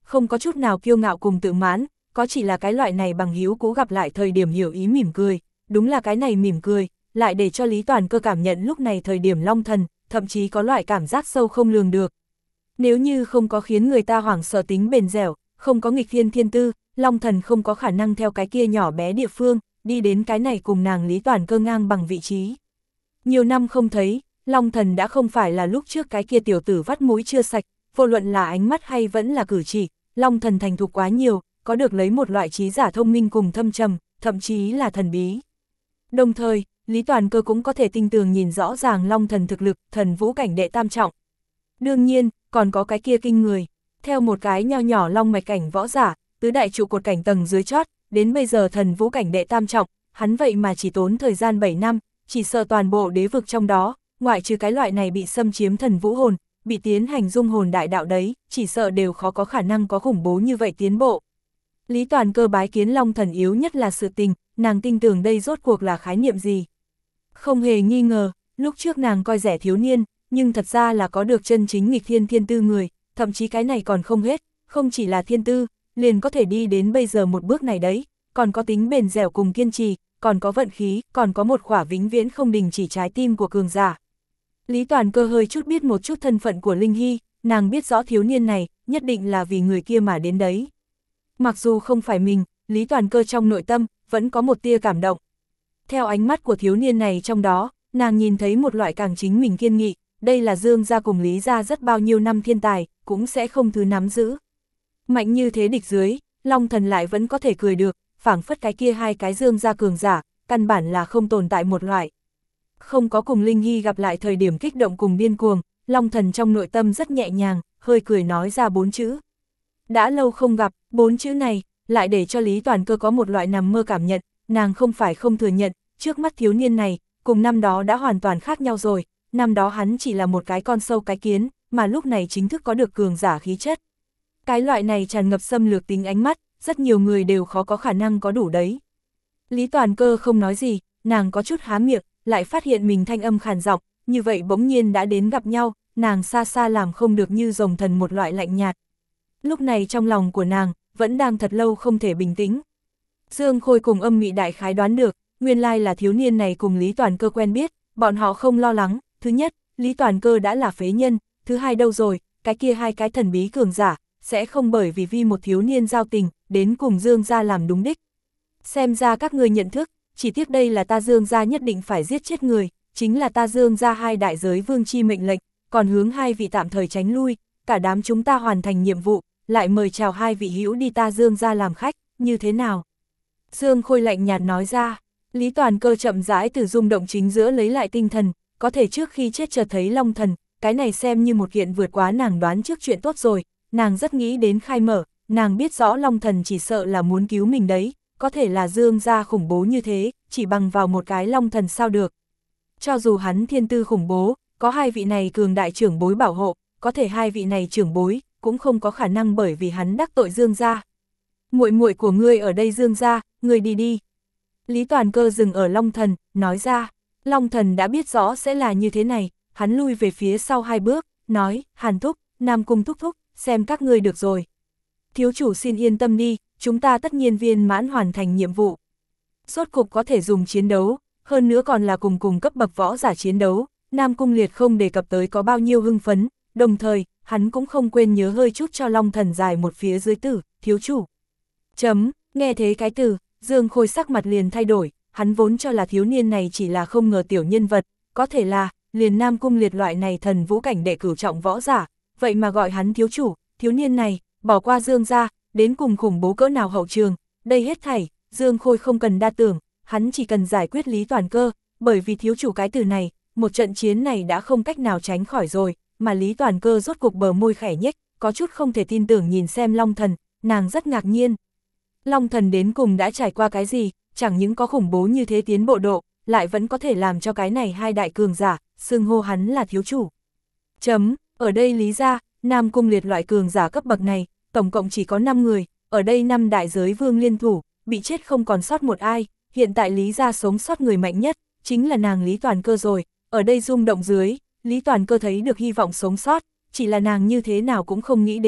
không có chút nào kiêu ngạo cùng tự mãn, có chỉ là cái loại này bằng hữu cũ gặp lại thời điểm hiểu ý mỉm cười, đúng là cái này mỉm cười, lại để cho Lý Toàn Cơ cảm nhận lúc này thời điểm Long Thần, thậm chí có loại cảm giác sâu không lường được. Nếu như không có khiến người ta hoảng sợ tính bền dẻo, không có nghịch thiên thiên tư, Long Thần không có khả năng theo cái kia nhỏ bé địa phương, đi đến cái này cùng nàng Lý Toàn Cơ ngang bằng vị trí. Nhiều năm không thấy, Long Thần đã không phải là lúc trước cái kia tiểu tử vắt mũi chưa sạch, vô luận là ánh mắt hay vẫn là cử chỉ, Long Thần thành thục quá nhiều, có được lấy một loại trí giả thông minh cùng thâm trầm, thậm chí là thần bí. Đồng thời, Lý Toàn Cơ cũng có thể tinh tường nhìn rõ ràng Long Thần thực lực, thần vũ cảnh đệ tam trọng. Đương nhiên, còn có cái kia kinh người, theo một cái nho nhỏ long mạch cảnh võ giả, tứ đại trụ cột cảnh tầng dưới chót, đến bây giờ thần vũ cảnh đệ tam trọng, hắn vậy mà chỉ tốn thời gian bảy năm, chỉ sợ toàn bộ đế vực trong đó, ngoại trừ cái loại này bị xâm chiếm thần vũ hồn, bị tiến hành dung hồn đại đạo đấy, chỉ sợ đều khó có khả năng có khủng bố như vậy tiến bộ. Lý Toàn Cơ bái kiến Long Thần yếu nhất là sự tình, nàng tin tưởng đây rốt cuộc là khái niệm gì. Không hề nghi ngờ, lúc trước nàng coi rẻ thiếu niên, nhưng thật ra là có được chân chính nghịch thiên thiên tư người, thậm chí cái này còn không hết, không chỉ là thiên tư, liền có thể đi đến bây giờ một bước này đấy, còn có tính bền dẻo cùng kiên trì, còn có vận khí, còn có một khỏa vĩnh viễn không đình chỉ trái tim của cường giả. Lý Toàn Cơ hơi chút biết một chút thân phận của Linh Hy, nàng biết rõ thiếu niên này, nhất định là vì người kia mà đến đấy. Mặc dù không phải mình, Lý Toàn Cơ trong nội tâm, vẫn có một tia cảm động. Theo ánh mắt của thiếu niên này trong đó, nàng nhìn thấy một loại càng chính mình kiên nghị, đây là Dương gia cùng Lý gia rất bao nhiêu năm thiên tài, cũng sẽ không thứ nắm giữ. Mạnh như thế địch dưới, Long Thần lại vẫn có thể cười được, phảng phất cái kia hai cái Dương gia cường giả, căn bản là không tồn tại một loại. Không có cùng Linh Hy gặp lại thời điểm kích động cùng điên cuồng, Long Thần trong nội tâm rất nhẹ nhàng, hơi cười nói ra bốn chữ. Đã lâu không gặp, bốn chữ này, lại để cho Lý Toàn Cơ có một loại nằm mơ cảm nhận, nàng không phải không thừa nhận, trước mắt thiếu niên này, cùng năm đó đã hoàn toàn khác nhau rồi, năm đó hắn chỉ là một cái con sâu cái kiến, mà lúc này chính thức có được cường giả khí chất. Cái loại này tràn ngập xâm lược tính ánh mắt, rất nhiều người đều khó có khả năng có đủ đấy. Lý Toàn Cơ không nói gì, nàng có chút há miệng, lại phát hiện mình thanh âm khàn giọng, như vậy bỗng nhiên đã đến gặp nhau, nàng xa xa làm không được như rồng thần một loại lạnh nhạt. Lúc này trong lòng của nàng, vẫn đang thật lâu không thể bình tĩnh. Dương Khôi cùng Âm Mị đại khái đoán được, nguyên lai là thiếu niên này cùng Lý Toàn Cơ quen biết, bọn họ không lo lắng, thứ nhất, Lý Toàn Cơ đã là phế nhân, thứ hai đâu rồi, cái kia hai cái thần bí cường giả, sẽ không bởi vì vì một thiếu niên giao tình, đến cùng Dương gia làm đúng đích. Xem ra các người nhận thức, chỉ tiếc đây là ta Dương gia nhất định phải giết chết người, chính là ta Dương gia hai đại giới vương chi mệnh lệnh, còn hướng hai vị tạm thời tránh lui, cả đám chúng ta hoàn thành nhiệm vụ, lại mời chào hai vị hữu đi ta Dương gia làm khách, như thế nào? Dương Khôi lạnh nhạt nói ra, Lý Toàn Cơ chậm rãi từ rung động chính giữa lấy lại tinh thần, có thể trước khi chết chợt thấy Long Thần, cái này xem như một kiện vượt quá nàng đoán trước chuyện tốt rồi, nàng rất nghĩ đến khai mở, nàng biết rõ Long Thần chỉ sợ là muốn cứu mình đấy, có thể là Dương gia khủng bố như thế, chỉ bằng vào một cái Long Thần sao được. Cho dù hắn thiên tư khủng bố, có hai vị này cường đại trưởng bối bảo hộ, có thể hai vị này trưởng bối, cũng không có khả năng bởi vì hắn đắc tội Dương gia. Muội muội của ngươi ở đây Dương gia, ngươi đi đi. Lý Toàn Cơ dừng ở Long Thần, nói ra, Long Thần đã biết rõ sẽ là như thế này, hắn lui về phía sau hai bước, nói, Hàn Thúc, Nam Cung Thúc Thúc, xem các ngươi được rồi. Thiếu chủ xin yên tâm đi, chúng ta tất nhiên viên mãn hoàn thành nhiệm vụ. Rốt cục có thể dùng chiến đấu, hơn nữa còn là cùng cùng cấp bậc võ giả chiến đấu, Nam Cung Liệt không đề cập tới có bao nhiêu hưng phấn, đồng thời, hắn cũng không quên nhớ hơi chút cho Long Thần dài một phía dưới tử, thiếu chủ. Chấm, nghe thế cái từ, Dương Khôi sắc mặt liền thay đổi, hắn vốn cho là thiếu niên này chỉ là không ngờ tiểu nhân vật, có thể là, liền Nam Cung Liệt loại này thần vũ cảnh đệ cửu trọng võ giả, vậy mà gọi hắn thiếu chủ, thiếu niên này, bỏ qua Dương gia, đến cùng khủng bố cỡ nào hậu trường, đây hết thảy, Dương Khôi không cần đa tưởng, hắn chỉ cần giải quyết Lý Toàn Cơ, bởi vì thiếu chủ cái từ này, một trận chiến này đã không cách nào tránh khỏi rồi, mà Lý Toàn Cơ rốt cục bờ môi khẽ nhếch, có chút không thể tin tưởng nhìn xem Long Thần, nàng rất ngạc nhiên. Long Thần đến cùng đã trải qua cái gì, chẳng những có khủng bố như thế tiến bộ độ, lại vẫn có thể làm cho cái này hai đại cường giả, xưng hô hắn là thiếu chủ. Chấm, ở đây Lý gia, Nam Cung Liệt loại cường giả cấp bậc này, tổng cộng chỉ có năm người, ở đây năm đại giới vương liên thủ, bị chết không còn sót một ai, hiện tại Lý gia sống sót người mạnh nhất, chính là nàng Lý Toàn Cơ rồi, ở đây rung động dưới, Lý Toàn Cơ thấy được hy vọng sống sót, chỉ là nàng như thế nào cũng không nghĩ đến,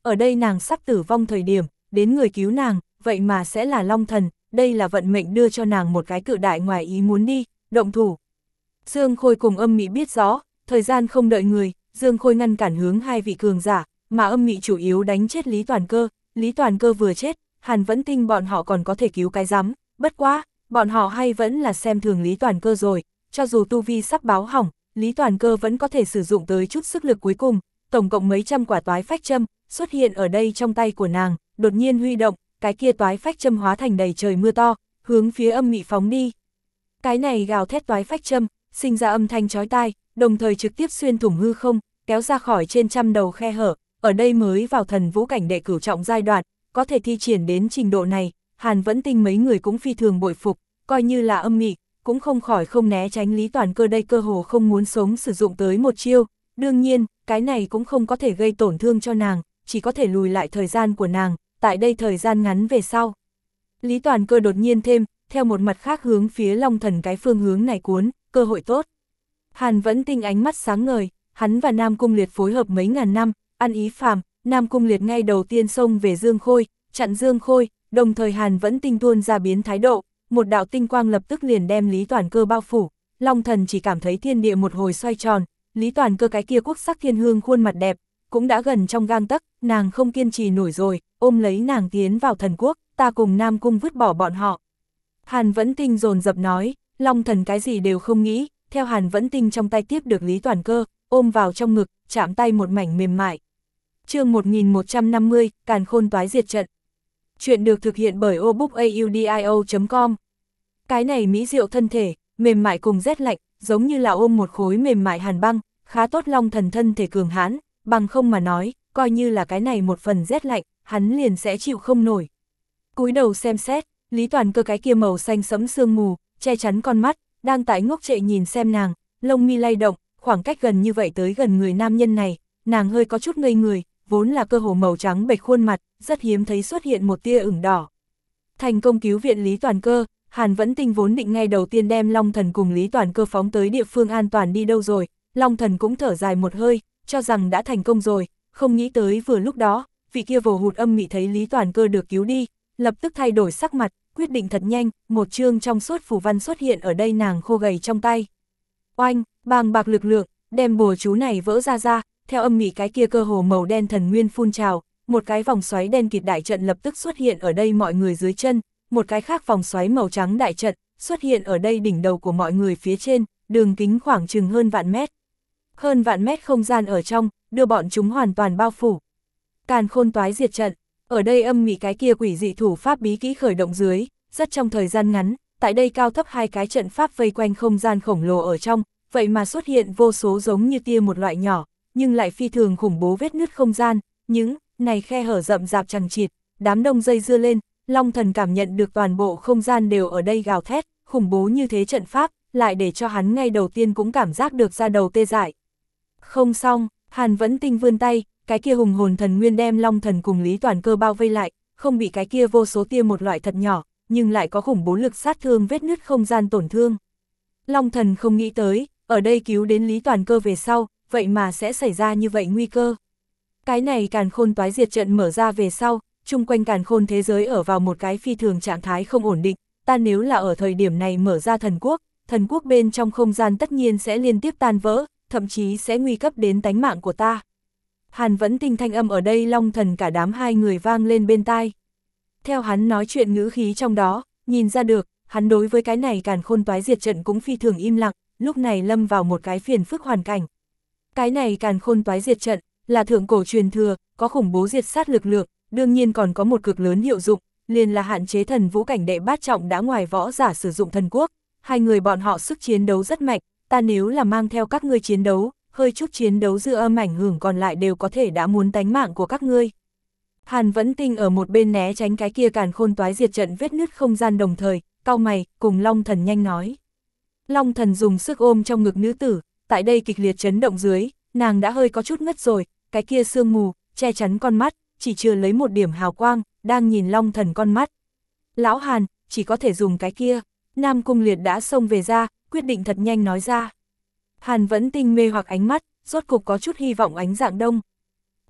ở đây nàng sắp tử vong thời điểm, đến người cứu nàng, vậy mà sẽ là Long Thần, đây là vận mệnh đưa cho nàng một cái cự đại ngoài ý muốn đi, động thủ. Dương Khôi cùng Âm Mị biết rõ, thời gian không đợi người, Dương Khôi ngăn cản hướng hai vị cường giả, mà Âm Mị chủ yếu đánh chết Lý Toàn Cơ, Lý Toàn Cơ vừa chết, Hàn Vẫn Tinh bọn họ còn có thể cứu cái rắm, bất quá, bọn họ hay vẫn là xem thường Lý Toàn Cơ rồi, cho dù tu vi sắp báo hỏng, Lý Toàn Cơ vẫn có thể sử dụng tới chút sức lực cuối cùng, tổng cộng mấy trăm quả toái phách châm xuất hiện ở đây trong tay của nàng, đột nhiên huy động, cái kia toái phách châm hóa thành đầy trời mưa to, hướng phía Âm Mị phóng đi. Cái này gào thét toái phách châm, sinh ra âm thanh chói tai, đồng thời trực tiếp xuyên thủng hư không, kéo ra khỏi trên trăm đầu khe hở, ở đây mới vào thần vũ cảnh đệ cửu trọng giai đoạn, có thể thi triển đến trình độ này, Hàn Vẫn Tinh mấy người cũng phi thường bội phục, coi như là Âm Mị, cũng không khỏi không né tránh Lý Toàn Cơ đây cơ hồ không muốn sống sử dụng tới một chiêu, đương nhiên, cái này cũng không có thể gây tổn thương cho nàng, chỉ có thể lùi lại thời gian của nàng, tại đây thời gian ngắn về sau. Lý Toàn Cơ đột nhiên thêm, theo một mặt khác hướng phía Long Thần cái phương hướng này cuốn, cơ hội tốt. Hàn Vẫn Tinh ánh mắt sáng ngời, hắn và Nam Cung Liệt phối hợp mấy ngàn năm, ăn ý phàm, Nam Cung Liệt ngay đầu tiên xông về Dương Khôi, chặn Dương Khôi, đồng thời Hàn Vẫn Tinh tuôn ra biến thái độ, một đạo tinh quang lập tức liền đem Lý Toàn Cơ bao phủ, Long Thần chỉ cảm thấy thiên địa một hồi xoay tròn, Lý Toàn Cơ cái kia quốc sắc thiên hương khuôn mặt đẹp, cũng đã gần trong gang tấc, nàng không kiên trì nổi rồi, ôm lấy nàng tiến vào thần quốc, ta cùng Nam Cung vứt bỏ bọn họ. Hàn Vẫn Tinh dồn dập nói, Long Thần cái gì đều không nghĩ, theo Hàn Vẫn Tinh trong tay tiếp được Lý Toàn Cơ, ôm vào trong ngực, chạm tay một mảnh mềm mại. Chương một nghìn một trăm năm mươi, Càn Khôn Toái Diệt Trận. Chuyện được thực hiện bởi obookaudio chấm com. Cái này mỹ diệu thân thể, mềm mại cùng rét lạnh, giống như là ôm một khối mềm mại hàn băng, khá tốt. Long Thần thân thể cường hãn, bằng không mà nói, coi như là cái này một phần rét lạnh, hắn liền sẽ chịu không nổi. Cúi đầu xem xét, Lý Toàn Cơ cái kia màu xanh sẫm sương mù, che chắn con mắt, đang tại ngốc trệ nhìn xem nàng, lông mi lay động, khoảng cách gần như vậy tới gần người nam nhân này, nàng hơi có chút ngây người, vốn là cơ hồ màu trắng bệch khuôn mặt, rất hiếm thấy xuất hiện một tia ửng đỏ. Thành công cứu viện Lý Toàn Cơ, Hàn Vẫn Tinh vốn định ngay đầu tiên đem Long Thần cùng Lý Toàn Cơ phóng tới địa phương an toàn đi đâu rồi, Long Thần cũng thở dài một hơi, cho rằng đã thành công rồi, không nghĩ tới vừa lúc đó, vị kia vồ hụt Âm Mị thấy Lý Toàn Cơ được cứu đi, lập tức thay đổi sắc mặt, quyết định thật nhanh, một chương trong suốt phù văn xuất hiện ở đây nàng khô gầy trong tay. Oanh, bàng bạc lực lượng, đem bùa chú này vỡ ra ra, theo Âm Mị cái kia cơ hồ màu đen thần nguyên phun trào, một cái vòng xoáy đen kịt đại trận lập tức xuất hiện ở đây mọi người dưới chân, một cái khác vòng xoáy màu trắng đại trận xuất hiện ở đây đỉnh đầu của mọi người phía trên, đường kính khoảng chừng hơn vạn mét. Hơn vạn mét không gian ở trong, đưa bọn chúng hoàn toàn bao phủ. Càn Khôn Toái Diệt Trận, ở đây Âm Mị cái kia quỷ dị thủ pháp bí kỹ khởi động dưới, rất trong thời gian ngắn, tại đây cao thấp hai cái trận pháp vây quanh không gian khổng lồ ở trong, vậy mà xuất hiện vô số giống như tia một loại nhỏ, nhưng lại phi thường khủng bố vết nứt không gian, những này khe hở rậm rạp chằng chịt, đám đông dây dưa lên, Long Thần cảm nhận được toàn bộ không gian đều ở đây gào thét, khủng bố như thế trận pháp, lại để cho hắn ngay đầu tiên cũng cảm giác được ra đầu tê dại. Không xong, Hàn Vẫn Tinh vươn tay, cái kia hùng hồn thần nguyên đem Long Thần cùng Lý Toàn Cơ bao vây lại, không bị cái kia vô số tia một loại thật nhỏ, nhưng lại có khủng bố lực sát thương vết nứt không gian tổn thương. Long Thần không nghĩ tới, ở đây cứu đến Lý Toàn Cơ về sau, vậy mà sẽ xảy ra như vậy nguy cơ. Cái này Càn Khôn Toái Diệt Trận mở ra về sau, chung quanh càn khôn thế giới ở vào một cái phi thường trạng thái không ổn định, ta nếu là ở thời điểm này mở ra thần quốc, thần quốc bên trong không gian tất nhiên sẽ liên tiếp tan vỡ, thậm chí sẽ nguy cấp đến tánh mạng của ta. Hàn Vẫn Tinh thanh âm ở đây Long Thần cả đám hai người vang lên bên tai. Theo hắn nói chuyện ngữ khí trong đó, nhìn ra được, hắn đối với cái này Càn Khôn Toái Diệt Trận cũng phi thường im lặng, lúc này lâm vào một cái phiền phức hoàn cảnh. Cái này Càn Khôn Toái Diệt Trận là thượng cổ truyền thừa, có khủng bố diệt sát lực lượng, đương nhiên còn có một cực lớn hiệu dụng, liền là hạn chế thần vũ cảnh đệ bát trọng đã ngoài võ giả sử dụng thần quốc. Hai người bọn họ sức chiến đấu rất mạnh, ta nếu là mang theo các ngươi chiến đấu, hơi chút chiến đấu dư âm ảnh hưởng còn lại đều có thể đã muốn tánh mạng của các ngươi. Hàn Vẫn Tinh ở một bên né tránh cái kia Càn Khôn Toái Diệt Trận vết nứt không gian đồng thời, cau mày, cùng Long Thần nhanh nói. Long Thần dùng sức ôm trong ngực nữ tử, tại đây kịch liệt chấn động dưới, nàng đã hơi có chút ngất rồi, cái kia sương mù, che chắn con mắt, chỉ chưa lấy một điểm hào quang, đang nhìn Long Thần con mắt. Lão Hàn, chỉ có thể dùng cái kia. Nam Cung Liệt đã xông về ra, quyết định thật nhanh nói ra. Hàn Vẫn Tinh mê hoặc ánh mắt, rốt cục có chút hy vọng ánh dạng đông.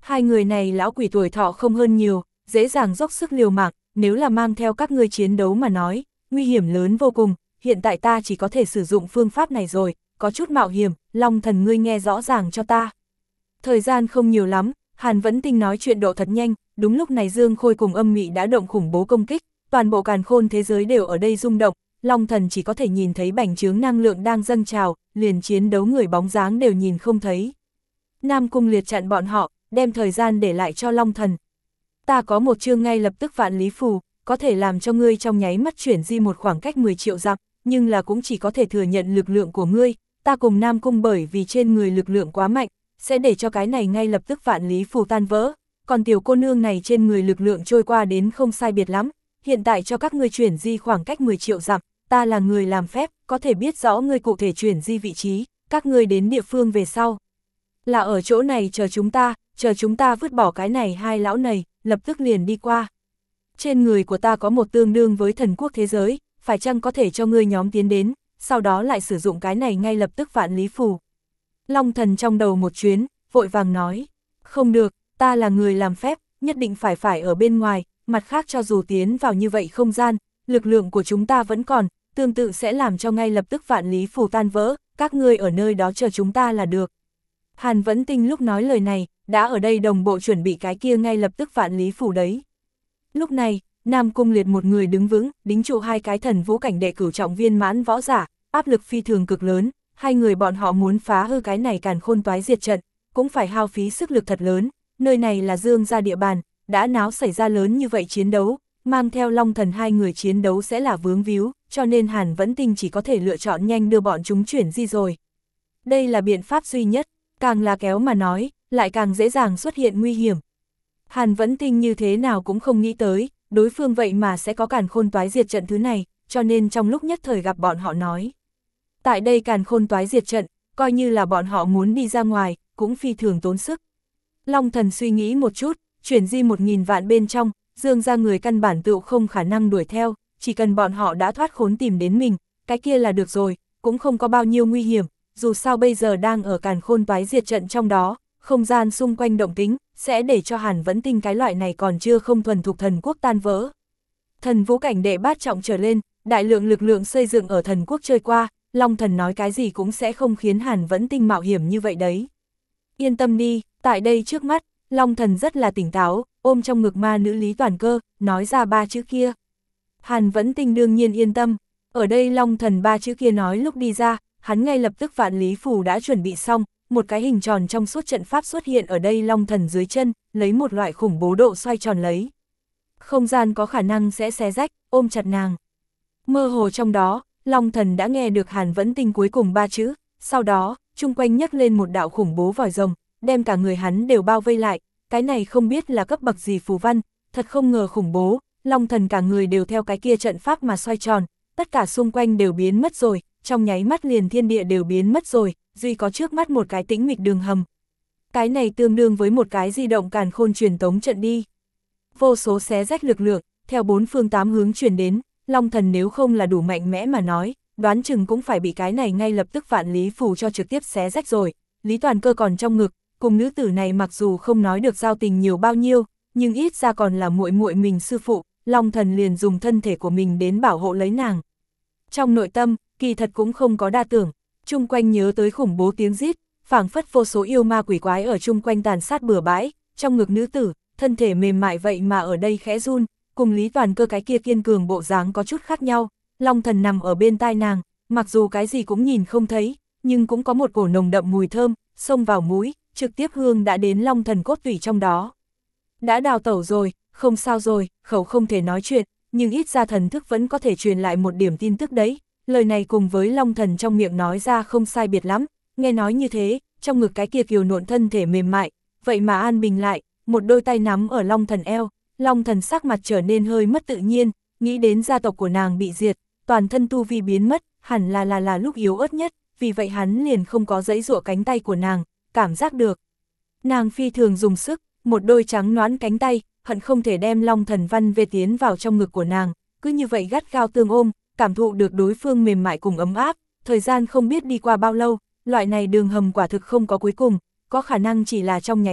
Hai người này lão quỷ tuổi thọ không hơn nhiều, dễ dàng dốc sức liều mạng, nếu là mang theo các ngươi chiến đấu mà nói, nguy hiểm lớn vô cùng, hiện tại ta chỉ có thể sử dụng phương pháp này rồi, có chút mạo hiểm, Long Thần ngươi nghe rõ ràng cho ta. Thời gian không nhiều lắm, Hàn Vẫn Tinh nói chuyện độ thật nhanh, đúng lúc này Dương Khôi cùng Âm Mị đã động khủng bố công kích, toàn bộ càn khôn thế giới đều ở đây rung động, Long Thần chỉ có thể nhìn thấy bành trướng năng lượng đang dâng trào, liền chiến đấu người bóng dáng đều nhìn không thấy. Nam Cung Liệt chặn bọn họ, đem thời gian để lại cho Long Thần. Ta có một chương ngay lập tức vạn lý phù, có thể làm cho ngươi trong nháy mắt chuyển di một khoảng cách mười triệu dặm, nhưng là cũng chỉ có thể thừa nhận lực lượng của ngươi, ta cùng Nam Cung bởi vì trên người lực lượng quá mạnh, sẽ để cho cái này ngay lập tức vạn lý phù tan vỡ, còn tiểu cô nương này trên người lực lượng trôi qua đến không sai biệt lắm, hiện tại cho các ngươi chuyển di khoảng cách mười triệu dặm, ta là người làm phép, có thể biết rõ ngươi cụ thể chuyển di vị trí, các ngươi đến địa phương về sau. Là ở chỗ này chờ chúng ta, chờ chúng ta vứt bỏ cái này hai lão này, lập tức liền đi qua. Trên người của ta có một tương đương với thần quốc thế giới, phải chăng có thể cho ngươi nhóm tiến đến, sau đó lại sử dụng cái này ngay lập tức vạn lý phù. Long Thần trong đầu một chuyến, vội vàng nói, không được, ta là người làm phép, nhất định phải phải ở bên ngoài, mặt khác cho dù tiến vào như vậy không gian, lực lượng của chúng ta vẫn còn, tương tự sẽ làm cho ngay lập tức vạn lý phù tan vỡ, các ngươi ở nơi đó chờ chúng ta là được. Hàn Vẫn Tinh lúc nói lời này, đã ở đây đồng bộ chuẩn bị cái kia ngay lập tức vạn lý phù đấy. Lúc này, Nam Cung Liệt một người đứng vững, đính trụ hai cái thần vũ cảnh đệ cửu trọng viên mãn võ giả, áp lực phi thường cực lớn, hai người bọn họ muốn phá hư cái này càn khôn toái diệt trận, cũng phải hao phí sức lực thật lớn, nơi này là Dương gia địa bàn, đã náo xảy ra lớn như vậy chiến đấu, mang theo Long Thần hai người chiến đấu sẽ là vướng víu, cho nên Hàn Vẫn Tinh chỉ có thể lựa chọn nhanh đưa bọn chúng chuyển di rồi. Đây là biện pháp duy nhất, càng là kéo mà nói, lại càng dễ dàng xuất hiện nguy hiểm. Hàn Vẫn Tinh như thế nào cũng không nghĩ tới, đối phương vậy mà sẽ có càn khôn toái diệt trận thứ này, cho nên trong lúc nhất thời gặp bọn họ nói. Tại đây càn khôn toái diệt trận, coi như là bọn họ muốn đi ra ngoài, cũng phi thường tốn sức. Long Thần suy nghĩ một chút, chuyển di một nghìn vạn bên trong, Dương ra người căn bản tựu không khả năng đuổi theo, chỉ cần bọn họ đã thoát khốn tìm đến mình, cái kia là được rồi, cũng không có bao nhiêu nguy hiểm, dù sao bây giờ đang ở càn khôn toái diệt trận trong đó, không gian xung quanh động tính, sẽ để cho Hàn Vẫn Tinh cái loại này còn chưa không thuần thục thần quốc tan vỡ. Thần vũ cảnh đệ bát trọng trở lên, đại lượng lực lượng xây dựng ở thần quốc chơi qua, Long Thần nói cái gì cũng sẽ không khiến Hàn Vẫn Tinh mạo hiểm như vậy đấy. Yên tâm đi, tại đây trước mắt, Long Thần rất là tỉnh táo, ôm trong ngực ma nữ Lý Toàn Cơ, nói ra ba chữ kia. Hàn Vẫn Tinh đương nhiên yên tâm, ở đây Long Thần ba chữ kia nói lúc đi ra, hắn ngay lập tức vạn lý phù đã chuẩn bị xong, một cái hình tròn trong suốt trận pháp xuất hiện ở đây Long Thần dưới chân, lấy một loại khủng bố độ xoay tròn lấy. Không gian có khả năng sẽ xé rách, ôm chặt nàng. Mơ hồ trong đó, Long Thần đã nghe được Hàn Vẫn Tinh cuối cùng ba chữ, sau đó, chung quanh nhấc lên một đạo khủng bố vòi rồng, đem cả người hắn đều bao vây lại, cái này không biết là cấp bậc gì phù văn, thật không ngờ khủng bố, Long Thần cả người đều theo cái kia trận pháp mà xoay tròn, tất cả xung quanh đều biến mất rồi, trong nháy mắt liền thiên địa đều biến mất rồi, duy có trước mắt một cái tĩnh mịch đường hầm. Cái này tương đương với một cái di động càn khôn truyền tống trận đi. Vô số xé rách lực lượng, theo bốn phương tám hướng truyền đến, Long Thần nếu không là đủ mạnh mẽ mà nói, đoán chừng cũng phải bị cái này ngay lập tức vạn lý phù cho trực tiếp xé rách rồi. Lý Toàn Cơ còn trong ngực, cùng nữ tử này mặc dù không nói được giao tình nhiều bao nhiêu, nhưng ít ra còn là muội muội mình sư phụ, Long Thần liền dùng thân thể của mình đến bảo hộ lấy nàng. Trong nội tâm, kỳ thật cũng không có đa tưởng, chung quanh nhớ tới khủng bố tiếng rít, phảng phất vô số yêu ma quỷ quái ở chung quanh tàn sát bừa bãi, trong ngực nữ tử, thân thể mềm mại vậy mà ở đây khẽ run, cùng Lý Toàn Cơ cái kia kiên cường bộ dáng có chút khác nhau. Long Thần nằm ở bên tai nàng, mặc dù cái gì cũng nhìn không thấy, nhưng cũng có một cổ nồng đậm mùi thơm, xông vào mũi, trực tiếp hương đã đến Long Thần cốt tủy trong đó. Đã đào tẩu rồi, không sao rồi, khẩu không thể nói chuyện, nhưng ít ra thần thức vẫn có thể truyền lại một điểm tin tức đấy. Lời này cùng với Long Thần trong miệng nói ra không sai biệt lắm, nghe nói như thế, trong ngực cái kia kiều nộn thân thể mềm mại, vậy mà an bình lại, một đôi tay nắm ở Long Thần eo, Long Thần sắc mặt trở nên hơi mất tự nhiên, nghĩ đến gia tộc của nàng bị diệt, toàn thân tu vi biến mất, hẳn là là là lúc yếu ớt nhất, vì vậy hắn liền không có giãy giụa cánh tay của nàng, cảm giác được. Nàng phi thường dùng sức, một đôi trắng nõn cánh tay, hận không thể đem Long Thần văn về tiến vào trong ngực của nàng, cứ như vậy gắt gao tương ôm, cảm thụ được đối phương mềm mại cùng ấm áp, thời gian không biết đi qua bao lâu, loại này đường hầm quả thực không có cuối cùng, có khả năng chỉ là trong nháy mắt,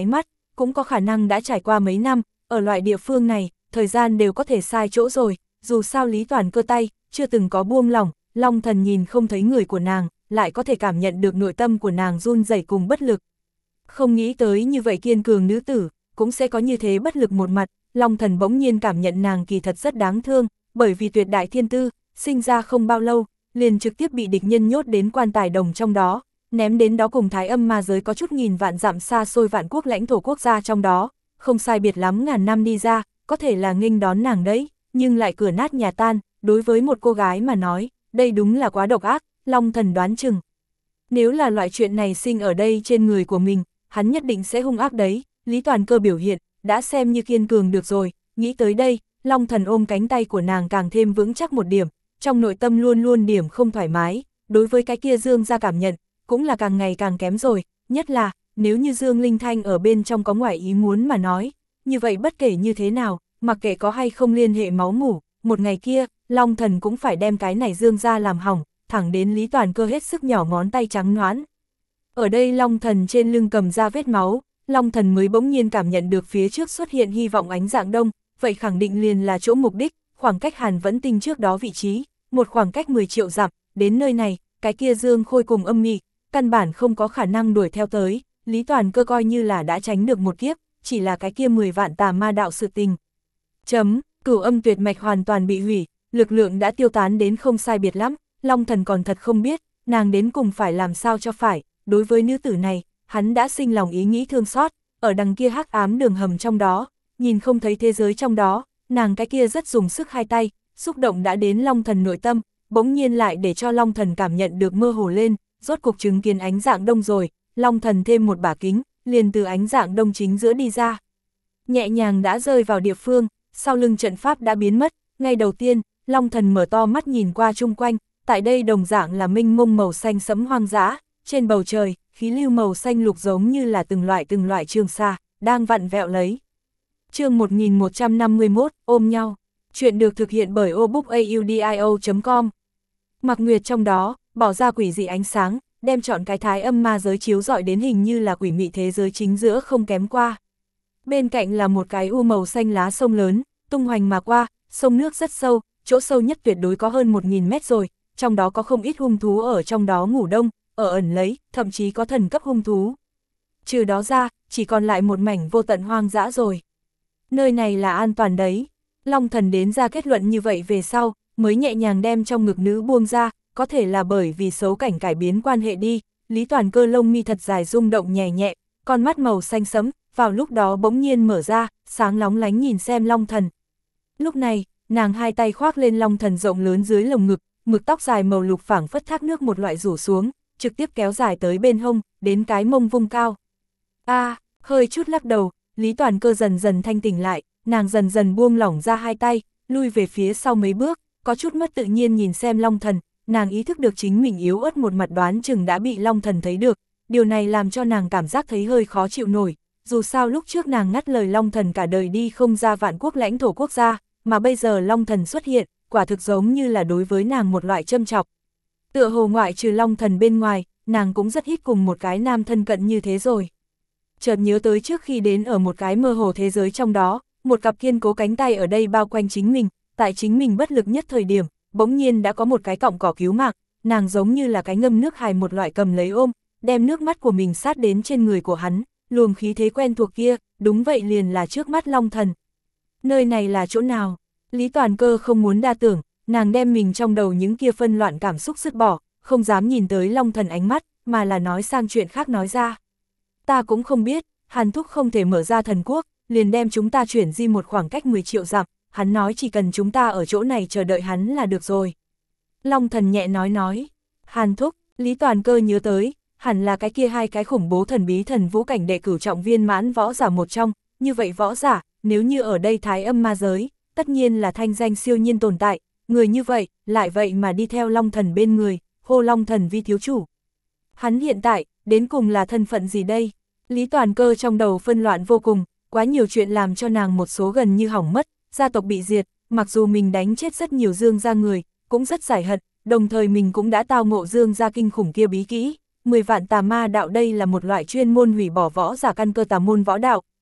cũng có khả năng đã trải qua mấy năm, ở loại địa phương này, thời gian đều có thể sai chỗ rồi, dù sao Lý Toàn Cơ tay, chưa từng có buông lỏng, Long Thần nhìn không thấy người của nàng, lại có thể cảm nhận được nội tâm của nàng run rẩy cùng bất lực. Không nghĩ tới như vậy kiên cường nữ tử, cũng sẽ có như thế bất lực một mặt, Long Thần bỗng nhiên cảm nhận nàng kỳ thật rất đáng thương, bởi vì tuyệt đại thiên tư, sinh ra không bao lâu, liền trực tiếp bị địch nhân nhốt đến quan tài đồng trong đó, ném đến đó cùng Thái Âm ma giới có chút nghìn vạn dặm xa xôi vạn quốc lãnh thổ quốc gia trong đó, không sai biệt lắm ngàn năm đi ra, có thể là nghênh đón nàng đấy, nhưng lại cửa nát nhà tan, đối với một cô gái mà nói, đây đúng là quá độc ác, Long Thần đoán chừng. Nếu là loại chuyện này sinh ở đây trên người của mình, hắn nhất định sẽ hung ác đấy, Lý Toàn Cơ biểu hiện, đã xem như kiên cường được rồi, nghĩ tới đây, Long Thần ôm cánh tay của nàng càng thêm vững chắc một điểm, trong nội tâm luôn luôn điểm không thoải mái, đối với cái kia Dương ra cảm nhận, cũng là càng ngày càng kém rồi, nhất là, nếu như Dương Linh Thanh ở bên trong có ngoại ý muốn mà nói, như vậy bất kể như thế nào, mặc kệ có hay không liên hệ máu mủ, một ngày kia, Long Thần cũng phải đem cái này Dương ra làm hỏng, thẳng đến Lý Toàn Cơ hết sức nhỏ ngón tay trắng nõn. Ở đây Long Thần trên lưng cầm ra vết máu, Long Thần mới bỗng nhiên cảm nhận được phía trước xuất hiện hy vọng ánh dạng đông, vậy khẳng định liền là chỗ mục đích, khoảng cách Hàn Vẫn Tinh trước đó vị trí, một khoảng cách mười triệu dặm, đến nơi này, cái kia Dương Khôi cùng Âm Mị, căn bản không có khả năng đuổi theo tới, Lý Toàn Cơ coi như là đã tránh được một kiếp, chỉ là cái kia mười vạn tà ma đạo sự tình. Chấm, Cửu Âm tuyệt mạch hoàn toàn bị hủy, lực lượng đã tiêu tán đến không sai biệt lắm, Long Thần còn thật không biết, nàng đến cùng phải làm sao cho phải, đối với nữ tử này, hắn đã sinh lòng ý nghĩ thương xót, ở đằng kia hắc ám đường hầm trong đó, nhìn không thấy thế giới trong đó, nàng cái kia rất dùng sức hai tay, xúc động đã đến Long Thần nội tâm, bỗng nhiên lại để cho Long Thần cảm nhận được mơ hồ lên, rốt cục chứng kiến ánh dạng đông rồi, Long Thần thêm một bả kính, liền từ ánh dạng đông chính giữa đi ra. Nhẹ nhàng đã rơi vào địa phương, sau lưng trận pháp đã biến mất, ngay đầu tiên, Long Thần mở to mắt nhìn qua chung quanh, tại đây đồng dạng là mênh mông màu xanh sẫm hoang dã, trên bầu trời, khí lưu màu xanh lục giống như là từng loại từng loại trường sa, đang vặn vẹo lấy. Chương một nghìn một trăm năm mươi mốt, ôm nhau. Chuyện được thực hiện bởi obookaudio chấm com. Mặc Nguyệt trong đó, bỏ ra quỷ dị ánh sáng, đem chọn cái Thái Âm ma giới chiếu rọi đến hình như là quỷ mị thế giới chính giữa không kém qua. Bên cạnh là một cái u màu xanh lá sông lớn, tung hoành mà qua, sông nước rất sâu, chỗ sâu nhất tuyệt đối có hơn một nghìn mét rồi, trong đó có không ít hung thú ở trong đó ngủ đông, ở ẩn lấy, thậm chí có thần cấp hung thú. Trừ đó ra, chỉ còn lại một mảnh vô tận hoang dã rồi. Nơi này là an toàn đấy. Long Thần đến ra kết luận như vậy về sau, mới nhẹ nhàng đem trong ngực nữ buông ra, có thể là bởi vì xấu cảnh cải biến quan hệ đi, Lý Toàn Cơ lông mi thật dài rung động nhẹ nhẹ, con mắt màu xanh sẫm, vào lúc đó bỗng nhiên mở ra, sáng lóng lánh nhìn xem Long Thần. Lúc này, nàng hai tay khoác lên Long Thần rộng lớn dưới lồng ngực, mực tóc dài màu lục phảng phất thác nước một loại rủ xuống, trực tiếp kéo dài tới bên hông, đến cái mông vung cao. A, à, hơi chút lắc đầu, Lý Toàn Cơ dần dần thanh tỉnh lại, nàng dần dần buông lỏng ra hai tay, lui về phía sau mấy bước, có chút mất tự nhiên nhìn xem Long Thần, nàng ý thức được chính mình yếu ớt một mặt đoán chừng đã bị Long Thần thấy được, điều này làm cho nàng cảm giác thấy hơi khó chịu nổi, dù sao lúc trước nàng ngắt lời Long Thần cả đời đi không ra vạn quốc lãnh thổ quốc gia, mà bây giờ Long Thần xuất hiện, quả thực giống như là đối với nàng một loại châm chọc. Tựa hồ ngoại trừ Long Thần bên ngoài, nàng cũng rất ít cùng một cái nam thân cận như thế rồi. Chợt nhớ tới trước khi đến ở một cái mơ hồ thế giới trong đó, một cặp kiên cố cánh tay ở đây bao quanh chính mình, tại chính mình bất lực nhất thời điểm, bỗng nhiên đã có một cái cọng cỏ cứu mạng, nàng giống như là cái ngâm nước hài một loại cầm lấy ôm, đem nước mắt của mình sát đến trên người của hắn, luồng khí thế quen thuộc kia, đúng vậy liền là trước mắt Long Thần. Nơi này là chỗ nào? Lý Toàn Cơ không muốn đa tưởng, nàng đem mình trong đầu những kia phân loạn cảm xúc dứt bỏ, không dám nhìn tới Long Thần ánh mắt, mà là nói sang chuyện khác nói ra. Ta cũng không biết, Hàn Thúc không thể mở ra thần quốc, liền đem chúng ta chuyển di một khoảng cách mười triệu dặm, hắn nói chỉ cần chúng ta ở chỗ này chờ đợi hắn là được rồi. Long Thần nhẹ nói nói, Hàn Thúc, Lý Toàn Cơ nhớ tới, hẳn là cái kia hai cái khủng bố thần bí thần vũ cảnh đệ cửu trọng viên mãn võ giả một trong, như vậy võ giả, nếu như ở đây Thái Âm ma giới, tất nhiên là thanh danh siêu nhiên tồn tại, người như vậy, lại vậy mà đi theo Long Thần bên người, hô Long Thần vi thiếu chủ. Hắn hiện tại, đến cùng là thân phận gì đây? Lý Toàn Cơ trong đầu phân loạn vô cùng, quá nhiều chuyện làm cho nàng một số gần như hỏng mất, gia tộc bị diệt, mặc dù mình đánh chết rất nhiều Dương gia người, cũng rất giải hận, đồng thời mình cũng đã tao ngộ Dương gia kinh khủng kia bí kỹ. Mười vạn tà ma đạo đây là một loại chuyên môn hủy bỏ võ giả căn cơ tà môn võ đạo,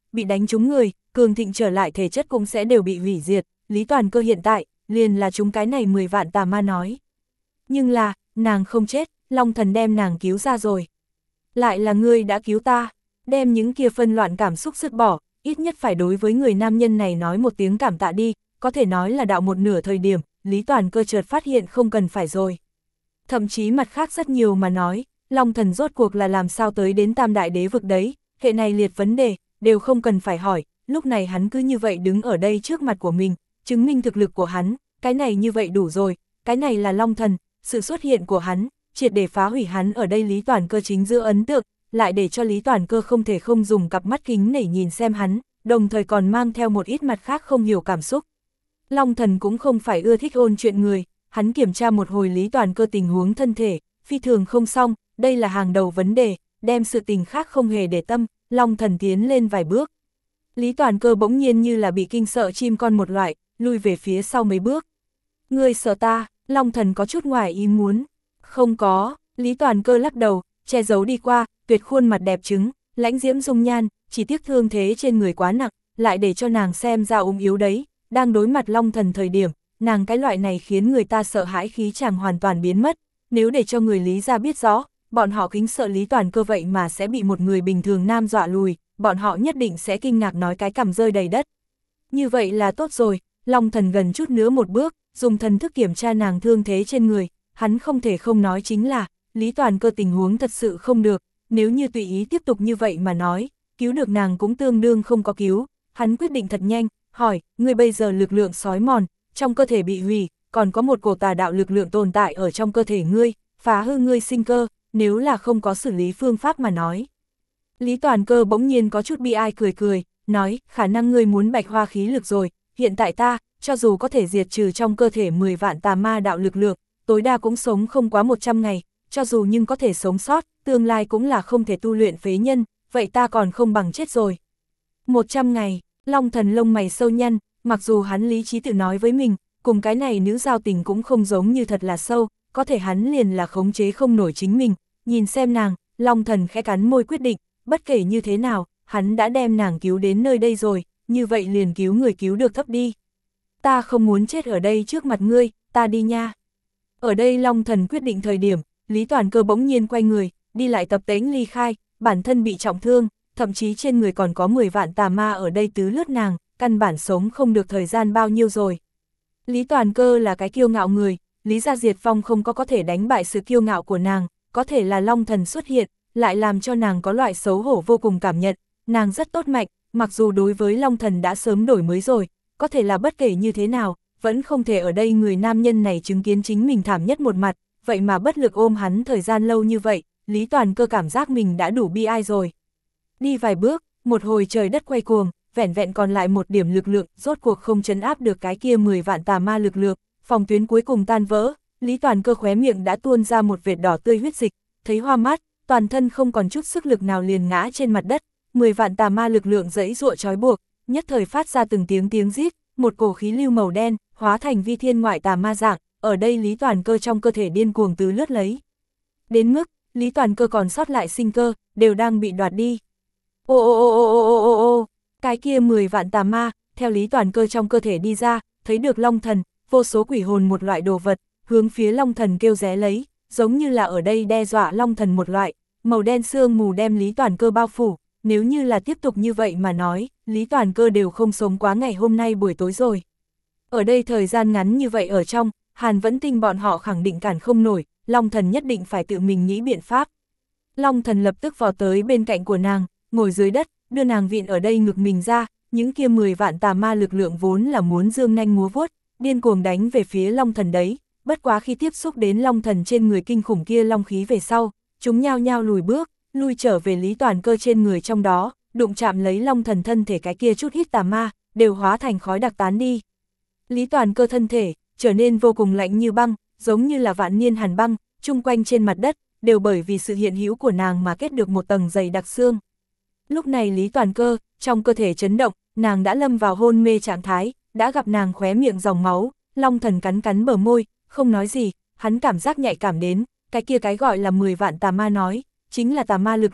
bị đánh trúng người, cường thịnh trở lại thể chất cũng sẽ đều bị hủy diệt, Lý Toàn Cơ hiện tại, liền là chúng cái này mười vạn tà ma nói. Nhưng là, nàng không chết, Long Thần đem nàng cứu ra rồi. Lại là ngươi đã cứu ta, đem những kia phân loạn cảm xúc dứt bỏ, ít nhất phải đối với người nam nhân này nói một tiếng cảm tạ đi, có thể nói là đạo một nửa thời điểm, Lý Toàn Cơ chợt phát hiện không cần phải rồi. Thậm chí mặt khác rất nhiều mà nói, Long Thần rốt cuộc là làm sao tới đến tam đại đế vực đấy, hệ này liệt vấn đề, đều không cần phải hỏi, lúc này hắn cứ như vậy đứng ở đây trước mặt của mình, chứng minh thực lực của hắn, cái này như vậy đủ rồi, cái này là Long Thần, sự xuất hiện của hắn, triệt để phá hủy hắn ở đây Lý Toàn Cơ chính giữa ấn tượng, lại để cho Lý Toàn Cơ không thể không dùng cặp mắt kính nể nhìn xem hắn, đồng thời còn mang theo một ít mặt khác không hiểu cảm xúc. Long Thần cũng không phải ưa thích ôn chuyện người, hắn kiểm tra một hồi Lý Toàn Cơ tình huống thân thể, phi thường không xong, đây là hàng đầu vấn đề, đem sự tình khác không hề để tâm, Long Thần tiến lên vài bước. Lý Toàn Cơ bỗng nhiên như là bị kinh sợ chim con một loại, lui về phía sau mấy bước. Ngươi sợ ta, Long Thần có chút ngoài ý muốn. Không có, Lý Toàn Cơ lắc đầu, che giấu đi qua, tuyệt khuôn mặt đẹp trứng, lãnh diễm dung nhan, chỉ tiếc thương thế trên người quá nặng, lại để cho nàng xem ra ốm yếu đấy, đang đối mặt Long Thần thời điểm, nàng cái loại này khiến người ta sợ hãi khí chàng hoàn toàn biến mất, nếu để cho người Lý gia biết rõ, bọn họ kính sợ Lý Toàn Cơ vậy mà sẽ bị một người bình thường nam dọa lùi, bọn họ nhất định sẽ kinh ngạc nói cái cằm rơi đầy đất. Như vậy là tốt rồi, Long Thần gần chút nữa một bước, dùng thần thức kiểm tra nàng thương thế trên người, hắn không thể không nói chính là, Lý Toàn Cơ tình huống thật sự không được, nếu như tùy ý tiếp tục như vậy mà nói, cứu được nàng cũng tương đương không có cứu, hắn quyết định thật nhanh, hỏi, ngươi bây giờ lực lượng sói mòn, trong cơ thể bị hủy, còn có một cổ tà đạo lực lượng tồn tại ở trong cơ thể ngươi, phá hư ngươi sinh cơ, nếu là không có xử lý phương pháp mà nói. Lý Toàn Cơ bỗng nhiên có chút bi ai cười cười, nói, khả năng ngươi muốn bạch hoa khí lực rồi, hiện tại ta, cho dù có thể diệt trừ trong cơ thể mười vạn tà ma đạo lực lượng, tối đa cũng sống không quá một trăm ngày, cho dù nhưng có thể sống sót, tương lai cũng là không thể tu luyện phế nhân, vậy ta còn không bằng chết rồi. một trăm ngày, Long Thần lông mày sâu nhăn, mặc dù hắn lý trí tự nói với mình, cùng cái này nữ giao tình cũng không giống như thật là sâu, có thể hắn liền là khống chế không nổi chính mình, nhìn xem nàng, Long Thần khẽ cắn môi quyết định, bất kể như thế nào, hắn đã đem nàng cứu đến nơi đây rồi, như vậy liền cứu người cứu được thấp đi. Ta không muốn chết ở đây trước mặt ngươi, ta đi nha. Ở đây Long Thần quyết định thời điểm, Lý Toàn Cơ bỗng nhiên quay người, đi lại tập tễnh ly khai, bản thân bị trọng thương, thậm chí trên người còn có mười vạn tà ma ở đây tứ lướt nàng, căn bản sống không được thời gian bao nhiêu rồi. Lý Toàn Cơ là cái kiêu ngạo người, Lý gia diệt vong không có có thể đánh bại sự kiêu ngạo của nàng, có thể là Long Thần xuất hiện, lại làm cho nàng có loại xấu hổ vô cùng cảm nhận, nàng rất tốt mạnh, mặc dù đối với Long Thần đã sớm đổi mới rồi, có thể là bất kể như thế nào, vẫn không thể ở đây người nam nhân này chứng kiến chính mình thảm nhất một mặt, vậy mà bất lực ôm hắn thời gian lâu như vậy, Lý Toàn Cơ cảm giác mình đã đủ bi ai rồi. Đi vài bước, một hồi trời đất quay cuồng, vẻn vẹn còn lại một điểm lực lượng, rốt cuộc không trấn áp được cái kia mười vạn tà ma lực lượng, phòng tuyến cuối cùng tan vỡ, Lý Toàn Cơ khóe miệng đã tuôn ra một vệt đỏ tươi huyết dịch, thấy hoa mắt, toàn thân không còn chút sức lực nào liền ngã trên mặt đất, mười vạn tà ma lực lượng dẫy dụa trói buộc, nhất thời phát ra từng tiếng tiếng rít, một cổ khí lưu màu đen, hóa thành vi thiên ngoại tà ma dạng, ở đây Lý Toàn Cơ trong cơ thể điên cuồng tứ lướt lấy. Đến mức, Lý Toàn Cơ còn sót lại sinh cơ, đều đang bị đoạt đi. Ô ô ô ô ô ô ô ô, cái kia mười vạn tà ma, theo Lý Toàn Cơ trong cơ thể đi ra, thấy được Long Thần, vô số quỷ hồn một loại đồ vật, hướng phía Long Thần kêu ré lấy, giống như là ở đây đe dọa Long Thần một loại, màu đen sương mù đem Lý Toàn Cơ bao phủ, nếu như là tiếp tục như vậy mà nói, Lý Toàn Cơ đều không sống quá ngày hôm nay buổi tối rồi. Ở đây thời gian ngắn như vậy ở trong, Hàn Vẫn Tinh bọn họ khẳng định cản không nổi, Long Thần nhất định phải tự mình nghĩ biện pháp. Long Thần lập tức vào tới bên cạnh của nàng, ngồi dưới đất, đưa nàng vịn ở đây ngực mình ra, những kia mười vạn tà ma lực lượng vốn là muốn dương nanh múa vuốt, điên cuồng đánh về phía Long Thần đấy, bất quá khi tiếp xúc đến Long Thần trên người kinh khủng kia long khí về sau, chúng nhao nhao lùi bước, lui trở về Lý Toàn Cơ trên người trong đó, đụng chạm lấy Long Thần thân thể cái kia chút hít tà ma, đều hóa thành khói đặc tán đi. Lý Toàn Cơ thân thể trở nên vô cùng lạnh như băng, giống như là vạn niên hàn băng, chung quanh trên mặt đất, đều bởi vì sự hiện hữu của nàng mà kết được một tầng dày đặc xương. Lúc này Lý Toàn Cơ, trong cơ thể chấn động, nàng đã lâm vào hôn mê trạng thái, đã gặp nàng khóe miệng dòng máu, Long Thần cắn cắn bờ môi, không nói gì, hắn cảm giác nhạy cảm đến, cái kia cái gọi là mười vạn tà ma nói, chính là tà ma lực lượng,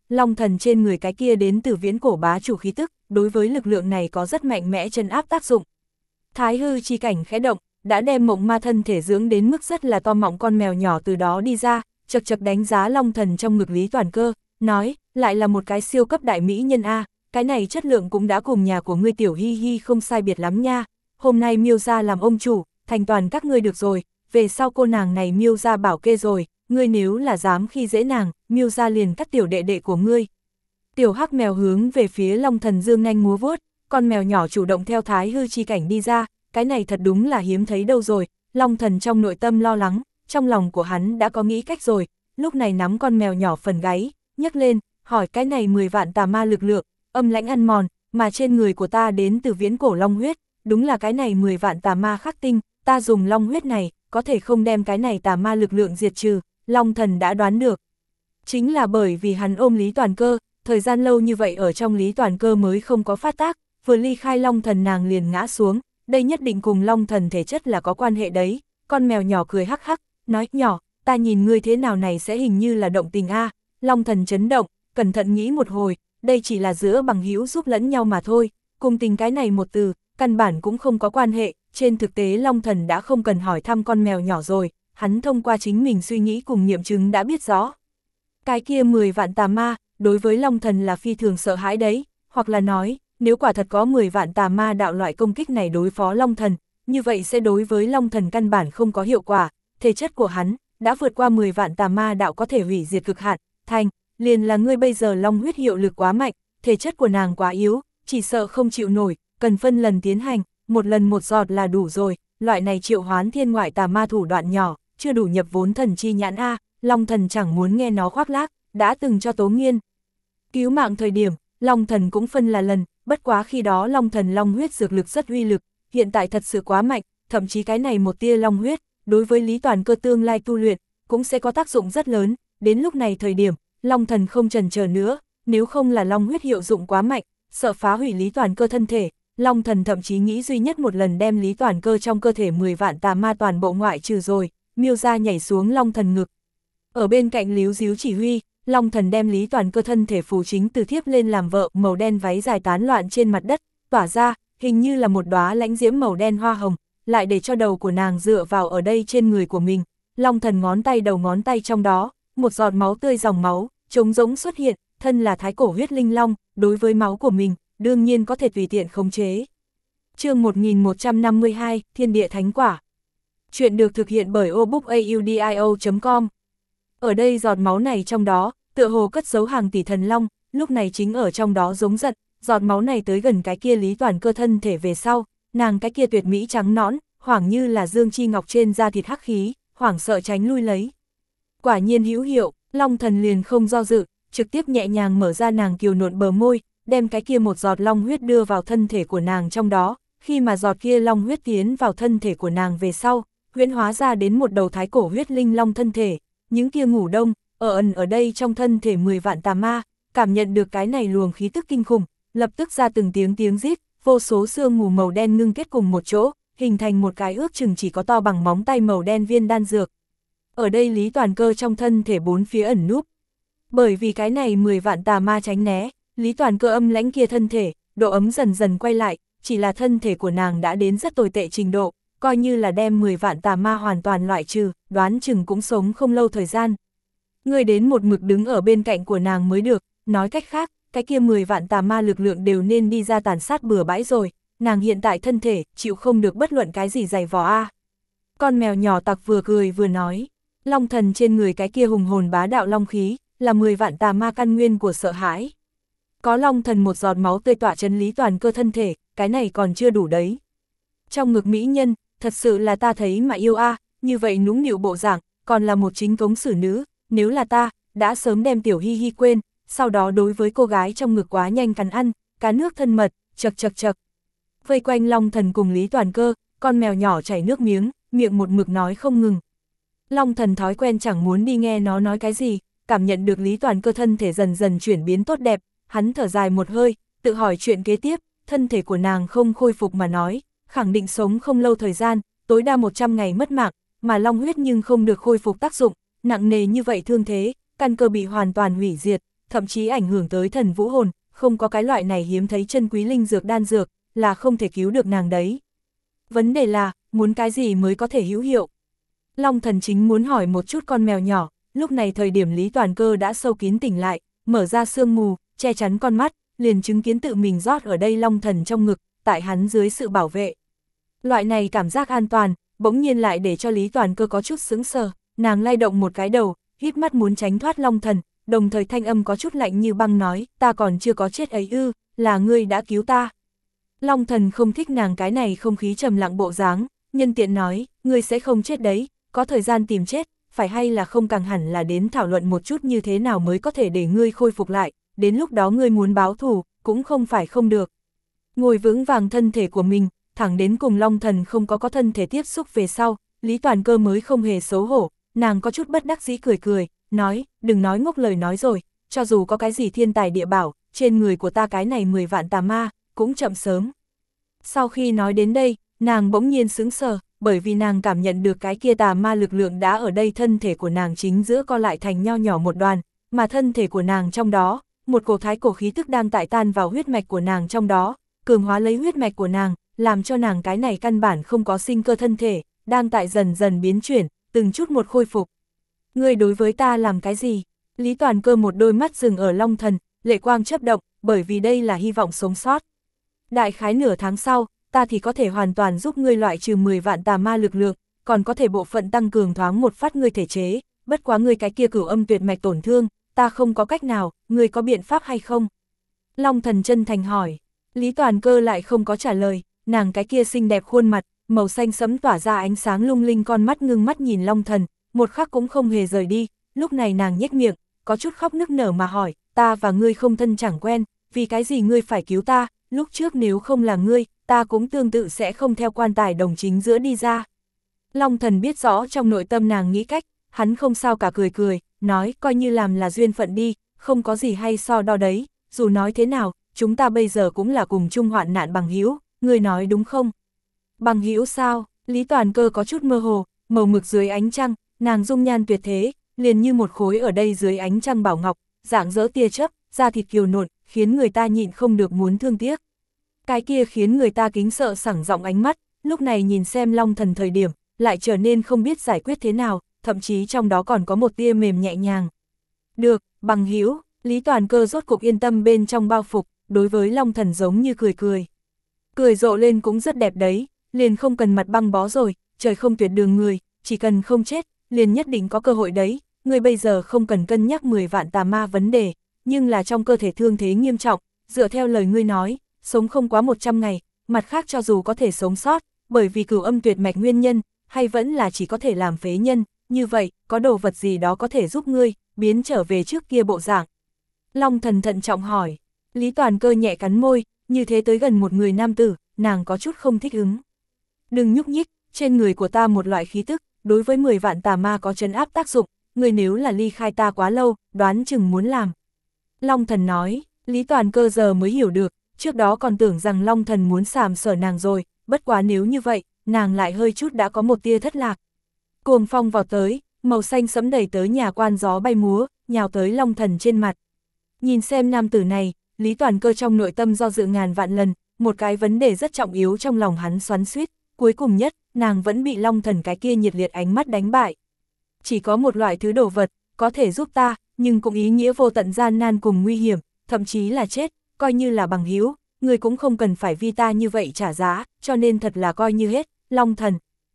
long thần trên người cái kia đến từ viễn cổ bá chủ khí tức, đối với lực lượng này có rất mạnh mẽ trấn áp tác dụng. Thái hư chi cảnh khẽ động, đã đem mộng ma thân thể dưỡng đến mức rất là to mọng con mèo nhỏ từ đó đi ra, chật chật đánh giá long thần trong ngực Lý Toàn Cơ, nói, lại là một cái siêu cấp đại mỹ nhân a, cái này chất lượng cũng đã cùng nhà của ngươi tiểu hi hi không sai biệt lắm nha, hôm nay Miêu gia làm ông chủ, thành toàn các ngươi được rồi, về sau cô nàng này Miêu gia bảo kê rồi, ngươi nếu là dám khi dễ nàng, Miêu gia liền cắt tiểu đệ đệ của ngươi. Tiểu hắc mèo hướng về phía long thần dương nhanh múa vuốt, con mèo nhỏ chủ động theo thái hư chi cảnh đi ra, cái này thật đúng là hiếm thấy đâu rồi, long thần trong nội tâm lo lắng, trong lòng của hắn đã có nghĩ cách rồi, lúc này nắm con mèo nhỏ phần gáy, nhấc lên, hỏi cái này mười vạn tà ma lực lượng, âm lãnh ăn mòn, mà trên người của ta đến từ viễn cổ long huyết, đúng là cái này mười vạn tà ma khắc tinh, ta dùng long huyết này, có thể không đem cái này tà ma lực lượng diệt trừ, long thần đã đoán được. Chính là bởi vì hắn ôm Lý Toàn Cơ, thời gian lâu như vậy ở trong Lý Toàn Cơ mới không có phát tác, vừa ly khai long thần nàng liền ngã xuống, đây nhất định cùng long thần thể chất là có quan hệ đấy, con mèo nhỏ cười hắc hắc, nói nhỏ, ta nhìn ngươi thế nào này sẽ hình như là động tình a. Long thần chấn động, cẩn thận nghĩ một hồi, đây chỉ là giữa bằng hữu giúp lẫn nhau mà thôi, cùng tình cái này một từ, căn bản cũng không có quan hệ, trên thực tế long thần đã không cần hỏi thăm con mèo nhỏ rồi, hắn thông qua chính mình suy nghĩ cùng nghiệm chứng đã biết rõ. Cái kia mười vạn tà ma, đối với long thần là phi thường sợ hãi đấy, hoặc là nói, nếu quả thật có mười vạn tà ma đạo loại công kích này đối phó long thần, như vậy sẽ đối với long thần căn bản không có hiệu quả, thể chất của hắn đã vượt qua mười vạn tà ma đạo có thể hủy diệt cực hạn, thành, liền là ngươi bây giờ long huyết hiệu lực quá mạnh, thể chất của nàng quá yếu, chỉ sợ không chịu nổi, cần phân lần tiến hành, một lần một giọt là đủ rồi, loại này triệu hoán thiên ngoại tà ma thủ đoạn nhỏ, chưa đủ nhập vốn thần chi nhãn a, long thần chẳng muốn nghe nó khoác lác, đã từng cho Tố Nghiên cứu mạng thời điểm, long thần cũng phân là lần, bất quá khi đó long thần long huyết dược lực rất uy lực, hiện tại thật sự quá mạnh, thậm chí cái này một tia long huyết, đối với Lý Toàn Cơ tương lai tu luyện, cũng sẽ có tác dụng rất lớn, đến lúc này thời điểm, long thần không chần chờ nữa, nếu không là long huyết hiệu dụng quá mạnh, sợ phá hủy Lý Toàn Cơ thân thể, long thần thậm chí nghĩ duy nhất một lần đem Lý Toàn Cơ trong cơ thể mười vạn tà ma toàn bộ ngoại trừ rồi, Miêu gia nhảy xuống long thần ngực. Ở bên cạnh líu díu chỉ huy, long thần đem Lý Toàn Cơ thân thể phù chính từ thiếp lên làm vợ, màu đen váy dài tán loạn trên mặt đất, tỏa ra, hình như là một đóa lãnh diễm màu đen hoa hồng, lại để cho đầu của nàng dựa vào ở đây trên người của mình, long thần ngón tay đầu ngón tay trong đó, một giọt máu tươi dòng máu, trống rỗng xuất hiện, thân là thái cổ huyết linh long, đối với máu của mình, đương nhiên có thể tùy tiện khống chế. Chương một nghìn một trăm năm mươi hai, Thiên địa thánh quả. Chuyện được thực hiện bởi obookaudio chấm com. Ở đây giọt máu này trong đó, tựa hồ cất giấu hàng tỷ thần long, lúc này chính ở trong đó giống giận, giọt máu này tới gần cái kia Lý Toàn Cơ thân thể về sau, nàng cái kia tuyệt mỹ trắng nõn, hoảng như là dương chi ngọc trên da thịt hắc khí, hoảng sợ tránh lui lấy. Quả nhiên hữu hiệu, long thần liền không do dự, trực tiếp nhẹ nhàng mở ra nàng kiều nộn bờ môi, đem cái kia một giọt long huyết đưa vào thân thể của nàng trong đó, khi mà giọt kia long huyết tiến vào thân thể của nàng về sau, huyễn hóa ra đến một đầu thái cổ huyết linh long thân thể, những kia ngủ đông, ở ẩn ở đây trong thân thể mười vạn tà ma, cảm nhận được cái này luồng khí tức kinh khủng, lập tức ra từng tiếng tiếng rít, vô số sương mù màu đen ngưng kết cùng một chỗ, hình thành một cái ước chừng chỉ có to bằng móng tay màu đen viên đan dược. Ở đây Lý Toàn Cơ trong thân thể bốn phía ẩn núp. Bởi vì cái này mười vạn tà ma tránh né, Lý Toàn Cơ âm lãnh kia thân thể, độ ấm dần dần quay lại, chỉ là thân thể của nàng đã đến rất tồi tệ trình độ, coi như là đem mười vạn tà ma hoàn toàn loại trừ, đoán chừng cũng sống không lâu thời gian. Người đến một mực đứng ở bên cạnh của nàng mới được, nói cách khác, cái kia mười vạn tà ma lực lượng đều nên đi ra tàn sát bừa bãi rồi, nàng hiện tại thân thể, chịu không được bất luận cái gì dày vò a. Con mèo nhỏ tặc vừa cười vừa nói, long thần trên người cái kia hùng hồn bá đạo long khí, là mười vạn tà ma căn nguyên của sợ hãi. Có long thần một giọt máu tươi tỏa chân Lý Toàn Cơ thân thể, cái này còn chưa đủ đấy. Trong ngực mỹ nhân, thật sự là ta thấy mà yêu a, như vậy nũng nịu bộ dạng, còn là một chính cống xử nữ, nếu là ta, đã sớm đem tiểu hi hi quên, sau đó đối với cô gái trong ngực quá nhanh cắn ăn, cá nước thân mật, chật chật chật. Vây quanh long thần cùng Lý Toàn Cơ, con mèo nhỏ chảy nước miếng, miệng một mực nói không ngừng. Long thần thói quen chẳng muốn đi nghe nó nói cái gì, cảm nhận được Lý Toàn Cơ thân thể dần dần chuyển biến tốt đẹp, hắn thở dài một hơi, tự hỏi chuyện kế tiếp, thân thể của nàng không khôi phục mà nói, khẳng định sống không lâu thời gian, tối đa một trăm ngày mất mạng, mà long huyết nhưng không được khôi phục tác dụng, nặng nề như vậy thương thế, căn cơ bị hoàn toàn hủy diệt, thậm chí ảnh hưởng tới thần vũ hồn, không có cái loại này hiếm thấy chân quý linh dược đan dược, là không thể cứu được nàng đấy. Vấn đề là, muốn cái gì mới có thể hữu hiệu? Long thần chính muốn hỏi một chút con mèo nhỏ, lúc này thời điểm Lý Toàn Cơ đã sâu kín tỉnh lại, mở ra sương mù, che chắn con mắt, liền chứng kiến tự mình rót ở đây Long thần trong ngực, tại hắn dưới sự bảo vệ. Loại này cảm giác an toàn, bỗng nhiên lại để cho Lý Toàn Cơ có chút sững sờ, nàng lay động một cái đầu, híp mắt muốn tránh thoát Long thần, đồng thời thanh âm có chút lạnh như băng nói, ta còn chưa có chết ấy ư, là ngươi đã cứu ta. Long thần không thích nàng cái này không khí trầm lặng bộ dáng, nhân tiện nói, ngươi sẽ không chết đấy, có thời gian tìm chết, phải hay là không càng hẳn là đến thảo luận một chút như thế nào mới có thể để ngươi khôi phục lại, đến lúc đó ngươi muốn báo thù, cũng không phải không được. Ngồi vững vàng thân thể của mình, thẳng đến cùng Long thần không có có thân thể tiếp xúc về sau, Lý Toàn Cơ mới không hề xấu hổ, nàng có chút bất đắc dĩ cười cười, nói, đừng nói ngốc lời nói rồi, cho dù có cái gì thiên tài địa bảo, trên người của ta cái này mười vạn tà ma, cũng chậm sớm. Sau khi nói đến đây, nàng bỗng nhiên sững sờ, bởi vì nàng cảm nhận được cái kia tà ma lực lượng đã ở đây thân thể của nàng chính giữa co lại thành nho nhỏ một đoàn, mà thân thể của nàng trong đó, một cổ thái cổ khí tức đang tại tan vào huyết mạch của nàng trong đó, cường hóa lấy huyết mạch của nàng, làm cho nàng cái này căn bản không có sinh cơ thân thể, đang tại dần dần biến chuyển, từng chút một khôi phục. Ngươi đối với ta làm cái gì? Lý Toàn Cơ một đôi mắt dừng ở Long thần, lệ quang chớp động, bởi vì đây là hy vọng sống sót. Đại khái nửa tháng sau, ta thì có thể hoàn toàn giúp ngươi loại trừ mười vạn tà ma lực lượng, còn có thể bộ phận tăng cường thoáng một phát ngươi thể chế, bất quá ngươi cái kia cửu âm tuyệt mạch tổn thương, ta không có cách nào, ngươi có biện pháp hay không? Long thần chân thành hỏi. Lý Toàn Cơ lại không có trả lời, nàng cái kia xinh đẹp khuôn mặt, màu xanh sẫm tỏa ra ánh sáng lung linh, con mắt ngưng mắt nhìn Long thần, một khắc cũng không hề rời đi, lúc này nàng nhếch miệng, có chút khóc nức nở mà hỏi, ta và ngươi không thân chẳng quen, vì cái gì ngươi phải cứu ta, lúc trước nếu không là ngươi, ta cũng tương tự sẽ không theo quan tài đồng chính giữa đi ra. Long thần biết rõ trong nội tâm nàng nghĩ cách, hắn không sao cả cười cười, nói coi như làm là duyên phận đi, không có gì hay so đo đấy, dù nói thế nào, chúng ta bây giờ cũng là cùng chung hoạn nạn bằng hữu, ngươi nói đúng không? Bằng hữu sao? Lý Toàn Cơ có chút mơ hồ, màu mực dưới ánh trăng, nàng dung nhan tuyệt thế, liền như một khối ở đây dưới ánh trăng bảo ngọc, dạng dỡ tia chớp, da thịt kiều nộn, khiến người ta nhịn không được muốn thương tiếc. Cái kia khiến người ta kính sợ sẳng giọng ánh mắt, lúc này nhìn xem Long thần thời điểm, lại trở nên không biết giải quyết thế nào, thậm chí trong đó còn có một tia mềm nhẹ nhàng. Được, bằng hữu, Lý Toàn Cơ rốt cục yên tâm bên trong bao phục, đối với Long thần giống như cười cười. Cười rộ lên cũng rất đẹp đấy, liền không cần mặt băng bó rồi, trời không tuyệt đường người, chỉ cần không chết, liền nhất định có cơ hội đấy, người bây giờ không cần cân nhắc mười vạn tà ma vấn đề, nhưng là trong cơ thể thương thế nghiêm trọng, dựa theo lời ngươi nói, sống không quá một trăm ngày, mặt khác cho dù có thể sống sót, bởi vì cửu âm tuyệt mạch nguyên nhân, hay vẫn là chỉ có thể làm phế nhân, như vậy, có đồ vật gì đó có thể giúp ngươi, biến trở về trước kia bộ dạng. Long thần thận trọng hỏi, Lý Toàn Cơ nhẹ cắn môi, như thế tới gần một người nam tử, nàng có chút không thích ứng. Đừng nhúc nhích, trên người của ta một loại khí tức, đối với mười vạn tà ma có trấn áp tác dụng, người nếu là ly khai ta quá lâu, đoán chừng muốn làm. Long thần nói, Lý Toàn Cơ giờ mới hiểu được, trước đó còn tưởng rằng Long thần muốn sàm sờ nàng rồi, bất quá nếu như vậy, nàng lại hơi chút đã có một tia thất lạc. Cuồng phong vào tới, màu xanh sẫm đẩy tới nhà quan gió bay múa, nhào tới Long thần trên mặt. Nhìn xem nam tử này, Lý Toàn Cơ trong nội tâm do dự ngàn vạn lần, một cái vấn đề rất trọng yếu trong lòng hắn xoắn xuýt, cuối cùng nhất, nàng vẫn bị Long thần cái kia nhiệt liệt ánh mắt đánh bại. Chỉ có một loại thứ đồ vật, có thể giúp ta, nhưng cũng ý nghĩa vô tận gian nan cùng nguy hiểm, thậm chí là chết, coi như là bằng hữu, người cũng không cần phải vì ta như vậy trả giá, cho nên thật là coi như hết, Long thần.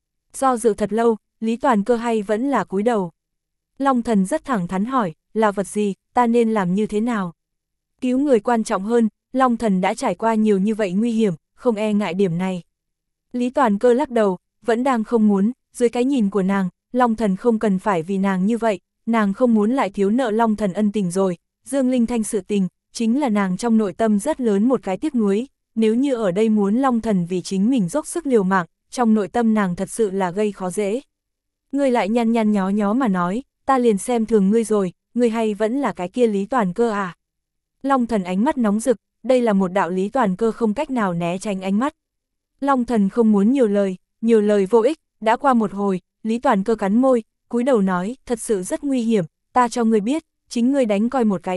Do dự thật lâu, Lý Toàn Cơ hay vẫn là cúi đầu. Long thần rất thẳng thắn hỏi, là vật gì, ta nên làm như thế nào? Cứu người quan trọng hơn, Long thần đã trải qua nhiều như vậy nguy hiểm, không e ngại điểm này. Lý Toàn Cơ lắc đầu, vẫn đang không muốn, dưới cái nhìn của nàng, Long thần không cần phải vì nàng như vậy, nàng không muốn lại thiếu nợ Long thần ân tình rồi, Dương Linh Thanh sự tình, chính là nàng trong nội tâm rất lớn một cái tiếc nuối, nếu như ở đây muốn Long thần vì chính mình dốc sức liều mạng, trong nội tâm nàng thật sự là gây khó dễ. Ngươi lại nhăn nhăn nhó nhó mà nói, ta liền xem thường ngươi rồi, ngươi hay vẫn là cái kia Lý Toàn Cơ à? Long thần ánh mắt nóng rực, đây là một đạo Lý Toàn Cơ không cách nào né tránh ánh mắt. Long thần không muốn nhiều lời, nhiều lời vô ích, đã qua một hồi, Lý Toàn Cơ cắn môi, cúi đầu nói, thật sự rất nguy hiểm, ta cho ngươi biết, chính ngươi đánh coi một cái đi,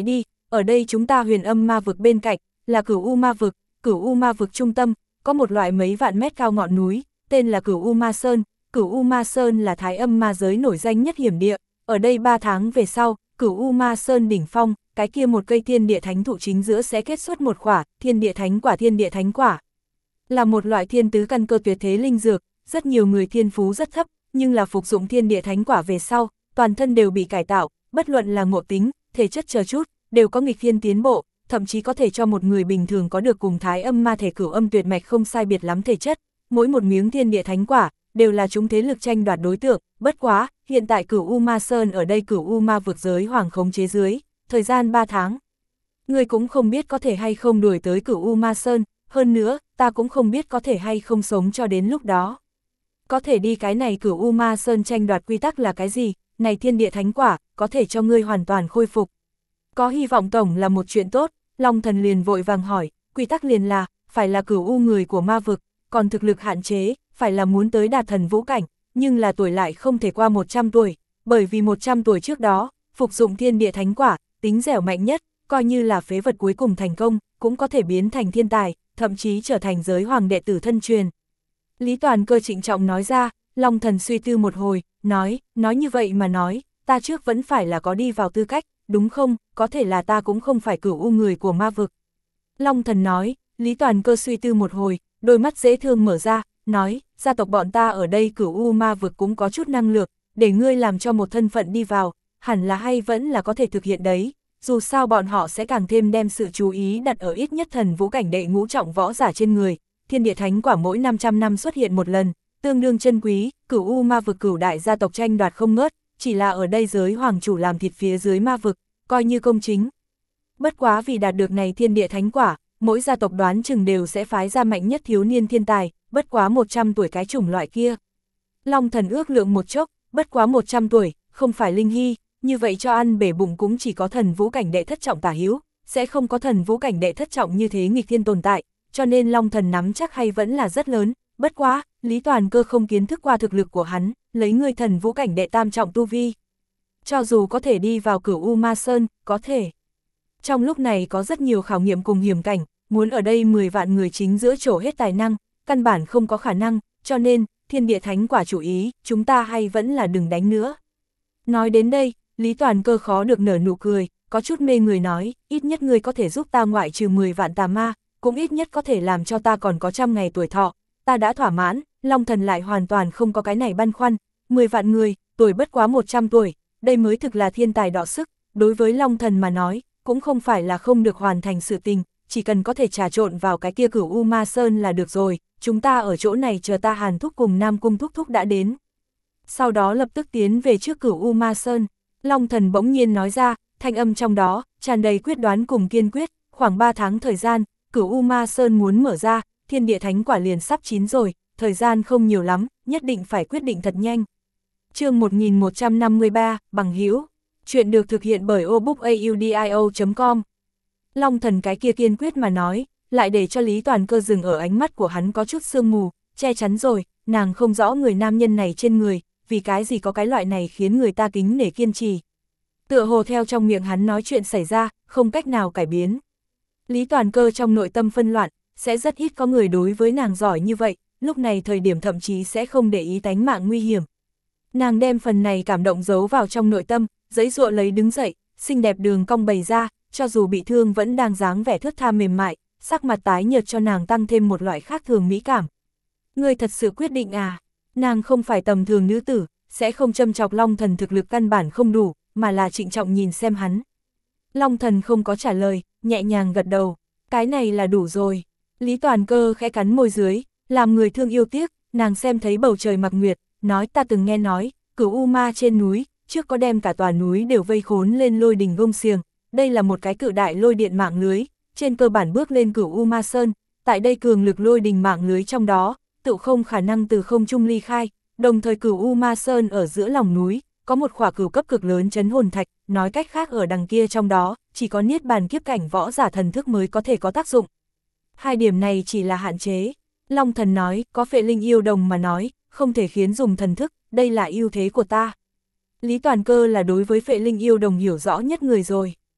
ở đây chúng ta huyền âm ma vực bên cạnh, là Cửu U ma vực, Cửu U ma vực trung tâm, có một loại mấy vạn mét cao ngọn núi, tên là Cửu U Ma Sơn. Cửu U Ma Sơn là thái âm ma giới nổi danh nhất hiểm địa, ở đây ba tháng về sau, Cửu U Ma Sơn đỉnh phong, cái kia một cây thiên địa thánh thụ chính giữa sẽ kết xuất một quả, thiên địa thánh quả thiên địa thánh quả. Là một loại thiên tứ căn cơ tuyệt thế linh dược, rất nhiều người thiên phú rất thấp, nhưng là phục dụng thiên địa thánh quả về sau, toàn thân đều bị cải tạo, bất luận là ngộ tính, thể chất chờ chút, đều có nghịch thiên tiến bộ, thậm chí có thể cho một người bình thường có được cùng thái âm ma thể cửu âm tuyệt mạch không sai biệt lắm thể chất, mỗi một miếng thiên địa thánh quả, đều là chúng thế lực tranh đoạt đối tượng, bất quá, hiện tại Cửu U Ma Sơn ở đây Cửu U ma vực giới hoàng khống chế dưới, thời gian ba tháng. Người cũng không biết có thể hay không đuổi tới Cửu U Ma Sơn, hơn nữa, ta cũng không biết có thể hay không sống cho đến lúc đó. Có thể đi cái này Cửu U Ma Sơn tranh đoạt quy tắc là cái gì, này thiên địa thánh quả, có thể cho ngươi hoàn toàn khôi phục. Có hy vọng tổng là một chuyện tốt, Long Thần liền vội vàng hỏi, quy tắc liền là, phải là Cửu U người của ma vực, còn thực lực hạn chế, phải là muốn tới đạt thần vũ cảnh, nhưng là tuổi lại không thể qua một trăm tuổi, bởi vì một trăm tuổi trước đó, phục dụng thiên địa thánh quả, tính dẻo mạnh nhất, coi như là phế vật cuối cùng thành công, cũng có thể biến thành thiên tài, thậm chí trở thành giới hoàng đệ tử thân truyền. Lý Toàn Cơ trịnh trọng nói ra, Long Thần suy tư một hồi, nói, nói như vậy mà nói, ta trước vẫn phải là có đi vào tư cách, đúng không, có thể là ta cũng không phải Cửu U người của ma vực. Long Thần nói, Lý Toàn Cơ suy tư một hồi, đôi mắt dễ thương mở ra, nói, gia tộc bọn ta ở đây Cửu U ma vực cũng có chút năng lực, để ngươi làm cho một thân phận đi vào, hẳn là hay vẫn là có thể thực hiện đấy, dù sao bọn họ sẽ càng thêm đem sự chú ý đặt ở ít nhất thần vũ cảnh đệ ngũ trọng võ giả trên người, thiên địa thánh quả mỗi năm trăm năm xuất hiện một lần, tương đương chân quý, Cửu U ma vực cửu đại gia tộc tranh đoạt không ngớt, chỉ là ở đây giới hoàng chủ làm thịt phía dưới ma vực, coi như công chính. Bất quá vì đạt được này thiên địa thánh quả, mỗi gia tộc đoán chừng đều sẽ phái ra mạnh nhất thiếu niên thiên tài, bất quá một trăm tuổi cái chủng loại kia. Long Thần ước lượng một chốc, bất quá một trăm tuổi, không phải linh hy, như vậy cho ăn bể bụng cũng chỉ có thần vũ cảnh đệ thất trọng tả hữu, sẽ không có thần vũ cảnh đệ thất trọng như thế nghịch thiên tồn tại, cho nên Long Thần nắm chắc hay vẫn là rất lớn, bất quá, Lý Toàn Cơ không kiến thức qua thực lực của hắn, lấy người thần vũ cảnh đệ tam trọng tu vi. Cho dù có thể đi vào Cửu U Ma Sơn, có thể. Trong lúc này có rất nhiều khảo nghiệm cùng hiểm cảnh, muốn ở đây mười vạn người chính giữa trổ hết tài năng, căn bản không có khả năng, cho nên, thiên địa thánh quả chủ ý, chúng ta hay vẫn là đừng đánh nữa. Nói đến đây, Lý Toàn Cơ khó được nở nụ cười, có chút mê người nói, ít nhất ngươi có thể giúp ta ngoại trừ mười vạn tà ma, cũng ít nhất có thể làm cho ta còn có trăm ngày tuổi thọ, ta đã thỏa mãn. Long Thần lại hoàn toàn không có cái này băn khoăn, mười vạn người, tuổi bất quá một trăm tuổi, đây mới thực là thiên tài đọ sức, đối với Long Thần mà nói, cũng không phải là không được hoàn thành sự tình, chỉ cần có thể trà trộn vào cái kia Cửu U Ma Sơn là được rồi, chúng ta ở chỗ này chờ ta Hàn Thúc cùng Nam Cung Thúc Thúc đã đến. Sau đó lập tức tiến về trước Cửu U Ma Sơn, Long Thần bỗng nhiên nói ra, thanh âm trong đó, tràn đầy quyết đoán cùng kiên quyết, khoảng ba tháng thời gian, Cửu U Ma Sơn muốn mở ra, thiên địa thánh quả liền sắp chín rồi, thời gian không nhiều lắm, nhất định phải quyết định thật nhanh. Chương một nghìn một trăm năm mươi ba, Bằng hữu. Chuyện được thực hiện bởi obookaudio chấm com. Long Thần cái kia kiên quyết mà nói, lại để cho Lý Toàn Cơ dừng ở ánh mắt của hắn có chút sương mù, che chắn rồi, nàng không rõ người nam nhân này trên người, vì cái gì có cái loại này khiến người ta kính nể kiên trì. Tựa hồ theo trong miệng hắn nói chuyện xảy ra, không cách nào cải biến. Lý Toàn Cơ trong nội tâm phân loạn, sẽ rất ít có người đối với nàng giỏi như vậy, lúc này thời điểm thậm chí sẽ không để ý tánh mạng nguy hiểm. Nàng đem phần này cảm động giấu vào trong nội tâm, giãy giụa lấy đứng dậy, xinh đẹp đường cong bày ra, cho dù bị thương vẫn đang dáng vẻ thướt tha mềm mại, sắc mặt tái nhợt cho nàng tăng thêm một loại khác thường mỹ cảm. Ngươi thật sự quyết định à? Nàng không phải tầm thường nữ tử, sẽ không châm chọc Long Thần thực lực căn bản không đủ, mà là trịnh trọng nhìn xem hắn. Long Thần không có trả lời, nhẹ nhàng gật đầu, cái này là đủ rồi. Lý Toàn Cơ khẽ cắn môi dưới, làm người thương yêu tiếc, nàng xem thấy bầu trời mặc nguyệt, nói ta từng nghe nói, Cửu U Ma trên núi, trước có đem cả tòa núi đều vây khốn lên lôi đình gông xiềng, đây là một cái cự đại lôi điện mạng lưới, trên cơ bản bước lên Cửu U Ma Sơn, tại đây cường lực lôi đình mạng lưới trong đó, tự không khả năng từ không trung ly khai, đồng thời Cửu U Ma Sơn ở giữa lòng núi, có một khỏa cửu cấp cực lớn chấn hồn thạch, nói cách khác ở đằng kia trong đó, chỉ có niết bàn kiếp cảnh võ giả thần thức mới có thể có tác dụng. Hai điểm này chỉ là hạn chế. Long Thần nói, có phệ linh yêu đồng mà nói, không thể khiến dùng thần thức, đây là ưu thế của ta. Lý Toàn Cơ là đối với phệ linh yêu đồng hiểu rõ nhất người rồi.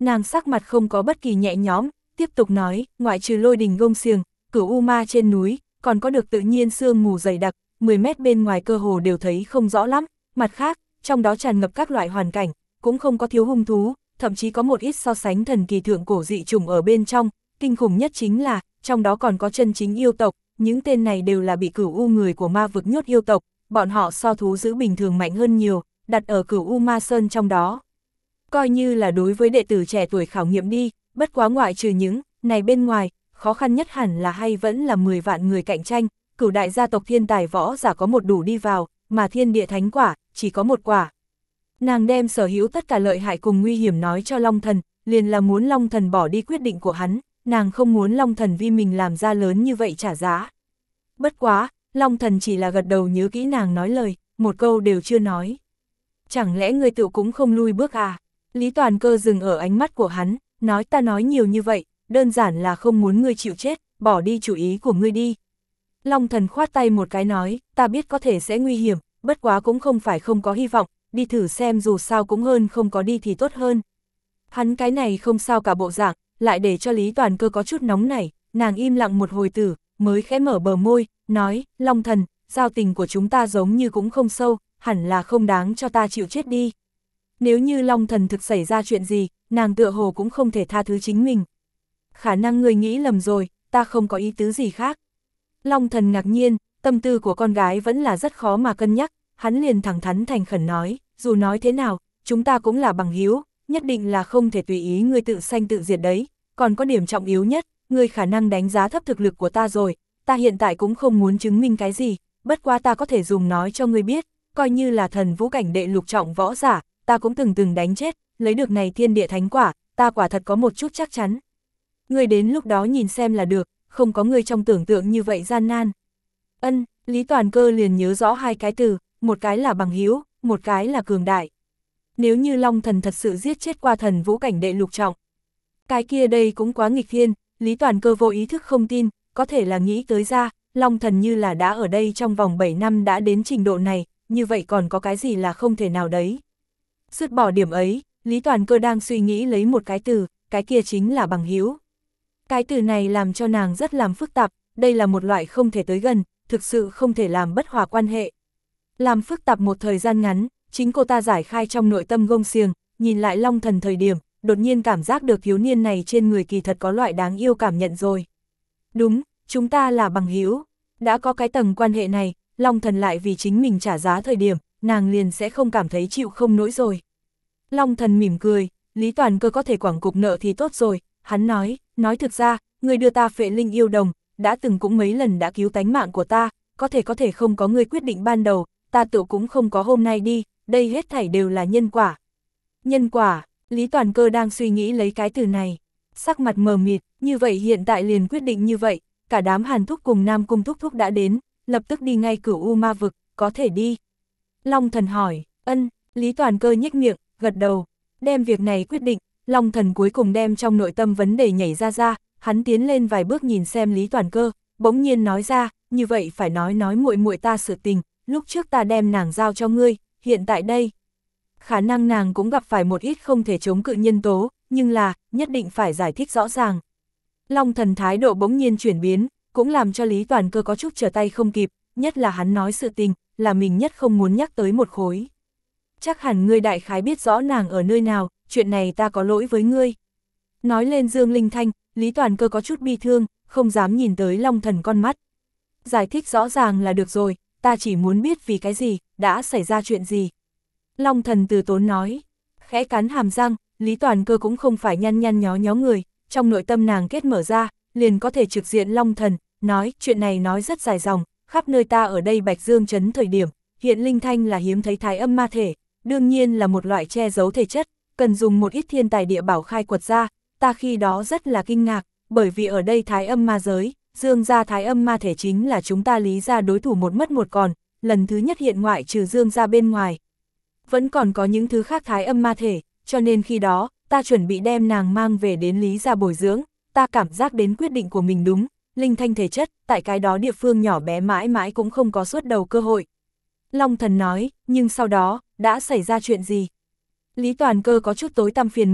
Nàng sắc mặt không có bất kỳ nhẹ nhõm, tiếp tục nói, ngoại trừ lôi đình gông xiềng, cửu u ma trên núi, còn có được tự nhiên sương mù dày đặc, mười mét bên ngoài cơ hồ đều thấy không rõ lắm, mặt khác, trong đó tràn ngập các loại hoàn cảnh, cũng không có thiếu hung thú, thậm chí có một ít so sánh thần kỳ thượng cổ dị trùng ở bên trong, kinh khủng nhất chính là, trong đó còn có chân chính yêu tộc, những tên này đều là bị cửu u người của ma vực nhốt yêu tộc, bọn họ so thú dữ bình thường mạnh hơn nhiều, đặt ở cửu u ma sơn trong đó. Coi như là đối với đệ tử trẻ tuổi khảo nghiệm đi, bất quá ngoại trừ những này bên ngoài, khó khăn nhất hẳn là hay vẫn là mười vạn người cạnh tranh, cửu đại gia tộc thiên tài võ giả có một đủ đi vào, mà thiên địa thánh quả, chỉ có một quả. Nàng đem sở hữu tất cả lợi hại cùng nguy hiểm nói cho Long Thần, liền là muốn Long Thần bỏ đi quyết định của hắn, nàng không muốn Long Thần vì mình làm ra lớn như vậy trả giá. Bất quá, Long Thần chỉ là gật đầu nhớ kỹ nàng nói lời, một câu đều chưa nói. Chẳng lẽ người tự cũng không lui bước à? Lý Toàn Cơ dừng ở ánh mắt của hắn, nói ta nói nhiều như vậy, đơn giản là không muốn ngươi chịu chết, bỏ đi chủ ý của ngươi đi. Long Thần khoát tay một cái nói, ta biết có thể sẽ nguy hiểm, bất quá cũng không phải không có hy vọng, đi thử xem dù sao cũng hơn không có đi thì tốt hơn. Hắn cái này không sao cả bộ dạng, lại để cho Lý Toàn Cơ có chút nóng nảy, nàng im lặng một hồi tử, mới khẽ mở bờ môi, nói, Long Thần, giao tình của chúng ta giống như cũng không sâu, hẳn là không đáng cho ta chịu chết đi. Nếu như Long Thần thực xảy ra chuyện gì, nàng tựa hồ cũng không thể tha thứ chính mình. Khả năng người nghĩ lầm rồi, ta không có ý tứ gì khác. Long Thần ngạc nhiên, tâm tư của con gái vẫn là rất khó mà cân nhắc, hắn liền thẳng thắn thành khẩn nói, dù nói thế nào, chúng ta cũng là bằng hữu, nhất định là không thể tùy ý ngươi tự sanh tự diệt đấy, còn có điểm trọng yếu nhất, ngươi khả năng đánh giá thấp thực lực của ta rồi, ta hiện tại cũng không muốn chứng minh cái gì, bất quá ta có thể dùng nói cho ngươi biết, coi như là thần vũ cảnh đệ lục trọng võ giả, ta cũng từng từng đánh chết, lấy được này thiên địa thánh quả, ta quả thật có một chút chắc chắn. Ngươi đến lúc đó nhìn xem là được, không có ngươi trong tưởng tượng như vậy gian nan. Ân, Lý Toàn Cơ liền nhớ rõ hai cái từ, một cái là bằng hữu, một cái là cường đại. Nếu như Long Thần thật sự giết chết qua thần vũ cảnh đệ lục trọng, cái kia đây cũng quá nghịch thiên, Lý Toàn Cơ vô ý thức không tin, có thể là nghĩ tới ra, Long Thần như là đã ở đây trong vòng bảy năm đã đến trình độ này, như vậy còn có cái gì là không thể nào đấy. Dứt bỏ điểm ấy, Lý Toàn Cơ đang suy nghĩ lấy một cái từ, cái kia chính là bằng hữu. Cái từ này làm cho nàng rất làm phức tạp, đây là một loại không thể tới gần, thực sự không thể làm bất hòa quan hệ. Làm phức tạp một thời gian ngắn, chính cô ta giải khai trong nội tâm gông xiềng, nhìn lại Long Thần thời điểm, đột nhiên cảm giác được thiếu niên này trên người kỳ thật có loại đáng yêu cảm nhận rồi. Đúng, chúng ta là bằng hữu. Đã có cái tầng quan hệ này, Long Thần lại vì chính mình trả giá thời điểm, nàng liền sẽ không cảm thấy chịu không nổi rồi. Long Thần mỉm cười, Lý Toàn Cơ có thể quẳng cục nợ thì tốt rồi, hắn nói, nói thực ra, người đưa ta phệ linh yêu đồng, đã từng cũng mấy lần đã cứu tánh mạng của ta, có thể có thể không có người quyết định ban đầu, ta tự cũng không có hôm nay đi, đây hết thảy đều là nhân quả. Nhân quả, Lý Toàn Cơ đang suy nghĩ lấy cái từ này, sắc mặt mờ mịt, như vậy hiện tại liền quyết định như vậy, cả đám Hàn Thúc cùng Nam Cung Thúc Thúc đã đến, lập tức đi ngay cửu u ma vực, có thể đi. Long Thần hỏi, ân, Lý Toàn Cơ nhếch miệng, gật đầu, đem việc này quyết định, Long Thần cuối cùng đem trong nội tâm vấn đề nhảy ra ra, hắn tiến lên vài bước nhìn xem Lý Toàn Cơ, bỗng nhiên nói ra, như vậy phải nói nói muội muội ta sự tình, lúc trước ta đem nàng giao cho ngươi, hiện tại đây. Khả năng nàng cũng gặp phải một ít không thể chống cự nhân tố, nhưng là, nhất định phải giải thích rõ ràng. Long Thần thái độ bỗng nhiên chuyển biến, cũng làm cho Lý Toàn Cơ có chút trở tay không kịp, nhất là hắn nói sự tình, là mình nhất không muốn nhắc tới một khối. Chắc hẳn ngươi đại khái biết rõ nàng ở nơi nào, chuyện này ta có lỗi với ngươi. Nói lên Dương Linh Thanh, Lý Toàn Cơ có chút bi thương, không dám nhìn tới Long Thần con mắt. Giải thích rõ ràng là được rồi, ta chỉ muốn biết vì cái gì, đã xảy ra chuyện gì. Long Thần từ tốn nói, khẽ cắn hàm răng, Lý Toàn Cơ cũng không phải nhăn nhăn nhó nhó người, trong nội tâm nàng kết mở ra, liền có thể trực diện Long Thần, nói chuyện này nói rất dài dòng, khắp nơi ta ở đây Bạch Dương Trấn thời điểm, hiện Linh Thanh là hiếm thấy thái âm ma thể, đương nhiên là một loại che giấu thể chất, cần dùng một ít thiên tài địa bảo khai quật ra, ta khi đó rất là kinh ngạc, bởi vì ở đây thái âm ma giới, Dương gia thái âm ma thể chính là chúng ta Lý gia đối thủ một mất một còn, lần thứ nhất hiện ngoại trừ Dương gia bên ngoài. Vẫn còn có những thứ khác thái âm ma thể, cho nên khi đó, ta chuẩn bị đem nàng mang về đến Lý gia bồi dưỡng, ta cảm giác đến quyết định của mình đúng, Linh Thanh thể chất, tại cái đó địa phương nhỏ bé mãi mãi cũng không có suốt đầu cơ hội. Long Thần nói, nhưng sau đó, đã xảy ra chuyện gì? Lý Toàn Cơ có chút tối tăm phiền muộn,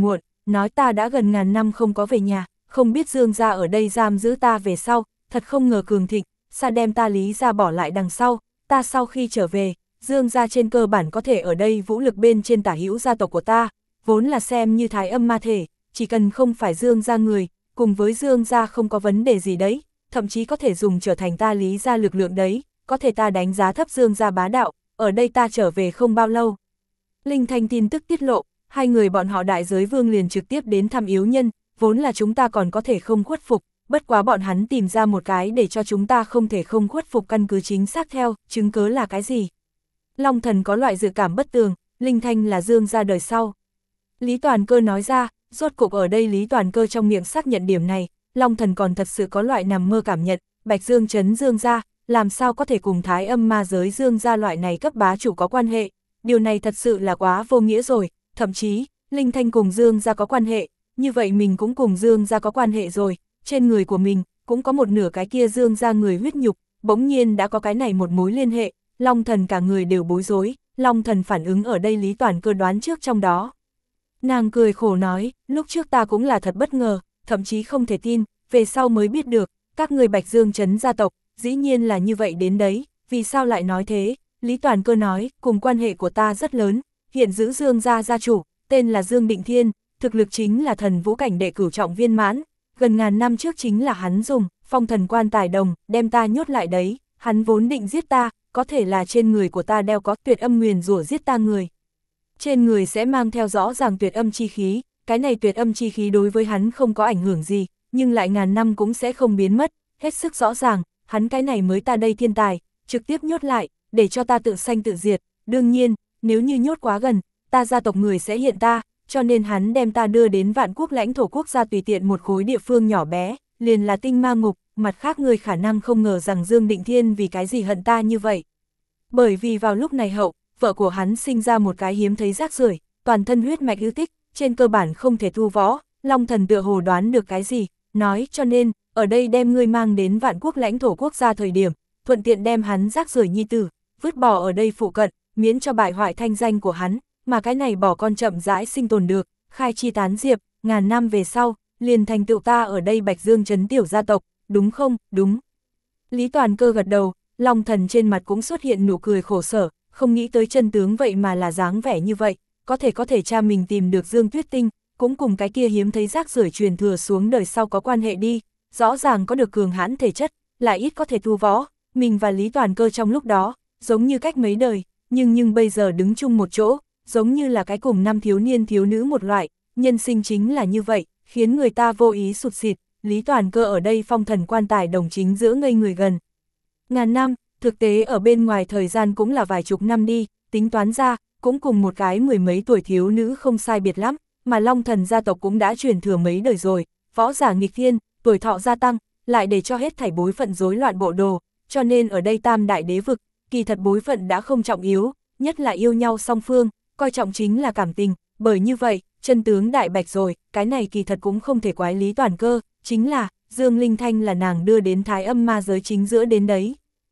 nói ta đã gần ngàn năm không có về nhà, không biết Dương gia ở đây giam giữ ta về sau, thật không ngờ cường thịnh, sa đem ta Lý gia bỏ lại đằng sau, ta sau khi trở về, Dương gia trên cơ bản có thể ở đây vũ lực bên trên tả hữu gia tộc của ta, vốn là xem như thái âm ma thể, chỉ cần không phải Dương gia người, cùng với Dương gia không có vấn đề gì đấy, thậm chí có thể dùng trở thành ta Lý gia lực lượng đấy, có thể ta đánh giá thấp Dương gia bá đạo, ở đây ta trở về không bao lâu. Linh Thanh tin tức tiết lộ, hai người bọn họ đại giới vương liền trực tiếp đến thăm yếu nhân, vốn là chúng ta còn có thể không khuất phục, bất quá bọn hắn tìm ra một cái để cho chúng ta không thể không khuất phục căn cứ chính xác theo, chứng cớ là cái gì? Long Thần có loại dự cảm bất tường, Linh Thanh là Dương gia đời sau. Lý Toàn Cơ nói ra, rốt cục ở đây Lý Toàn Cơ trong miệng xác nhận điểm này, Long Thần còn thật sự có loại nằm mơ cảm nhận, Bạch Dương trấn Dương gia, làm sao có thể cùng thái âm ma giới Dương gia loại này cấp bá chủ có quan hệ, điều này thật sự là quá vô nghĩa rồi, thậm chí, Linh Thanh cùng Dương gia có quan hệ, như vậy mình cũng cùng Dương gia có quan hệ rồi, trên người của mình, cũng có một nửa cái kia Dương gia người huyết nhục, bỗng nhiên đã có cái này một mối liên hệ, Long Thần cả người đều bối rối, Long Thần phản ứng ở đây Lý Toàn Cơ đoán trước trong đó. Nàng cười khổ nói, lúc trước ta cũng là thật bất ngờ, thậm chí không thể tin, về sau mới biết được, các người Bạch Dương trấn gia tộc, dĩ nhiên là như vậy đến đấy, vì sao lại nói thế? Lý Toàn Cơ nói, cùng quan hệ của ta rất lớn, hiện giữ Dương gia gia chủ, tên là Dương Định Thiên, thực lực chính là thần vũ cảnh đệ cửu trọng viên mãn, gần ngàn năm trước chính là hắn dùng, phong thần quan tài đồng, đem ta nhốt lại đấy, hắn vốn định giết ta, có thể là trên người của ta đeo có tuyệt âm nguyền rủa giết ta người. Trên người sẽ mang theo rõ ràng tuyệt âm chi khí, cái này tuyệt âm chi khí đối với hắn không có ảnh hưởng gì, nhưng lại ngàn năm cũng sẽ không biến mất, hết sức rõ ràng, hắn cái này mới ta đây thiên tài, trực tiếp nhốt lại, để cho ta tự sanh tự diệt, đương nhiên, nếu như nhốt quá gần, ta gia tộc người sẽ hiện ta, cho nên hắn đem ta đưa đến vạn quốc lãnh thổ quốc gia tùy tiện một khối địa phương nhỏ bé, liền là tinh ma ngục, mặt khác người khả năng không ngờ rằng Dương Định Thiên vì cái gì hận ta như vậy. Bởi vì vào lúc này hậu, vợ của hắn sinh ra một cái hiếm thấy rác rưởi, toàn thân huyết mạch ưu tích, trên cơ bản không thể thu võ, Long Thần tựa hồ đoán được cái gì, nói cho nên, ở đây đem ngươi mang đến vạn quốc lãnh thổ quốc gia thời điểm, thuận tiện đem hắn rác rưởi nhi tử, vứt bỏ ở đây phụ cận, miễn cho bại hoại thanh danh của hắn, mà cái này bỏ con chậm rãi sinh tồn được, khai chi tán diệp, ngàn năm về sau, liền thành tựu ta ở đây Bạch Dương trấn tiểu gia tộc, đúng không, đúng. Lý Toàn Cơ gật đầu, Long Thần trên mặt cũng xuất hiện nụ cười khổ sở, không nghĩ tới chân tướng vậy mà là dáng vẻ như vậy, có thể có thể cha mình tìm được Dương Tuyết Tinh, cũng cùng cái kia hiếm thấy rác rưởi truyền thừa xuống đời sau có quan hệ đi, rõ ràng có được cường hãn thể chất, lại ít có thể tu võ, mình và Lý Toàn Cơ trong lúc đó, giống như cách mấy đời, nhưng nhưng bây giờ đứng chung một chỗ, giống như là cái cùng năm thiếu niên thiếu nữ một loại, nhân sinh chính là như vậy, khiến người ta vô ý sụt sịt, Lý Toàn Cơ ở đây phong thần quan tài đồng chính giữa ngây người gần. Ngàn năm, thực tế ở bên ngoài thời gian cũng là vài chục năm đi, tính toán ra, cũng cùng một cái mười mấy tuổi thiếu nữ không sai biệt lắm, mà Long Thần gia tộc cũng đã truyền thừa mấy đời rồi, võ giả nghịch thiên, tuổi thọ gia tăng, lại để cho hết thảy bối phận rối loạn bộ đồ, cho nên ở đây tam đại đế vực, kỳ thật bối phận đã không trọng yếu, nhất là yêu nhau song phương, coi trọng chính là cảm tình, bởi như vậy, chân tướng đại bạch rồi, cái này kỳ thật cũng không thể quái Lý Toàn Cơ, chính là, Dương Linh Thanh là nàng đưa đến thái âm ma giới chính giữa đến đấy.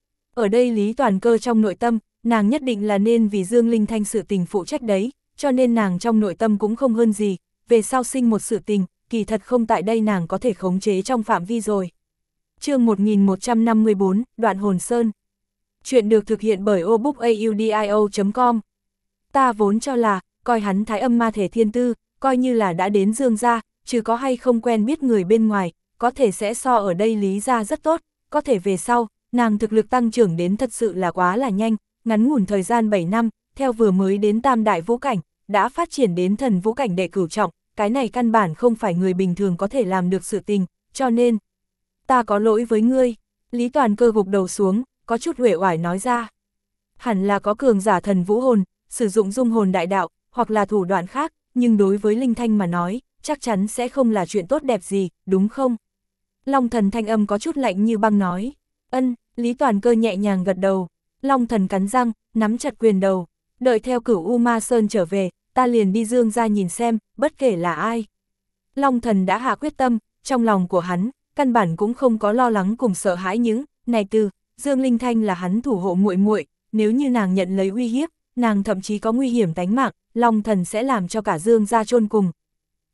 Ở đây Lý Toàn Cơ trong nội tâm, nàng nhất định là nên vì Dương Linh Thanh sự tình phụ trách đấy, cho nên nàng trong nội tâm cũng không hơn gì, về sau sinh một sự tình, kỳ thật không tại đây nàng có thể khống chế trong phạm vi rồi. Chương một nghìn một trăm năm mươi tư, Đoạn Hồn Sơn. Chuyện được thực hiện bởi obookaudio chấm com. Ta vốn cho là, coi hắn thái âm ma thể thiên tư, coi như là đã đến Dương gia, chứ có hay không quen biết người bên ngoài, có thể sẽ so ở đây Lý gia rất tốt, có thể về sau, nàng thực lực tăng trưởng đến thật sự là quá là nhanh, ngắn ngủn thời gian bảy năm, theo vừa mới đến tam đại vũ cảnh, đã phát triển đến thần vũ cảnh đệ cửu trọng, cái này căn bản không phải người bình thường có thể làm được sự tình, cho nên, ta có lỗi với ngươi. Lý Toàn Cơ gục đầu xuống, có chút uể oải nói ra. Hẳn là có cường giả thần vũ hồn, sử dụng dung hồn đại đạo, hoặc là thủ đoạn khác, nhưng đối với Linh Thanh mà nói, chắc chắn sẽ không là chuyện tốt đẹp gì, đúng không? Long Thần thanh âm có chút lạnh như băng nói. Ân, Lý Toàn Cơ nhẹ nhàng gật đầu. Long Thần cắn răng, nắm chặt quyền đầu. Đợi theo Cửu U Ma Sơn trở về, ta liền đi Dương gia nhìn xem, bất kể là ai. Long Thần đã hạ quyết tâm, trong lòng của hắn, căn bản cũng không có lo lắng cùng sợ hãi những này từ Dương Linh Thanh là hắn thủ hộ muội muội, nếu như nàng nhận lấy uy hiếp, nàng thậm chí có nguy hiểm tánh mạng, Long Thần sẽ làm cho cả Dương gia chôn cùng.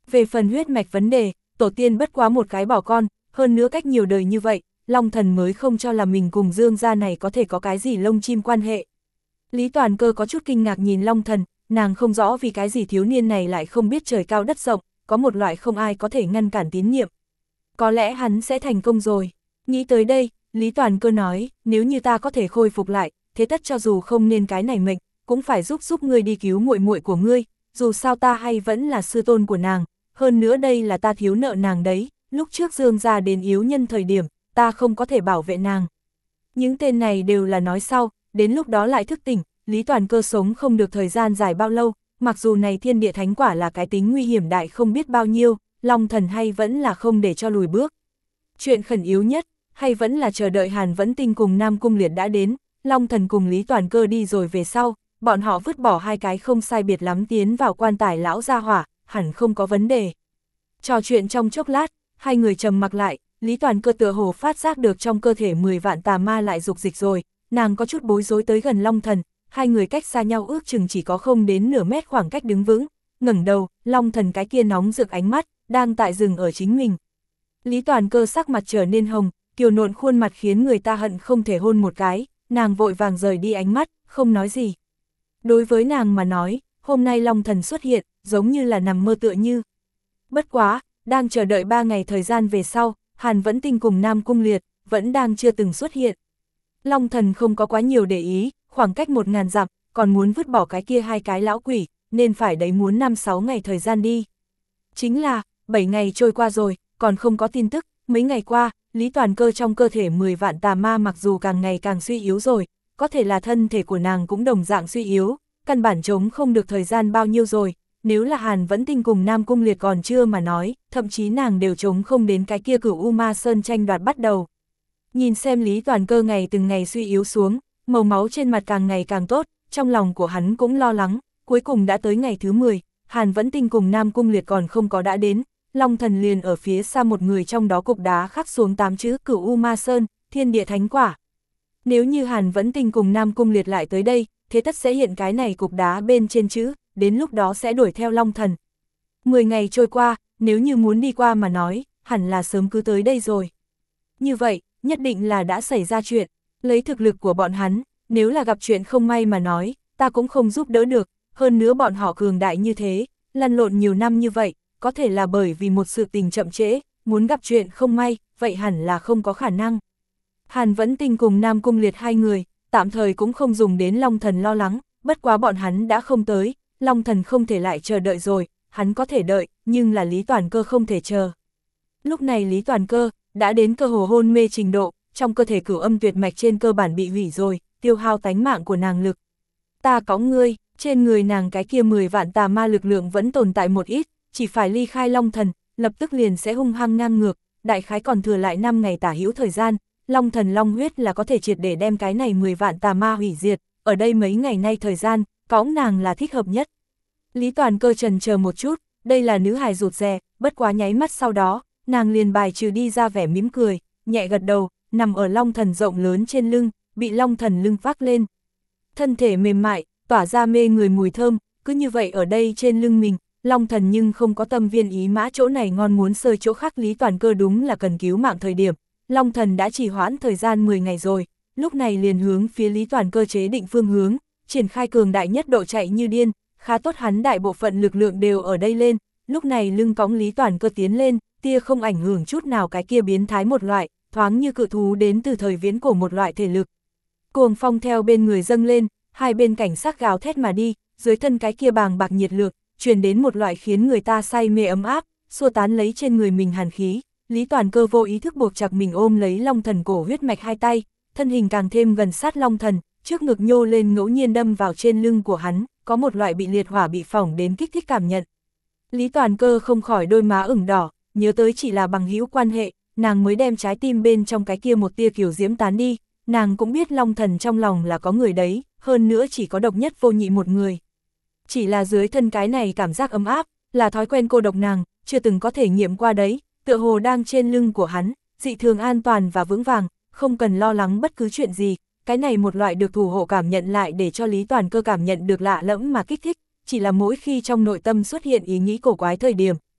Về phần huyết mạch vấn đề, tổ tiên bất quá một cái bỏ con, hơn nữa cách nhiều đời như vậy, Long Thần mới không cho là mình cùng Dương gia này có thể có cái gì lông chim quan hệ. Lý Toàn Cơ có chút kinh ngạc nhìn Long Thần, nàng không rõ vì cái gì thiếu niên này lại không biết trời cao đất rộng, có một loại không ai có thể ngăn cản tín nhiệm. Có lẽ hắn sẽ thành công rồi. Nghĩ tới đây, Lý Toàn Cơ nói, nếu như ta có thể khôi phục lại, thế tất cho dù không nên cái này mệnh, cũng phải giúp giúp ngươi đi cứu muội muội của ngươi, dù sao ta hay vẫn là sư tôn của nàng, hơn nữa đây là ta thiếu nợ nàng đấy, lúc trước Dương gia đến yếu nhân thời điểm, ta không có thể bảo vệ nàng. Những tên này đều là nói sau, đến lúc đó lại thức tỉnh, Lý Toàn Cơ sống không được thời gian dài bao lâu, mặc dù này thiên địa thánh quả là cái tính nguy hiểm đại không biết bao nhiêu, Long Thần hay vẫn là không để cho lùi bước. Chuyện khẩn yếu nhất, hay vẫn là chờ đợi Hàn Vẫn Tinh cùng Nam Cung Liệt đã đến, Long Thần cùng Lý Toàn Cơ đi rồi về sau, bọn họ vứt bỏ hai cái không sai biệt lắm tiến vào quan tài lão gia hỏa, hẳn không có vấn đề. Trò chuyện trong chốc lát, hai người trầm mặc lại, Lý Toàn Cơ tựa hồ phát giác được trong cơ thể mười vạn tà ma lại dục dịch rồi, nàng có chút bối rối tới gần Long Thần, hai người cách xa nhau ước chừng chỉ có không đến nửa mét khoảng cách đứng vững, ngẩng đầu, Long Thần cái kia nóng rực ánh mắt, đang tại rừng ở chính mình. Lý Toàn Cơ sắc mặt trở nên hồng, kiều nộn khuôn mặt khiến người ta hận không thể hôn một cái, nàng vội vàng rời đi ánh mắt, không nói gì. Đối với nàng mà nói, hôm nay Long Thần xuất hiện, giống như là nằm mơ tựa như. Bất quá, đang chờ đợi ba ngày thời gian về sau, Hàn Vẫn Tinh cùng Nam Cung Liệt, vẫn đang chưa từng xuất hiện. Long Thần không có quá nhiều để ý, khoảng cách một ngàn dặm, còn muốn vứt bỏ cái kia hai cái lão quỷ, nên phải đấy muốn năm sáu ngày thời gian đi. Chính là, bảy ngày trôi qua rồi, còn không có tin tức, mấy ngày qua, Lý Toàn Cơ trong cơ thể mười vạn tà ma mặc dù càng ngày càng suy yếu rồi, có thể là thân thể của nàng cũng đồng dạng suy yếu, căn bản chống không được thời gian bao nhiêu rồi, nếu là Hàn Vẫn Tinh cùng Nam Cung Liệt còn chưa mà nói, thậm chí nàng đều chống không đến cái kia Cửu U Ma Sơn tranh đoạt bắt đầu. Nhìn xem Lý Toàn Cơ ngày từng ngày suy yếu xuống, màu máu trên mặt càng ngày càng tốt, trong lòng của hắn cũng lo lắng, cuối cùng đã tới ngày thứ mười, Hàn Vẫn Tinh cùng Nam Cung Liệt còn không có đã đến, Long Thần liền ở phía xa một người trong đó cục đá khắc xuống tám chữ Cửu U Ma Sơn, thiên địa thánh quả. Nếu như Hàn Vẫn Tinh cùng Nam Cung Liệt lại tới đây, thế tất sẽ hiện cái này cục đá bên trên chữ, đến lúc đó sẽ đuổi theo Long Thần. Mười ngày trôi qua, nếu như muốn đi qua mà nói, hẳn là sớm cứ tới đây rồi. Như vậy, nhất định là đã xảy ra chuyện, lấy thực lực của bọn hắn, nếu là gặp chuyện không may mà nói, ta cũng không giúp đỡ được, hơn nữa bọn họ cường đại như thế, lăn lộn nhiều năm như vậy, có thể là bởi vì một sự tình chậm trễ, muốn gặp chuyện không may, vậy hẳn là không có khả năng. Hàn Vẫn Tinh cùng Nam Cung Liệt hai người, tạm thời cũng không dùng đến Long Thần lo lắng, bất quá bọn hắn đã không tới, Long Thần không thể lại chờ đợi rồi, hắn có thể đợi, nhưng là Lý Toàn Cơ không thể chờ. Lúc này Lý Toàn Cơ, đã đến cơ hồ hôn mê trình độ, trong cơ thể cửu âm tuyệt mạch trên cơ bản bị hủy rồi, tiêu hao tánh mạng của nàng lực. Ta có ngươi, trên người nàng cái kia mười vạn tà ma lực lượng vẫn tồn tại một ít, chỉ phải ly khai Long Thần, lập tức liền sẽ hung hăng ngang ngược, đại khái còn thừa lại năm ngày tả hữu thời gian, Long Thần Long huyết là có thể triệt để đem cái này mười vạn tà ma hủy diệt, ở đây mấy ngày nay thời gian, cõng nàng là thích hợp nhất. Lý Toàn Cơ trần chờ một chút, đây là nữ hài rụt rè, bất quá nháy mắt sau đó, nàng liền bài trừ đi ra vẻ mỉm cười, nhẹ gật đầu, nằm ở Long Thần rộng lớn trên lưng, bị Long Thần lưng vác lên. Thân thể mềm mại, tỏa ra mê người mùi thơm, cứ như vậy ở đây trên lưng mình, Long Thần nhưng không có tâm viên ý mã chỗ này ngon muốn sơi chỗ khác. Lý Toàn Cơ đúng là cần cứu mạng thời điểm, Long Thần đã trì hoãn thời gian mười ngày rồi, lúc này liền hướng phía Lý Toàn Cơ chế định phương hướng, triển khai cường đại nhất độ chạy như điên, khá tốt hắn đại bộ phận lực lượng đều ở đây lên, lúc này lưng cõng Lý Toàn Cơ tiến lên, tia không ảnh hưởng chút nào cái kia biến thái một loại, thoáng như cự thú đến từ thời viễn cổ một loại thể lực. Cuồng phong theo bên người dâng lên, hai bên cảnh sắc gào thét mà đi, dưới thân cái kia bàng bạc nhiệt lượng, truyền đến một loại khiến người ta say mê ấm áp, xua tán lấy trên người mình hàn khí. Lý Toàn Cơ vô ý thức buộc chặt mình ôm lấy Long Thần cổ huyết mạch hai tay, thân hình càng thêm gần sát Long Thần, trước ngực nhô lên ngẫu nhiên đâm vào trên lưng của hắn, có một loại bị liệt hỏa bị phỏng đến kích thích cảm nhận. Lý Toàn Cơ không khỏi đôi má ửng đỏ, nhớ tới chỉ là bằng hữu quan hệ, nàng mới đem trái tim bên trong cái kia một tia kiều diễm tán đi, nàng cũng biết Long Thần trong lòng là có người đấy, hơn nữa chỉ có độc nhất vô nhị một người. Chỉ là dưới thân cái này cảm giác ấm áp, là thói quen cô độc nàng, chưa từng có thể nghiệm qua đấy, tựa hồ đang trên lưng của hắn, dị thường an toàn và vững vàng, không cần lo lắng bất cứ chuyện gì, cái này một loại được thủ hộ cảm nhận lại để cho Lý Toàn Cơ cảm nhận được lạ lẫm mà kích thích, chỉ là mỗi khi trong nội tâm xuất hiện ý nghĩ cổ quái thời điểm,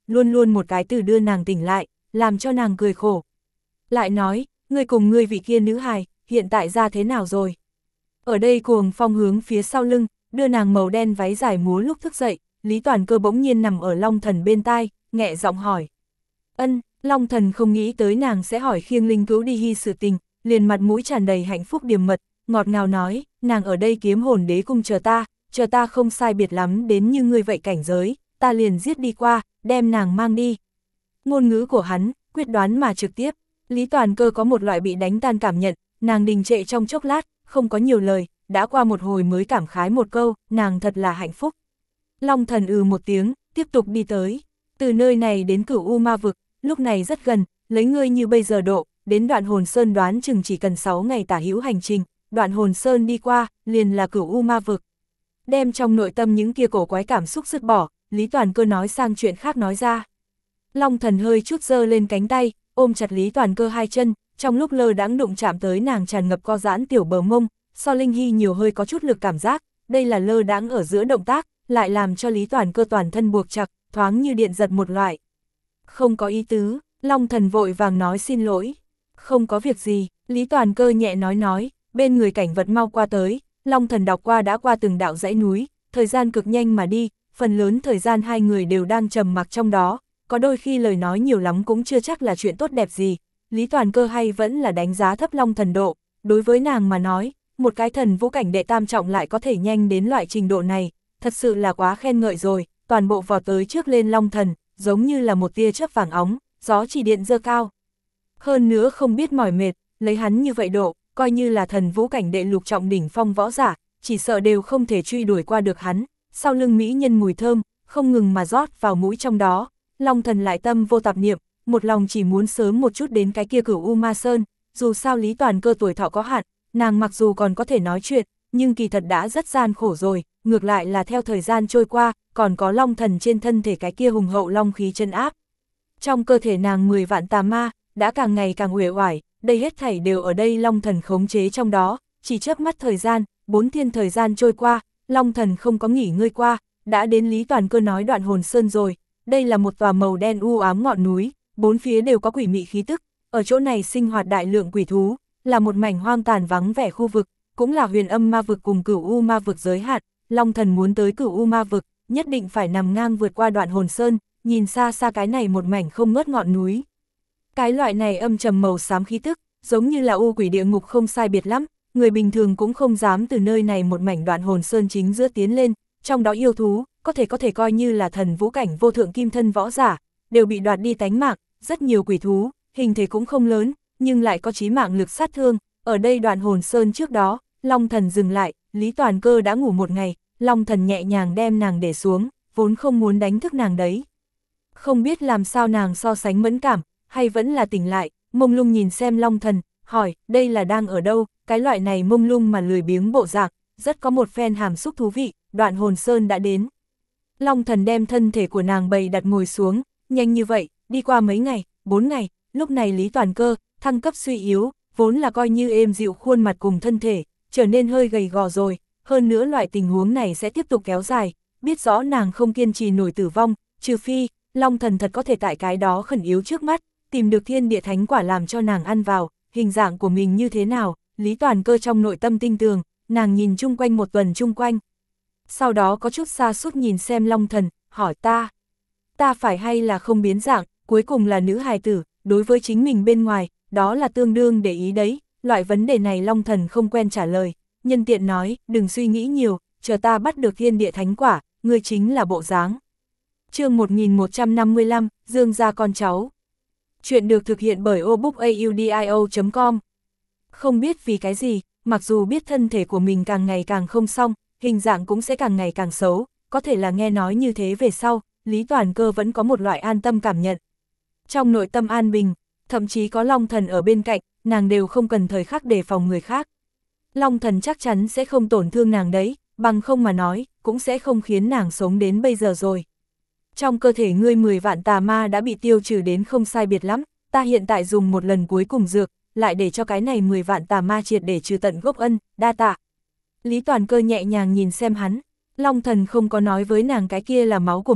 luôn luôn một cái từ đưa nàng tỉnh lại, làm cho nàng cười khổ. Lại nói, ngươi cùng ngươi vị kia nữ hài, hiện tại ra thế nào rồi? Ở đây cuồng phong hướng phía sau lưng, đưa nàng màu đen váy dài múa lúc thức dậy, Lý Toàn Cơ bỗng nhiên nằm ở Long Thần bên tai, nhẹ giọng hỏi. Ân, Long Thần không nghĩ tới nàng sẽ hỏi khiêng linh cứu đi hy sự tình, liền mặt mũi tràn đầy hạnh phúc điềm mật, ngọt ngào nói, nàng ở đây kiếm hồn đế cung chờ ta, chờ ta không sai biệt lắm đến như ngươi vậy cảnh giới, ta liền giết đi qua, đem nàng mang đi. Ngôn ngữ của hắn, quyết đoán mà trực tiếp, Lý Toàn Cơ có một loại bị đánh tan cảm nhận, nàng đình trệ trong chốc lát, không có nhiều lời, đã qua một hồi mới cảm khái một câu, nàng thật là hạnh phúc. Long Thần ừ một tiếng, tiếp tục đi tới, từ nơi này đến Cửu U Ma Vực, lúc này rất gần, lấy ngươi như bây giờ độ, đến Đoạn Hồn Sơn đoán chừng chỉ cần sáu ngày tả hữu hành trình, Đoạn Hồn Sơn đi qua, liền là Cửu U Ma Vực. Đem trong nội tâm những kia cổ quái cảm xúc dứt bỏ, Lý Toàn Cơ nói sang chuyện khác nói ra. Long Thần hơi chút giơ lên cánh tay, ôm chặt Lý Toàn Cơ hai chân, trong lúc lơ đãng đụng chạm tới nàng tràn ngập co giãn tiểu bờ mông, so Linh Hy nhiều hơi có chút lực cảm giác, đây là lơ đãng ở giữa động tác, lại làm cho Lý Toàn Cơ toàn thân buộc chặt, thoáng như điện giật một loại. Không có ý tứ, Long Thần vội vàng nói xin lỗi. Không có việc gì, Lý Toàn Cơ nhẹ nói nói, bên người cảnh vật mau qua tới, Long Thần đọc qua đã qua từng đạo dãy núi, thời gian cực nhanh mà đi, phần lớn thời gian hai người đều đang trầm mặc trong đó, có đôi khi lời nói nhiều lắm cũng chưa chắc là chuyện tốt đẹp gì. Lý Toàn Cơ hay vẫn là đánh giá thấp Long Thần độ, đối với nàng mà nói, một cái thần vũ cảnh đệ tam trọng lại có thể nhanh đến loại trình độ này, thật sự là quá khen ngợi rồi, toàn bộ vọt tới trước lên Long Thần, giống như là một tia chớp vàng óng, gió chỉ điện dơ cao. Hơn nữa không biết mỏi mệt, lấy hắn như vậy độ, coi như là thần vũ cảnh đệ lục trọng đỉnh phong võ giả, chỉ sợ đều không thể truy đuổi qua được hắn, sau lưng mỹ nhân mùi thơm, không ngừng mà rót vào mũi trong đó, Long Thần lại tâm vô tạp niệm, một lòng chỉ muốn sớm một chút đến cái kia Cửu U Ma Sơn, dù sao Lý Toàn Cơ tuổi thọ có hạn, nàng mặc dù còn có thể nói chuyện, nhưng kỳ thật đã rất gian khổ rồi, ngược lại là theo thời gian trôi qua, còn có Long Thần trên thân thể cái kia hùng hậu long khí chân áp. Trong cơ thể nàng mười vạn tà ma, đã càng ngày càng uể oải, đây hết thảy đều ở đây Long Thần khống chế trong đó, chỉ chớp mắt thời gian, bốn thiên thời gian trôi qua, Long Thần không có nghỉ ngơi qua, đã đến Lý Toàn Cơ nói Đoạn Hồn Sơn rồi, đây là một tòa màu đen u ám ngọn núi, bốn phía đều có quỷ mị khí tức, ở chỗ này sinh hoạt đại lượng quỷ thú, là một mảnh hoang tàn vắng vẻ khu vực, cũng là Huyền Âm Ma Vực cùng Cửu U Ma Vực giới hạn, Long Thần muốn tới Cửu U Ma Vực, nhất định phải nằm ngang vượt qua Đoạn Hồn Sơn, nhìn xa xa cái này một mảnh không ngớt ngọn núi. Cái loại này âm trầm màu xám khí tức, giống như là u quỷ địa ngục không sai biệt lắm, người bình thường cũng không dám từ nơi này một mảnh Đoạn Hồn Sơn chính giữa tiến lên, trong đó yêu thú, có thể có thể coi như là thần vũ cảnh vô thượng kim thân võ giả, đều bị đoạt đi tánh mạng, rất nhiều quỷ thú, hình thể cũng không lớn, nhưng lại có chí mạng lực sát thương, ở đây Đoạn Hồn Sơn trước đó, Long Thần dừng lại, Lý Toàn Cơ đã ngủ một ngày, Long Thần nhẹ nhàng đem nàng để xuống, vốn không muốn đánh thức nàng đấy. Không biết làm sao nàng so sánh mẫn cảm, hay vẫn là tỉnh lại, mông lung nhìn xem Long Thần, hỏi, đây là đang ở đâu, cái loại này mông lung mà lười biếng bộ dạng, rất có một phen hàm xúc thú vị, Đoạn Hồn Sơn đã đến. Long Thần đem thân thể của nàng bày đặt ngồi xuống, nhanh như vậy, đi qua mấy ngày, bốn ngày, lúc này Lý Toàn Cơ, thăng cấp suy yếu, vốn là coi như êm dịu khuôn mặt cùng thân thể, trở nên hơi gầy gò rồi, hơn nữa loại tình huống này sẽ tiếp tục kéo dài, biết rõ nàng không kiên trì nổi tử vong, trừ phi, Long Thần thật có thể tại cái đó khẩn yếu trước mắt, tìm được thiên địa thánh quả làm cho nàng ăn vào, hình dạng của mình như thế nào, Lý Toàn Cơ trong nội tâm tinh tường, nàng nhìn chung quanh một tuần chung quanh. Sau đó có chút xa sút nhìn xem Long Thần, hỏi ta, ta phải hay là không biến dạng, cuối cùng là nữ hài tử, đối với chính mình bên ngoài, đó là tương đương để ý đấy, loại vấn đề này Long Thần không quen trả lời, nhân tiện nói, đừng suy nghĩ nhiều, chờ ta bắt được thiên địa thánh quả, ngươi chính là bộ dáng. Chương một nghìn một trăm năm mươi lăm, Dương gia con cháu. Chuyện được thực hiện bởi obookaudio chấm com. Không biết vì cái gì, mặc dù biết thân thể của mình càng ngày càng không xong, hình dạng cũng sẽ càng ngày càng xấu, có thể là nghe nói như thế về sau, Lý Toàn Cơ vẫn có một loại an tâm cảm nhận. Trong nội tâm an bình, thậm chí có Long Thần ở bên cạnh, nàng đều không cần thời khắc đề phòng người khác. Long Thần chắc chắn sẽ không tổn thương nàng đấy, bằng không mà nói, cũng sẽ không khiến nàng sống đến bây giờ rồi. Trong cơ thể ngươi mười vạn tà ma đã bị tiêu trừ đến không sai biệt lắm, ta hiện tại dùng một lần cuối cùng dược, lại để cho cái này mười vạn tà ma triệt để trừ tận gốc ân, đa tạ. Lý Toàn Cơ nhẹ nhàng nhìn xem hắn, Long Thần không có nói với nàng cái kia là máu của mình,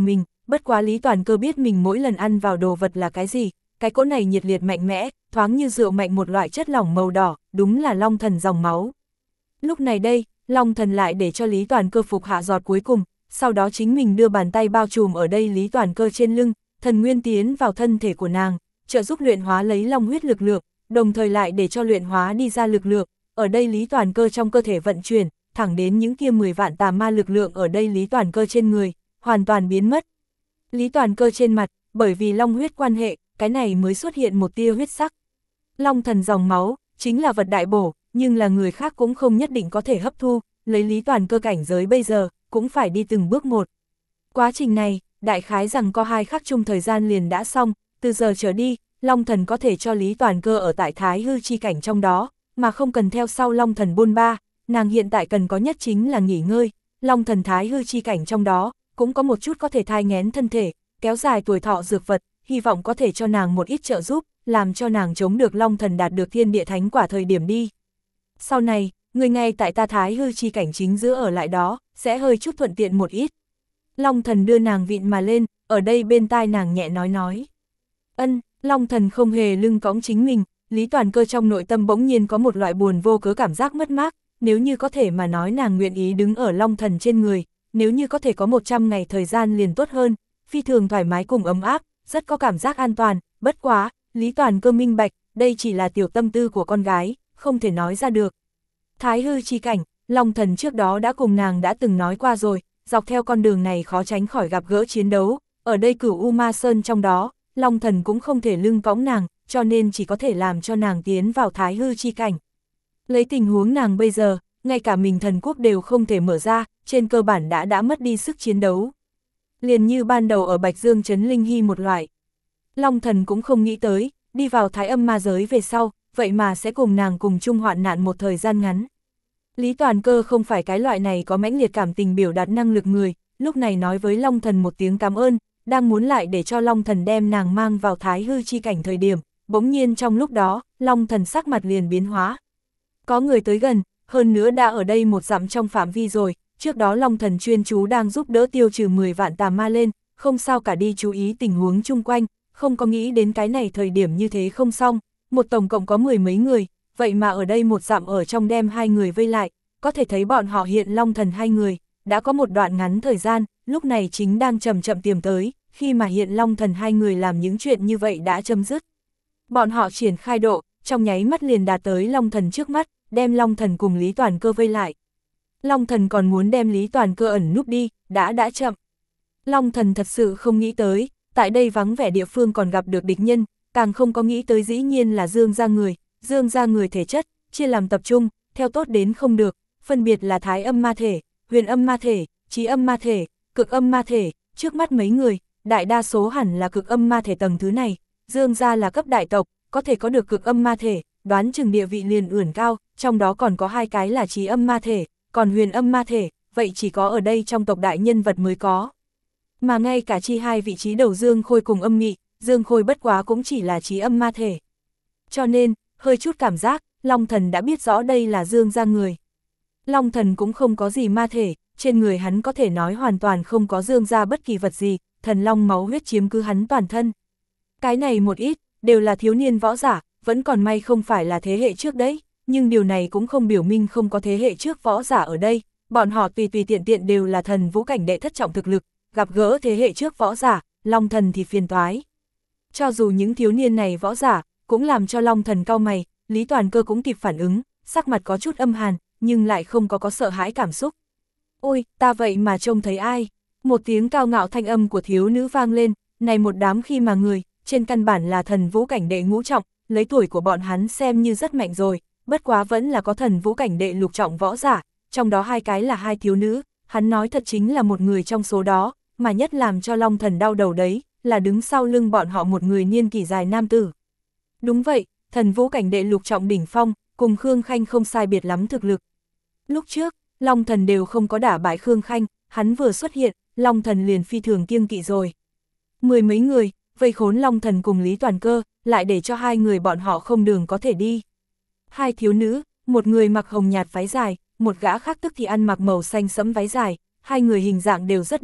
bất quá Lý Toàn Cơ biết mình mỗi lần ăn vào đồ vật là cái gì, cái cỗ này nhiệt liệt mạnh mẽ, thoáng như rượu mạnh một loại chất lỏng màu đỏ, đúng là Long Thần dòng máu. Lúc này đây, Long Thần lại để cho Lý Toàn Cơ phục hạ giọt cuối cùng, sau đó chính mình đưa bàn tay bao trùm ở đây Lý Toàn Cơ trên lưng, thần nguyên tiến vào thân thể của nàng, trợ giúp luyện hóa lấy long huyết lực lượng, đồng thời lại để cho luyện hóa đi ra lực lượng, ở đây Lý Toàn Cơ trong cơ thể vận chuyển, thẳng đến những kia mười vạn tà ma lực lượng ở đây Lý Toàn Cơ trên người, hoàn toàn biến mất. Lý Toàn Cơ trên mặt, bởi vì long huyết quan hệ, cái này mới xuất hiện một tia huyết sắc. Long thần dòng máu, chính là vật đại bổ, nhưng là người khác cũng không nhất định có thể hấp thu, lấy Lý Toàn Cơ cảnh giới bây giờ, cũng phải đi từng bước một. Quá trình này, đại khái rằng có hai khắc chung thời gian liền đã xong, từ giờ trở đi, Long thần có thể cho Lý Toàn Cơ ở tại thái hư chi cảnh trong đó, mà không cần theo sau Long thần bôn ba, nàng hiện tại cần có nhất chính là nghỉ ngơi, Long thần thái hư chi cảnh trong đó, cũng có một chút có thể thai nghén thân thể, kéo dài tuổi thọ dược vật, hy vọng có thể cho nàng một ít trợ giúp, làm cho nàng chống được Long thần đạt được thiên địa thánh quả thời điểm đi. Sau này, người ngay tại ta thái hư chi cảnh chính giữa ở lại đó, sẽ hơi chút thuận tiện một ít. Long thần đưa nàng vịn mà lên, ở đây bên tai nàng nhẹ nói nói. Ân, Long thần không hề lưng cõng chính mình, Lý Toàn Cơ trong nội tâm bỗng nhiên có một loại buồn vô cớ cảm giác mất mát, nếu như có thể mà nói nàng nguyện ý đứng ở Long thần trên người, nếu như có thể có một trăm ngày thời gian liền tốt hơn, phi thường thoải mái cùng ấm áp, rất có cảm giác an toàn, bất quá, Lý Toàn Cơ minh bạch, đây chỉ là tiểu tâm tư của con gái, không thể nói ra được. Thái hư chi cảnh, Long thần trước đó đã cùng nàng đã từng nói qua rồi, dọc theo con đường này khó tránh khỏi gặp gỡ chiến đấu, ở đây Cửu U Ma Sơn trong đó, Long thần cũng không thể lưng cõng nàng, cho nên chỉ có thể làm cho nàng tiến vào thái hư chi cảnh. Lấy tình huống nàng bây giờ, ngay cả mình thần quốc đều không thể mở ra, trên cơ bản đã đã mất đi sức chiến đấu. Liền như ban đầu ở Bạch Dương Trấn Linh Hy một loại. Long thần cũng không nghĩ tới, đi vào thái âm ma giới về sau, vậy mà sẽ cùng nàng cùng chung hoạn nạn một thời gian ngắn. Lý Toàn Cơ không phải cái loại này có mãnh liệt cảm tình biểu đạt năng lực người, lúc này nói với Long thần một tiếng cảm ơn, đang muốn lại để cho Long thần đem nàng mang vào thái hư chi cảnh thời điểm, bỗng nhiên trong lúc đó, Long thần sắc mặt liền biến hóa. Có người tới gần, hơn nữa đã ở đây một dặm trong phạm vi rồi, trước đó Long thần chuyên chú đang giúp đỡ tiêu trừ mười vạn tà ma lên, không sao cả đi chú ý tình huống chung quanh, không có nghĩ đến cái này thời điểm như thế không xong, một tổng cộng có mười mấy người, vậy mà ở đây một dặm ở trong đem hai người vây lại, có thể thấy bọn họ hiện Long thần hai người, đã có một đoạn ngắn thời gian, lúc này chính đang chậm chậm tiềm tới, khi mà hiện Long thần hai người làm những chuyện như vậy đã chấm dứt. Bọn họ triển khai độ, trong nháy mắt liền đạt tới Long thần trước mắt, đem Long thần cùng Lý Toàn Cơ vây lại. Long thần còn muốn đem Lý Toàn Cơ ẩn núp đi, đã đã chậm. Long thần thật sự không nghĩ tới, tại đây vắng vẻ địa phương còn gặp được địch nhân, càng không có nghĩ tới dĩ nhiên là Dương gia người, Dương gia người thể chất, chia làm tập trung, theo tốt đến không được, phân biệt là thái âm ma thể, huyền âm ma thể, trí âm ma thể, cực âm ma thể, trước mắt mấy người, đại đa số hẳn là cực âm ma thể tầng thứ này, Dương gia là cấp đại tộc, có thể có được cực âm ma thể, đoán chừng địa vị liền ưỡn cao, trong đó còn có hai cái là trí âm ma thể, còn huyền âm ma thể, vậy chỉ có ở đây trong tộc đại nhân vật mới có. Mà ngay cả chi hai vị trí đầu Dương Khôi cùng âm nghị, Dương Khôi bất quá cũng chỉ là trí âm ma thể. Cho nên, hơi chút cảm giác, Long thần đã biết rõ đây là Dương gia người. Long thần cũng không có gì ma thể, trên người hắn có thể nói hoàn toàn không có Dương gia bất kỳ vật gì, thần long máu huyết chiếm cứ hắn toàn thân. Cái này một ít, đều là thiếu niên võ giả, vẫn còn may không phải là thế hệ trước đấy, nhưng điều này cũng không biểu minh không có thế hệ trước võ giả ở đây, bọn họ tùy tùy tiện tiện đều là thần vũ cảnh đệ thất trọng thực lực, gặp gỡ thế hệ trước võ giả, Long thần thì phiền toái. Cho dù những thiếu niên này võ giả, cũng làm cho Long thần cau mày, Lý Toàn Cơ cũng kịp phản ứng, sắc mặt có chút âm hàn, nhưng lại không có có sợ hãi cảm xúc. Ôi, ta vậy mà trông thấy ai? Một tiếng cao ngạo thanh âm của thiếu nữ vang lên, này một đám khi mà người, trên căn bản là thần vũ cảnh đệ ngũ trọng, lấy tuổi của bọn hắn xem như rất mạnh rồi, bất quá vẫn là có thần vũ cảnh đệ lục trọng võ giả, trong đó hai cái là hai thiếu nữ, hắn nói thật chính là một người trong số đó, mà nhất làm cho Long thần đau đầu đấy, là đứng sau lưng bọn họ một người niên kỷ dài nam tử. Đúng vậy, thần vũ cảnh đệ lục trọng đỉnh phong, cùng Khương Khanh không sai biệt lắm thực lực. Lúc trước, Long thần đều không có đả bại Khương Khanh, hắn vừa xuất hiện, Long thần liền phi thường kiêng kỵ rồi. Mười mấy người, vây khốn Long thần cùng Lý Toàn Cơ, lại để cho hai người bọn họ không đường có thể đi. Hai thiếu nữ, một người mặc hồng nhạt váy dài, một gã khác tức thì ăn mặc màu xanh sẫm váy dài, hai người hình dạng đều rất đẹp,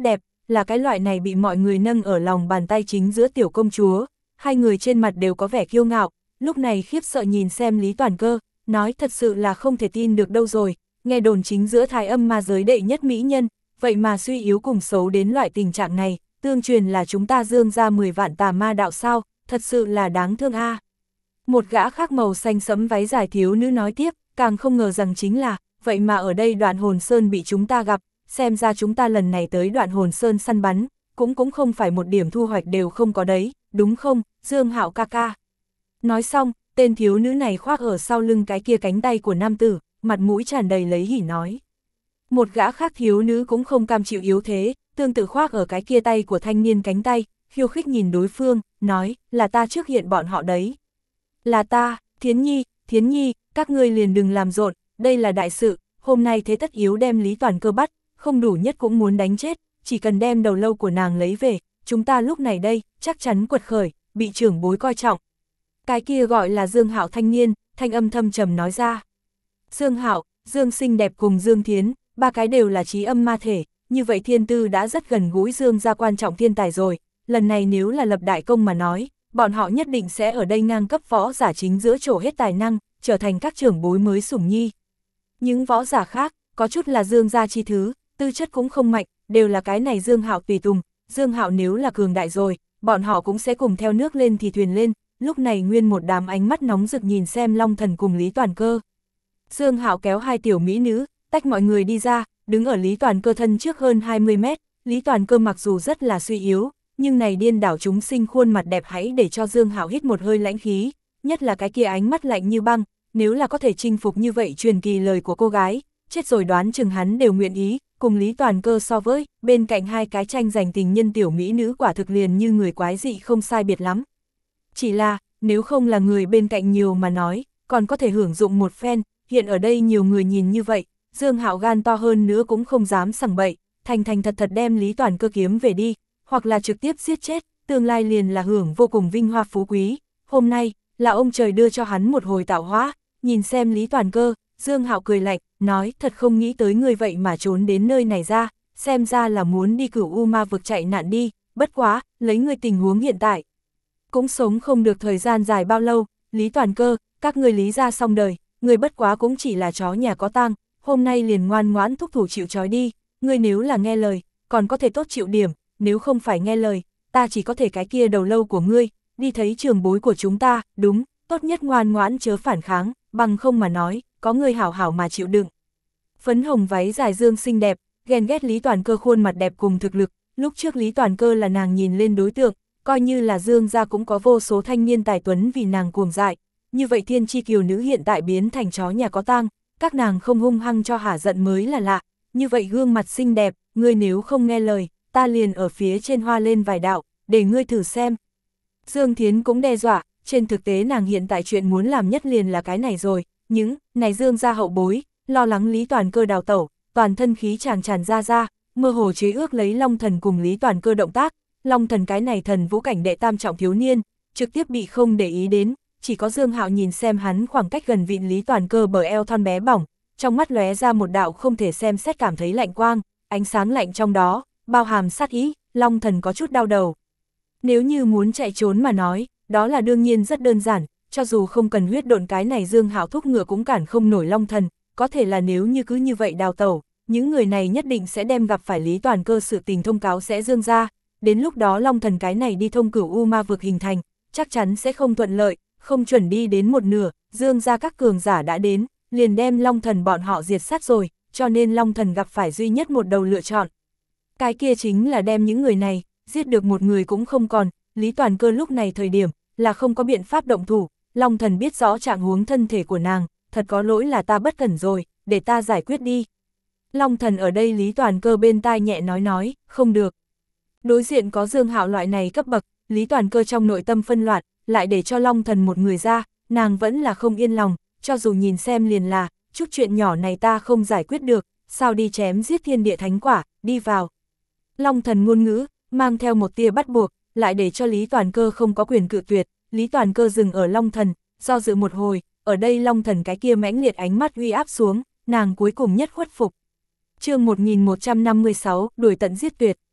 là cái loại này bị mọi người nâng ở lòng bàn tay chính giữa tiểu công chúa, hai người trên mặt đều có vẻ kiêu ngạo, lúc này khiếp sợ nhìn xem Lý Toàn Cơ, nói thật sự là không thể tin được đâu rồi, nghe đồn chính giữa thái âm ma giới đệ nhất mỹ nhân, vậy mà suy yếu cùng xấu đến loại tình trạng này, tương truyền là chúng ta Dương ra mười vạn tà ma đạo sao, thật sự là đáng thương a. À. Một gã khác màu xanh sẫm váy dài thiếu nữ nói tiếp, càng không ngờ rằng chính là, vậy mà ở đây Đoạn Hồn Sơn bị chúng ta gặp, xem ra chúng ta lần này tới Đoạn Hồn Sơn săn bắn, cũng cũng không phải một điểm thu hoạch đều không có đấy, đúng không, Dương Hạo ca ca. Nói xong, tên thiếu nữ này khoác ở sau lưng cái kia cánh tay của nam tử, mặt mũi tràn đầy lấy hỉ nói. Một gã khác thiếu nữ cũng không cam chịu yếu thế, tương tự khoác ở cái kia tay của thanh niên cánh tay, khiêu khích nhìn đối phương, nói, là ta trước hiện bọn họ đấy. Là ta, Thiến Nhi, Thiến Nhi, các ngươi liền đừng làm rộn, đây là đại sự, hôm nay thế tất yếu đem Lý Toàn Cơ bắt, không đủ nhất cũng muốn đánh chết, chỉ cần đem đầu lâu của nàng lấy về, chúng ta lúc này đây, chắc chắn quật khởi, bị trưởng bối coi trọng. Cái kia gọi là Dương Hạo thanh niên, thanh âm thâm trầm nói ra. Dương Hạo, Dương xinh đẹp cùng Dương Thiến, ba cái đều là trí âm ma thể, như vậy thiên tư đã rất gần gũi Dương gia quan trọng thiên tài rồi, lần này nếu là lập đại công mà nói, bọn họ nhất định sẽ ở đây ngang cấp võ giả chính giữa trổ hết tài năng, trở thành các trưởng bối mới sủng nhi. Những võ giả khác, có chút là Dương gia chi thứ, tư chất cũng không mạnh, đều là cái này Dương Hạo tùy tùng, Dương Hạo nếu là cường đại rồi, bọn họ cũng sẽ cùng theo nước lên thì thuyền lên, lúc này nguyên một đám ánh mắt nóng rực nhìn xem Long Thần cùng Lý Toàn Cơ. Dương Hạo kéo hai tiểu mỹ nữ, tách mọi người đi ra, đứng ở Lý Toàn Cơ thân trước hơn hai mươi mét, Lý Toàn Cơ mặc dù rất là suy yếu, nhưng này điên đảo chúng sinh khuôn mặt đẹp hãy để cho Dương Hạo hít một hơi lãnh khí, nhất là cái kia ánh mắt lạnh như băng, nếu là có thể chinh phục như vậy truyền kỳ lời của cô gái, chết rồi đoán chừng hắn đều nguyện ý, cùng Lý Toàn Cơ so với, bên cạnh hai cái tranh giành tình nhân tiểu mỹ nữ quả thực liền như người quái dị không sai biệt lắm. Chỉ là, nếu không là người bên cạnh nhiều mà nói, còn có thể hưởng dụng một phen, hiện ở đây nhiều người nhìn như vậy, Dương Hạo gan to hơn nữa cũng không dám sằng bậy, thành thành thật thật đem Lý Toàn Cơ kiếm về đi, hoặc là trực tiếp giết chết, tương lai liền là hưởng vô cùng vinh hoa phú quý. Hôm nay, là ông trời đưa cho hắn một hồi tạo hóa, nhìn xem Lý Toàn Cơ, Dương Hạo cười lạnh, nói thật không nghĩ tới người vậy mà trốn đến nơi này ra, xem ra là muốn đi Cửu U Ma vực chạy nạn đi, bất quá, lấy người tình huống hiện tại. Cũng sống không được thời gian dài bao lâu, Lý Toàn Cơ, các người Lý ra xong đời, người bất quá cũng chỉ là chó nhà có tang, hôm nay liền ngoan ngoãn thúc thủ chịu trói đi, người nếu là nghe lời, còn có thể tốt chịu điểm, nếu không phải nghe lời, ta chỉ có thể cái kia đầu lâu của ngươi, đi thấy trường bối của chúng ta, đúng, tốt nhất ngoan ngoãn chớ phản kháng, bằng không mà nói, có người hảo hảo mà chịu đựng. Phấn hồng váy dài Dương xinh đẹp, ghen ghét Lý Toàn Cơ khuôn mặt đẹp cùng thực lực, lúc trước Lý Toàn Cơ là nàng nhìn lên đối tượng, coi như là Dương gia cũng có vô số thanh niên tài tuấn vì nàng cuồng dại, như vậy thiên chi kiều nữ hiện tại biến thành chó nhà có tang, các nàng không hung hăng cho hả giận mới là lạ, như vậy gương mặt xinh đẹp, ngươi nếu không nghe lời, ta liền ở phía trên hoa lên vài đạo, để ngươi thử xem. Dương Thiến cũng đe dọa, trên thực tế nàng hiện tại chuyện muốn làm nhất liền là cái này rồi, những, này Dương gia hậu bối, lo lắng Lý Toàn Cơ đào tẩu, toàn thân khí tràn tràn ra ra, mơ hồ chế ước lấy Long Thần cùng Lý Toàn Cơ động tác, Long Thần cái này thần vũ cảnh đệ tam trọng thiếu niên, trực tiếp bị không để ý đến, chỉ có Dương Hạo nhìn xem hắn khoảng cách gần vịn Lý Toàn Cơ bờ eo thon bé bỏng, trong mắt lóe ra một đạo không thể xem xét cảm thấy lạnh quang, ánh sáng lạnh trong đó, bao hàm sát ý, Long Thần có chút đau đầu. Nếu như muốn chạy trốn mà nói, đó là đương nhiên rất đơn giản, cho dù không cần huyết độn cái này Dương Hạo thúc ngựa cũng cản không nổi Long Thần, có thể là nếu như cứ như vậy đào tẩu, những người này nhất định sẽ đem gặp phải Lý Toàn Cơ sự tình thông cáo sẽ Dương ra, đến lúc đó Long Thần cái này đi thông Cửu U Ma vực hình thành, chắc chắn sẽ không thuận lợi, không chuẩn đi đến một nửa, Dương ra các cường giả đã đến, liền đem Long Thần bọn họ diệt sát rồi, cho nên Long Thần gặp phải duy nhất một đầu lựa chọn. Cái kia chính là đem những người này, giết được một người cũng không còn, Lý Toàn Cơ lúc này thời điểm, là không có biện pháp động thủ, Long Thần biết rõ trạng huống thân thể của nàng, thật có lỗi là ta bất cẩn rồi, để ta giải quyết đi. Long Thần ở đây Lý Toàn Cơ bên tai nhẹ nói nói, không được. Đối diện có Dương Hạo loại này cấp bậc, Lý Toàn Cơ trong nội tâm phân loạn, lại để cho Long Thần một người ra, nàng vẫn là không yên lòng, cho dù nhìn xem liền là, chút chuyện nhỏ này ta không giải quyết được, sao đi chém giết thiên địa thánh quả, đi vào. Long Thần ngôn ngữ, mang theo một tia bắt buộc, lại để cho Lý Toàn Cơ không có quyền cự tuyệt, Lý Toàn Cơ dừng ở Long Thần, do dự một hồi, ở đây Long Thần cái kia mãnh liệt ánh mắt uy áp xuống, nàng cuối cùng nhất khuất phục. Chương một nghìn một trăm năm mươi sáu, đuổi tận giết tuyệt.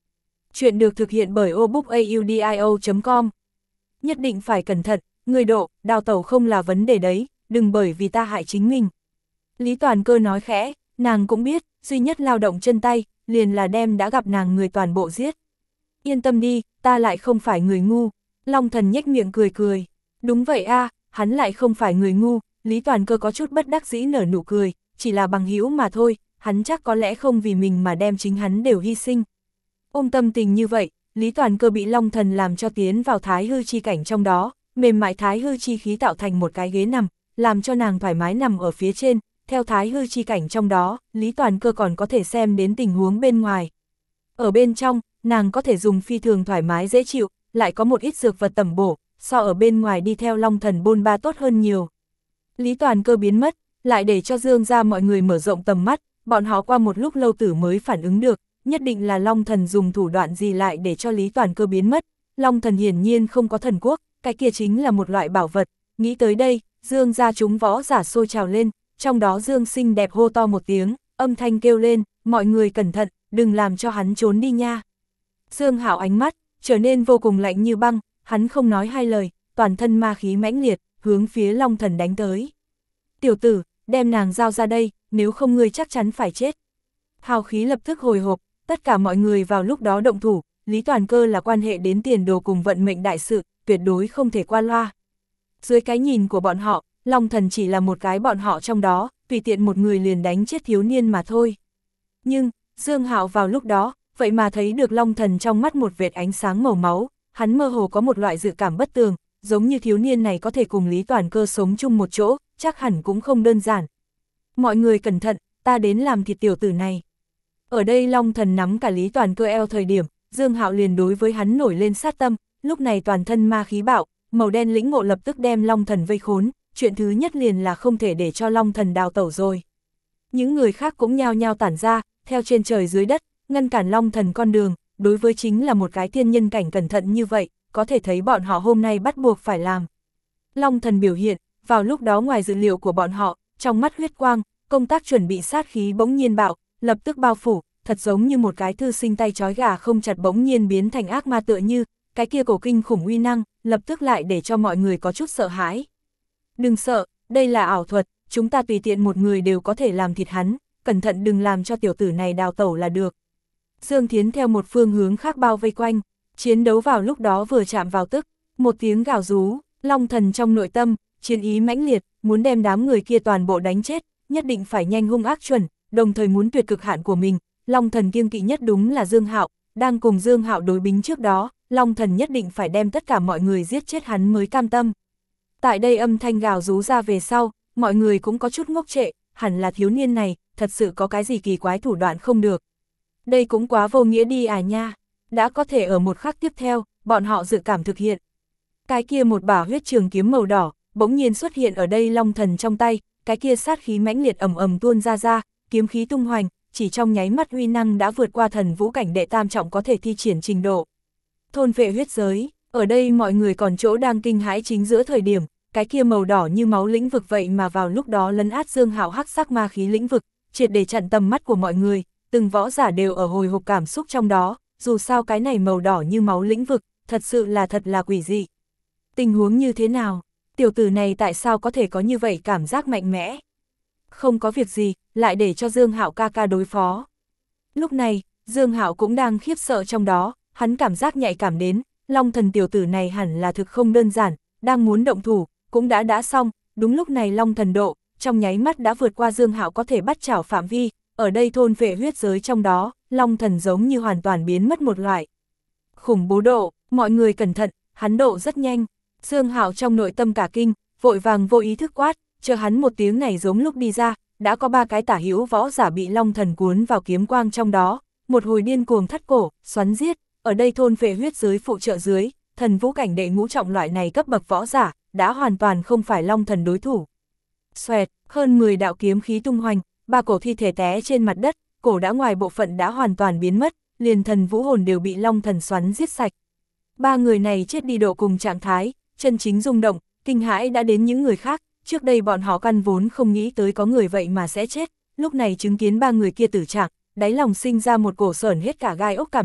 Chuyện được thực hiện bởi ô book audio chấm com. Nhất định phải cẩn thận, người Độ, đào tẩu không là vấn đề đấy, đừng bởi vì ta hại chính mình. Lý Toàn Cơ nói khẽ, nàng cũng biết, duy nhất lao động chân tay, liền là đem đã gặp nàng người toàn bộ giết. Yên tâm đi, ta lại không phải người ngu. Long Thần nhếch miệng cười cười. Đúng vậy a, hắn lại không phải người ngu. Lý Toàn Cơ có chút bất đắc dĩ nở nụ cười, chỉ là bằng hữu mà thôi, hắn chắc có lẽ không vì mình mà đem chính hắn đều hy sinh. Ôm tâm tình như vậy, Lý Toàn Cơ bị Long Thần làm cho tiến vào thái hư chi cảnh trong đó, mềm mại thái hư chi khí tạo thành một cái ghế nằm, làm cho nàng thoải mái nằm ở phía trên, theo thái hư chi cảnh trong đó, Lý Toàn Cơ còn có thể xem đến tình huống bên ngoài. Ở bên trong, nàng có thể dùng phi thường thoải mái dễ chịu, lại có một ít dược vật tẩm bổ, so ở bên ngoài đi theo Long Thần bôn ba tốt hơn nhiều. Lý Toàn Cơ biến mất, lại để cho Dương ra mọi người mở rộng tầm mắt, bọn họ qua một lúc lâu tử mới phản ứng được, nhất định là Long Thần dùng thủ đoạn gì lại để cho Lý Toàn Cơ biến mất. Long Thần hiển nhiên không có thần quốc, cái kia chính là một loại bảo vật. Nghĩ tới đây, Dương ra chúng võ giả sôi trào lên, trong đó Dương xinh đẹp hô to một tiếng, âm thanh kêu lên, mọi người cẩn thận, đừng làm cho hắn trốn đi nha. Dương Hạo ánh mắt trở nên vô cùng lạnh như băng, hắn không nói hai lời, toàn thân ma khí mãnh liệt, hướng phía Long Thần đánh tới. Tiểu tử, đem nàng giao ra đây, nếu không ngươi chắc chắn phải chết. Hào khí lập tức hồi hộp, tất cả mọi người vào lúc đó động thủ, Lý Toàn Cơ là quan hệ đến tiền đồ cùng vận mệnh đại sự, tuyệt đối không thể qua loa. Dưới cái nhìn của bọn họ, Long Thần chỉ là một cái bọn họ trong đó, tùy tiện một người liền đánh chết thiếu niên mà thôi. Nhưng, Dương Hạo vào lúc đó, vậy mà thấy được Long Thần trong mắt một vệt ánh sáng màu máu, hắn mơ hồ có một loại dự cảm bất tường, giống như thiếu niên này có thể cùng Lý Toàn Cơ sống chung một chỗ, chắc hẳn cũng không đơn giản. Mọi người cẩn thận, ta đến làm thịt tiểu tử này. Ở đây Long Thần nắm cả Lý Toàn Cơ eo thời điểm, Dương Hạo liền đối với hắn nổi lên sát tâm, lúc này toàn thân ma khí bạo, màu đen lĩnh ngộ lập tức đem Long Thần vây khốn, chuyện thứ nhất liền là không thể để cho Long Thần đào tẩu rồi. Những người khác cũng nhao nhao tản ra, theo trên trời dưới đất, ngăn cản Long Thần con đường, đối với chính là một cái thiên nhân cảnh cẩn thận như vậy, có thể thấy bọn họ hôm nay bắt buộc phải làm. Long Thần biểu hiện, vào lúc đó ngoài dự liệu của bọn họ, trong mắt huyết quang, công tác chuẩn bị sát khí bỗng nhiên bạo, lập tức bao phủ, thật giống như một cái thư sinh tay trói gà không chặt bỗng nhiên biến thành ác ma tựa như, cái kia cổ kinh khủng uy năng, lập tức lại để cho mọi người có chút sợ hãi. Đừng sợ, đây là ảo thuật, chúng ta tùy tiện một người đều có thể làm thịt hắn, cẩn thận đừng làm cho tiểu tử này đào tẩu là được. Dương Thiến theo một phương hướng khác bao vây quanh, chiến đấu vào lúc đó vừa chạm vào tức, một tiếng gào rú, Long Thần trong nội tâm, chiến ý mãnh liệt, muốn đem đám người kia toàn bộ đánh chết, nhất định phải nhanh hung ác chuẩn, đồng thời muốn tuyệt cực hạn của mình. Long Thần kiêng kỵ nhất đúng là Dương Hạo, đang cùng Dương Hạo đối bính trước đó, Long Thần nhất định phải đem tất cả mọi người giết chết hắn mới cam tâm. Tại đây âm thanh gào rú ra về sau, mọi người cũng có chút ngốc trệ, hẳn là thiếu niên này, thật sự có cái gì kỳ quái thủ đoạn không được. Đây cũng quá vô nghĩa đi à nha, đã có thể ở một khắc tiếp theo, bọn họ dự cảm thực hiện. Cái kia một bả huyết trường kiếm màu đỏ, bỗng nhiên xuất hiện ở đây Long Thần trong tay, cái kia sát khí mãnh liệt ầm ầm tuôn ra ra, kiếm khí tung hoành, chỉ trong nháy mắt uy năng đã vượt qua thần vũ cảnh đệ tam trọng có thể thi triển trình độ. Thôn vệ huyết giới, ở đây mọi người còn chỗ đang kinh hãi chính giữa thời điểm, cái kia màu đỏ như máu lĩnh vực vậy mà vào lúc đó lấn át Dương Hạo hắc sắc ma khí lĩnh vực, triệt để chặn tầm mắt của mọi người, từng võ giả đều ở hồi hộp cảm xúc trong đó, dù sao cái này màu đỏ như máu lĩnh vực, thật sự là thật là quỷ dị. Tình huống như thế nào? Tiểu tử này tại sao có thể có như vậy cảm giác mạnh mẽ? Không có việc gì, lại để cho Dương Hạo ca ca đối phó. Lúc này, Dương Hạo cũng đang khiếp sợ trong đó, hắn cảm giác nhạy cảm đến, Long Thần tiểu tử này hẳn là thực không đơn giản, đang muốn động thủ, cũng đã đã xong, đúng lúc này Long Thần độ, trong nháy mắt đã vượt qua Dương Hạo có thể bắt chảo phạm vi, ở đây thôn vệ huyết giới trong đó, Long Thần giống như hoàn toàn biến mất một loại. Khủng bố độ, mọi người cẩn thận, hắn độ rất nhanh, Dương Hạo trong nội tâm cả kinh, vội vàng vô ý thức quát, chờ hắn một tiếng này giống lúc đi ra, đã có ba cái tả hữu võ giả bị Long Thần cuốn vào kiếm quang trong đó, một hồi điên cuồng thắt cổ, xoắn giết, ở đây thôn vệ huyết giới phụ trợ dưới, thần vũ cảnh đệ ngũ trọng loại này cấp bậc võ giả, đã hoàn toàn không phải Long Thần đối thủ. Xoẹt, hơn mười đạo kiếm khí tung hoành, ba cổ thi thể té trên mặt đất, cổ đã ngoài bộ phận đã hoàn toàn biến mất, liền thần vũ hồn đều bị Long Thần xoắn giết sạch. Ba người này chết đi độ cùng trạng thái, chân chính rung động, kinh hãi đã đến những người khác, trước đây bọn họ căn vốn không nghĩ tới có người vậy mà sẽ chết, lúc này chứng kiến ba người kia tử trạng, đáy lòng sinh ra một cổ sởn hết cả gai ốc cảm nhận,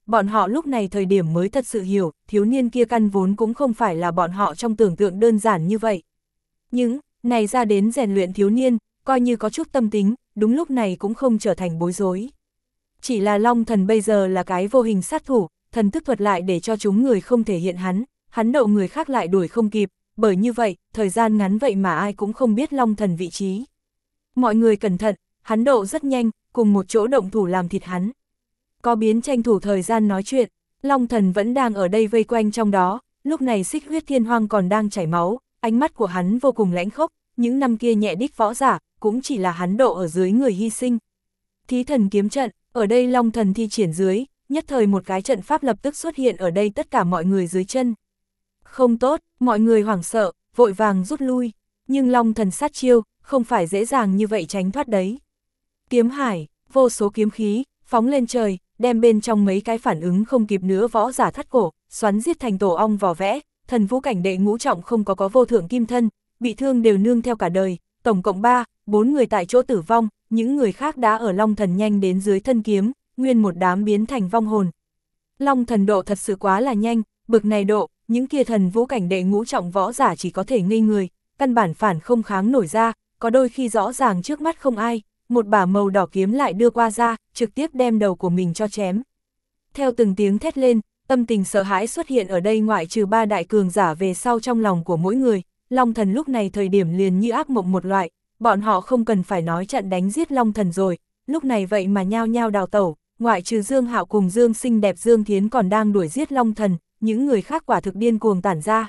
bọn họ lúc này thời điểm mới thật sự hiểu, thiếu niên kia căn vốn cũng không phải là bọn họ trong tưởng tượng đơn giản như vậy. Nhưng, này ra đến rèn luyện thiếu niên, coi như có chút tâm tính, đúng lúc này cũng không trở thành bối rối. Chỉ là Long Thần bây giờ là cái vô hình sát thủ, thần thức thuật lại để cho chúng người không thể hiện hắn, hắn đậu người khác lại đuổi không kịp, bởi như vậy, thời gian ngắn vậy mà ai cũng không biết Long Thần vị trí. Mọi người cẩn thận, hắn độ rất nhanh, cùng một chỗ động thủ làm thịt hắn. Có biến tranh thủ thời gian nói chuyện, Long Thần vẫn đang ở đây vây quanh trong đó, lúc này Xích Huyết Thiên Hoang còn đang chảy máu, ánh mắt của hắn vô cùng lãnh khốc, những năm kia nhẹ đích võ giả, cũng chỉ là hắn độ ở dưới người hy sinh. Thí thần kiếm trận, ở đây Long Thần thi triển dưới, nhất thời một cái trận pháp lập tức xuất hiện ở đây tất cả mọi người dưới chân. Không tốt, mọi người hoảng sợ, vội vàng rút lui, nhưng Long Thần sát chiêu, không phải dễ dàng như vậy tránh thoát đấy. Kiếm hải, vô số kiếm khí, phóng lên trời, đem bên trong mấy cái phản ứng không kịp nữa võ giả thắt cổ, xoắn giết thành tổ ong vỏ vẽ, thần vũ cảnh đệ ngũ trọng không có có vô thượng kim thân, bị thương đều nương theo cả đời, tổng cộng ba, bốn người tại chỗ tử vong, những người khác đã ở Long Thần nhanh đến dưới thân kiếm, nguyên một đám biến thành vong hồn. Long Thần độ thật sự quá là nhanh, bực này độ, những kia thần vũ cảnh đệ ngũ trọng võ giả chỉ có thể ngây người, căn bản phản không kháng nổi ra, có đôi khi rõ ràng trước mắt không ai, một bả màu đỏ kiếm lại đưa qua ra, trực tiếp đem đầu của mình cho chém. Theo từng tiếng thét lên, tâm tình sợ hãi xuất hiện ở đây ngoại trừ ba đại cường giả về sau trong lòng của mỗi người, Long Thần lúc này thời điểm liền như ác mộng một loại, bọn họ không cần phải nói trận đánh giết Long Thần rồi, lúc này vậy mà nhao nhao đào tẩu, ngoại trừ Dương Hạo cùng Dương xinh đẹp Dương Thiến còn đang đuổi giết Long Thần, những người khác quả thực điên cuồng tản ra.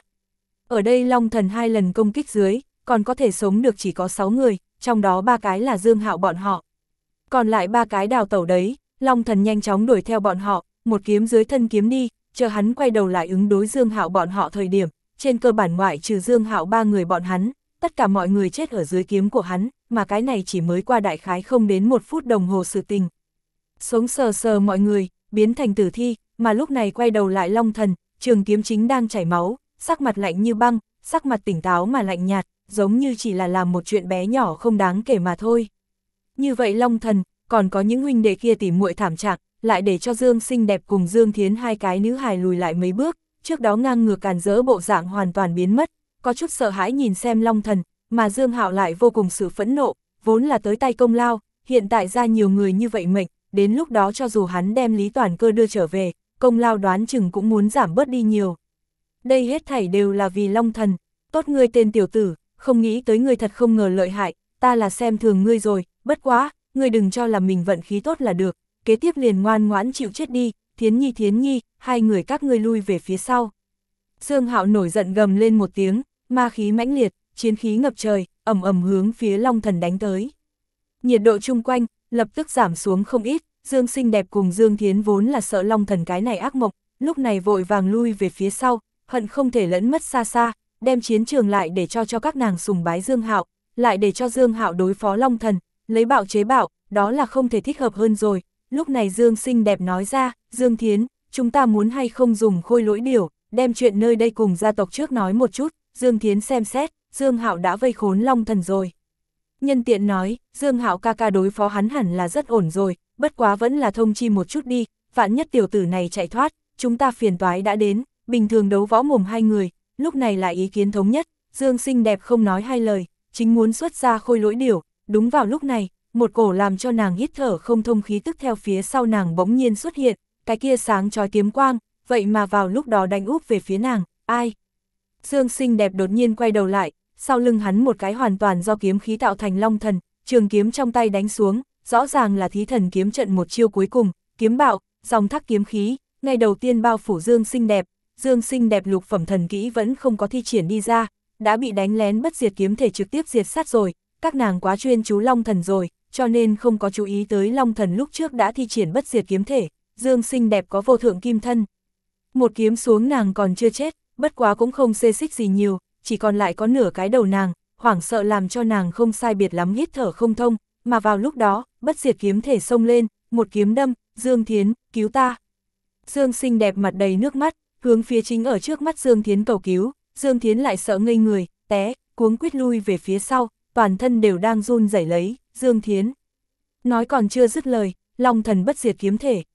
Ở đây Long Thần hai lần công kích dưới, còn có thể sống được chỉ có sáu người, trong đó ba cái là Dương Hạo bọn họ. Còn lại ba cái đào tẩu đấy, Long Thần nhanh chóng đuổi theo bọn họ, một kiếm dưới thân kiếm đi, chờ hắn quay đầu lại ứng đối Dương Hạo bọn họ thời điểm, trên cơ bản ngoại trừ Dương Hạo ba người bọn hắn, tất cả mọi người chết ở dưới kiếm của hắn, mà cái này chỉ mới qua đại khái không đến một phút đồng hồ sự tình. Sống sờ sờ mọi người, biến thành tử thi, mà lúc này quay đầu lại Long Thần, trường kiếm chính đang chảy máu, sắc mặt lạnh như băng, sắc mặt tỉnh táo mà lạnh nhạt, giống như chỉ là làm một chuyện bé nhỏ không đáng kể mà thôi. Như vậy Long Thần, còn có những huynh đệ kia tỉ muội thảm trạng, lại để cho Dương xinh đẹp cùng Dương Thiến hai cái nữ hài lùi lại mấy bước, trước đó ngang ngược càn rỡ bộ dạng hoàn toàn biến mất, có chút sợ hãi nhìn xem Long Thần, mà Dương Hạo lại vô cùng sự phẫn nộ, vốn là tới tay công lao, hiện tại ra nhiều người như vậy mệnh, đến lúc đó cho dù hắn đem Lý Toàn Cơ đưa trở về, công lao đoán chừng cũng muốn giảm bớt đi nhiều. Đây hết thảy đều là vì Long Thần, tốt ngươi tên tiểu tử, không nghĩ tới ngươi thật không ngờ lợi hại, ta là xem thường ngươi rồi, bất quá, ngươi đừng cho là mình vận khí tốt là được, kế tiếp liền ngoan ngoãn chịu chết đi, Thiến Nhi Thiến Nhi, hai người các ngươi lui về phía sau. Dương Hạo nổi giận gầm lên một tiếng, ma khí mãnh liệt, chiến khí ngập trời, ầm ầm hướng phía Long Thần đánh tới. Nhiệt độ chung quanh, lập tức giảm xuống không ít, Dương xinh đẹp cùng Dương Thiến vốn là sợ Long Thần cái này ác mộng, lúc này vội vàng lui về phía sau, hận không thể lẫn mất xa xa, đem chiến trường lại để cho cho các nàng sùng bái Dương Hạo, lại để cho Dương Hạo đối phó Long Thần, lấy bạo chế bạo, đó là không thể thích hợp hơn rồi. Lúc này Dương xinh đẹp nói ra, Dương Thiến, chúng ta muốn hay không dùng khôi lỗi điểu, đem chuyện nơi đây cùng gia tộc trước nói một chút. Dương Thiến xem xét, Dương Hạo đã vây khốn Long Thần rồi. Nhân tiện nói, Dương Hạo ca ca đối phó hắn hẳn là rất ổn rồi, bất quá vẫn là thông chi một chút đi, vạn nhất tiểu tử này chạy thoát, chúng ta phiền toái đã đến, bình thường đấu võ mồm hai người, lúc này là ý kiến thống nhất, Dương xinh đẹp không nói hai lời, chính muốn xuất ra khôi lỗi điểu, đúng vào lúc này, một cổ làm cho nàng hít thở không thông khí tức theo phía sau nàng bỗng nhiên xuất hiện, cái kia sáng chói kiếm quang, vậy mà vào lúc đó đánh úp về phía nàng, ai? Dương xinh đẹp đột nhiên quay đầu lại, sau lưng hắn một cái hoàn toàn do kiếm khí tạo thành Long Thần, trường kiếm trong tay đánh xuống, rõ ràng là thí thần kiếm trận một chiêu cuối cùng, kiếm bạo, dòng thác kiếm khí, ngày đầu tiên bao phủ Dương xinh đẹp, Dương xinh đẹp lục phẩm thần kỹ vẫn không có thi triển đi ra, đã bị đánh lén bất diệt kiếm thể trực tiếp diệt sát rồi, các nàng quá chuyên chú Long Thần rồi, cho nên không có chú ý tới Long Thần lúc trước đã thi triển bất diệt kiếm thể, Dương xinh đẹp có vô thượng kim thân. Một kiếm xuống nàng còn chưa chết, bất quá cũng không xê xích gì nhiều, chỉ còn lại có nửa cái đầu nàng, hoảng sợ làm cho nàng không sai biệt lắm hít thở không thông, mà vào lúc đó, bất diệt kiếm thể xông lên, một kiếm đâm, Dương Thiến, cứu ta. Dương xinh đẹp mặt đầy nước mắt, hướng phía chính ở trước mắt Dương Thiến cầu cứu, Dương Thiến lại sợ ngây người, té, cuống quýt lui về phía sau, toàn thân đều đang run rẩy lấy, Dương Thiến. Nói còn chưa dứt lời, Long Thần bất diệt kiếm thể,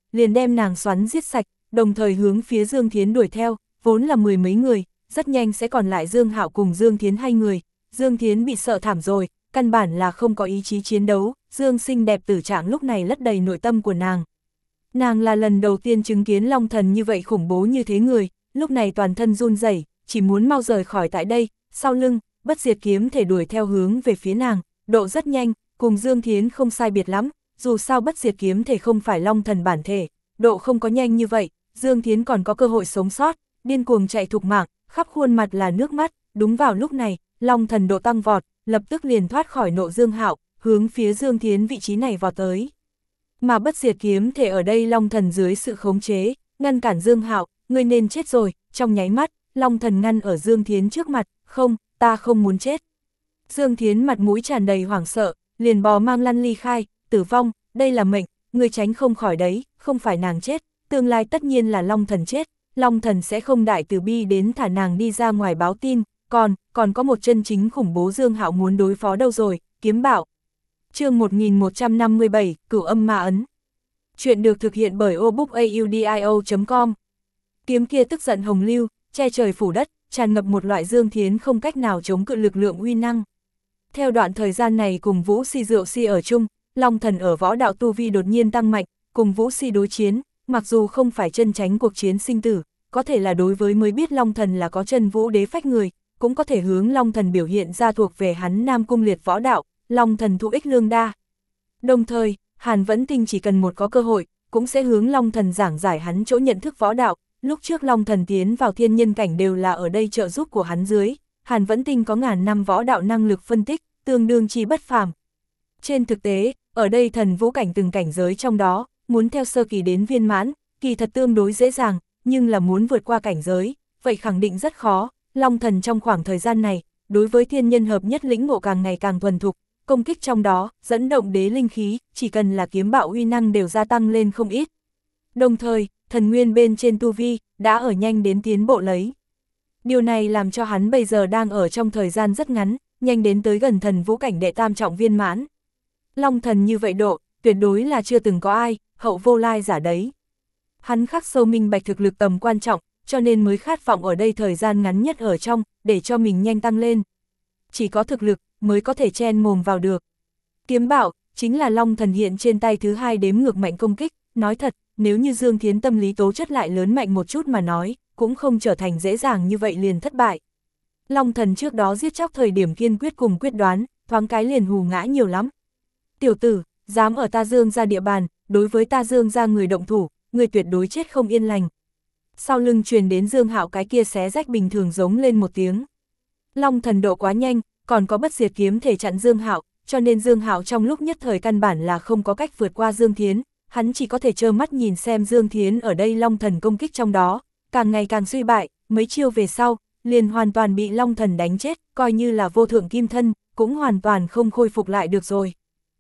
liền đem nàng xoắn giết sạch, đồng thời hướng phía Dương Thiến đuổi theo, vốn là mười mấy người, rất nhanh sẽ còn lại Dương Hạo cùng Dương Thiến hai người. Dương Thiến bị sợ thảm rồi, căn bản là không có ý chí chiến đấu, Dương xinh đẹp tử trạng lúc này lấp đầy nội tâm của nàng. Nàng là lần đầu tiên chứng kiến Long Thần như vậy khủng bố như thế người, lúc này toàn thân run rẩy, chỉ muốn mau rời khỏi tại đây, sau lưng, bất diệt kiếm thể đuổi theo hướng về phía nàng, độ rất nhanh, cùng Dương Thiến không sai biệt lắm, dù sao bất diệt kiếm thể không phải Long Thần bản thể, độ không có nhanh như vậy, Dương Thiến còn có cơ hội sống sót, điên cuồng chạy thục mạng, khắp khuôn mặt là nước mắt, đúng vào lúc này, Long Thần độ tăng vọt, lập tức liền thoát khỏi nộ Dương Hạo, hướng phía Dương Thiến vị trí này vọt tới. Mà bất diệt kiếm thể ở đây Long Thần dưới sự khống chế, ngăn cản Dương Hạo, ngươi nên chết rồi, trong nháy mắt, Long Thần ngăn ở Dương Thiến trước mặt, không, ta không muốn chết. Dương Thiến mặt mũi tràn đầy hoảng sợ, liền bò mang lăn ly khai, tử vong, đây là mệnh, ngươi tránh không khỏi đấy, không phải nàng chết, tương lai tất nhiên là Long Thần chết, Long Thần sẽ không đại từ bi đến thả nàng đi ra ngoài báo tin, còn, còn có một chân chính khủng bố Dương Hạo muốn đối phó đâu rồi, kiếm bảo. Chương một nghìn một trăm năm mươi bảy, Cửu Âm Ma Ấn. Chuyện được thực hiện bởi obookaudio chấm com. Kiếm kia tức giận hồng lưu, che trời phủ đất, tràn ngập một loại Dương Thiến không cách nào chống cự lực lượng uy năng. Theo đoạn thời gian này cùng Vũ Si Diệu Si ở chung, Long Thần ở võ đạo tu vi đột nhiên tăng mạnh, cùng Vũ Si đối chiến, mặc dù không phải chân tránh cuộc chiến sinh tử, có thể là đối với mới biết Long Thần là có chân vũ đế phách người, cũng có thể hướng Long Thần biểu hiện ra thuộc về hắn Nam Cung Liệt võ đạo, Long Thần thụ ích lương đa. Đồng thời, Hàn Vẫn Tinh chỉ cần một có cơ hội, cũng sẽ hướng Long Thần giảng giải hắn chỗ nhận thức võ đạo, lúc trước Long Thần tiến vào thiên nhân cảnh đều là ở đây trợ giúp của hắn dưới, Hàn Vẫn Tinh có ngàn năm võ đạo năng lực phân tích, tương đương chi bất phàm. Trên thực tế, ở đây thần vũ cảnh từng cảnh giới trong đó, muốn theo sơ kỳ đến viên mãn, kỳ thật tương đối dễ dàng, nhưng là muốn vượt qua cảnh giới, vậy khẳng định rất khó. Long Thần trong khoảng thời gian này, đối với thiên nhân hợp nhất lĩnh ngộ càng ngày càng thuần thục, công kích trong đó, dẫn động đế linh khí, chỉ cần là kiếm bạo uy năng đều gia tăng lên không ít. Đồng thời, thần nguyên bên trên tu vi, đã ở nhanh đến tiến bộ lấy. Điều này làm cho hắn bây giờ đang ở trong thời gian rất ngắn, nhanh đến tới gần thần vũ cảnh đệ tam trọng viên mãn. Long Thần như vậy độ, tuyệt đối là chưa từng có ai, hậu vô lai giả đấy. Hắn khắc sâu minh bạch thực lực tầm quan trọng, cho nên mới khát vọng ở đây thời gian ngắn nhất ở trong, để cho mình nhanh tăng lên. Chỉ có thực lực, mới có thể chen mồm vào được. Kiếm bảo, chính là Long Thần hiện trên tay thứ hai đếm ngược mạnh công kích, nói thật, nếu như Dương Thiến tâm lý tố chất lại lớn mạnh một chút mà nói, cũng không trở thành dễ dàng như vậy liền thất bại. Long Thần trước đó giết chóc thời điểm kiên quyết cùng quyết đoán, thoáng cái liền hù ngã nhiều lắm. Tiểu tử, dám ở ta Dương ra địa bàn, đối với ta Dương ra người động thủ, người tuyệt đối chết không yên lành. Sau lưng truyền đến Dương Hạo cái kia xé rách bình thường giống lên một tiếng. Long Thần độ quá nhanh, còn có bất diệt kiếm thể chặn Dương Hạo, cho nên Dương Hạo trong lúc nhất thời căn bản là không có cách vượt qua Dương Thiến, hắn chỉ có thể trơ mắt nhìn xem Dương Thiến ở đây Long Thần công kích trong đó, càng ngày càng suy bại, mấy chiêu về sau, liền hoàn toàn bị Long Thần đánh chết, coi như là vô thượng kim thân, cũng hoàn toàn không khôi phục lại được rồi.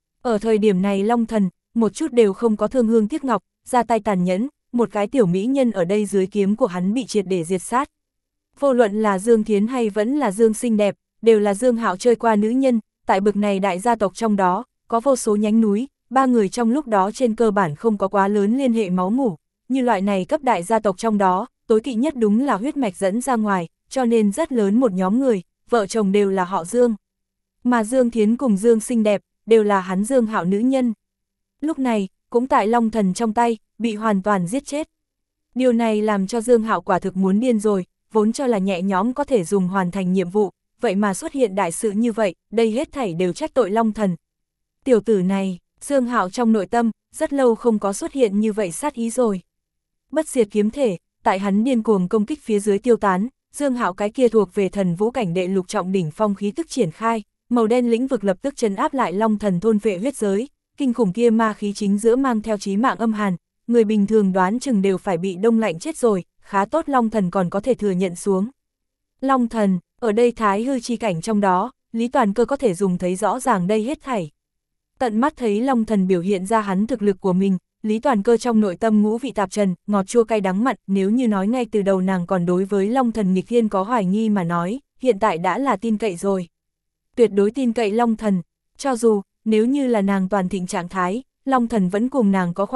Ở thời điểm này Long Thần, một chút đều không có thương hương tiếc ngọc, ra tay tàn nhẫn, một cái tiểu mỹ nhân ở đây dưới kiếm của hắn bị triệt để diệt sát. Vô luận là Dương Thiến hay vẫn là Dương xinh đẹp, đều là Dương Hạo chơi qua nữ nhân, tại bực này đại gia tộc trong đó, có vô số nhánh núi, ba người trong lúc đó trên cơ bản không có quá lớn liên hệ máu mủ, như loại này cấp đại gia tộc trong đó, tối kỵ nhất đúng là huyết mạch dẫn ra ngoài, cho nên rất lớn một nhóm người, vợ chồng đều là họ Dương. Mà Dương Thiến cùng Dương xinh đẹp, đều là hắn Dương Hạo nữ nhân. Lúc này, cũng tại Long Thần trong tay, bị hoàn toàn giết chết. Điều này làm cho Dương Hạo quả thực muốn điên rồi, vốn cho là nhẹ nhõm có thể dùng hoàn thành nhiệm vụ, vậy mà xuất hiện đại sự như vậy, đây hết thảy đều trách tội Long Thần. Tiểu tử này, Dương Hạo trong nội tâm, rất lâu không có xuất hiện như vậy sát ý rồi. Bất diệt kiếm thể, tại hắn điên cuồng công kích phía dưới tiêu tán, Dương Hạo cái kia thuộc về thần vũ cảnh đệ lục trọng đỉnh phong khí tức triển khai, màu đen lĩnh vực lập tức trấn áp lại Long Thần thôn vệ huyết giới, kinh khủng kia ma khí chính giữa mang theo chí mạng âm hàn, người bình thường đoán chừng đều phải bị đông lạnh chết rồi, khá tốt Long Thần còn có thể thừa nhận xuống. Long Thần, ở đây thái hư chi cảnh trong đó, Lý Toàn Cơ có thể dùng thấy rõ ràng đây hết thảy. Tận mắt thấy Long Thần biểu hiện ra hắn thực lực của mình, Lý Toàn Cơ trong nội tâm ngũ vị tạp trần, ngọt chua cay đắng mặn, nếu như nói ngay từ đầu nàng còn đối với Long Thần nghịch thiên có hoài nghi mà nói, hiện tại đã là tin cậy rồi. Tuyệt đối tin cậy Long Thần, cho dù, nếu như là nàng toàn thịnh trạng thái, Long Thần vẫn cùng nàng có khoảng cách,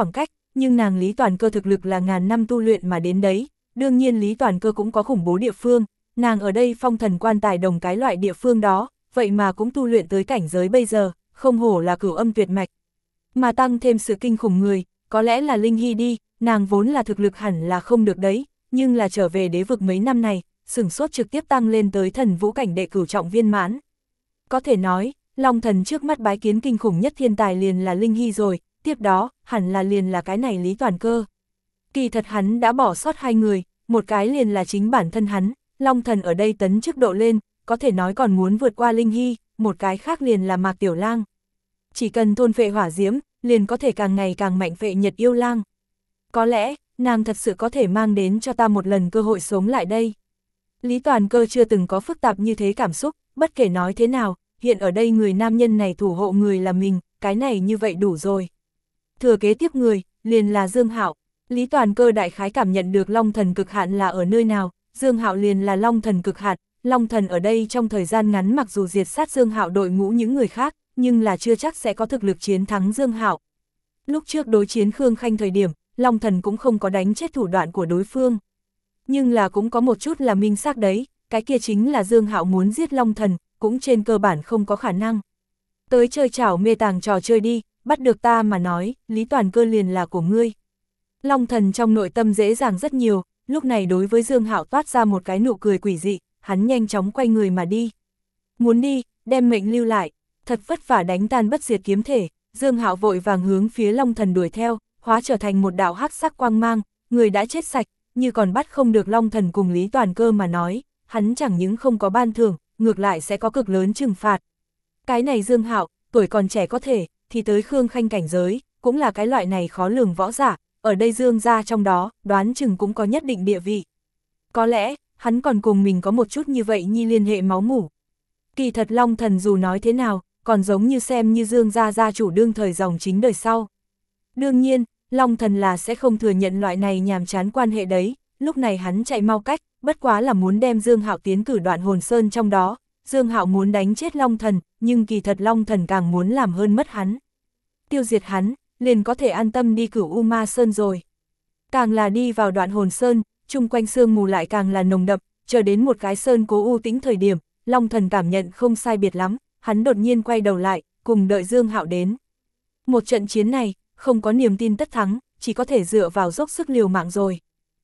nhưng nàng Lý Toàn Cơ thực lực là ngàn năm tu luyện mà đến đấy, đương nhiên Lý Toàn Cơ cũng có khủng bố địa phương, nàng ở đây phong thần quan tài đồng cái loại địa phương đó, vậy mà cũng tu luyện tới cảnh giới bây giờ, không hổ là cửu âm tuyệt mạch. Mà tăng thêm sự kinh khủng người, có lẽ là Linh Hy đi, nàng vốn là thực lực hẳn là không được đấy, nhưng là trở về đế vực mấy năm này, sửng sốt trực tiếp tăng lên tới thần vũ cảnh đệ cửu trọng viên mãn. Có thể nói, Long Thần trước mắt bái kiến kinh khủng nhất thiên tài liền là Linh Hy rồi, tiếp đó, hẳn là liền là cái này Lý Toàn Cơ. Kỳ thật hắn đã bỏ sót hai người, một cái liền là chính bản thân hắn, Long Thần ở đây tấn chức độ lên, có thể nói còn muốn vượt qua Linh Hy, một cái khác liền là Mạc Tiểu Lang. Chỉ cần thôn phệ hỏa diễm, liền có thể càng ngày càng mạnh phệ Nhật Yêu Lang. Có lẽ, nàng thật sự có thể mang đến cho ta một lần cơ hội sống lại đây. Lý Toàn Cơ chưa từng có phức tạp như thế cảm xúc, bất kể nói thế nào, hiện ở đây người nam nhân này thủ hộ người là mình, cái này như vậy đủ rồi. Thừa kế tiếp người, liền là Dương Hạo. Lý Toàn Cơ đại khái cảm nhận được Long Thần cực hạn là ở nơi nào, Dương Hạo liền là Long Thần cực hạn, Long Thần ở đây trong thời gian ngắn mặc dù diệt sát Dương Hạo đội ngũ những người khác, nhưng là chưa chắc sẽ có thực lực chiến thắng Dương Hạo. Lúc trước đối chiến Khương Khanh thời điểm, Long Thần cũng không có đánh chết thủ đoạn của đối phương. Nhưng là cũng có một chút là minh xác đấy, cái kia chính là Dương Hạo muốn giết Long Thần, cũng trên cơ bản không có khả năng. Tới chơi chảo mê tàng trò chơi đi, bắt được ta mà nói, Lý Toàn Cơ liền là của ngươi. Long Thần trong nội tâm dễ dàng rất nhiều, lúc này đối với Dương Hạo toát ra một cái nụ cười quỷ dị, hắn nhanh chóng quay người mà đi. Muốn đi, đem mệnh lưu lại, thật vất vả đánh tan bất diệt kiếm thể, Dương Hạo vội vàng hướng phía Long Thần đuổi theo, hóa trở thành một đạo hắc sắc quang mang, người đã chết sạch, như còn bắt không được Long Thần cùng Lý Toàn Cơ mà nói, hắn chẳng những không có ban thưởng, ngược lại sẽ có cực lớn trừng phạt. Cái này Dương Hạo, tuổi còn trẻ có thể, thì tới Khương Khanh cảnh giới, cũng là cái loại này khó lường võ giả, ở đây Dương gia trong đó, đoán chừng cũng có nhất định địa vị. Có lẽ, hắn còn cùng mình có một chút như vậy nhi liên hệ máu mủ. Kỳ thật Long Thần dù nói thế nào, còn giống như xem như Dương gia gia chủ đương thời dòng chính đời sau. Đương nhiên, Long Thần là sẽ không thừa nhận loại này nhàm chán quan hệ đấy, lúc này hắn chạy mau cách, bất quá là muốn đem Dương Hạo tiến cử Đoạn Hồn Sơn trong đó. Dương Hạo muốn đánh chết Long Thần, nhưng kỳ thật Long Thần càng muốn làm hơn mất hắn. Tiêu diệt hắn, liền có thể an tâm đi cửu U Ma Sơn rồi. Càng là đi vào Đoạn Hồn Sơn, chung quanh sương mù lại càng là nồng đậm, chờ đến một cái sơn cố u tĩnh thời điểm, Long Thần cảm nhận không sai biệt lắm, hắn đột nhiên quay đầu lại, cùng đợi Dương Hạo đến. Một trận chiến này, không có niềm tin tất thắng, chỉ có thể dựa vào dốc sức liều mạng rồi.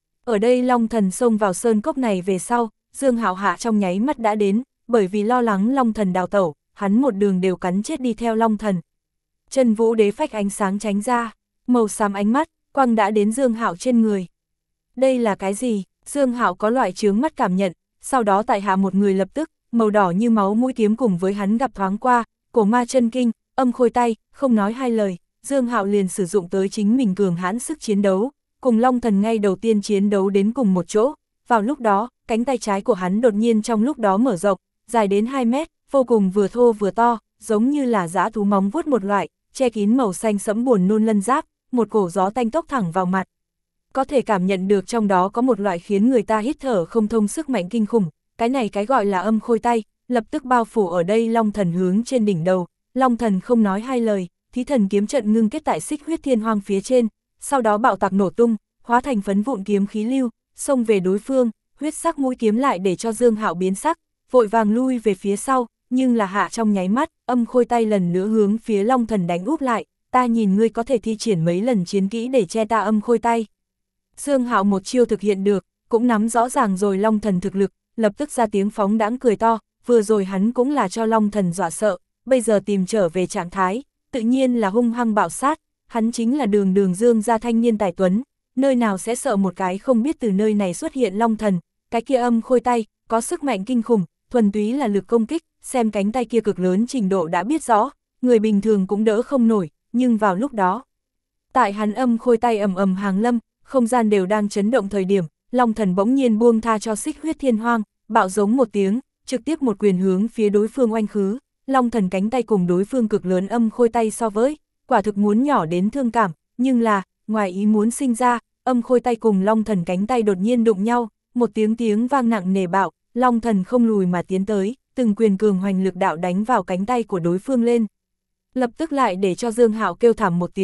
Ở đây Long Thần xông vào sơn cốc này về sau, Dương Hạo hạ trong nháy mắt đã đến, bởi vì lo lắng Long Thần đào tẩu, hắn một đường đều cắn chết đi theo Long Thần. Chân vũ đế phách ánh sáng tránh ra, màu xám ánh mắt, quang đã đến Dương Hạo trên người. Đây là cái gì? Dương Hạo có loại chướng mắt cảm nhận, sau đó tại hạ một người lập tức, màu đỏ như máu mũi kiếm cùng với hắn gặp thoáng qua, cổ ma chân kinh, âm khôi tay, không nói hai lời, Dương Hạo liền sử dụng tới chính mình cường hãn sức chiến đấu, cùng Long Thần ngay đầu tiên chiến đấu đến cùng một chỗ. Vào lúc đó, cánh tay trái của hắn đột nhiên trong lúc đó mở rộng, dài đến hai mét, vô cùng vừa thô vừa to, giống như là dã thú móng vuốt một loại, che kín màu xanh sẫm buồn nôn lân giáp, một cổ gió tanh tốc thẳng vào mặt. Có thể cảm nhận được trong đó có một loại khiến người ta hít thở không thông sức mạnh kinh khủng, cái này cái gọi là âm khôi tay, lập tức bao phủ ở đây Long Thần hướng trên đỉnh đầu. Long Thần không nói hai lời, thí thần kiếm trận ngưng kết tại xích huyết thiên hoang phía trên, sau đó bạo tạc nổ tung, hóa thành phấn vụn kiếm khí lưu, xông về đối phương, huyết sắc mũi kiếm lại để cho Dương Hạo biến sắc, vội vàng lui về phía sau, nhưng là hạ trong nháy mắt, âm khôi tay lần nữa hướng phía Long Thần đánh úp lại, ta nhìn ngươi có thể thi triển mấy lần chiến kỹ để che ta âm khôi tay. Dương Hạo một chiêu thực hiện được, cũng nắm rõ ràng rồi Long Thần thực lực, lập tức ra tiếng phóng đãng cười to, vừa rồi hắn cũng là cho Long Thần dọa sợ, bây giờ tìm trở về trạng thái, tự nhiên là hung hăng bạo sát, hắn chính là đường đường Dương gia thanh niên tài tuấn, nơi nào sẽ sợ một cái không biết từ nơi này xuất hiện Long Thần, cái kia âm khôi tay, có sức mạnh kinh khủng, thuần túy là lực công kích, xem cánh tay kia cực lớn trình độ đã biết rõ, người bình thường cũng đỡ không nổi, nhưng vào lúc đó, tại hắn âm khôi tay ầm ầm hàng lâm, không gian đều đang chấn động thời điểm, Long Thần bỗng nhiên buông tha cho xích huyết thiên hoang, bạo giống một tiếng, trực tiếp một quyền hướng phía đối phương oanh khứ. Long Thần cánh tay cùng đối phương cực lớn âm khôi tay so với, quả thực muốn nhỏ đến thương cảm, nhưng là, ngoài ý muốn sinh ra, âm khôi tay cùng Long Thần cánh tay đột nhiên đụng nhau, một tiếng tiếng vang nặng nề bạo, Long Thần không lùi mà tiến tới, từng quyền cường hoành lực đạo đánh vào cánh tay của đối phương lên. Lập tức lại để cho Dương Hạo kêu thảm một tiếng,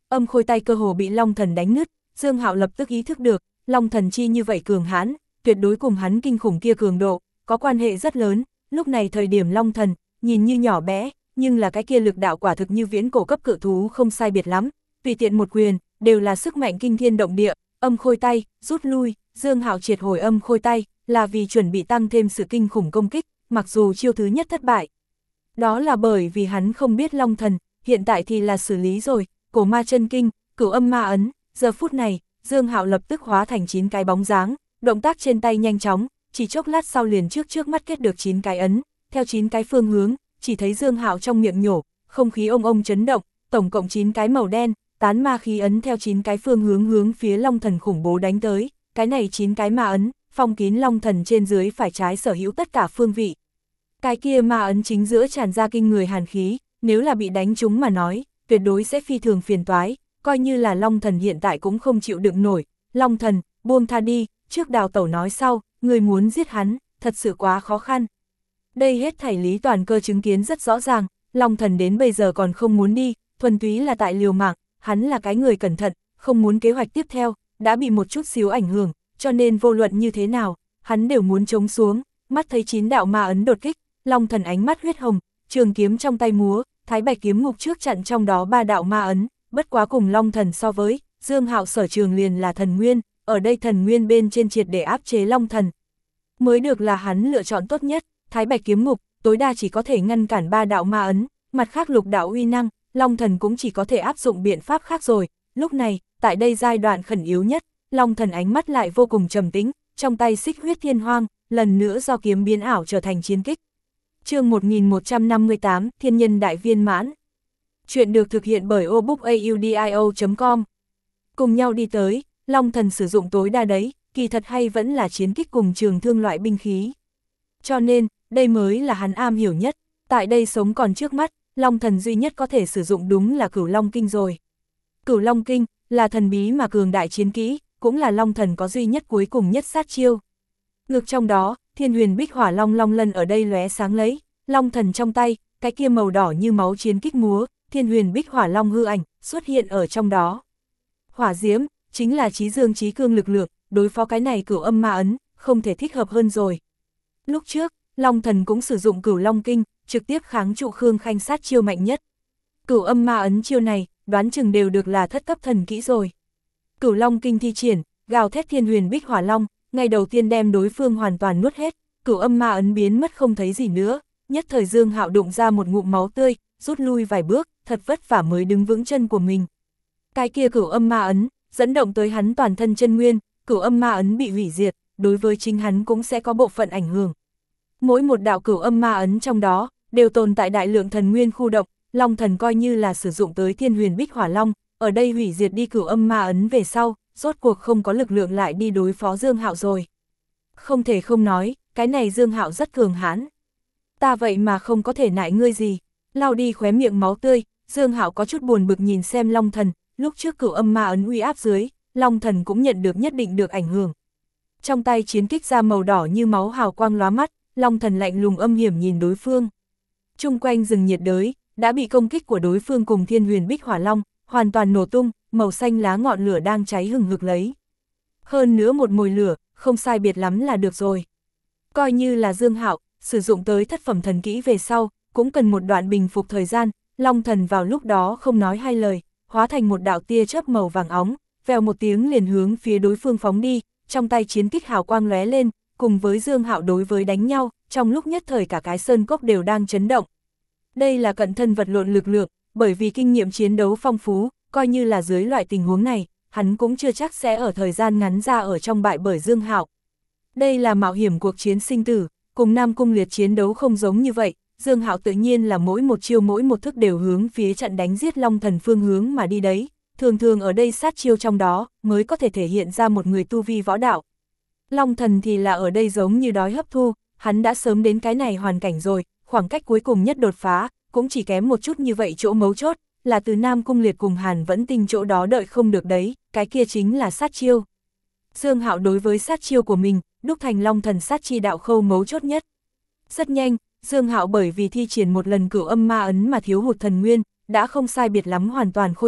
âm khôi tay cơ hồ bị Long Thần đánh nứt, Dương Hạo lập tức ý thức được, Long Thần chi như vậy cường hãn, tuyệt đối cùng hắn kinh khủng kia cường độ, có quan hệ rất lớn. Lúc này thời điểm Long Thần, nhìn như nhỏ bé, nhưng là cái kia lực đạo quả thực như viễn cổ cấp cự thú không sai biệt lắm, tùy tiện một quyền, đều là sức mạnh kinh thiên động địa. Âm khôi tay, rút lui, Dương Hạo triệt hồi âm khôi tay, là vì chuẩn bị tăng thêm sự kinh khủng công kích, mặc dù chiêu thứ nhất thất bại. Đó là bởi vì hắn không biết Long Thần, hiện tại thì là xử lý rồi, cổ ma chân kinh, cửu âm ma ấn, giờ phút này, Dương Hạo lập tức hóa thành chín cái bóng dáng, động tác trên tay nhanh chóng, chỉ chốc lát sau liền trước trước mắt kết được chín cái ấn, theo chín cái phương hướng, chỉ thấy Dương Hạo trong miệng nhổ, không khí ông ông chấn động, tổng cộng chín cái màu đen, tán ma khí ấn theo chín cái phương hướng hướng phía Long Thần khủng bố đánh tới, cái này chín cái ma ấn, phong kín Long Thần trên dưới phải trái sở hữu tất cả phương vị. Cái kia ma ấn chính giữa tràn ra kinh người hàn khí, nếu là bị đánh trúng mà nói, tuyệt đối sẽ phi thường phiền toái, coi như là Long Thần hiện tại cũng không chịu đựng nổi. Long Thần, buông tha đi, trước Đào Tẩu nói sau, người muốn giết hắn, thật sự quá khó khăn. Đây hết thảy Lý Toàn Cơ chứng kiến rất rõ ràng, Long Thần đến bây giờ còn không muốn đi, thuần túy là tại liều mạng, hắn là cái người cẩn thận, không muốn kế hoạch tiếp theo, đã bị một chút xíu ảnh hưởng, cho nên vô luận như thế nào, hắn đều muốn chống xuống. Mắt thấy chín đạo ma ấn đột kích, Long Thần ánh mắt huyết hồng, trường kiếm trong tay múa, Thái Bạch kiếm ngục trước chặn trong đó ba đạo ma ấn, bất quá cùng Long Thần so với, Dương Hạo sở trường liền là thần nguyên, ở đây thần nguyên bên trên triệt để áp chế Long Thần. Mới được là hắn lựa chọn tốt nhất, Thái Bạch kiếm ngục, tối đa chỉ có thể ngăn cản ba đạo ma ấn, mặt khác lục đạo uy năng, Long Thần cũng chỉ có thể áp dụng biện pháp khác rồi. Lúc này, tại đây giai đoạn khẩn yếu nhất, Long Thần ánh mắt lại vô cùng trầm tĩnh, trong tay xích huyết thiên hoang, lần nữa do kiếm biến ảo trở thành chiến kích. Chương một nghìn một trăm năm mươi tám, Thiên Nhân Đại Viên Mãn. Chuyện được thực hiện bởi obookaudio chấm com. Cùng nhau đi tới, Long Thần sử dụng tối đa đấy, kỳ thật hay vẫn là chiến kích cùng trường thương loại binh khí. Cho nên, đây mới là hắn am hiểu nhất, tại đây sống còn trước mắt, Long Thần duy nhất có thể sử dụng đúng là Cửu Long Kinh rồi. Cửu Long Kinh là thần bí mà cường đại chiến kỹ, cũng là Long Thần có duy nhất cuối cùng nhất sát chiêu. Ngược trong đó, Thiên Huyền Bích Hỏa Long Long Lân ở đây lóe sáng lấy, Long Thần trong tay, cái kia màu đỏ như máu chiến kích múa, Thiên Huyền Bích Hỏa Long hư ảnh xuất hiện ở trong đó. Hỏa diễm chính là chí dương chí cương lực lượng, đối phó cái này cửu âm ma ấn, không thể thích hợp hơn rồi. Lúc trước, Long Thần cũng sử dụng Cửu Long Kinh, trực tiếp kháng trụ Khương Khanh sát chiêu mạnh nhất. Cửu âm ma ấn chiêu này, đoán chừng đều được là thất cấp thần kỹ rồi. Cửu Long Kinh thi triển, gào thét Thiên Huyền Bích Hỏa Long, ngay đầu tiên đem đối phương hoàn toàn nuốt hết, cửu âm ma ấn biến mất không thấy gì nữa, nhất thời Dương Hạo đụng ra một ngụm máu tươi, rút lui vài bước, thật vất vả mới đứng vững chân của mình. Cái kia cửu âm ma ấn, dẫn động tới hắn toàn thân chân nguyên, cửu âm ma ấn bị hủy diệt, đối với chính hắn cũng sẽ có bộ phận ảnh hưởng. Mỗi một đạo cửu âm ma ấn trong đó, đều tồn tại đại lượng thần nguyên khu động, Long Thần coi như là sử dụng tới Thiên Huyền Bích Hỏa Long, ở đây hủy diệt đi cửu âm ma ấn về sau, rốt cuộc không có lực lượng lại đi đối phó Dương Hạo rồi. Không thể không nói, cái này Dương Hạo rất cường hãn. Ta vậy mà không có thể nại ngươi gì. Lau đi khóe miệng máu tươi, Dương Hạo có chút buồn bực nhìn xem Long Thần, lúc trước cửu âm ma ấn uy áp dưới, Long Thần cũng nhận được nhất định được ảnh hưởng. Trong tay chiến kích ra màu đỏ như máu hào quang lóa mắt, Long Thần lạnh lùng âm hiểm nhìn đối phương. Chung quanh rừng nhiệt đới, đã bị công kích của đối phương cùng Thiên Huyền Bích Hỏa Long, hoàn toàn nổ tung, màu xanh lá ngọn lửa đang cháy hừng hực lấy. Hơn nữa một mồi lửa, không sai biệt lắm là được rồi. Coi như là Dương Hạo, sử dụng tới thất phẩm thần kỹ về sau, cũng cần một đoạn bình phục thời gian, Long Thần vào lúc đó không nói hai lời, hóa thành một đạo tia chớp màu vàng óng, vèo một tiếng liền hướng phía đối phương phóng đi, trong tay chiến kích hào quang lóe lên, cùng với Dương Hạo đối với đánh nhau, trong lúc nhất thời cả cái sơn cốc đều đang chấn động. Đây là cận thân vật lộn lực lượng, bởi vì kinh nghiệm chiến đấu phong phú, coi như là dưới loại tình huống này, hắn cũng chưa chắc sẽ ở thời gian ngắn ra ở trong bại bởi Dương Hạo. Đây là mạo hiểm cuộc chiến sinh tử, cùng Nam Cung Liệt chiến đấu không giống như vậy, Dương Hạo tự nhiên là mỗi một chiêu mỗi một thức đều hướng phía trận đánh giết Long Thần phương hướng mà đi đấy, thường thường ở đây sát chiêu trong đó mới có thể thể hiện ra một người tu vi võ đạo. Long Thần thì là ở đây giống như đói hấp thu, hắn đã sớm đến cái này hoàn cảnh rồi, khoảng cách cuối cùng nhất đột phá, cũng chỉ kém một chút như vậy chỗ mấu chốt, là từ Nam Cung Liệt cùng Hàn Vẫn Tinh chỗ đó đợi không được đấy, cái kia chính là sát chiêu. Dương Hạo đối với sát chiêu của mình, đúc thành Long Thần sát chi đạo khâu mấu chốt nhất. Rất nhanh, Dương Hạo bởi vì thi triển một lần cửu âm ma ấn mà thiếu hụt thần nguyên, đã không sai biệt lắm hoàn toàn khôi phục,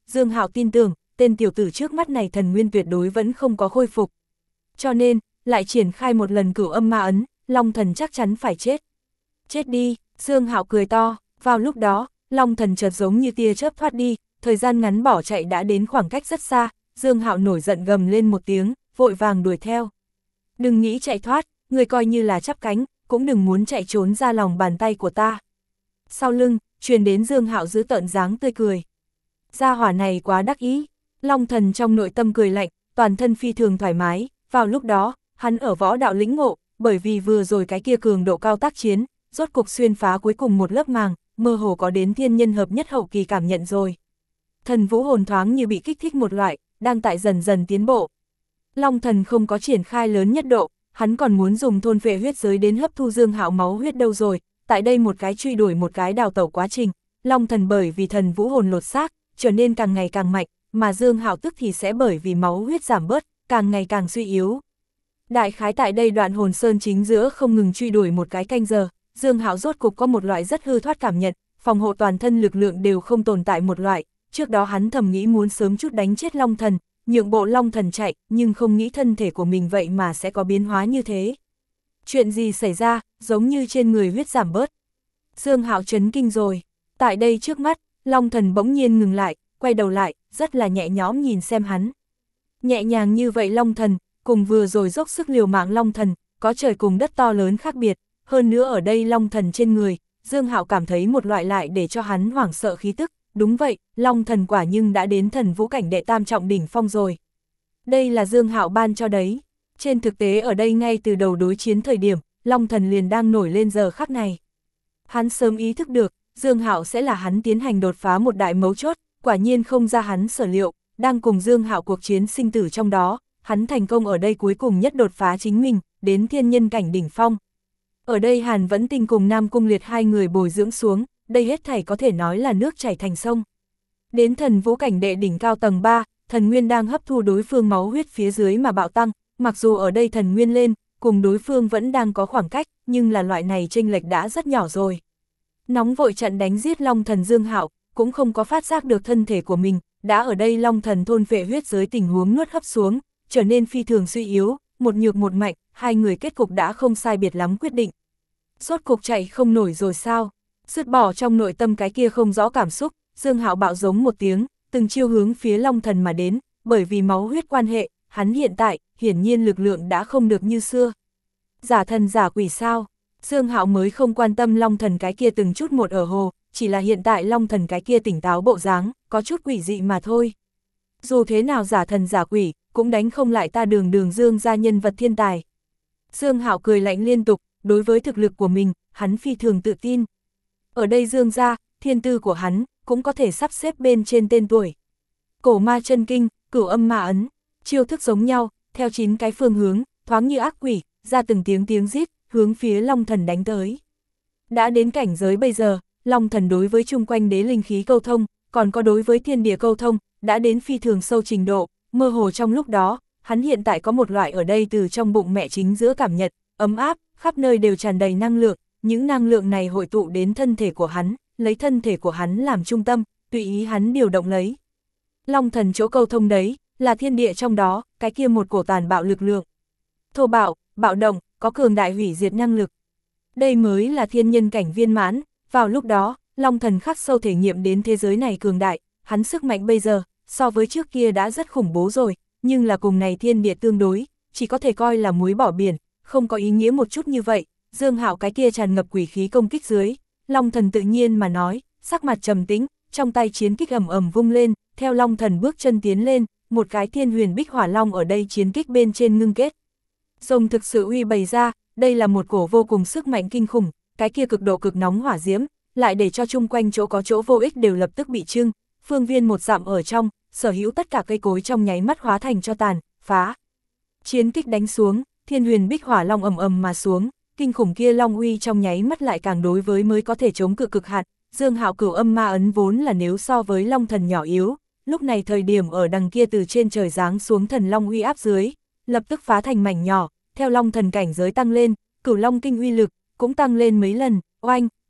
Dương Hạo tin tưởng, tên tiểu tử trước mắt này thần nguyên tuyệt đối vẫn không có khôi phục. Cho nên, lại triển khai một lần cửu âm ma ấn, Long Thần chắc chắn phải chết. Chết đi, Dương Hạo cười to, vào lúc đó, Long Thần chợt giống như tia chớp thoát đi, thời gian ngắn bỏ chạy đã đến khoảng cách rất xa, Dương Hạo nổi giận gầm lên một tiếng, vội vàng đuổi theo. Đừng nghĩ chạy thoát, người coi như là chắp cánh, cũng đừng muốn chạy trốn ra lòng bàn tay của ta. Sau lưng, truyền đến Dương Hạo giữ tợn dáng tươi cười. Gia hỏa này quá đắc ý, Long Thần trong nội tâm cười lạnh, toàn thân phi thường thoải mái, vào lúc đó, hắn ở võ đạo lĩnh ngộ, bởi vì vừa rồi cái kia cường độ cao tác chiến, rốt cục xuyên phá cuối cùng một lớp màng, mơ hồ có đến thiên nhân hợp nhất hậu kỳ cảm nhận rồi. Thần vũ hồn thoáng như bị kích thích một loại, đang tại dần dần tiến bộ. Long Thần không có triển khai lớn nhất độ, hắn còn muốn dùng thôn phệ huyết giới đến hấp thu Dương Hạo máu huyết đâu rồi, tại đây một cái truy đuổi một cái đào tẩu quá trình, Long Thần bởi vì thần vũ hồn lột xác, trở nên càng ngày càng mạnh, mà Dương Hạo tức thì sẽ bởi vì máu huyết giảm bớt, càng ngày càng suy yếu. Đại khái tại đây đoạn hồn sơn chính giữa không ngừng truy đuổi một cái canh giờ, Dương Hạo rốt cục có một loại rất hư thoát cảm nhận, phòng hộ toàn thân lực lượng đều không tồn tại một loại, trước đó hắn thầm nghĩ muốn sớm chút đánh chết Long Thần, nhượng bộ Long Thần chạy, nhưng không nghĩ thân thể của mình vậy mà sẽ có biến hóa như thế. Chuyện gì xảy ra, giống như trên người huyết giảm bớt. Dương Hạo chấn kinh rồi, tại đây trước mắt, Long Thần bỗng nhiên ngừng lại, quay đầu lại, rất là nhẹ nhõm nhìn xem hắn. Nhẹ nhàng như vậy Long Thần, cùng vừa rồi dốc sức liều mạng Long Thần, có trời cùng đất to lớn khác biệt, hơn nữa ở đây Long Thần trên người, Dương Hạo cảm thấy một loại lại để cho hắn hoảng sợ khí tức, đúng vậy, Long Thần quả nhưng đã đến thần vũ cảnh đệ tam trọng đỉnh phong rồi. Đây là Dương Hạo ban cho đấy, trên thực tế ở đây ngay từ đầu đối chiến thời điểm, Long Thần liền đang nổi lên giờ khắc này. Hắn sớm ý thức được, Dương Hạo sẽ là hắn tiến hành đột phá một đại mấu chốt, quả nhiên không ra hắn sở liệu, đang cùng Dương Hạo cuộc chiến sinh tử trong đó, hắn thành công ở đây cuối cùng nhất đột phá chính mình, đến thiên nhân cảnh đỉnh phong. Ở đây Hàn Vẫn Tinh cùng Nam Cung Liệt hai người bồi dưỡng xuống, đây hết thảy có thể nói là nước chảy thành sông. Đến thần vũ cảnh đệ đỉnh cao tầng ba, thần nguyên đang hấp thu đối phương máu huyết phía dưới mà bạo tăng, mặc dù ở đây thần nguyên lên, cùng đối phương vẫn đang có khoảng cách, nhưng là loại này chênh lệch đã rất nhỏ rồi. Nóng vội trận đánh giết Long Thần Dương Hạo, cũng không có phát giác được thân thể của mình, đã ở đây Long Thần thôn phệ huyết giới tình huống nuốt hấp xuống, trở nên phi thường suy yếu, một nhược một mạnh, hai người kết cục đã không sai biệt lắm quyết định. Rốt cục chạy không nổi rồi sao? Sứt bỏ trong nội tâm cái kia không rõ cảm xúc, Dương Hạo bạo giống một tiếng, từng chiêu hướng phía Long Thần mà đến, bởi vì máu huyết quan hệ, hắn hiện tại, hiển nhiên lực lượng đã không được như xưa. Giả thần giả quỷ sao? Dương Hạo mới không quan tâm Long Thần cái kia từng chút một ở hồ, chỉ là hiện tại Long Thần cái kia tỉnh táo bộ dáng, có chút quỷ dị mà thôi. Dù thế nào giả thần giả quỷ, cũng đánh không lại ta Đường Đường Dương gia nhân vật thiên tài. Dương Hạo cười lạnh liên tục, đối với thực lực của mình, hắn phi thường tự tin. Ở đây Dương gia, thiên tư của hắn, cũng có thể sắp xếp bên trên tên tuổi. Cổ ma chân kinh, cửu âm ma ấn, chiêu thức giống nhau, theo chín cái phương hướng, thoáng như ác quỷ, ra từng tiếng tiếng rít, hướng phía Long Thần đánh tới. Đã đến cảnh giới bây giờ, Long Thần đối với chung quanh đế linh khí câu thông, còn có đối với thiên địa câu thông, đã đến phi thường sâu trình độ, mơ hồ trong lúc đó, hắn hiện tại có một loại ở đây từ trong bụng mẹ chính giữa cảm nhận, ấm áp, khắp nơi đều tràn đầy năng lượng, những năng lượng này hội tụ đến thân thể của hắn, lấy thân thể của hắn làm trung tâm, tùy ý hắn điều động lấy. Long Thần chỗ câu thông đấy, là thiên địa trong đó, cái kia một cổ tàn bạo lực lượng. Thô bạo, bạo động, có cường đại hủy diệt năng lực. Đây mới là thiên nhân cảnh viên mãn, vào lúc đó, Long Thần khắc sâu thể nghiệm đến thế giới này cường đại, hắn sức mạnh bây giờ, so với trước kia đã rất khủng bố rồi, nhưng là cùng này thiên địa tương đối, chỉ có thể coi là muối bỏ biển, không có ý nghĩa một chút như vậy. Dương Hạo cái kia tràn ngập quỷ khí công kích dưới, Long Thần tự nhiên mà nói, sắc mặt trầm tĩnh, trong tay chiến kích ầm ầm vung lên, theo Long Thần bước chân tiến lên, một cái thiên huyền bích hỏa long ở đây chiến kích bên trên ngưng kết. Rồng thực sự uy bày ra, đây là một cổ vô cùng sức mạnh kinh khủng, cái kia cực độ cực nóng hỏa diễm, lại để cho chung quanh chỗ có chỗ vô ích đều lập tức bị trưng, phương viên một dặm ở trong, sở hữu tất cả cây cối trong nháy mắt hóa thành cho tàn, phá. Chiến kích đánh xuống, thiên huyền bích hỏa long ầm ầm mà xuống, kinh khủng kia long uy trong nháy mắt lại càng đối với mới có thể chống cự cực hạn. Dương Hạo cửu âm ma ấn vốn là nếu so với Long Thần nhỏ yếu, lúc này thời điểm ở đằng kia từ trên trời giáng xuống thần long uy áp dưới, lập tức phá thành mảnh nhỏ, theo Long Thần cảnh giới tăng lên, cửu long kinh uy lực cũng tăng lên mấy lần, oanh,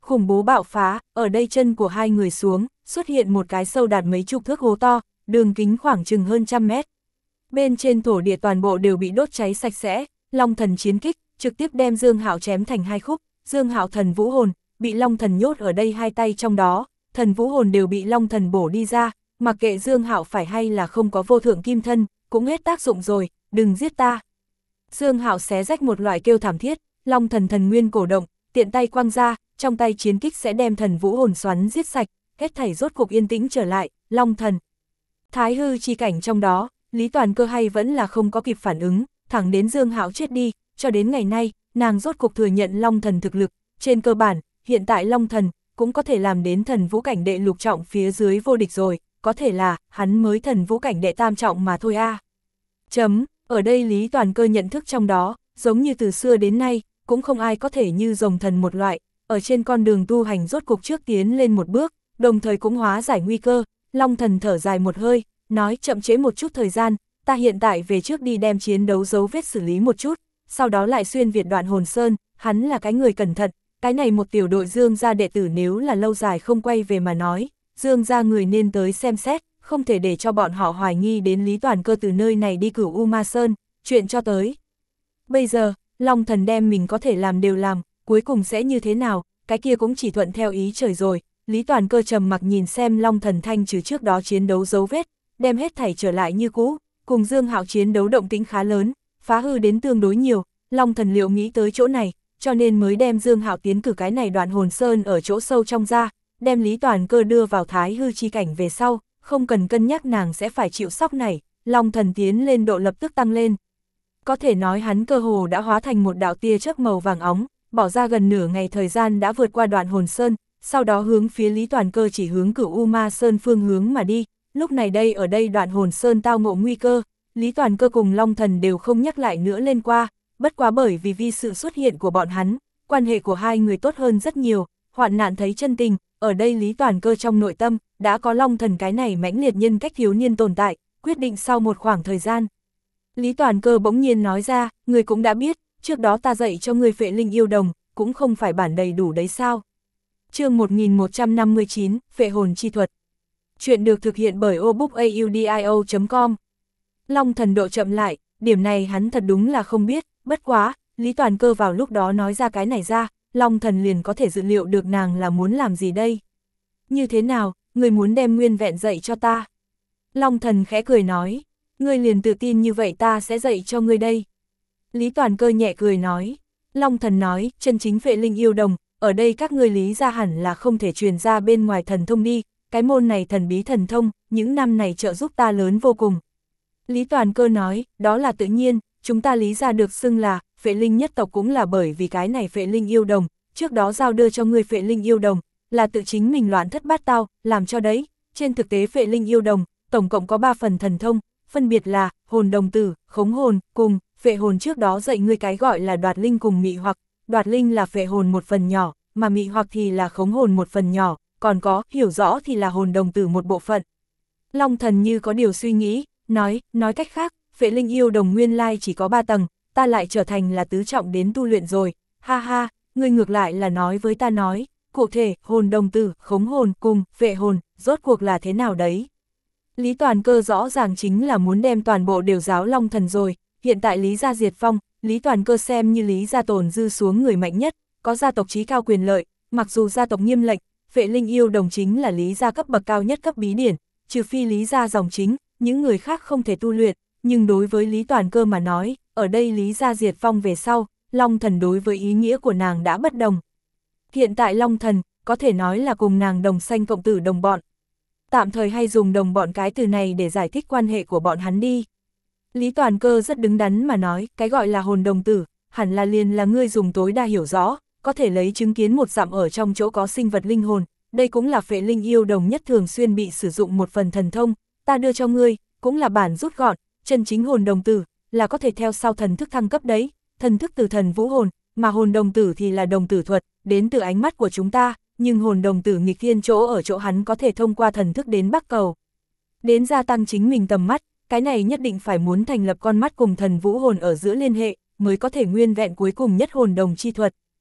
khủng bố bạo phá, ở đây chân của hai người xuống, xuất hiện một cái sâu đạt mấy chục thước hố to, đường kính khoảng chừng hơn trăm mét. Bên trên thổ địa toàn bộ đều bị đốt cháy sạch sẽ, Long Thần chiến kích, trực tiếp đem Dương Hạo chém thành hai khúc, Dương Hạo thần vũ hồn, bị Long Thần nhốt ở đây hai tay trong đó, thần vũ hồn đều bị Long Thần bổ đi ra, mặc kệ Dương Hạo phải hay là không có vô thượng kim thân, cũng hết tác dụng rồi, đừng giết ta. Dương Hạo xé rách một loại kêu thảm thiết, Long Thần thần nguyên cổ động, tiện tay quăng ra, trong tay chiến kích sẽ đem thần vũ hồn xoắn giết sạch, hết thảy rốt cục yên tĩnh trở lại, Long Thần. Thái hư chi cảnh trong đó, Lý Toàn Cơ hay vẫn là không có kịp phản ứng, thẳng đến Dương Hạo chết đi, cho đến ngày nay, nàng rốt cục thừa nhận Long Thần thực lực, trên cơ bản, hiện tại Long Thần cũng có thể làm đến thần vũ cảnh đệ lục trọng phía dưới vô địch rồi, có thể là hắn mới thần vũ cảnh đệ tam trọng mà thôi a. À. Chấm, ở đây Lý Toàn Cơ nhận thức trong đó, giống như từ xưa đến nay, cũng không ai có thể như rồng thần một loại, ở trên con đường tu hành rốt cục trước tiến lên một bước, đồng thời cũng hóa giải nguy cơ. Long Thần thở dài một hơi, nói chậm trễ một chút thời gian, ta hiện tại về trước đi đem chiến đấu dấu vết xử lý một chút, sau đó lại xuyên Việt Đoạn Hồn Sơn, hắn là cái người cẩn thận, cái này một tiểu đội Dương gia đệ tử nếu là lâu dài không quay về mà nói, Dương gia người nên tới xem xét, không thể để cho bọn họ hoài nghi đến Lý Toàn Cơ từ nơi này đi Cửu U Ma Sơn, chuyện cho tới. Bây giờ, Long Thần đem mình có thể làm đều làm, cuối cùng sẽ như thế nào, cái kia cũng chỉ thuận theo ý trời rồi. Lý Toàn Cơ trầm mặc nhìn xem Long Thần thanh trừ trước đó chiến đấu dấu vết, đem hết thảy trở lại như cũ, cùng Dương Hạo chiến đấu động tĩnh khá lớn, phá hư đến tương đối nhiều, Long Thần liệu nghĩ tới chỗ này, cho nên mới đem Dương Hạo tiến cử cái này Đoạn Hồn Sơn ở chỗ sâu trong ra, đem Lý Toàn Cơ đưa vào thái hư chi cảnh về sau, không cần cân nhắc nàng sẽ phải chịu sốc này, Long Thần tiến lên độ lập tức tăng lên. Có thể nói hắn cơ hồ đã hóa thành một đạo tia chớp màu vàng óng, bỏ ra gần nửa ngày thời gian đã vượt qua Đoạn Hồn Sơn, sau đó hướng phía Lý Toàn Cơ chỉ hướng Cửu U Ma Sơn phương hướng mà đi. Lúc này đây ở đây Đoạn Hồn Sơn tao ngộ nguy cơ, Lý Toàn Cơ cùng Long Thần đều không nhắc lại nữa lên qua, bất quá bởi vì vì sự xuất hiện của bọn hắn, quan hệ của hai người tốt hơn rất nhiều, hoạn nạn thấy chân tình, ở đây Lý Toàn Cơ trong nội tâm, đã có Long Thần cái này mãnh liệt nhân cách thiếu niên tồn tại, quyết định sau một khoảng thời gian. Lý Toàn Cơ bỗng nhiên nói ra, người cũng đã biết, trước đó ta dạy cho người Phệ Linh Yêu Đồng, cũng không phải bản đầy đủ đấy sao. Chương một nghìn một trăm năm mươi chín, Phệ Hồn Chi Thuật. Chuyện được thực hiện bởi obookaudio chấm com. Long Thần độ chậm lại, điểm này hắn thật đúng là không biết, bất quá, Lý Toàn Cơ vào lúc đó nói ra cái này ra, Long Thần liền có thể dự liệu được nàng là muốn làm gì đây. Như thế nào, người muốn đem nguyên vẹn dạy cho ta? Long Thần khẽ cười nói, ngươi liền tự tin như vậy ta sẽ dạy cho ngươi đây. Lý Toàn Cơ nhẹ cười nói, Long Thần nói, chân chính Phệ Linh Yêu Đồng, ở đây các ngươi Lý ra hẳn là không thể truyền ra bên ngoài thần thông đi, cái môn này thần bí thần thông, những năm này trợ giúp ta lớn vô cùng. Lý Toàn Cơ nói, đó là tự nhiên, chúng ta Lý ra được xưng là, Phệ Linh nhất tộc cũng là bởi vì cái này Phệ Linh Yêu Đồng, trước đó giao đưa cho ngươi Phệ Linh Yêu Đồng, là tự chính mình loạn thất bát tao, làm cho đấy, trên thực tế Phệ Linh Yêu Đồng, tổng cộng có ba phần thần thông, phân biệt là, hồn đồng tử, khống hồn, cùng, phệ hồn trước đó dạy ngươi cái gọi là đoạt linh cùng mị hoặc, đoạt linh là phệ hồn một phần nhỏ, mà mị hoặc thì là khống hồn một phần nhỏ, còn có, hiểu rõ thì là hồn đồng tử một bộ phận. Long Thần như có điều suy nghĩ, nói, nói cách khác, Phệ Linh Yêu Đồng nguyên lai chỉ có ba tầng, ta lại trở thành là tứ trọng đến tu luyện rồi, ha ha, ngươi ngược lại là nói với ta nói, cụ thể, hồn đồng tử, khống hồn, cùng, phệ hồn, rốt cuộc là thế nào đấy. Lý Toàn Cơ rõ ràng chính là muốn đem toàn bộ đều giáo Long Thần rồi, hiện tại Lý gia diệt vong, Lý Toàn Cơ xem như Lý gia tồn dư xuống người mạnh nhất, có gia tộc trí cao quyền lợi, mặc dù gia tộc nghiêm lệnh, Phệ Linh Yêu Đồng chính là Lý gia cấp bậc cao nhất cấp bí điển, trừ phi Lý gia dòng chính, những người khác không thể tu luyện, nhưng đối với Lý Toàn Cơ mà nói, ở đây Lý gia diệt vong về sau, Long Thần đối với ý nghĩa của nàng đã bất đồng. Hiện tại Long Thần, có thể nói là cùng nàng đồng sanh cộng tử đồng bọn. Tạm thời hay dùng đồng bọn cái từ này để giải thích quan hệ của bọn hắn đi. Lý Toàn Cơ rất đứng đắn mà nói, cái gọi là hồn đồng tử, hẳn là liền là ngươi dùng tối đa hiểu rõ, có thể lấy chứng kiến một dặm ở trong chỗ có sinh vật linh hồn, đây cũng là Phệ Linh Yêu Đồng nhất thường xuyên bị sử dụng một phần thần thông, ta đưa cho ngươi, cũng là bản rút gọn, chân chính hồn đồng tử, là có thể theo sau thần thức thăng cấp đấy, thần thức từ thần vũ hồn, mà hồn đồng tử thì là đồng tử thuật, đến từ ánh mắt của chúng ta, nhưng hồn đồng tử nghịch thiên chỗ ở chỗ hắn có thể thông qua thần thức đến Bắc Cầu. Đến gia tăng chính mình tầm mắt, cái này nhất định phải muốn thành lập con mắt cùng thần vũ hồn ở giữa liên hệ, mới có thể nguyên vẹn cuối cùng nhất hồn đồng chi thuật.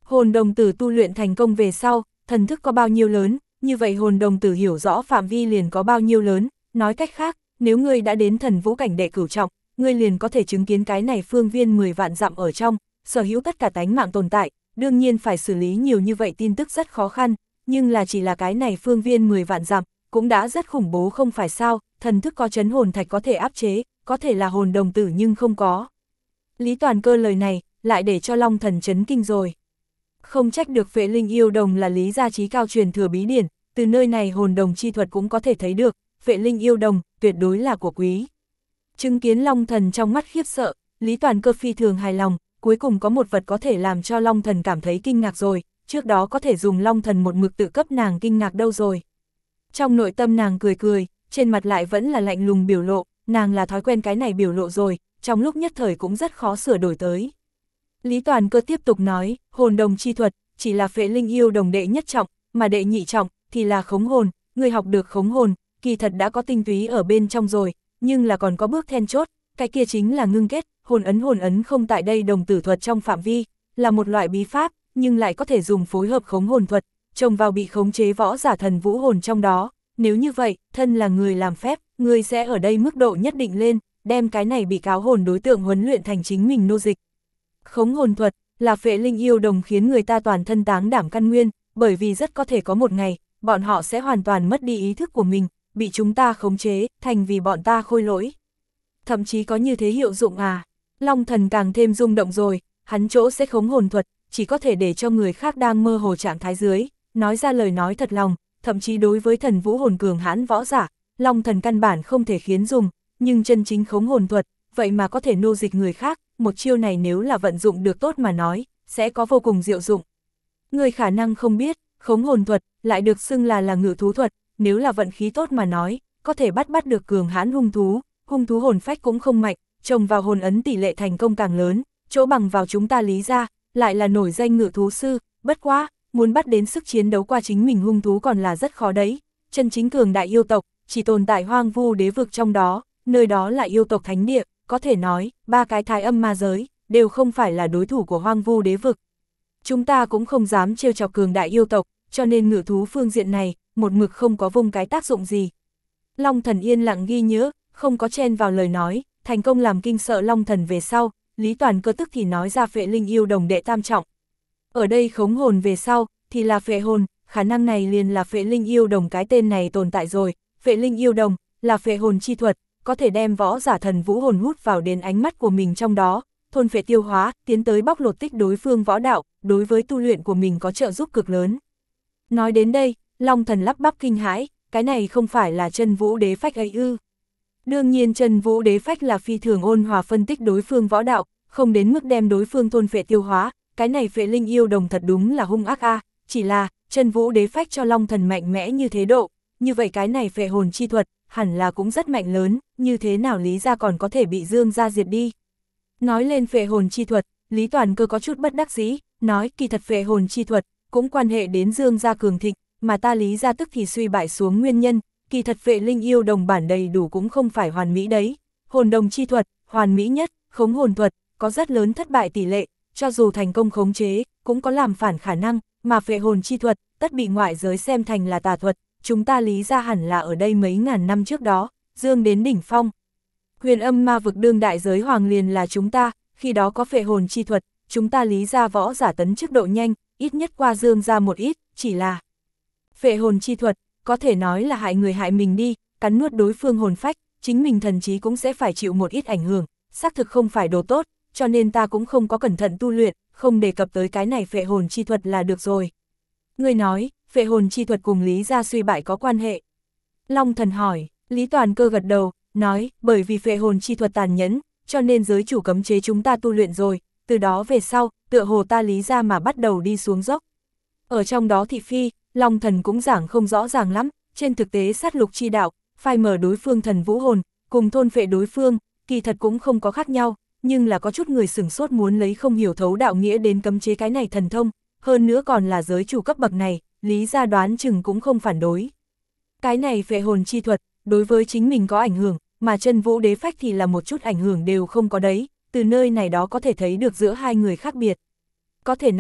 Hồn đồng tử tu luyện thành công về sau, thần thức có bao nhiêu lớn, như vậy hồn đồng tử hiểu rõ phạm vi liền có bao nhiêu lớn, nói cách khác, nếu ngươi đã đến thần vũ cảnh đệ cửu trọng, ngươi liền có thể chứng kiến cái này phương viên mười vạn dặm ở trong, sở hữu tất cả tánh mạng tồn tại, đương nhiên phải xử lý nhiều như vậy tin tức rất khó khăn, nhưng là chỉ là cái này phương viên mười vạn dặm, cũng đã rất khủng bố không phải sao, thần thức có chấn hồn thạch có thể áp chế, có thể là hồn đồng tử nhưng không có. Lý Toàn Cơ lời này, lại để cho Long Thần chấn kinh rồi. Không trách được Phệ Linh Yêu Đồng là Lý gia trí cao truyền thừa bí điển, từ nơi này hồn đồng chi thuật cũng có thể thấy được, Phệ Linh Yêu Đồng, tuyệt đối là của quý. Chứng kiến Long Thần trong mắt khiếp sợ, Lý Toàn Cơ phi thường hài lòng, cuối cùng có một vật có thể làm cho Long Thần cảm thấy kinh ngạc rồi, trước đó có thể dùng Long Thần một mực tự cấp nàng kinh ngạc đâu rồi. Trong nội tâm nàng cười cười, trên mặt lại vẫn là lạnh lùng biểu lộ, nàng là thói quen cái này biểu lộ rồi, trong lúc nhất thời cũng rất khó sửa đổi tới. Lý Toàn Cơ tiếp tục nói, hồn đồng chi thuật, chỉ là Phệ Linh Yêu Đồng đệ nhất trọng, mà đệ nhị trọng, thì là khống hồn, người học được khống hồn, kỳ thật đã có tinh túy ở bên trong rồi, nhưng là còn có bước then chốt, cái kia chính là ngưng kết, hồn ấn hồn ấn không tại đây đồng tử thuật trong phạm vi, là một loại bí pháp, nhưng lại có thể dùng phối hợp khống hồn thuật, trồng vào bị khống chế võ giả thần vũ hồn trong đó, nếu như vậy, thân là người làm phép, người sẽ ở đây mức độ nhất định lên, đem cái này bị cáo hồn đối tượng huấn luyện thành chính mình nô dịch. Khống hồn thuật, là Phệ Linh Yêu Đồng khiến người ta toàn thân táng đảm căn nguyên, bởi vì rất có thể có một ngày, bọn họ sẽ hoàn toàn mất đi ý thức của mình, bị chúng ta khống chế, thành vì bọn ta khôi lỗi. Thậm chí có như thế hiệu dụng à? Long Thần càng thêm rung động rồi, hắn chỗ sẽ khống hồn thuật, chỉ có thể để cho người khác đang mơ hồ trạng thái dưới, nói ra lời nói thật lòng, thậm chí đối với thần vũ hồn cường hãn võ giả, Long Thần căn bản không thể khiến dùng, nhưng chân chính khống hồn thuật, vậy mà có thể nô dịch người khác, một chiêu này nếu là vận dụng được tốt mà nói, sẽ có vô cùng diệu dụng. Người khả năng không biết, khống hồn thuật, lại được xưng là là ngự thú thuật, nếu là vận khí tốt mà nói, có thể bắt bắt được cường hãn hung thú, hung thú hồn phách cũng không mạnh, trồng vào hồn ấn tỷ lệ thành công càng lớn, chỗ bằng vào chúng ta Lý gia, lại là nổi danh ngự thú sư, bất quá, muốn bắt đến sức chiến đấu qua chính mình hung thú còn là rất khó đấy, chân chính cường đại yêu tộc, chỉ tồn tại hoang vu đế vực trong đó, nơi đó là yêu tộc thánh địa, có thể nói, ba cái thái âm ma giới, đều không phải là đối thủ của hoang vu đế vực. Chúng ta cũng không dám trêu chọc cường đại yêu tộc, cho nên ngự thú phương diện này, một mực không có vung cái tác dụng gì. Long Thần yên lặng ghi nhớ, không có chen vào lời nói, thành công làm kinh sợ Long Thần về sau, Lý Toàn Cơ tức thì nói ra Phệ Linh Yêu Đồng đệ tam trọng. Ở đây khống hồn về sau, thì là phệ hồn, khả năng này liền là Phệ Linh Yêu Đồng cái tên này tồn tại rồi, Phệ Linh Yêu Đồng, là phệ hồn chi thuật, có thể đem võ giả thần vũ hồn hút vào đến ánh mắt của mình trong đó, thôn phệ tiêu hóa, tiến tới bóc lột tích đối phương võ đạo, đối với tu luyện của mình có trợ giúp cực lớn. Nói đến đây, Long Thần lắp bắp kinh hãi, cái này không phải là chân vũ đế phách ấy ư. Đương nhiên chân vũ đế phách là phi thường ôn hòa phân tích đối phương võ đạo, không đến mức đem đối phương thôn phệ tiêu hóa, cái này Phệ Linh Yêu Đồng thật đúng là hung ác a, chỉ là, chân vũ đế phách cho Long Thần mạnh mẽ như thế độ, như vậy cái này phệ hồn chi thuật, hẳn là cũng rất mạnh lớn, như thế nào Lý gia còn có thể bị Dương gia diệt đi. Nói lên phệ hồn chi thuật, Lý Toàn Cơ có chút bất đắc dĩ, nói kỳ thật phệ hồn chi thuật, cũng quan hệ đến Dương gia cường thịnh, mà ta Lý gia tức thì suy bại xuống nguyên nhân, kỳ thật Phệ Linh Yêu Đồng bản đầy đủ cũng không phải hoàn mỹ đấy. Hồn đồng chi thuật, hoàn mỹ nhất, khống hồn thuật, có rất lớn thất bại tỷ lệ, cho dù thành công khống chế, cũng có làm phản khả năng, mà phệ hồn chi thuật, tất bị ngoại giới xem thành là tà thuật, chúng ta Lý gia hẳn là ở đây mấy ngàn năm trước đó, dương đến đỉnh phong. Huyền Âm ma vực đương đại giới hoàng liền là chúng ta, khi đó có phệ hồn chi thuật, chúng ta Lý gia võ giả tấn chức độ nhanh, ít nhất qua dương ra một ít, chỉ là phệ hồn chi thuật, có thể nói là hại người hại mình đi, cắn nuốt đối phương hồn phách, chính mình thần trí cũng sẽ phải chịu một ít ảnh hưởng, xác thực không phải đồ tốt, cho nên ta cũng không có cẩn thận tu luyện, không đề cập tới cái này phệ hồn chi thuật là được rồi. Người nói, phệ hồn chi thuật cùng Lý gia suy bại có quan hệ. Long Thần hỏi, Lý Toàn Cơ gật đầu, nói, bởi vì phệ hồn chi thuật tàn nhẫn, cho nên giới chủ cấm chế chúng ta tu luyện rồi, từ đó về sau, tựa hồ ta Lý gia mà bắt đầu đi xuống dốc. Ở trong đó thị phi, Long Thần cũng giảng không rõ ràng lắm, trên thực tế sát lục chi đạo, phai mở đối phương thần vũ hồn, cùng thôn phệ đối phương, kỳ thật cũng không có khác nhau, nhưng là có chút người sửng sốt muốn lấy không hiểu thấu đạo nghĩa đến cấm chế cái này thần thông, hơn nữa còn là giới chủ cấp bậc này, Lý gia đoán chừng cũng không phản đối. Cái này phệ hồn chi thuật, đối với chính mình có ảnh hưởng, mà chân vũ đế phách thì là một chút ảnh hưởng đều không có đấy, từ nơi này đó có thể thấy được giữa hai người khác biệt. Có thể nói,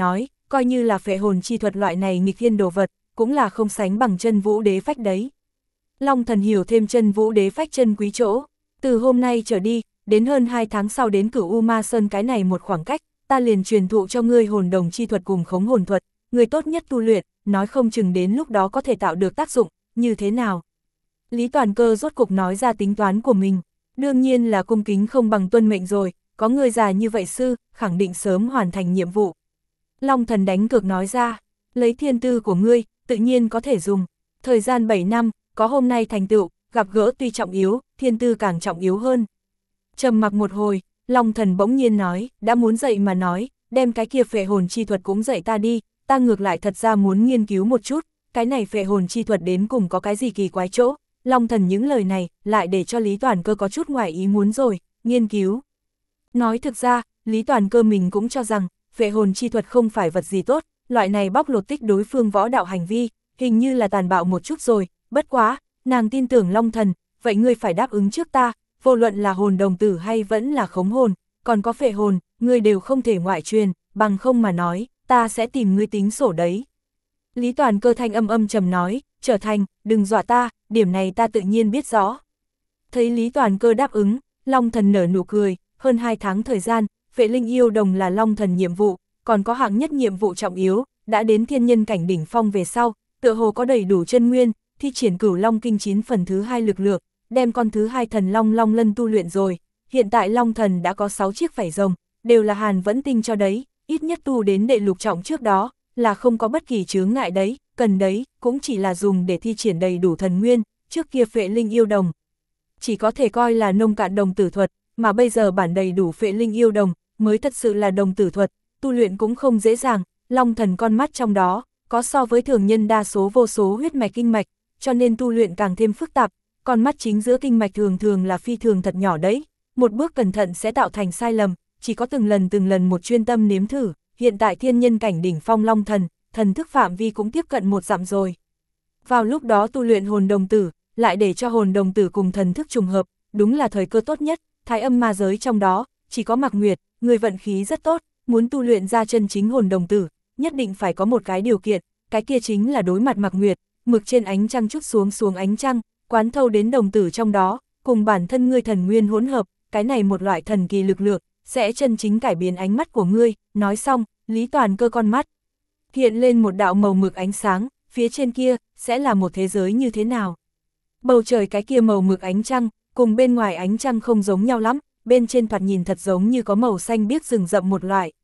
coi như là phệ hồn chi thuật loại này nghịch thiên đồ vật, cũng là không sánh bằng chân vũ đế phách đấy. Long thần hiểu thêm chân vũ đế phách chân quý chỗ, từ hôm nay trở đi, đến hơn hai tháng sau đến Cửu U Ma Sơn cái này một khoảng cách, ta liền truyền thụ cho ngươi hồn đồng chi thuật cùng khống hồn thuật, ngươi tốt nhất tu luyện, nói không chừng đến lúc đó có thể tạo được tác dụng, như thế nào? Lý Toàn Cơ rốt cục nói ra tính toán của mình, đương nhiên là cung kính không bằng tuân mệnh rồi, có người già như vậy sư, khẳng định sớm hoàn thành nhiệm vụ. Long thần đánh cược nói ra, lấy thiên tư của ngươi, tự nhiên có thể dùng, thời gian bảy năm, có hôm nay thành tựu, gặp gỡ tuy trọng yếu, thiên tư càng trọng yếu hơn. Trầm mặc một hồi, Long thần bỗng nhiên nói, đã muốn dạy mà nói, đem cái kia phệ hồn chi thuật cũng dạy ta đi, ta ngược lại thật ra muốn nghiên cứu một chút, cái này phệ hồn chi thuật đến cùng có cái gì kỳ quái chỗ. Long thần những lời này, lại để cho Lý Toàn Cơ có chút ngoài ý muốn rồi, nghiên cứu. Nói thực ra, Lý Toàn Cơ mình cũng cho rằng, phệ hồn chi thuật không phải vật gì tốt, loại này bóc lột tích đối phương võ đạo hành vi, hình như là tàn bạo một chút rồi, bất quá, nàng tin tưởng Long thần, vậy ngươi phải đáp ứng trước ta, vô luận là hồn đồng tử hay vẫn là khống hồn, còn có phệ hồn, ngươi đều không thể ngoại truyền, bằng không mà nói, ta sẽ tìm ngươi tính sổ đấy. Lý Toàn Cơ thanh âm âm trầm nói, trở thành, đừng dọa ta, điểm này ta tự nhiên biết rõ. Thấy Lý Toàn Cơ đáp ứng, Long thần nở nụ cười, hơn hai tháng thời gian, phệ linh yêu đồng là Long thần nhiệm vụ, còn có hạng nhất nhiệm vụ trọng yếu, đã đến thiên nhân cảnh đỉnh phong về sau, tựa hồ có đầy đủ chân nguyên, thi triển Cửu Long kinh chín phần thứ hai lực lượng, đem con thứ hai thần long long lân tu luyện rồi. Hiện tại Long thần đã có sáu chiếc vảy rồng, đều là Hàn Vẫn Tinh cho đấy, ít nhất tu đến đệ lục trọng trước đó, là không có bất kỳ chướng ngại đấy, cần đấy, cũng chỉ là dùng để thi triển đầy đủ thần nguyên, trước kia phệ linh yêu đồng. Chỉ có thể coi là nông cạn đồng tử thuật, mà bây giờ bản đầy đủ phệ linh yêu đồng, mới thật sự là đồng tử thuật, tu luyện cũng không dễ dàng, Long thần con mắt trong đó, có so với thường nhân đa số vô số huyết mạch kinh mạch, cho nên tu luyện càng thêm phức tạp, con mắt chính giữa kinh mạch thường thường là phi thường thật nhỏ đấy, một bước cẩn thận sẽ tạo thành sai lầm, chỉ có từng lần từng lần một chuyên tâm nếm thử, hiện tại thiên nhân cảnh đỉnh phong Long thần, thần thức phạm vi cũng tiếp cận một dặm rồi. Vào lúc đó tu luyện hồn đồng tử, lại để cho hồn đồng tử cùng thần thức trùng hợp, đúng là thời cơ tốt nhất, thái âm ma giới trong đó, chỉ có Mạc Nguyệt, người vận khí rất tốt, muốn tu luyện ra chân chính hồn đồng tử, nhất định phải có một cái điều kiện, cái kia chính là đối mặt Mạc Nguyệt, mực trên ánh trăng chút xuống xuống ánh trăng, quán thâu đến đồng tử trong đó, cùng bản thân ngươi thần nguyên hỗn hợp, cái này một loại thần kỳ lực lượng, sẽ chân chính cải biến ánh mắt của ngươi. Nói xong, Lý Toàn Cơ con mắt hiện lên một đạo màu mực ánh sáng, phía trên kia, sẽ là một thế giới như thế nào? Bầu trời cái kia màu mực ánh trăng, cùng bên ngoài ánh trăng không giống nhau lắm, bên trên thoạt nhìn thật giống như có màu xanh biếc rừng rậm một loại.